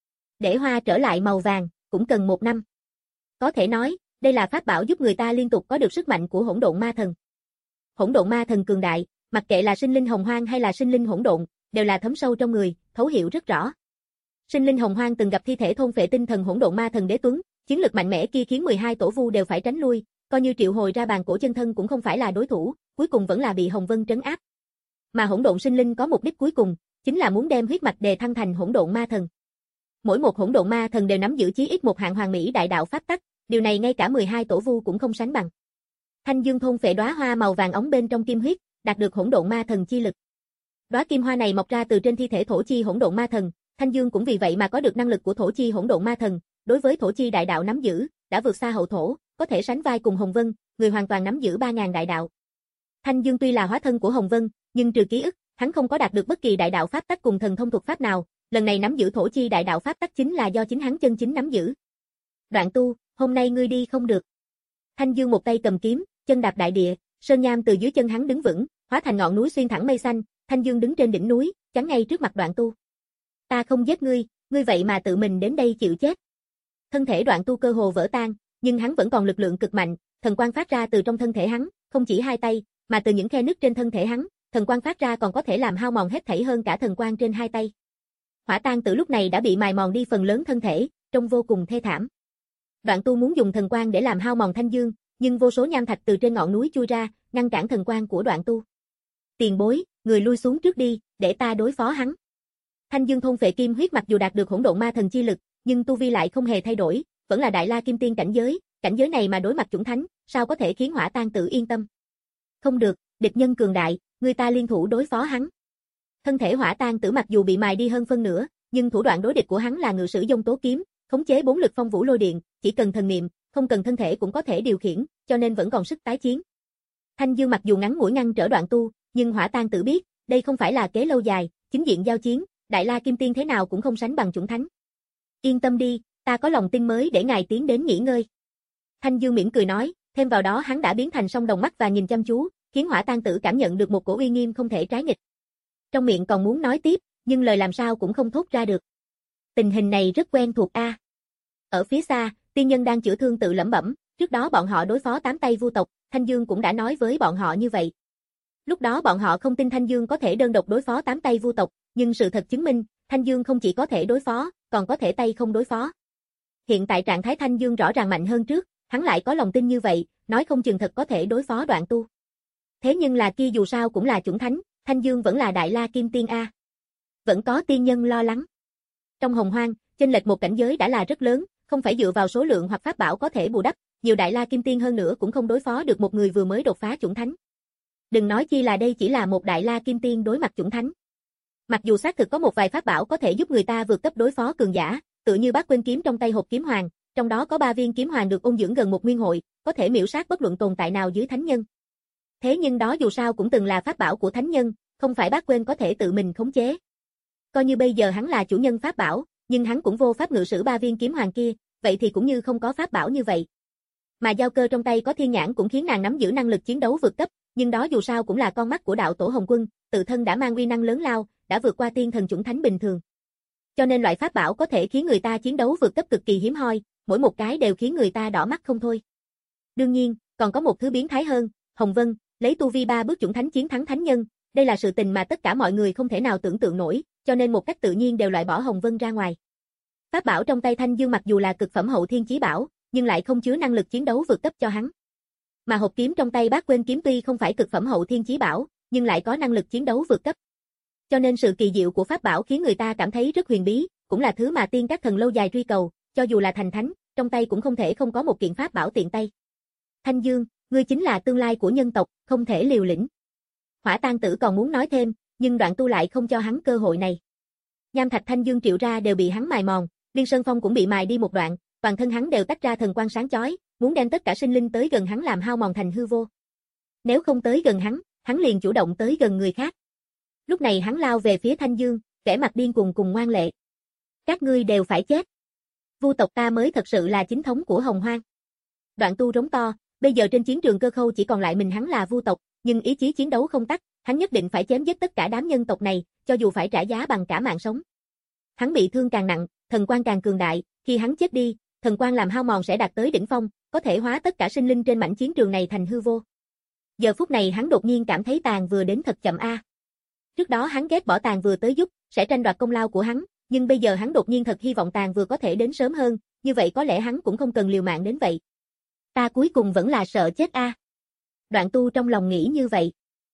Để hoa trở lại màu vàng, cũng cần một năm. Có thể nói, đây là pháp bảo giúp người ta liên tục có được sức mạnh của hỗn độn ma thần. Hỗn độn ma thần cường đại, mặc kệ là sinh linh hồng hoang hay là sinh linh hỗn độn, đều là thấm sâu trong người, thấu hiểu rất rõ. Sinh linh hồng hoang từng gặp thi thể thôn phệ tinh thần hỗn độn ma thần đế tuấn, chiến lực mạnh mẽ kia khiến mười hai tổ vu đều phải tránh lui, coi như triệu hồi ra bàn cổ chân thân cũng không phải là đối thủ, cuối cùng vẫn là bị Hồng Vân trấn áp. Mà hỗn độn sinh linh có mục đích cuối cùng, chính là muốn đem huyết mạch đề thăng thành hỗn độn ma thần. Mỗi một hỗn độn ma thần đều nắm giữ chí ít một hạng hoàn mỹ đại đạo pháp tắc, điều này ngay cả mười hai tổ vu cũng không sánh bằng. Thanh Dương thôn phệ đóa hoa màu vàng óng bên trong kim huyết, đạt được hỗn độn ma thần chi lực. Đóa kim hoa này mọc ra từ trên thi thể thổ chi hỗn độn ma thần, Thanh Dương cũng vì vậy mà có được năng lực của thổ chi hỗn độn ma thần, đối với thổ chi đại đạo nắm giữ, đã vượt xa hậu thổ, có thể sánh vai cùng Hồng Vân, người hoàn toàn nắm giữ ba ngàn đại đạo. Thanh Dương tuy là hóa thân của Hồng Vân, nhưng trừ ký ức, hắn không có đạt được bất kỳ đại đạo pháp tắc cùng thần thông thuật pháp nào, lần này nắm giữ thổ chi đại đạo pháp tắc chính là do chính hắn chân chính nắm giữ. Đoạn Tu, hôm nay ngươi đi không được. Thanh Dương một tay cầm kiếm, chân đạp đại địa, sơn nham từ dưới chân hắn đứng vững, hóa thành ngọn núi xuyên thẳng mây xanh, Thanh Dương đứng trên đỉnh núi, chắn ngay trước mặt Đoạn Tu. Ta không giết ngươi, ngươi vậy mà tự mình đến đây chịu chết. Thân thể Đoạn Tu cơ hồ vỡ tan, nhưng hắn vẫn còn lực lượng cực mạnh, thần quang phát ra từ trong thân thể hắn, không chỉ hai tay, mà từ những khe nứt trên thân thể hắn, thần quang phát ra còn có thể làm hao mòn hết thảy hơn cả thần quang trên hai tay. Hỏa tang tử lúc này đã bị mài mòn đi phần lớn thân thể, trông vô cùng thê thảm. Đoạn Tu muốn dùng thần quang để làm hao mòn Thanh Dương, nhưng vô số nham thạch từ trên ngọn núi chui ra, ngăn cản thần quang của Đoạn Tu. Tiền bối, người lui xuống trước đi, để ta đối phó hắn. Thanh Dương thôn phệ kim huyết mặc dù đạt được hỗn độn ma thần chi lực, nhưng tu vi lại không hề thay đổi, vẫn là đại la kim tiên cảnh giới, cảnh giới này mà đối mặt chủng thánh, sao có thể khiến hỏa tang tử yên tâm? Không được, địch nhân cường đại, người ta liên thủ đối phó hắn. Thân thể hỏa tang tử mặc dù bị mài đi hơn phân nửa, nhưng thủ đoạn đối địch của hắn là ngự sử dông tố kiếm, khống chế bốn lực phong vũ lôi điện, chỉ cần thần niệm, không cần thân thể cũng có thể điều khiển, cho nên vẫn còn sức tái chiến. Thanh Dương mặc dù ngắn ngủi ngăn trở Đoạn Tu, nhưng hỏa tang tử biết, đây không phải là kế lâu dài, chính diện giao chiến, đại la kim tiên thế nào cũng không sánh bằng chủng thánh. Yên tâm đi, ta có lòng tin mới để ngài tiến đến nghỉ ngơi. Thanh Dương mỉm cười nói, thêm vào đó hắn đã biến thành song đồng mắt và nhìn chăm chú, khiến hỏa tang tử cảm nhận được một cổ uy nghiêm không thể trái nghịch. Trong miệng còn muốn nói tiếp, nhưng lời làm sao cũng không thốt ra được. Tình hình này rất quen thuộc a. À. Ở phía xa, tiên nhân đang chữa thương tự lẩm bẩm, trước đó bọn họ đối phó tám tay vu tộc, Thanh Dương cũng đã nói với bọn họ như vậy. Lúc đó bọn họ không tin Thanh Dương có thể đơn độc đối phó tám tay vu tộc, nhưng sự thật chứng minh, Thanh Dương không chỉ có thể đối phó, còn có thể tay không đối phó. Hiện tại trạng thái Thanh Dương rõ ràng mạnh hơn trước, hắn lại có lòng tin như vậy, nói không chừng thật có thể đối phó Đoạn Tu. Thế nhưng là kia dù sao cũng là chủng thánh, Thanh Dương vẫn là đại la kim tiên a. Vẫn có tiên nhân lo lắng. Trong Hồng Hoang, chênh lệch một cảnh giới đã là rất lớn, không phải dựa vào số lượng hoặc pháp bảo có thể bù đắp, nhiều Đại La Kim Tiên hơn nữa cũng không đối phó được một người vừa mới đột phá chủng thánh. Đừng nói chi là đây chỉ là một Đại La Kim Tiên đối mặt chủng thánh. Mặc dù xác thực có một vài pháp bảo có thể giúp người ta vượt cấp đối phó cường giả, tựa như Bát Quên kiếm trong tay hộp kiếm hoàng, trong đó có ba viên kiếm hoàng được ôn dưỡng gần một nguyên hội, có thể miểu sát bất luận tồn tại nào dưới thánh nhân. Thế nhưng đó dù sao cũng từng là pháp bảo của thánh nhân, không phải Bát Quên có thể tự mình khống chế. Coi như bây giờ hắn là chủ nhân pháp bảo, nhưng hắn cũng vô pháp ngự sử ba viên kiếm hoàng kia, vậy thì cũng như không có pháp bảo như vậy. Mà Giao Cơ trong tay có thiên nhãn cũng khiến nàng nắm giữ năng lực chiến đấu vượt cấp, nhưng đó dù sao cũng là con mắt của đạo tổ Hồng Quân, tự thân đã mang uy năng lớn lao, đã vượt qua tiên thần chủng thánh bình thường. Cho nên loại pháp bảo có thể khiến người ta chiến đấu vượt cấp cực kỳ hiếm hoi, mỗi một cái đều khiến người ta đỏ mắt không thôi. Đương nhiên, còn có một thứ biến thái hơn, Hồng Vân, lấy tu vi ba bước chủng thánh chiến thắng thánh nhân, đây là sự tình mà tất cả mọi người không thể nào tưởng tượng nổi, cho nên một cách tự nhiên đều loại bỏ Hồng Vân ra ngoài. Pháp bảo trong tay Thanh Dương mặc dù là cực phẩm hậu thiên chí bảo, nhưng lại không chứa năng lực chiến đấu vượt cấp cho hắn. Mà hộp kiếm trong tay Bát Quên kiếm tuy không phải cực phẩm hậu thiên chí bảo, nhưng lại có năng lực chiến đấu vượt cấp. Cho nên sự kỳ diệu của pháp bảo khiến người ta cảm thấy rất huyền bí, cũng là thứ mà tiên các thần lâu dài truy cầu, cho dù là thành thánh, trong tay cũng không thể không có một kiện pháp bảo tiện tay. Thanh Dương, ngươi chính là tương lai của nhân tộc, không thể liều lĩnh. Hỏa Tang Tử còn muốn nói thêm, nhưng Đoạn Tu lại không cho hắn cơ hội này. Nham thạch Thanh Dương triệu ra đều bị hắn mài mòn, Liên Sơn Phong cũng bị mài đi một đoạn, toàn thân hắn đều tách ra thần quang sáng chói, muốn đem tất cả sinh linh tới gần hắn làm hao mòn thành hư vô. Nếu không tới gần hắn, hắn liền chủ động tới gần người khác. Lúc này hắn lao về phía Thanh Dương, vẻ mặt điên cuồng cùng ngoan lệ. Các ngươi đều phải chết. Vu tộc ta mới thật sự là chính thống của Hồng Hoang. Đoạn Tu rống to, bây giờ trên chiến trường Cơ Khâu chỉ còn lại mình hắn là Vu tộc, nhưng ý chí chiến đấu không tắt, hắn nhất định phải chém giết tất cả đám nhân tộc này, cho dù phải trả giá bằng cả mạng sống. Hắn bị thương càng nặng, thần quang càng cường đại, khi hắn chết đi, thần quang làm hao mòn sẽ đạt tới đỉnh phong, có thể hóa tất cả sinh linh trên mảnh chiến trường này thành hư vô. Giờ phút này hắn đột nhiên cảm thấy Tàn Vừa đến thật chậm a. Trước đó hắn ghét bỏ Tàn Vừa tới giúp, sẽ tranh đoạt công lao của hắn, nhưng bây giờ hắn đột nhiên thật hy vọng Tàn Vừa có thể đến sớm hơn, như vậy có lẽ hắn cũng không cần liều mạng đến vậy. Ta cuối cùng vẫn là sợ chết a. Đoạn Tu trong lòng nghĩ như vậy.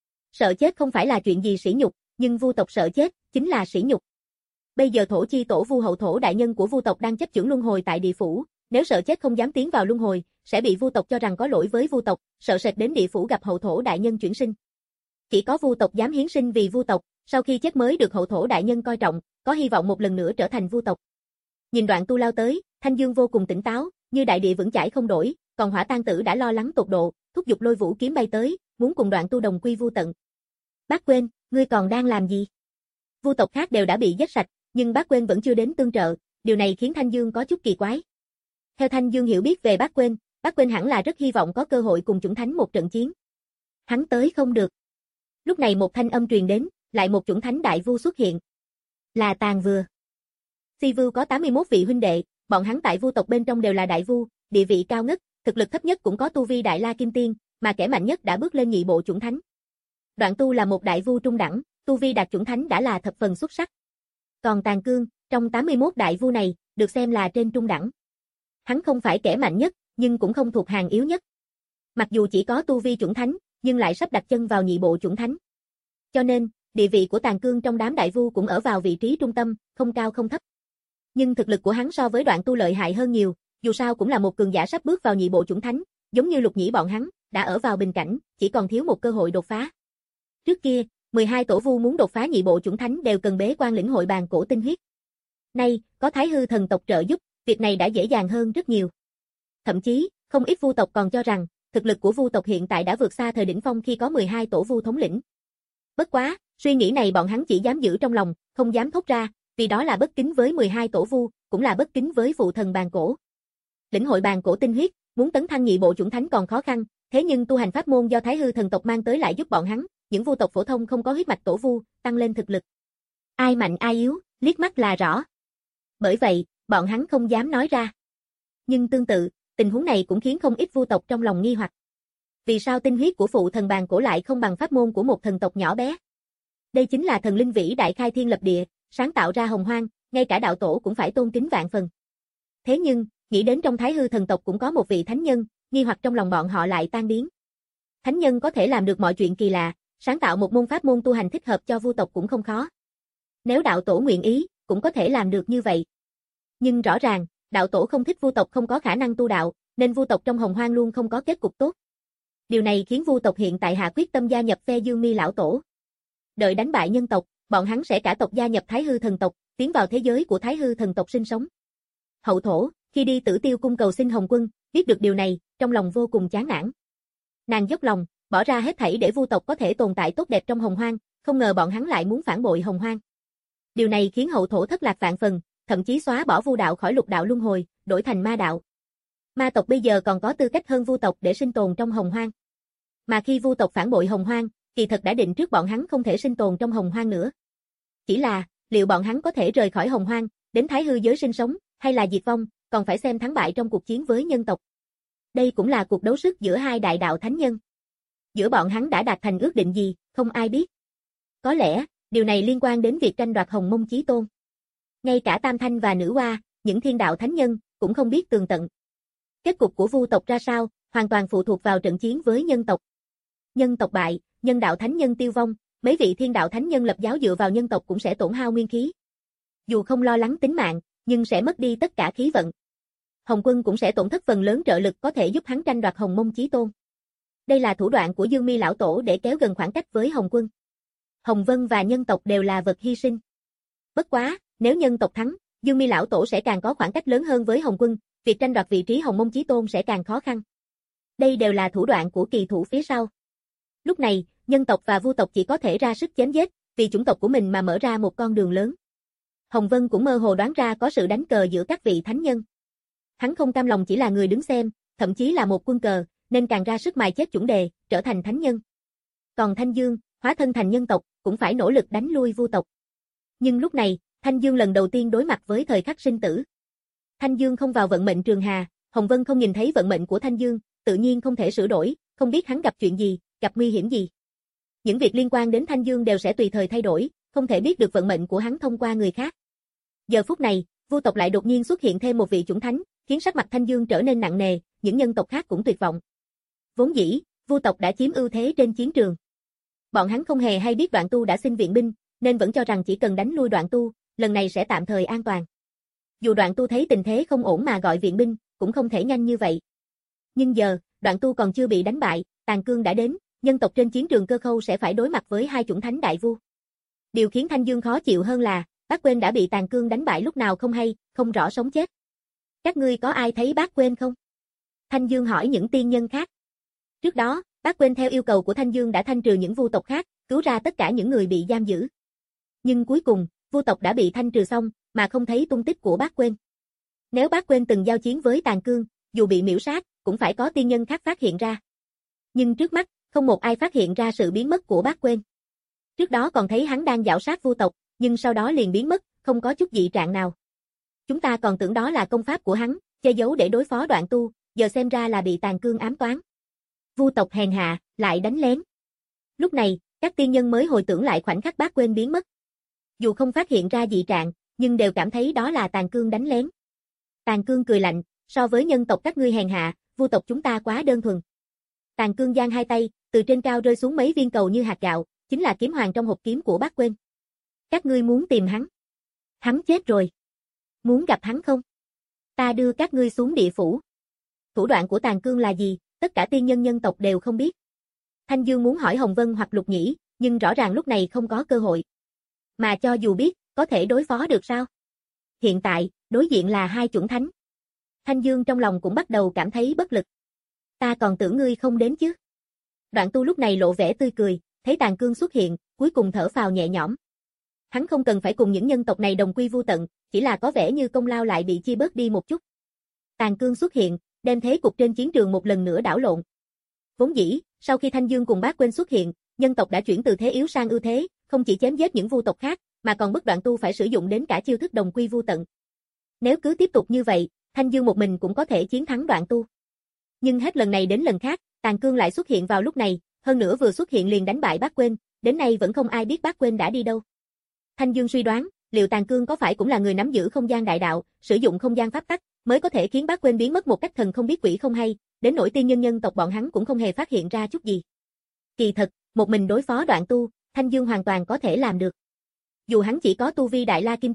Sợ chết không phải là chuyện gì sỉ nhục, nhưng Vu tộc sợ chết chính là sỉ nhục. Bây giờ Thổ Chi Tổ Vu hậu thổ đại nhân của Vu tộc đang chấp chưởng luân hồi tại địa phủ, nếu sợ chết không dám tiến vào luân hồi, sẽ bị Vu tộc cho rằng có lỗi với Vu tộc, sợ sệt đến địa phủ gặp hậu thổ đại nhân chuyển sinh. Chỉ có Vu tộc dám hiến sinh vì Vu tộc, sau khi chết mới được hậu thổ đại nhân coi trọng, có hy vọng một lần nữa trở thành Vu tộc. Nhìn Đoạn Tu lao tới, Thanh Dương vô cùng tỉnh táo, như đại địa vững chãi không đổi, còn Hỏa Tang Tử đã lo lắng tột độ, thúc giục Lôi Vũ kiếm bay tới, muốn cùng Đoạn Tu đồng quy vu tận. Bác Quên, ngươi còn đang làm gì? Vu tộc khác đều đã bị giết sạch, nhưng Bác Quên vẫn chưa đến tương trợ, điều này khiến Thanh Dương có chút kỳ quái. Theo Thanh Dương hiểu biết về Bác Quên, Bác Quên hẳn là rất hy vọng có cơ hội cùng chủng thánh một trận chiến. Hắn tới không được. Lúc này một thanh âm truyền đến, lại một chủng thánh đại vu xuất hiện. Là Tàn Vừa. Si Vu có tám mươi mốt vị huynh đệ, bọn hắn tại Vu tộc bên trong đều là đại vu, địa vị cao ngất, thực lực thấp nhất cũng có tu vi Đại La Kim Tiên, mà kẻ mạnh nhất đã bước lên nhị bộ chủng thánh. Đoạn Tu là một đại vu trung đẳng, tu vi đạt chủng thánh đã là thập phần xuất sắc. Còn Tàn Cương, trong tám mươi mốt đại vu này, được xem là trên trung đẳng. Hắn không phải kẻ mạnh nhất, nhưng cũng không thuộc hàng yếu nhất. Mặc dù chỉ có tu vi chủng thánh, nhưng lại sắp đặt chân vào nhị bộ chủng thánh. Cho nên, địa vị của Tàn Cương trong đám đại vu cũng ở vào vị trí trung tâm, không cao không thấp. Nhưng thực lực của hắn so với Đoạn Tu lợi hại hơn nhiều, dù sao cũng là một cường giả sắp bước vào nhị bộ chủng thánh, giống như Lục Nhĩ bọn hắn, đã ở vào bình cảnh, chỉ còn thiếu một cơ hội đột phá. Trước kia, mười hai tổ vu muốn đột phá nhị bộ chủng thánh đều cần bế quan lĩnh hội bàn cổ tinh huyết. Nay, có Thái Hư thần tộc trợ giúp, việc này đã dễ dàng hơn rất nhiều. Thậm chí, không ít vu tộc còn cho rằng, thực lực của vu tộc hiện tại đã vượt xa thời đỉnh phong khi có mười hai tổ vu thống lĩnh. Bất quá, suy nghĩ này bọn hắn chỉ dám giữ trong lòng, không dám thốt ra, vì đó là bất kính với mười hai tổ vu, cũng là bất kính với phụ thần bàn cổ. Lĩnh hội bàn cổ tinh huyết, muốn tấn thăng nhị bộ chủng thánh còn khó khăn, thế nhưng tu hành pháp môn do Thái Hư thần tộc mang tới lại giúp bọn hắn, những vu tộc phổ thông không có huyết mạch tổ vu, tăng lên thực lực. Ai mạnh ai yếu, liếc mắt là rõ. Bởi vậy, bọn hắn không dám nói ra. Nhưng tương tự, tình huống này cũng khiến không ít vu tộc trong lòng nghi hoặc. Vì sao tinh huyết của phụ thần bàn cổ lại không bằng pháp môn của một thần tộc nhỏ bé? Đây chính là thần linh vĩ đại khai thiên lập địa, sáng tạo ra hồng hoang, ngay cả đạo tổ cũng phải tôn kính vạn phần. Thế nhưng, nghĩ đến trong Thái Hư thần tộc cũng có một vị thánh nhân, nghi hoặc trong lòng bọn họ lại tan biến. Thánh nhân có thể làm được mọi chuyện kỳ lạ, sáng tạo một môn pháp môn tu hành thích hợp cho vu tộc cũng không khó. Nếu đạo tổ nguyện ý, cũng cũng có thể làm được như vậy. Nhưng rõ ràng, đạo tổ không thích Vu tộc không có khả năng tu đạo, nên Vu tộc trong Hồng Hoang luôn không có kết cục tốt. Điều này khiến Vu tộc hiện tại hạ quyết tâm gia nhập phe Dương Mi lão tổ. Đợi đánh bại nhân tộc, bọn hắn sẽ cả tộc gia nhập Thái Hư thần tộc, tiến vào thế giới của Thái Hư thần tộc sinh sống. Hậu thổ, khi đi Tử Tiêu cung cầu xin Hồng Quân, biết được điều này, trong lòng vô cùng chán nản. Nàng dốc lòng, bỏ ra hết thảy để Vu tộc có thể tồn tại tốt đẹp trong Hồng Hoang, không ngờ bọn hắn lại muốn phản bội Hồng Hoang. Điều này khiến hậu thổ thất lạc vạn phần, thậm chí xóa bỏ Vu đạo khỏi lục đạo luân hồi, đổi thành ma đạo. Ma tộc bây giờ còn có tư cách hơn Vu tộc để sinh tồn trong Hồng Hoang. Mà khi Vu tộc phản bội Hồng Hoang, kỳ thật đã định trước bọn hắn không thể sinh tồn trong Hồng Hoang nữa. Chỉ là, liệu bọn hắn có thể rời khỏi Hồng Hoang, đến Thái Hư giới sinh sống, hay là diệt vong, còn phải xem thắng bại trong cuộc chiến với nhân tộc. Đây cũng là cuộc đấu sức giữa hai đại đạo thánh nhân. Giữa bọn hắn đã đạt thành ước định gì, không ai biết. Có lẽ, điều này liên quan đến việc tranh đoạt Hồng Mông Chí Tôn. Ngay cả Tam Thanh và Nữ Hoa, những thiên đạo thánh nhân, cũng không biết tường tận. Kết cục của Vu tộc ra sao, hoàn toàn phụ thuộc vào trận chiến với nhân tộc. Nhân tộc bại, nhân đạo thánh nhân tiêu vong, mấy vị thiên đạo thánh nhân lập giáo dựa vào nhân tộc cũng sẽ tổn hao nguyên khí. Dù không lo lắng tính mạng, nhưng sẽ mất đi tất cả khí vận. Hồng Quân cũng sẽ tổn thất phần lớn trợ lực có thể giúp hắn tranh đoạt Hồng Mông Chí Tôn. Đây là thủ đoạn của Dương Mi lão tổ để kéo gần khoảng cách với Hồng Quân. Hồng Vân và nhân tộc đều là vật hy sinh. Bất quá, nếu nhân tộc thắng, Dương Mi lão tổ sẽ càng có khoảng cách lớn hơn với Hồng Quân, việc tranh đoạt vị trí Hồng Mông Chí Tôn sẽ càng khó khăn. Đây đều là thủ đoạn của kỳ thủ phía sau. Lúc này, nhân tộc và Vu tộc chỉ có thể ra sức chém giết, vì chủng tộc của mình mà mở ra một con đường lớn. Hồng Vân cũng mơ hồ đoán ra có sự đánh cờ giữa các vị thánh nhân. Hắn không cam lòng chỉ là người đứng xem, thậm chí là một quân cờ, nên càng ra sức mài chết chủng đề, trở thành thánh nhân. Còn Thanh Dương, hóa thân thành nhân tộc, cũng phải nỗ lực đánh lui Vu tộc. Nhưng lúc này, Thanh Dương lần đầu tiên đối mặt với thời khắc sinh tử. Thanh Dương không vào vận mệnh Trường Hà, Hồng Vân không nhìn thấy vận mệnh của Thanh Dương, tự nhiên không thể sửa đổi, không biết hắn gặp chuyện gì, gặp nguy hiểm gì. Những việc liên quan đến Thanh Dương đều sẽ tùy thời thay đổi, không thể biết được vận mệnh của hắn thông qua người khác. Giờ phút này, Vu tộc lại đột nhiên xuất hiện thêm một vị chủng thánh, khiến sắc mặt Thanh Dương trở nên nặng nề, những nhân tộc khác cũng tuyệt vọng. Vốn dĩ, Vu tộc đã chiếm ưu thế trên chiến trường. Bọn hắn không hề hay biết Đoạn Tu đã xin viện binh, nên vẫn cho rằng chỉ cần đánh lui Đoạn Tu, lần này sẽ tạm thời an toàn. Dù Đoạn Tu thấy tình thế không ổn mà gọi viện binh, cũng không thể nhanh như vậy. Nhưng giờ, Đoạn Tu còn chưa bị đánh bại, Tàn Cương đã đến, nhân tộc trên chiến trường Cơ Khâu sẽ phải đối mặt với hai chủng thánh đại vu. Điều khiến Thanh Dương khó chịu hơn là, Bác Quên đã bị Tàn Cương đánh bại lúc nào không hay, không rõ sống chết. Các ngươi có ai thấy Bác Quên không? Thanh Dương hỏi những tiên nhân khác. Trước đó, Bác Quên theo yêu cầu của Thanh Dương đã thanh trừ những vu tộc khác, cứu ra tất cả những người bị giam giữ. Nhưng cuối cùng, vu tộc đã bị thanh trừ xong, mà không thấy tung tích của Bác Quên. Nếu Bác Quên từng giao chiến với Tàn Cương, dù bị miễu sát, cũng phải có tiên nhân khác phát hiện ra. Nhưng trước mắt, không một ai phát hiện ra sự biến mất của Bác Quên. Trước đó còn thấy hắn đang dạo sát vu tộc, nhưng sau đó liền biến mất, không có chút dị trạng nào. Chúng ta còn tưởng đó là công pháp của hắn, che giấu để đối phó Đoạn Tu, giờ xem ra là bị Tàn Cương ám toán. Vu tộc hèn hạ, lại đánh lén. Lúc này, các tiên nhân mới hồi tưởng lại khoảnh khắc Bác Quên biến mất. Dù không phát hiện ra dị trạng, nhưng đều cảm thấy đó là Tàn Cương đánh lén. Tàn Cương cười lạnh, so với nhân tộc các ngươi hèn hạ, vu tộc chúng ta quá đơn thuần. Tàn Cương giang hai tay, từ trên cao rơi xuống mấy viên cầu như hạt gạo, chính là kiếm hoàng trong hộp kiếm của Bác Quên. Các ngươi muốn tìm hắn? Hắn chết rồi. Muốn gặp hắn không? Ta đưa các ngươi xuống địa phủ. Thủ đoạn của Tàn Cương là gì, tất cả tiên nhân nhân tộc đều không biết. Thanh Dương muốn hỏi Hồng Vân hoặc Lục Nhĩ, nhưng rõ ràng lúc này không có cơ hội. Mà cho dù biết, có thể đối phó được sao? Hiện tại, đối diện là hai chủng thánh. Thanh Dương trong lòng cũng bắt đầu cảm thấy bất lực. Ta còn tưởng ngươi không đến chứ. Đoạn Tu lúc này lộ vẻ tươi cười, thấy Tàn Cương xuất hiện, cuối cùng thở phào nhẹ nhõm. Hắn không cần phải cùng những nhân tộc này đồng quy vu tận, chỉ là có vẻ như công lao lại bị chia bớt đi một chút. Tàn Cương xuất hiện, đem thế cục trên chiến trường một lần nữa đảo lộn. Vốn dĩ, sau khi Thanh Dương cùng Bác Quên xuất hiện, nhân tộc đã chuyển từ thế yếu sang ưu thế, không chỉ chém giết những vu tộc khác, mà còn bức Đoạn Tu phải sử dụng đến cả chiêu thức đồng quy vu tận. Nếu cứ tiếp tục như vậy, Thanh Dương một mình cũng có thể chiến thắng Đoạn Tu. Nhưng hết lần này đến lần khác, Tàn Cương lại xuất hiện vào lúc này, hơn nữa vừa xuất hiện liền đánh bại Bác Quên, đến nay vẫn không ai biết Bác Quên đã đi đâu. Thanh Dương suy đoán, liệu Tàn Cương có phải cũng là người nắm giữ không gian đại đạo, sử dụng không gian pháp tắc, mới có thể khiến Bác Quên biến mất một cách thần không biết quỷ không hay, đến nỗi tiên nhân nhân tộc bọn hắn cũng không hề phát hiện ra chút gì. Kỳ thật, một mình đối phó Đoạn Tu, Thanh Dương hoàn toàn có thể làm được. Dù hắn chỉ có tu vi Đại La Kim Tiên,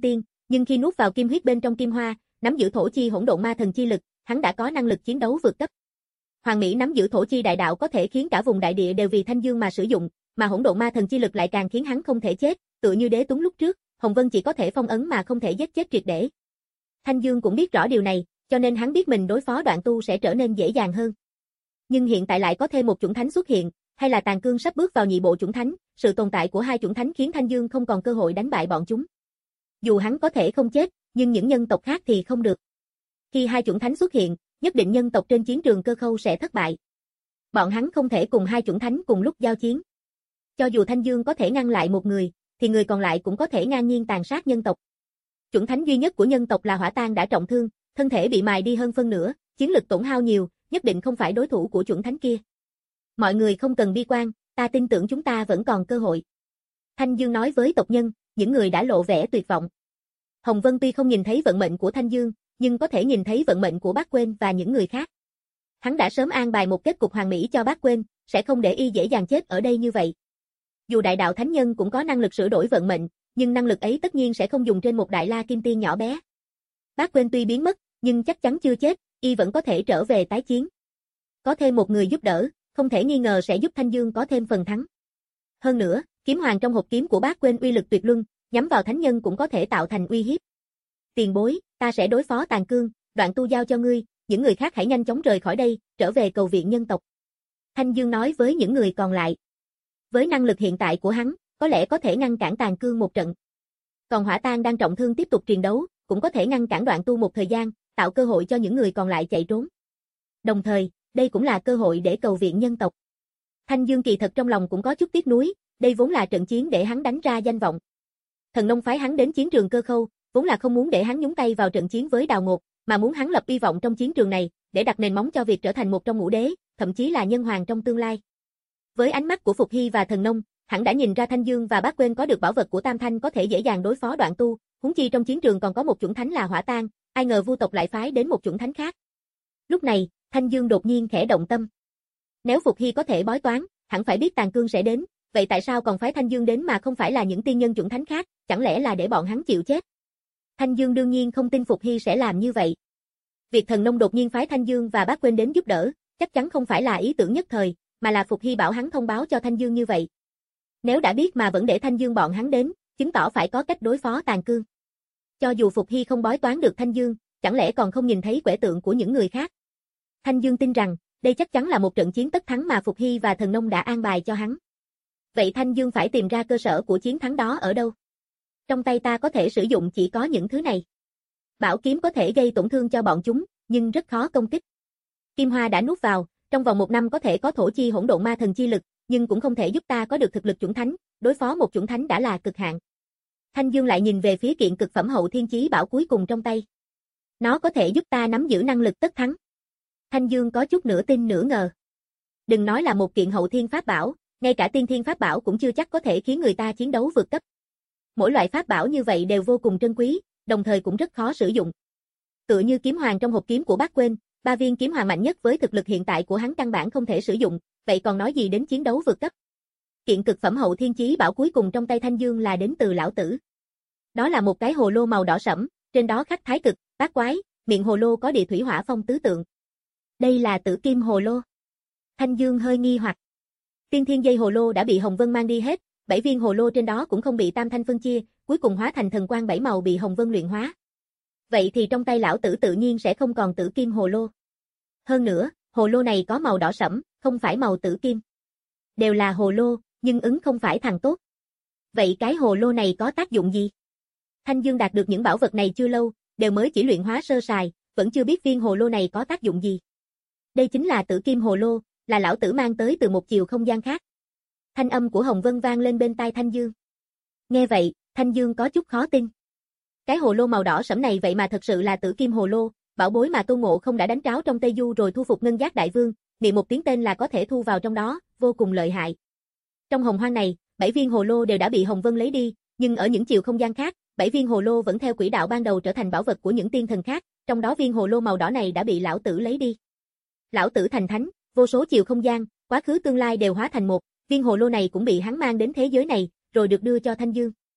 Nhưng khi nuốt vào kim huyết bên trong kim hoa, nắm giữ thổ chi hỗn độn ma thần chi lực, hắn đã có năng lực chiến đấu vượt cấp. Hoàng Mỹ nắm giữ thổ chi đại đạo có thể khiến cả vùng đại địa đều vì Thanh Dương mà sử dụng, mà hỗn độn ma thần chi lực lại càng khiến hắn không thể chết, tựa như Đế Tuấn lúc trước, Hồng Vân chỉ có thể phong ấn mà không thể giết chết triệt để. Thanh Dương cũng biết rõ điều này, cho nên hắn biết mình đối phó Đoạn Tu sẽ trở nên dễ dàng hơn. Nhưng hiện tại lại có thêm một chủng thánh xuất hiện, hay là Tàn Cương sắp bước vào nhị bộ chủng thánh, sự tồn tại của hai chủng thánh khiến Thanh Dương không còn cơ hội đánh bại bọn chúng. Dù hắn có thể không chết, nhưng những nhân tộc khác thì không được. Khi hai chủng thánh xuất hiện, nhất định nhân tộc trên chiến trường Cơ Khâu sẽ thất bại. Bọn hắn không thể cùng hai chủng thánh cùng lúc giao chiến. Cho dù Thanh Dương có thể ngăn lại một người, thì người còn lại cũng có thể ngang nhiên tàn sát nhân tộc. Chủng thánh duy nhất của nhân tộc là Hỏa Tang đã trọng thương, thân thể bị mài đi hơn phân nửa, chiến lực tổn hao nhiều, nhất định không phải đối thủ của chủng thánh kia. Mọi người không cần bi quan, ta tin tưởng chúng ta vẫn còn cơ hội. Thanh Dương nói với tộc nhân, những người đã lộ vẻ tuyệt vọng. Hồng Vân tuy không nhìn thấy vận mệnh của Thanh Dương, nhưng có thể nhìn thấy vận mệnh của Bác Quên và những người khác. Hắn đã sớm an bài một kết cục hoàn mỹ cho Bác Quên, sẽ không để y dễ dàng chết ở đây như vậy. Dù đại đạo thánh nhân cũng có năng lực sửa đổi vận mệnh, nhưng năng lực ấy tất nhiên sẽ không dùng trên một đại la kim tiên nhỏ bé. Bác Quên tuy biến mất, nhưng chắc chắn chưa chết, y vẫn có thể trở về tái chiến. Có thêm một người giúp đỡ, không thể nghi ngờ sẽ giúp Thanh Dương có thêm phần thắng. Hơn nữa, kiếm hoàng trong hộp kiếm của Bác Quên uy lực tuyệt luân, nhắm vào thánh nhân cũng có thể tạo thành uy hiếp. Tiền bối, ta sẽ đối phó Tàn Cương, Đoạn Tu giao cho ngươi, những người khác hãy nhanh chóng rời khỏi đây, trở về cầu viện nhân tộc. Thanh Dương nói với những người còn lại. Với năng lực hiện tại của hắn, có lẽ có thể ngăn cản Tàn Cương một trận. Còn Hỏa Tang đang trọng thương tiếp tục chiến đấu, cũng có thể ngăn cản Đoạn Tu một thời gian, tạo cơ hội cho những người còn lại chạy trốn. Đồng thời, đây cũng là cơ hội để cầu viện nhân tộc. Thanh Dương kỳ thật trong lòng cũng có chút tiếc nuối, đây vốn là trận chiến để hắn đánh ra danh vọng. Thần Nông phái hắn đến chiến trường Cơ Khâu, vốn là không muốn để hắn nhúng tay vào trận chiến với Đào Ngột, mà muốn hắn lập hy vọng trong chiến trường này, để đặt nền móng cho việc trở thành một trong ngũ đế, thậm chí là nhân hoàng trong tương lai. Với ánh mắt của Phục Hy và Thần Nông, hắn đã nhìn ra Thanh Dương và Bác Quên có được bảo vật của Tam Thanh có thể dễ dàng đối phó Đoạn Tu, huống chi trong chiến trường còn có một chủng thánh là Hỏa Tang, ai ngờ Vu tộc lại phái đến một chủng thánh khác. Lúc này, Thanh Dương đột nhiên khẽ động tâm. Nếu Phục Hy có thể bói toán, hẳn phải biết Tàn Cương sẽ đến, vậy tại sao còn phái Thanh Dương đến mà không phải là những tiên nhân chủng thánh khác, chẳng lẽ là để bọn hắn chịu chết? Thanh Dương đương nhiên không tin Phục Hy sẽ làm như vậy. Việc Thần Nông đột nhiên phái Thanh Dương và Bác Quên đến giúp đỡ, chắc chắn không phải là ý tưởng nhất thời, mà là Phục Hy bảo hắn thông báo cho Thanh Dương như vậy. Nếu đã biết mà vẫn để Thanh Dương bọn hắn đến, chứng tỏ phải có cách đối phó Tàn Cương. Cho dù Phục Hy không bói toán được Thanh Dương, chẳng lẽ còn không nhìn thấy quẻ tượng của những người khác? Thanh Dương tin rằng, đây chắc chắn là một trận chiến tất thắng mà Phục Hy và Thần Nông đã an bài cho hắn. Vậy Thanh Dương phải tìm ra cơ sở của chiến thắng đó ở đâu? Trong tay ta có thể sử dụng chỉ có những thứ này. Bảo kiếm có thể gây tổn thương cho bọn chúng, nhưng rất khó công kích. Kim Hoa đã nuốt vào, trong vòng một năm có thể có thổ chi hỗn độn ma thần chi lực, nhưng cũng không thể giúp ta có được thực lực chủng thánh, đối phó một chủng thánh đã là cực hạn. Thanh Dương lại nhìn về phía kiện cực phẩm hậu thiên chí bảo cuối cùng trong tay. Nó có thể giúp ta nắm giữ năng lực tất thắng. Thanh Dương có chút nửa tin nửa ngờ. Đừng nói là một kiện hậu thiên pháp bảo, ngay cả tiên thiên pháp bảo cũng chưa chắc có thể khiến người ta chiến đấu vượt cấp. Mỗi loại pháp bảo như vậy đều vô cùng trân quý, đồng thời cũng rất khó sử dụng. Tựa như kiếm hoàng trong hộp kiếm của Bác Quên, ba viên kiếm hoàng mạnh nhất với thực lực hiện tại của hắn căn bản không thể sử dụng, vậy còn nói gì đến chiến đấu vượt cấp. Kiện cực phẩm hậu thiên chí bảo cuối cùng trong tay Thanh Dương là đến từ lão tử. Đó là một cái hồ lô màu đỏ sẫm, trên đó khắc thái cực, bát quái, miệng hồ lô có địa thủy hỏa phong tứ tượng. Đây là tử kim hồ lô. Thanh Dương hơi nghi hoặc. Tiên thiên dây hồ lô đã bị Hồng Vân mang đi hết, bảy viên hồ lô trên đó cũng không bị Tam Thanh phân chia, cuối cùng hóa thành thần quang bảy màu bị Hồng Vân luyện hóa. Vậy thì trong tay lão tử tự nhiên sẽ không còn tử kim hồ lô. Hơn nữa, hồ lô này có màu đỏ sẫm, không phải màu tử kim. Đều là hồ lô, nhưng ứng không phải thằng tốt. Vậy cái hồ lô này có tác dụng gì? Thanh Dương đạt được những bảo vật này chưa lâu, đều mới chỉ luyện hóa sơ sài, vẫn chưa biết viên hồ lô này có tác dụng gì. Đây chính là tử kim hồ lô, là lão tử mang tới từ một chiều không gian khác. Thanh âm của Hồng Vân vang lên bên tai Thanh Dương. Nghe vậy, Thanh Dương có chút khó tin. Cái hồ lô màu đỏ sẫm này vậy mà thật sự là tử kim hồ lô, bảo bối mà Tô Ngộ không đã đánh tráo trong Tây Du rồi thu phục Ngân Giác Đại Vương, niệm một tiếng tên là có thể thu vào trong đó, vô cùng lợi hại. Trong hồng hoang này, bảy viên hồ lô đều đã bị Hồng Vân lấy đi, nhưng ở những chiều không gian khác, bảy viên hồ lô vẫn theo quỹ đạo ban đầu trở thành bảo vật của những tiên thần khác, trong đó viên hồ lô màu đỏ này đã bị lão tử lấy đi. Lão tử thành thánh, vô số chiều không gian, quá khứ tương lai đều hóa thành một, viên hồ lô này cũng bị hắn mang đến thế giới này, rồi được đưa cho Thanh Dương.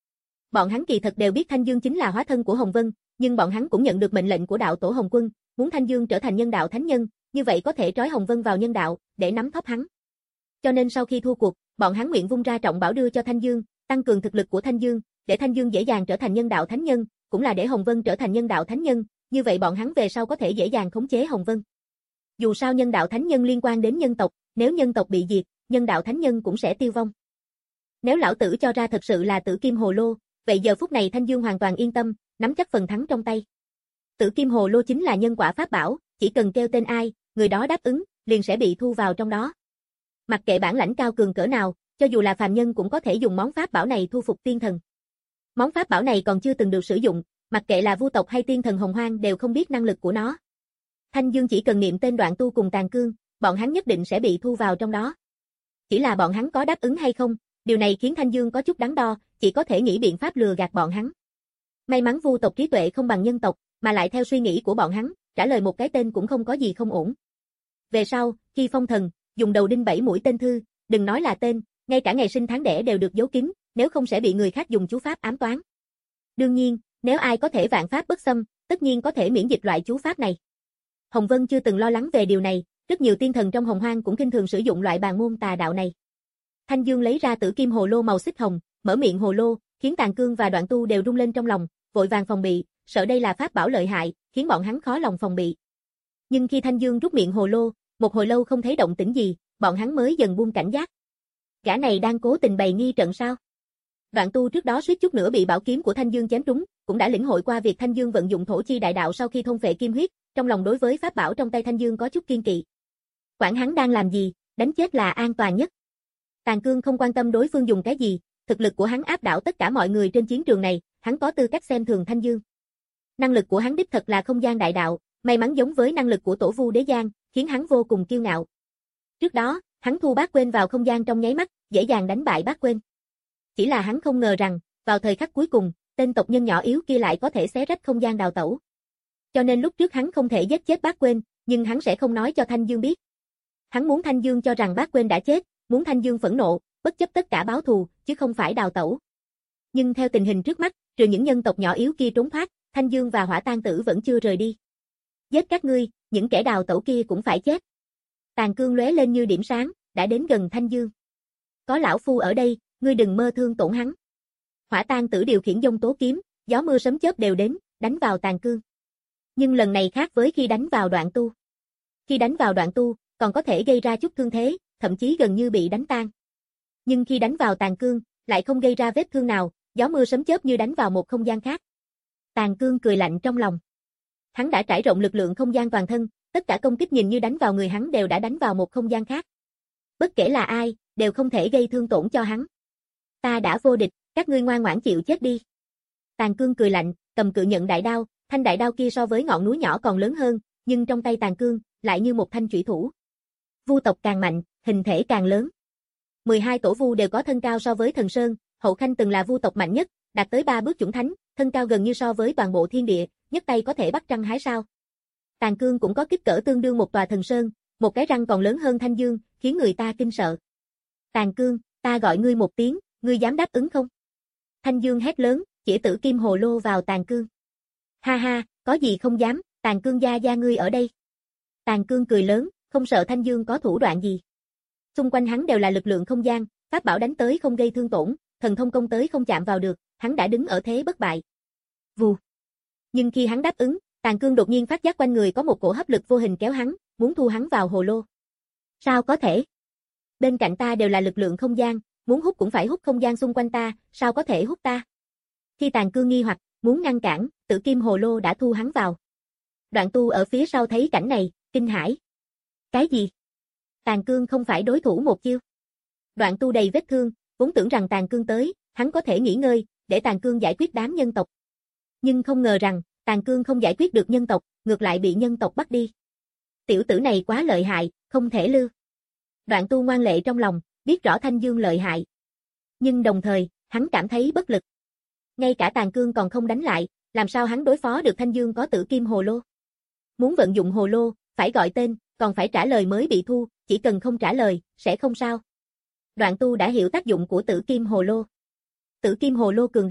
Bọn hắn kỳ thật đều biết Thanh Dương chính là hóa thân của Hồng Vân, nhưng bọn hắn cũng nhận được mệnh lệnh của đạo tổ Hồng Quân, muốn Thanh Dương trở thành nhân đạo thánh nhân, như vậy có thể trói Hồng Vân vào nhân đạo, để nắm thóp hắn. Cho nên sau khi thua cuộc, bọn hắn nguyện vung ra trọng bảo đưa cho Thanh Dương, tăng cường thực lực của Thanh Dương, để Thanh Dương dễ dàng trở thành nhân đạo thánh nhân, cũng là để Hồng Vân trở thành nhân đạo thánh nhân, như vậy bọn hắn về sau có thể dễ dàng khống chế Hồng Vân. Dù sao nhân đạo thánh nhân liên quan đến nhân tộc, nếu nhân tộc bị diệt, nhân đạo thánh nhân cũng sẽ tiêu vong. Nếu lão tử cho ra thật sự là Tử Kim Hồ Lô, vậy giờ phút này Thanh Dương hoàn toàn yên tâm, nắm chắc phần thắng trong tay. Tử Kim Hồ Lô chính là nhân quả pháp bảo, chỉ cần kêu tên ai, người đó đáp ứng, liền sẽ bị thu vào trong đó. Mặc kệ bản lãnh cao cường cỡ nào, cho dù là phàm nhân cũng có thể dùng món pháp bảo này thu phục tiên thần. Món pháp bảo này còn chưa từng được sử dụng, mặc kệ là vu tộc hay tiên thần hồng hoang đều không biết năng lực của nó. Thanh Dương chỉ cần niệm tên Đoạn Tu cùng Tàn Cương, bọn hắn nhất định sẽ bị thu vào trong đó. Chỉ là bọn hắn có đáp ứng hay không, điều này khiến Thanh Dương có chút đắn đo, chỉ có thể nghĩ biện pháp lừa gạt bọn hắn. May mắn vu tộc trí tuệ không bằng nhân tộc, mà lại theo suy nghĩ của bọn hắn, trả lời một cái tên cũng không có gì không ổn. Về sau, khi phong thần, dùng đầu đinh bảy mũi tên thư, đừng nói là tên, ngay cả ngày sinh tháng đẻ đều được giấu kín, nếu không sẽ bị người khác dùng chú pháp ám toán. Đương nhiên, nếu ai có thể vạn pháp bất xâm, tất nhiên có thể miễn dịch loại chú pháp này. Hồng Vân chưa từng lo lắng về điều này, rất nhiều tiên thần trong hồng hoang cũng kinh thường sử dụng loại bàn môn tà đạo này. Thanh Dương lấy ra Tử Kim Hồ Lô màu xích hồng, mở miệng hồ lô, khiến Tàn Cương và Đoạn Tu đều rung lên trong lòng, vội vàng phòng bị, sợ đây là pháp bảo lợi hại, khiến bọn hắn khó lòng phòng bị. Nhưng khi Thanh Dương rút miệng hồ lô, một hồi lâu không thấy động tĩnh gì, bọn hắn mới dần buông cảnh giác. Gã này đang cố tình bày nghi trận sao? Đoạn Tu trước đó suýt chút nữa bị bảo kiếm của Thanh Dương chém trúng, cũng đã lĩnh hội qua việc Thanh Dương vận dụng thổ chi đại đạo sau khi thôn phệ kim huyết, trong lòng đối với pháp bảo trong tay Thanh Dương có chút kiên kỵ. Quản hắn đang làm gì, đánh chết là an toàn nhất. Tàn Cương không quan tâm đối phương dùng cái gì, thực lực của hắn áp đảo tất cả mọi người trên chiến trường này, hắn có tư cách xem thường Thanh Dương. Năng lực của hắn đích thật là không gian đại đạo, may mắn giống với năng lực của Tổ Vu Đế Giang, khiến hắn vô cùng kiêu ngạo. Trước đó, hắn thu Bát Quên vào không gian trong nháy mắt, dễ dàng đánh bại Bát Quên. Chỉ là hắn không ngờ rằng, vào thời khắc cuối cùng, tên tộc nhân nhỏ yếu kia lại có thể xé rách không gian đào tẩu. Cho nên lúc trước hắn không thể giết chết Bát Quên, nhưng hắn sẽ không nói cho Thanh Dương biết. Hắn muốn Thanh Dương cho rằng Bát Quên đã chết, muốn Thanh Dương phẫn nộ, bất chấp tất cả báo thù, chứ không phải đào tẩu. Nhưng theo tình hình trước mắt, trừ những nhân tộc nhỏ yếu kia trốn thoát, Thanh Dương và Hỏa Tang Tử vẫn chưa rời đi. Giết các ngươi, những kẻ đào tẩu kia cũng phải chết. Tàn Cương lóe lên như điểm sáng, đã đến gần Thanh Dương. Có lão phu ở đây, ngươi đừng mơ thương tổn hắn. Hỏa Tang Tử điều khiển dông tố kiếm, gió mưa sấm chớp đều đến, đánh vào Tàn Cương. Nhưng lần này khác với khi đánh vào Đoạn Tu. Khi đánh vào Đoạn Tu, còn có thể gây ra chút thương thế, thậm chí gần như bị đánh tan. Nhưng khi đánh vào Tàn Cương, lại không gây ra vết thương nào, gió mưa sấm chớp như đánh vào một không gian khác. Tàn Cương cười lạnh trong lòng. Hắn đã trải rộng lực lượng không gian toàn thân, tất cả công kích nhìn như đánh vào người hắn đều đã đánh vào một không gian khác. Bất kể là ai, đều không thể gây thương tổn cho hắn. Ta đã vô địch, các ngươi ngoan ngoãn chịu chết đi. Tàn Cương cười lạnh, cầm cự nhận đại đao, thanh đại đao kia so với ngọn núi nhỏ còn lớn hơn, nhưng trong tay Tàn Cương, lại như một thanh chủy thủ. Vu tộc càng mạnh, hình thể càng lớn. mười hai tổ vu đều có thân cao so với Thần Sơn, Hậu Khanh từng là vu tộc mạnh nhất, đạt tới ba bước chuẩn thánh, thân cao gần như so với toàn bộ thiên địa, nhấc tay có thể bắt trăng hái sao. Tàn Cương cũng có kích cỡ tương đương một tòa Thần Sơn, một cái răng còn lớn hơn Thanh Dương, khiến người ta kinh sợ. Tàn Cương, ta gọi ngươi một tiếng, ngươi dám đáp ứng không? Thanh Dương hét lớn, chỉ Tử Kim Hồ Lô vào Tàn Cương. Ha ha, có gì không dám, Tàn Cương gia gia ngươi ở đây. Tàn Cương cười lớn, không sợ Thanh Dương có thủ đoạn gì. Xung quanh hắn đều là lực lượng không gian, pháp bảo đánh tới không gây thương tổn, thần thông công tới không chạm vào được, hắn đã đứng ở thế bất bại. Vù. Nhưng khi hắn đáp ứng, Tàn Cương đột nhiên phát giác quanh người có một cổ hấp lực vô hình kéo hắn, muốn thu hắn vào hồ lô. Sao có thể? Bên cạnh ta đều là lực lượng không gian, muốn hút cũng phải hút không gian xung quanh ta, sao có thể hút ta? Khi Tàn Cương nghi hoặc, muốn ngăn cản, Tử Kim Hồ Lô đã thu hắn vào. Đoạn Tu ở phía sau thấy cảnh này, kinh hãi. Cái gì? Tàn Cương không phải đối thủ một chiêu. Đoạn Tu đầy vết thương, vốn tưởng rằng Tàn Cương tới, hắn có thể nghỉ ngơi, để Tàn Cương giải quyết đám nhân tộc. Nhưng không ngờ rằng, Tàn Cương không giải quyết được nhân tộc, ngược lại bị nhân tộc bắt đi. Tiểu tử này quá lợi hại, không thể lưu. Đoạn Tu ngoan lệ trong lòng, biết rõ Thanh Dương lợi hại. Nhưng đồng thời, hắn cảm thấy bất lực. Ngay cả Tàn Cương còn không đánh lại, làm sao hắn đối phó được Thanh Dương có Tử Kim Hồ Lô? Muốn vận dụng hồ lô, phải gọi tên, còn phải trả lời mới bị thu, chỉ cần không trả lời, sẽ không sao. Đoạn Tu đã hiểu tác dụng của Tử Kim Hồ Lô. Tử Kim Hồ Lô cường đại,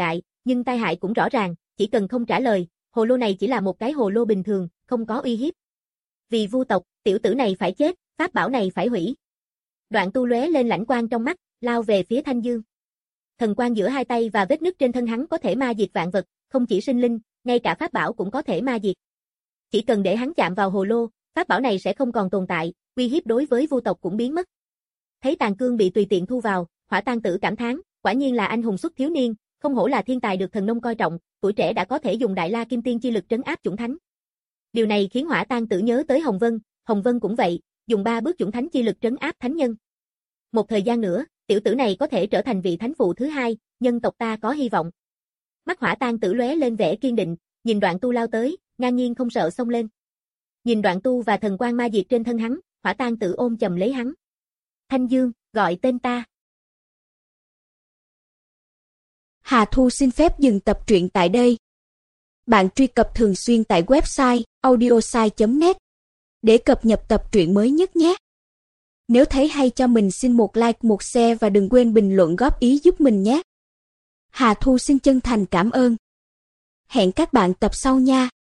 nhưng tai hại cũng rõ ràng, chỉ cần không trả lời, hồ lô này chỉ là một cái hồ lô bình thường, không có uy hiếp. Vì vu tộc, tiểu tử này phải chết, pháp bảo này phải hủy. Đoạn Tu lóe lên lãnh quang trong mắt, lao về phía Thanh Dương. Thần quang giữa hai tay và vết nứt trên thân hắn có thể ma diệt vạn vật, không chỉ sinh linh, ngay cả pháp bảo cũng có thể ma diệt. Chỉ cần để hắn chạm vào hồ lô, pháp bảo này sẽ không còn tồn tại, uy hiếp đối với vu tộc cũng biến mất. Thấy tàn cương bị tùy tiện thu vào, Hỏa Tang Tử cảm thán, quả nhiên là anh hùng xuất thiếu niên, không hổ là thiên tài được thần nông coi trọng, tuổi trẻ đã có thể dùng Đại La Kim Tiên chi lực trấn áp chủng thánh. Điều này khiến Hỏa Tang Tử nhớ tới Hồng Vân, Hồng Vân cũng vậy, dùng ba bước chủng thánh chi lực trấn áp thánh nhân. Một thời gian nữa, tiểu tử này có thể trở thành vị thánh phụ thứ hai, nhân tộc ta có hy vọng. Mắt Hỏa Tang Tử lóe lên vẻ kiên định, nhìn Đoạn Tu lao tới, ngang nhiên không sợ xông lên. Nhìn Đoạn Tu và thần quang ma diệt trên thân hắn, Hỏa Tang Tử ôm chầm lấy hắn. Thanh Dương, gọi tên ta. Hà Thu xin phép dừng tập truyện tại đây. Bạn truy cập thường xuyên tại website audiosai chấm net để cập nhật tập truyện mới nhất nhé. Nếu thấy hay cho mình xin một like, một share và đừng quên bình luận góp ý giúp mình nhé. Hà Thu xin chân thành cảm ơn. Hẹn các bạn tập sau nha.